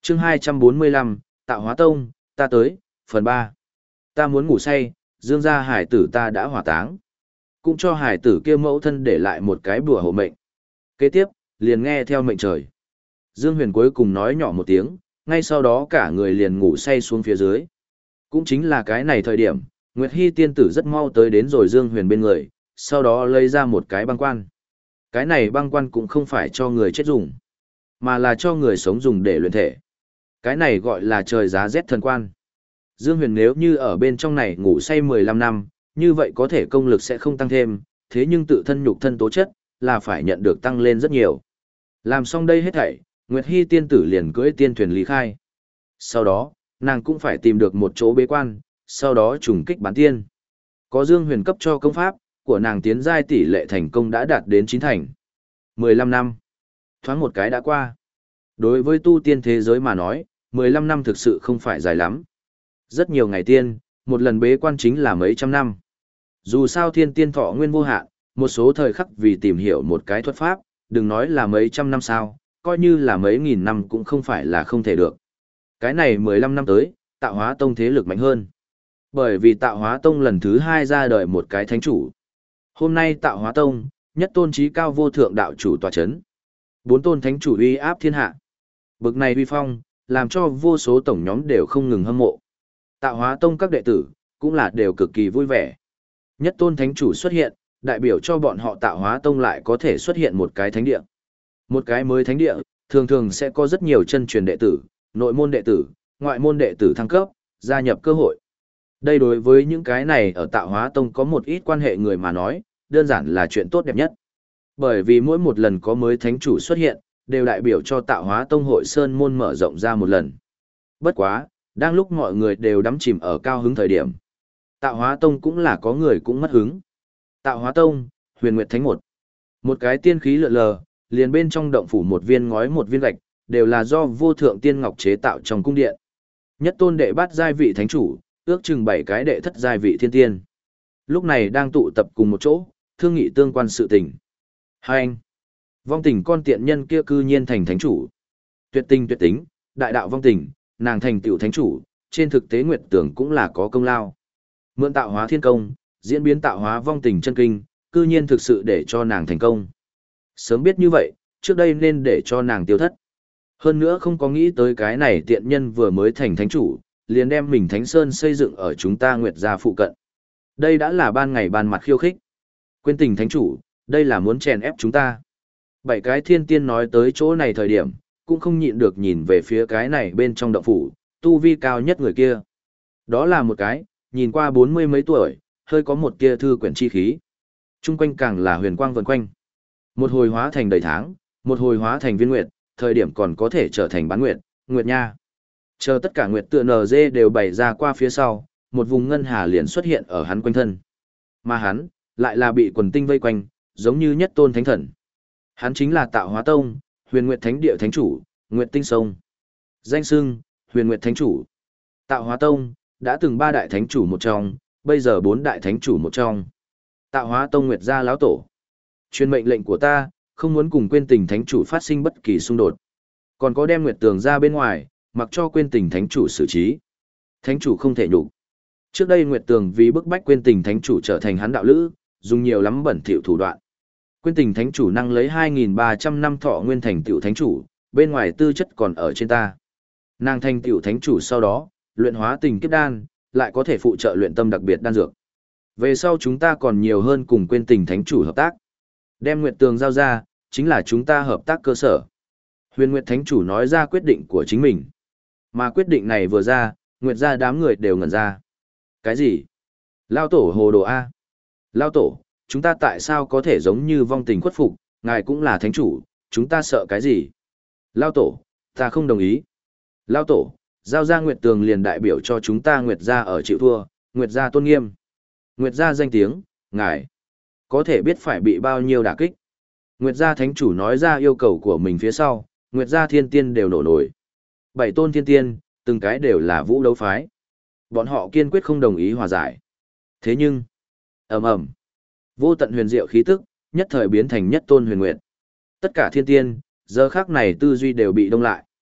Chương hai trăm bốn mươi lăm, Tạo Hóa Tông, ta tới, phần ba. Ta muốn ngủ say, Dương gia hải tử ta đã hỏa táng. Cũng cho hải tử kia mẫu thân để lại một cái bùa hộ mệnh. Kế tiếp, liền nghe theo mệnh trời. Dương Huyền cuối cùng nói nhỏ một tiếng, ngay sau đó cả người liền ngủ say xuống phía dưới. Cũng chính là cái này thời điểm, Nguyệt Hy tiên tử rất mau tới đến rồi Dương Huyền bên người, sau đó lấy ra một cái băng quan. Cái này băng quan cũng không phải cho người chết dùng, mà là cho người sống dùng để luyện thể. Cái này gọi là trời giá rét thần quan. Dương Huyền nếu như ở bên trong này ngủ say mười lăm năm, như vậy có thể công lực sẽ không tăng thêm, thế nhưng tự thân nhục thân tố chất, là phải nhận được tăng lên rất nhiều. Làm xong đây hết thảy, Nguyệt Hy tiên tử liền cưỡi tiên thuyền lý khai. Sau đó, nàng cũng phải tìm được một chỗ bế quan, sau đó trùng kích bán tiên. Có Dương Huyền cấp cho công pháp, của nàng tiến giai tỷ lệ thành công đã đạt đến chín thành. mười lăm năm. Thoáng một cái đã qua. Đối với tu tiên thế giới mà nói, mười lăm năm thực sự không phải dài lắm. Rất nhiều ngày tiên, một lần bế quan chính là mấy trăm năm. Dù sao thiên tiên thọ nguyên vô hạn, một số thời khắc vì tìm hiểu một cái thuật pháp, đừng nói là mấy trăm năm sao, coi như là mấy nghìn năm cũng không phải là không thể được. Cái này mười lăm năm tới, Tạo Hóa Tông thế lực mạnh hơn. Bởi vì Tạo Hóa Tông lần thứ hai ra đời một cái thánh chủ. Hôm nay Tạo Hóa Tông, nhất tôn trí cao vô thượng đạo chủ tọa chấn. Bốn tôn thánh chủ uy áp thiên hạ. Bực này uy phong, làm cho vô số tổng nhóm đều không ngừng hâm mộ. Tạo Hóa Tông các đệ tử, cũng là đều cực kỳ vui vẻ. Nhất tôn thánh chủ xuất hiện, đại biểu cho bọn họ Tạo Hóa Tông lại có thể xuất hiện một cái thánh địa. Một cái mới thánh địa, thường thường sẽ có rất nhiều chân truyền đệ tử, nội môn đệ tử, ngoại môn đệ tử thăng cấp, gia nhập cơ hội. Đây đối với những cái này ở Tạo Hóa Tông có một ít quan hệ người mà nói, đơn giản là chuyện tốt đẹp nhất. Bởi vì mỗi một lần có mới thánh chủ xuất hiện, đều đại biểu cho Tạo Hóa Tông hội sơn môn mở rộng ra một lần. Bất quá, đang lúc mọi người đều đắm chìm ở cao hứng thời điểm, Tạo Hóa Tông cũng là có người cũng mất hứng. Tạo Hóa Tông, Huyền Nguyệt Thánh một. Một cái tiên khí lượn lờ, liền bên trong động phủ một viên ngói một viên gạch, đều là do vô thượng tiên ngọc chế tạo trong cung điện. Nhất tôn đệ bát giai vị thánh chủ, ước chừng bảy cái đệ thất giai vị thiên tiên. Lúc này đang tụ tập cùng một chỗ, thương nghị tương quan sự tình. Hai anh, vong tình con tiện nhân kia cư nhiên thành thánh chủ. Tuyệt tình tuyệt tính, đại đạo vong tình, nàng thành tựu thánh chủ, trên thực tế Nguyệt Tưởng cũng là có công lao. Mượn tạo hóa thiên công, diễn biến tạo hóa vong tình chân kinh, cư nhiên thực sự để cho nàng thành công. Sớm biết như vậy, trước đây nên để cho nàng tiêu thất. Hơn nữa không có nghĩ tới cái này tiện nhân vừa mới thành thánh chủ, liền đem mình thánh sơn xây dựng ở chúng ta Nguyệt gia phụ cận. Đây đã là ban ngày ban mặt khiêu khích. Quên tình thánh chủ, đây là muốn chèn ép chúng ta. Bảy cái thiên tiên nói tới chỗ này thời điểm, cũng không nhịn được nhìn về phía cái này bên trong động phủ, tu vi cao nhất người kia. Đó là một cái, nhìn qua bốn mươi mấy tuổi, hơi có một tia thư quyển chi khí. Trung quanh càng là huyền quang vần quanh. Một hồi hóa thành đầy tháng, một hồi hóa thành viên nguyệt, thời điểm còn có thể trở thành bán nguyệt, nguyệt nha. Chờ tất cả nguyệt tựa nờ dê đều bày ra qua phía sau, một vùng ngân hà liền xuất hiện ở hắn quanh thân. Mà hắn, lại là bị quần tinh vây quanh, giống như nhất tôn thánh thần. Hắn chính là Tạo Hóa Tông, Huyền Nguyệt Thánh Địa Thánh Chủ, Nguyệt Tinh Sông. Danh xưng, Huyền Nguyệt Thánh Chủ. Tạo Hóa Tông, đã từng ba đại thánh chủ một trong, bây giờ bốn đại thánh chủ một trong. Tạo Hóa Tông Nguyệt gia lão tổ. Truyền mệnh lệnh của ta, không muốn cùng quên tình thánh chủ phát sinh bất kỳ xung đột. Còn có đem Nguyệt Tường ra bên ngoài, mặc cho quên tình thánh chủ xử trí. Thánh chủ không thể nhục. Trước đây Nguyệt Tường vì bức bách quên tình thánh chủ trở thành hắn đạo lữ, dùng nhiều lắm bẩn thỉu thủ đoạn. Quên tình thánh chủ năng lấy hai nghìn ba trăm năm thọ nguyên thành tựu thánh chủ, bên ngoài tư chất còn ở trên ta. Nàng thành tựu thánh chủ sau đó, luyện hóa tình kiếp đan, lại có thể phụ trợ luyện tâm đặc biệt đan dược. Về sau chúng ta còn nhiều hơn cùng quên tình thánh chủ hợp tác. Đem Nguyệt Tường giao ra, chính là chúng ta hợp tác cơ sở. Huyền Nguyệt thánh chủ nói ra quyết định của chính mình. Mà quyết định này vừa ra, Nguyệt gia đám người đều ngẩn ra. Cái gì? Lao tổ hồ đồ A. Lao tổ, chúng ta tại sao có thể giống như vong tình khuất phục, ngài cũng là thánh chủ, chúng ta sợ cái gì? Lao tổ, ta không đồng ý. Lao tổ, giao ra Nguyệt Tường liền đại biểu cho chúng ta Nguyệt gia ở chịu thua, Nguyệt gia tôn nghiêm. Nguyệt gia danh tiếng, ngài có thể biết phải bị bao nhiêu đả kích. Nguyệt gia thánh chủ nói ra yêu cầu của mình phía sau, Nguyệt gia thiên tiên đều nổ nổi. Bảy tôn thiên tiên, từng cái đều là vũ đấu phái. Bọn họ kiên quyết không đồng ý hòa giải. Thế nhưng, ầm ầm, vô tận huyền diệu khí tức, nhất thời biến thành nhất tôn huyền nguyệt. Tất cả thiên tiên, giờ khắc này tư duy đều bị đông lại.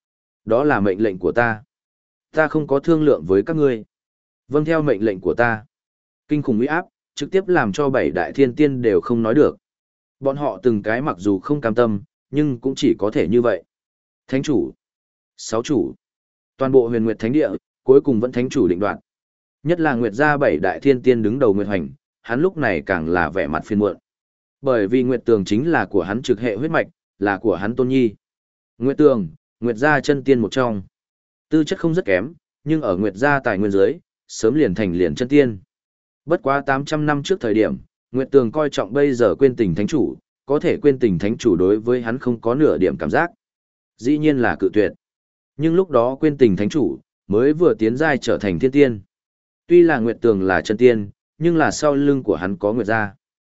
Đó là mệnh lệnh của ta. Ta không có thương lượng với các ngươi. Vâng theo mệnh lệnh của ta. Kinh khủng uy áp, trực tiếp làm cho bảy đại thiên tiên đều không nói được. Bọn họ từng cái mặc dù không cam tâm, nhưng cũng chỉ có thể như vậy. Thánh chủ, sáu chủ, toàn bộ huyền nguyệt thánh địa, cuối cùng vẫn thánh chủ định đoạt. Nhất là nguyệt gia bảy đại thiên tiên đứng đầu nguyệt hoành, hắn lúc này càng là vẻ mặt phiền muộn. Bởi vì nguyệt tường chính là của hắn trực hệ huyết mạch, là của hắn tôn nhi. Nguyệt tường, nguyệt gia chân tiên một trong. Tư chất không rất kém, nhưng ở nguyệt gia tài nguyên giới, sớm liền thành liền chân tiên. Bất quá tám trăm năm trước thời điểm, Nguyệt Tường coi trọng bây giờ quên tình thánh chủ, có thể quên tình thánh chủ đối với hắn không có nửa điểm cảm giác. Dĩ nhiên là cự tuyệt. Nhưng lúc đó quên tình thánh chủ, mới vừa tiến giai trở thành thiên tiên. Tuy là Nguyệt Tường là chân tiên, nhưng là sau lưng của hắn có Nguyệt gia.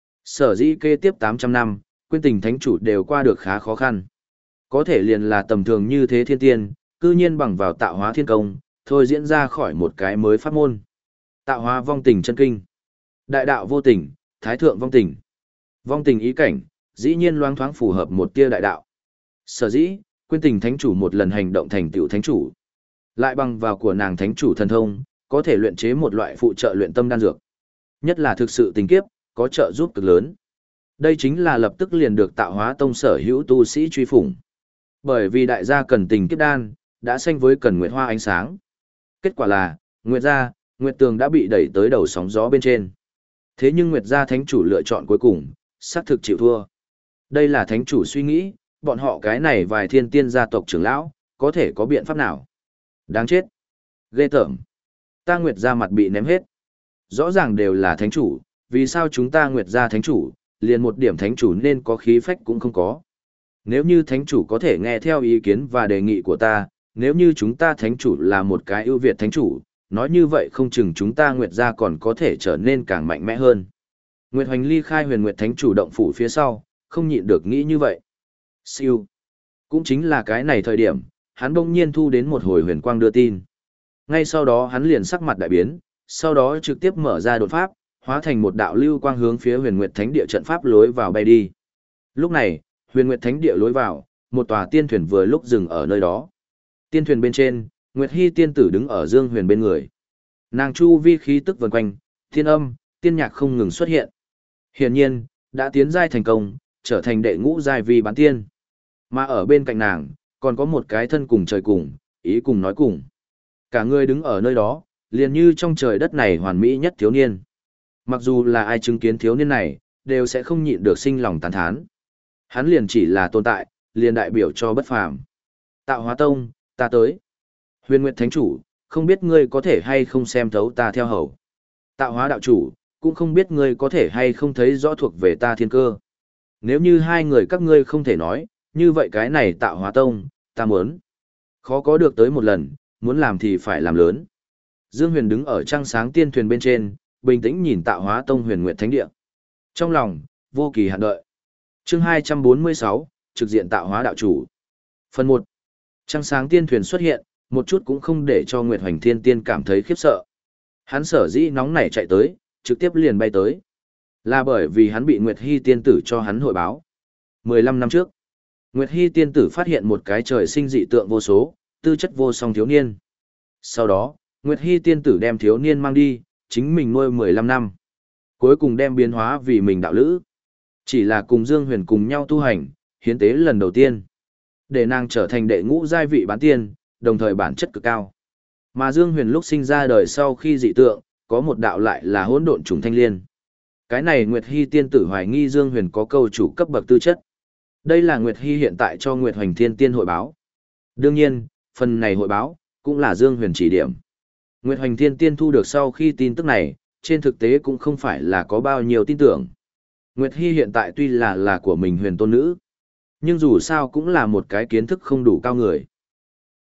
Sở dĩ kế tiếp tám trăm năm, quên tình thánh chủ đều qua được khá khó khăn. Có thể liền là tầm thường như thế thiên tiên, cư nhiên bằng vào tạo hóa thiên công, thôi diễn ra khỏi một cái mới pháp môn. Tạo hóa vong tình chân kinh. Đại đạo vô tình, thái thượng vong tình. Vong tình ý cảnh, dĩ nhiên loáng thoáng phù hợp một tia đại đạo. Sở dĩ, quên tình thánh chủ một lần hành động thành tựu thánh chủ. Lại bằng vào của nàng thánh chủ thần thông, có thể luyện chế một loại phụ trợ luyện tâm đan dược. Nhất là thực sự tình kiếp, có trợ giúp cực lớn. Đây chính là lập tức liền được tạo hóa tông sở hữu tu sĩ truy phủng. Bởi vì đại gia cần tình kiếp đan, đã sanh với cần nguyệt hoa ánh sáng. Kết quả là, nguyệt gia, nguyệt tường đã bị đẩy tới đầu sóng gió bên trên. Thế nhưng nguyệt gia thánh chủ lựa chọn cuối cùng, xác thực chịu thua. Đây là thánh chủ suy nghĩ, bọn họ cái này vài thiên tiên gia tộc trưởng lão, có thể có biện pháp nào? Đáng chết. Ghê tởm. Ta nguyệt gia mặt bị ném hết. Rõ ràng đều là thánh chủ, vì sao chúng ta nguyệt gia thánh chủ, liền một điểm thánh chủ nên có khí phách cũng không có. Nếu như thánh chủ có thể nghe theo ý kiến và đề nghị của ta, nếu như chúng ta thánh chủ là một cái ưu việt thánh chủ, nói như vậy không chừng chúng ta nguyệt gia còn có thể trở nên càng mạnh mẽ hơn. Nguyệt Hoành ly khai huyền nguyệt thánh chủ động phủ phía sau, không nhịn được nghĩ như vậy. Siêu. Cũng chính là cái này thời điểm, hắn bỗng nhiên thu đến một hồi huyền quang đưa tin. Ngay sau đó hắn liền sắc mặt đại biến, sau đó trực tiếp mở ra đột pháp, hóa thành một đạo lưu quang hướng phía huyền nguyệt thánh địa trận pháp lối vào bay đi. Lúc này, huyền nguyệt thánh địa lối vào, một tòa tiên thuyền vừa lúc dừng ở nơi đó. Tiên thuyền bên trên, Nguyệt Hy tiên tử đứng ở Dương Huyền bên người. Nàng chu vi khí tức vần quanh, thiên âm, tiên nhạc không ngừng xuất hiện. Hiển nhiên, đã tiến giai thành công, trở thành đệ ngũ giai vi bán tiên. Mà ở bên cạnh nàng, còn có một cái thân cùng trời cùng, ý cùng nói cùng. Cả người đứng ở nơi đó, liền như trong trời đất này hoàn mỹ nhất thiếu niên. Mặc dù là ai chứng kiến thiếu niên này, đều sẽ không nhịn được sinh lòng tán thán. Hắn liền chỉ là tồn tại, liền đại biểu cho bất phàm. Tạo hóa tông, ta tới. Huyền Nguyệt Thánh Chủ, không biết ngươi có thể hay không xem thấu ta theo hầu. Tạo hóa đạo chủ, cũng không biết ngươi có thể hay không thấy rõ thuộc về ta thiên cơ. Nếu như hai người các ngươi không thể nói, như vậy cái này tạo hóa tông, ta muốn. Khó có được tới một lần, muốn làm thì phải làm lớn. Dương Huyền đứng ở trăng sáng tiên thuyền bên trên, bình tĩnh nhìn tạo hóa tông Huyền Nguyệt Thánh Địa. Trong lòng, vô kỳ hạn đợi. Chương hai trăm bốn mươi sáu, trực diện tạo hóa đạo chủ. Phần một. Trăng sáng tiên thuyền xuất hiện, một chút cũng không để cho Nguyệt Hoành Thiên Tiên cảm thấy khiếp sợ. Hắn sở dĩ nóng nảy chạy tới, trực tiếp liền bay tới. Là bởi vì hắn bị Nguyệt Hy tiên tử cho hắn hội báo. mười lăm năm trước, Nguyệt Hy tiên tử phát hiện một cái trời sinh dị tượng vô số, tư chất vô song thiếu niên. Sau đó, Nguyệt Hy tiên tử đem thiếu niên mang đi, chính mình nuôi mười lăm năm. Cuối cùng đem biến hóa vì mình đạo lữ. Chỉ là cùng Dương Huyền cùng nhau tu hành, hiến tế lần đầu tiên. Để nàng trở thành đệ ngũ giai vị bán tiên, đồng thời bản chất cực cao. Mà Dương Huyền lúc sinh ra đời sau khi dị tượng, có một đạo lại là hỗn độn trùng thanh liên. Cái này Nguyệt Hy tiên tử hoài nghi Dương Huyền có câu chủ cấp bậc tư chất. Đây là Nguyệt Hy hiện tại cho Nguyệt Hoành Thiên Tiên hội báo. Đương nhiên, phần này hội báo cũng là Dương Huyền chỉ điểm. Nguyệt Hoành Thiên Tiên thu được sau khi tin tức này, trên thực tế cũng không phải là có bao nhiêu tin tưởng. Nguyệt Hy hiện tại tuy là là của mình huyền tôn nữ, nhưng dù sao cũng là một cái kiến thức không đủ cao người.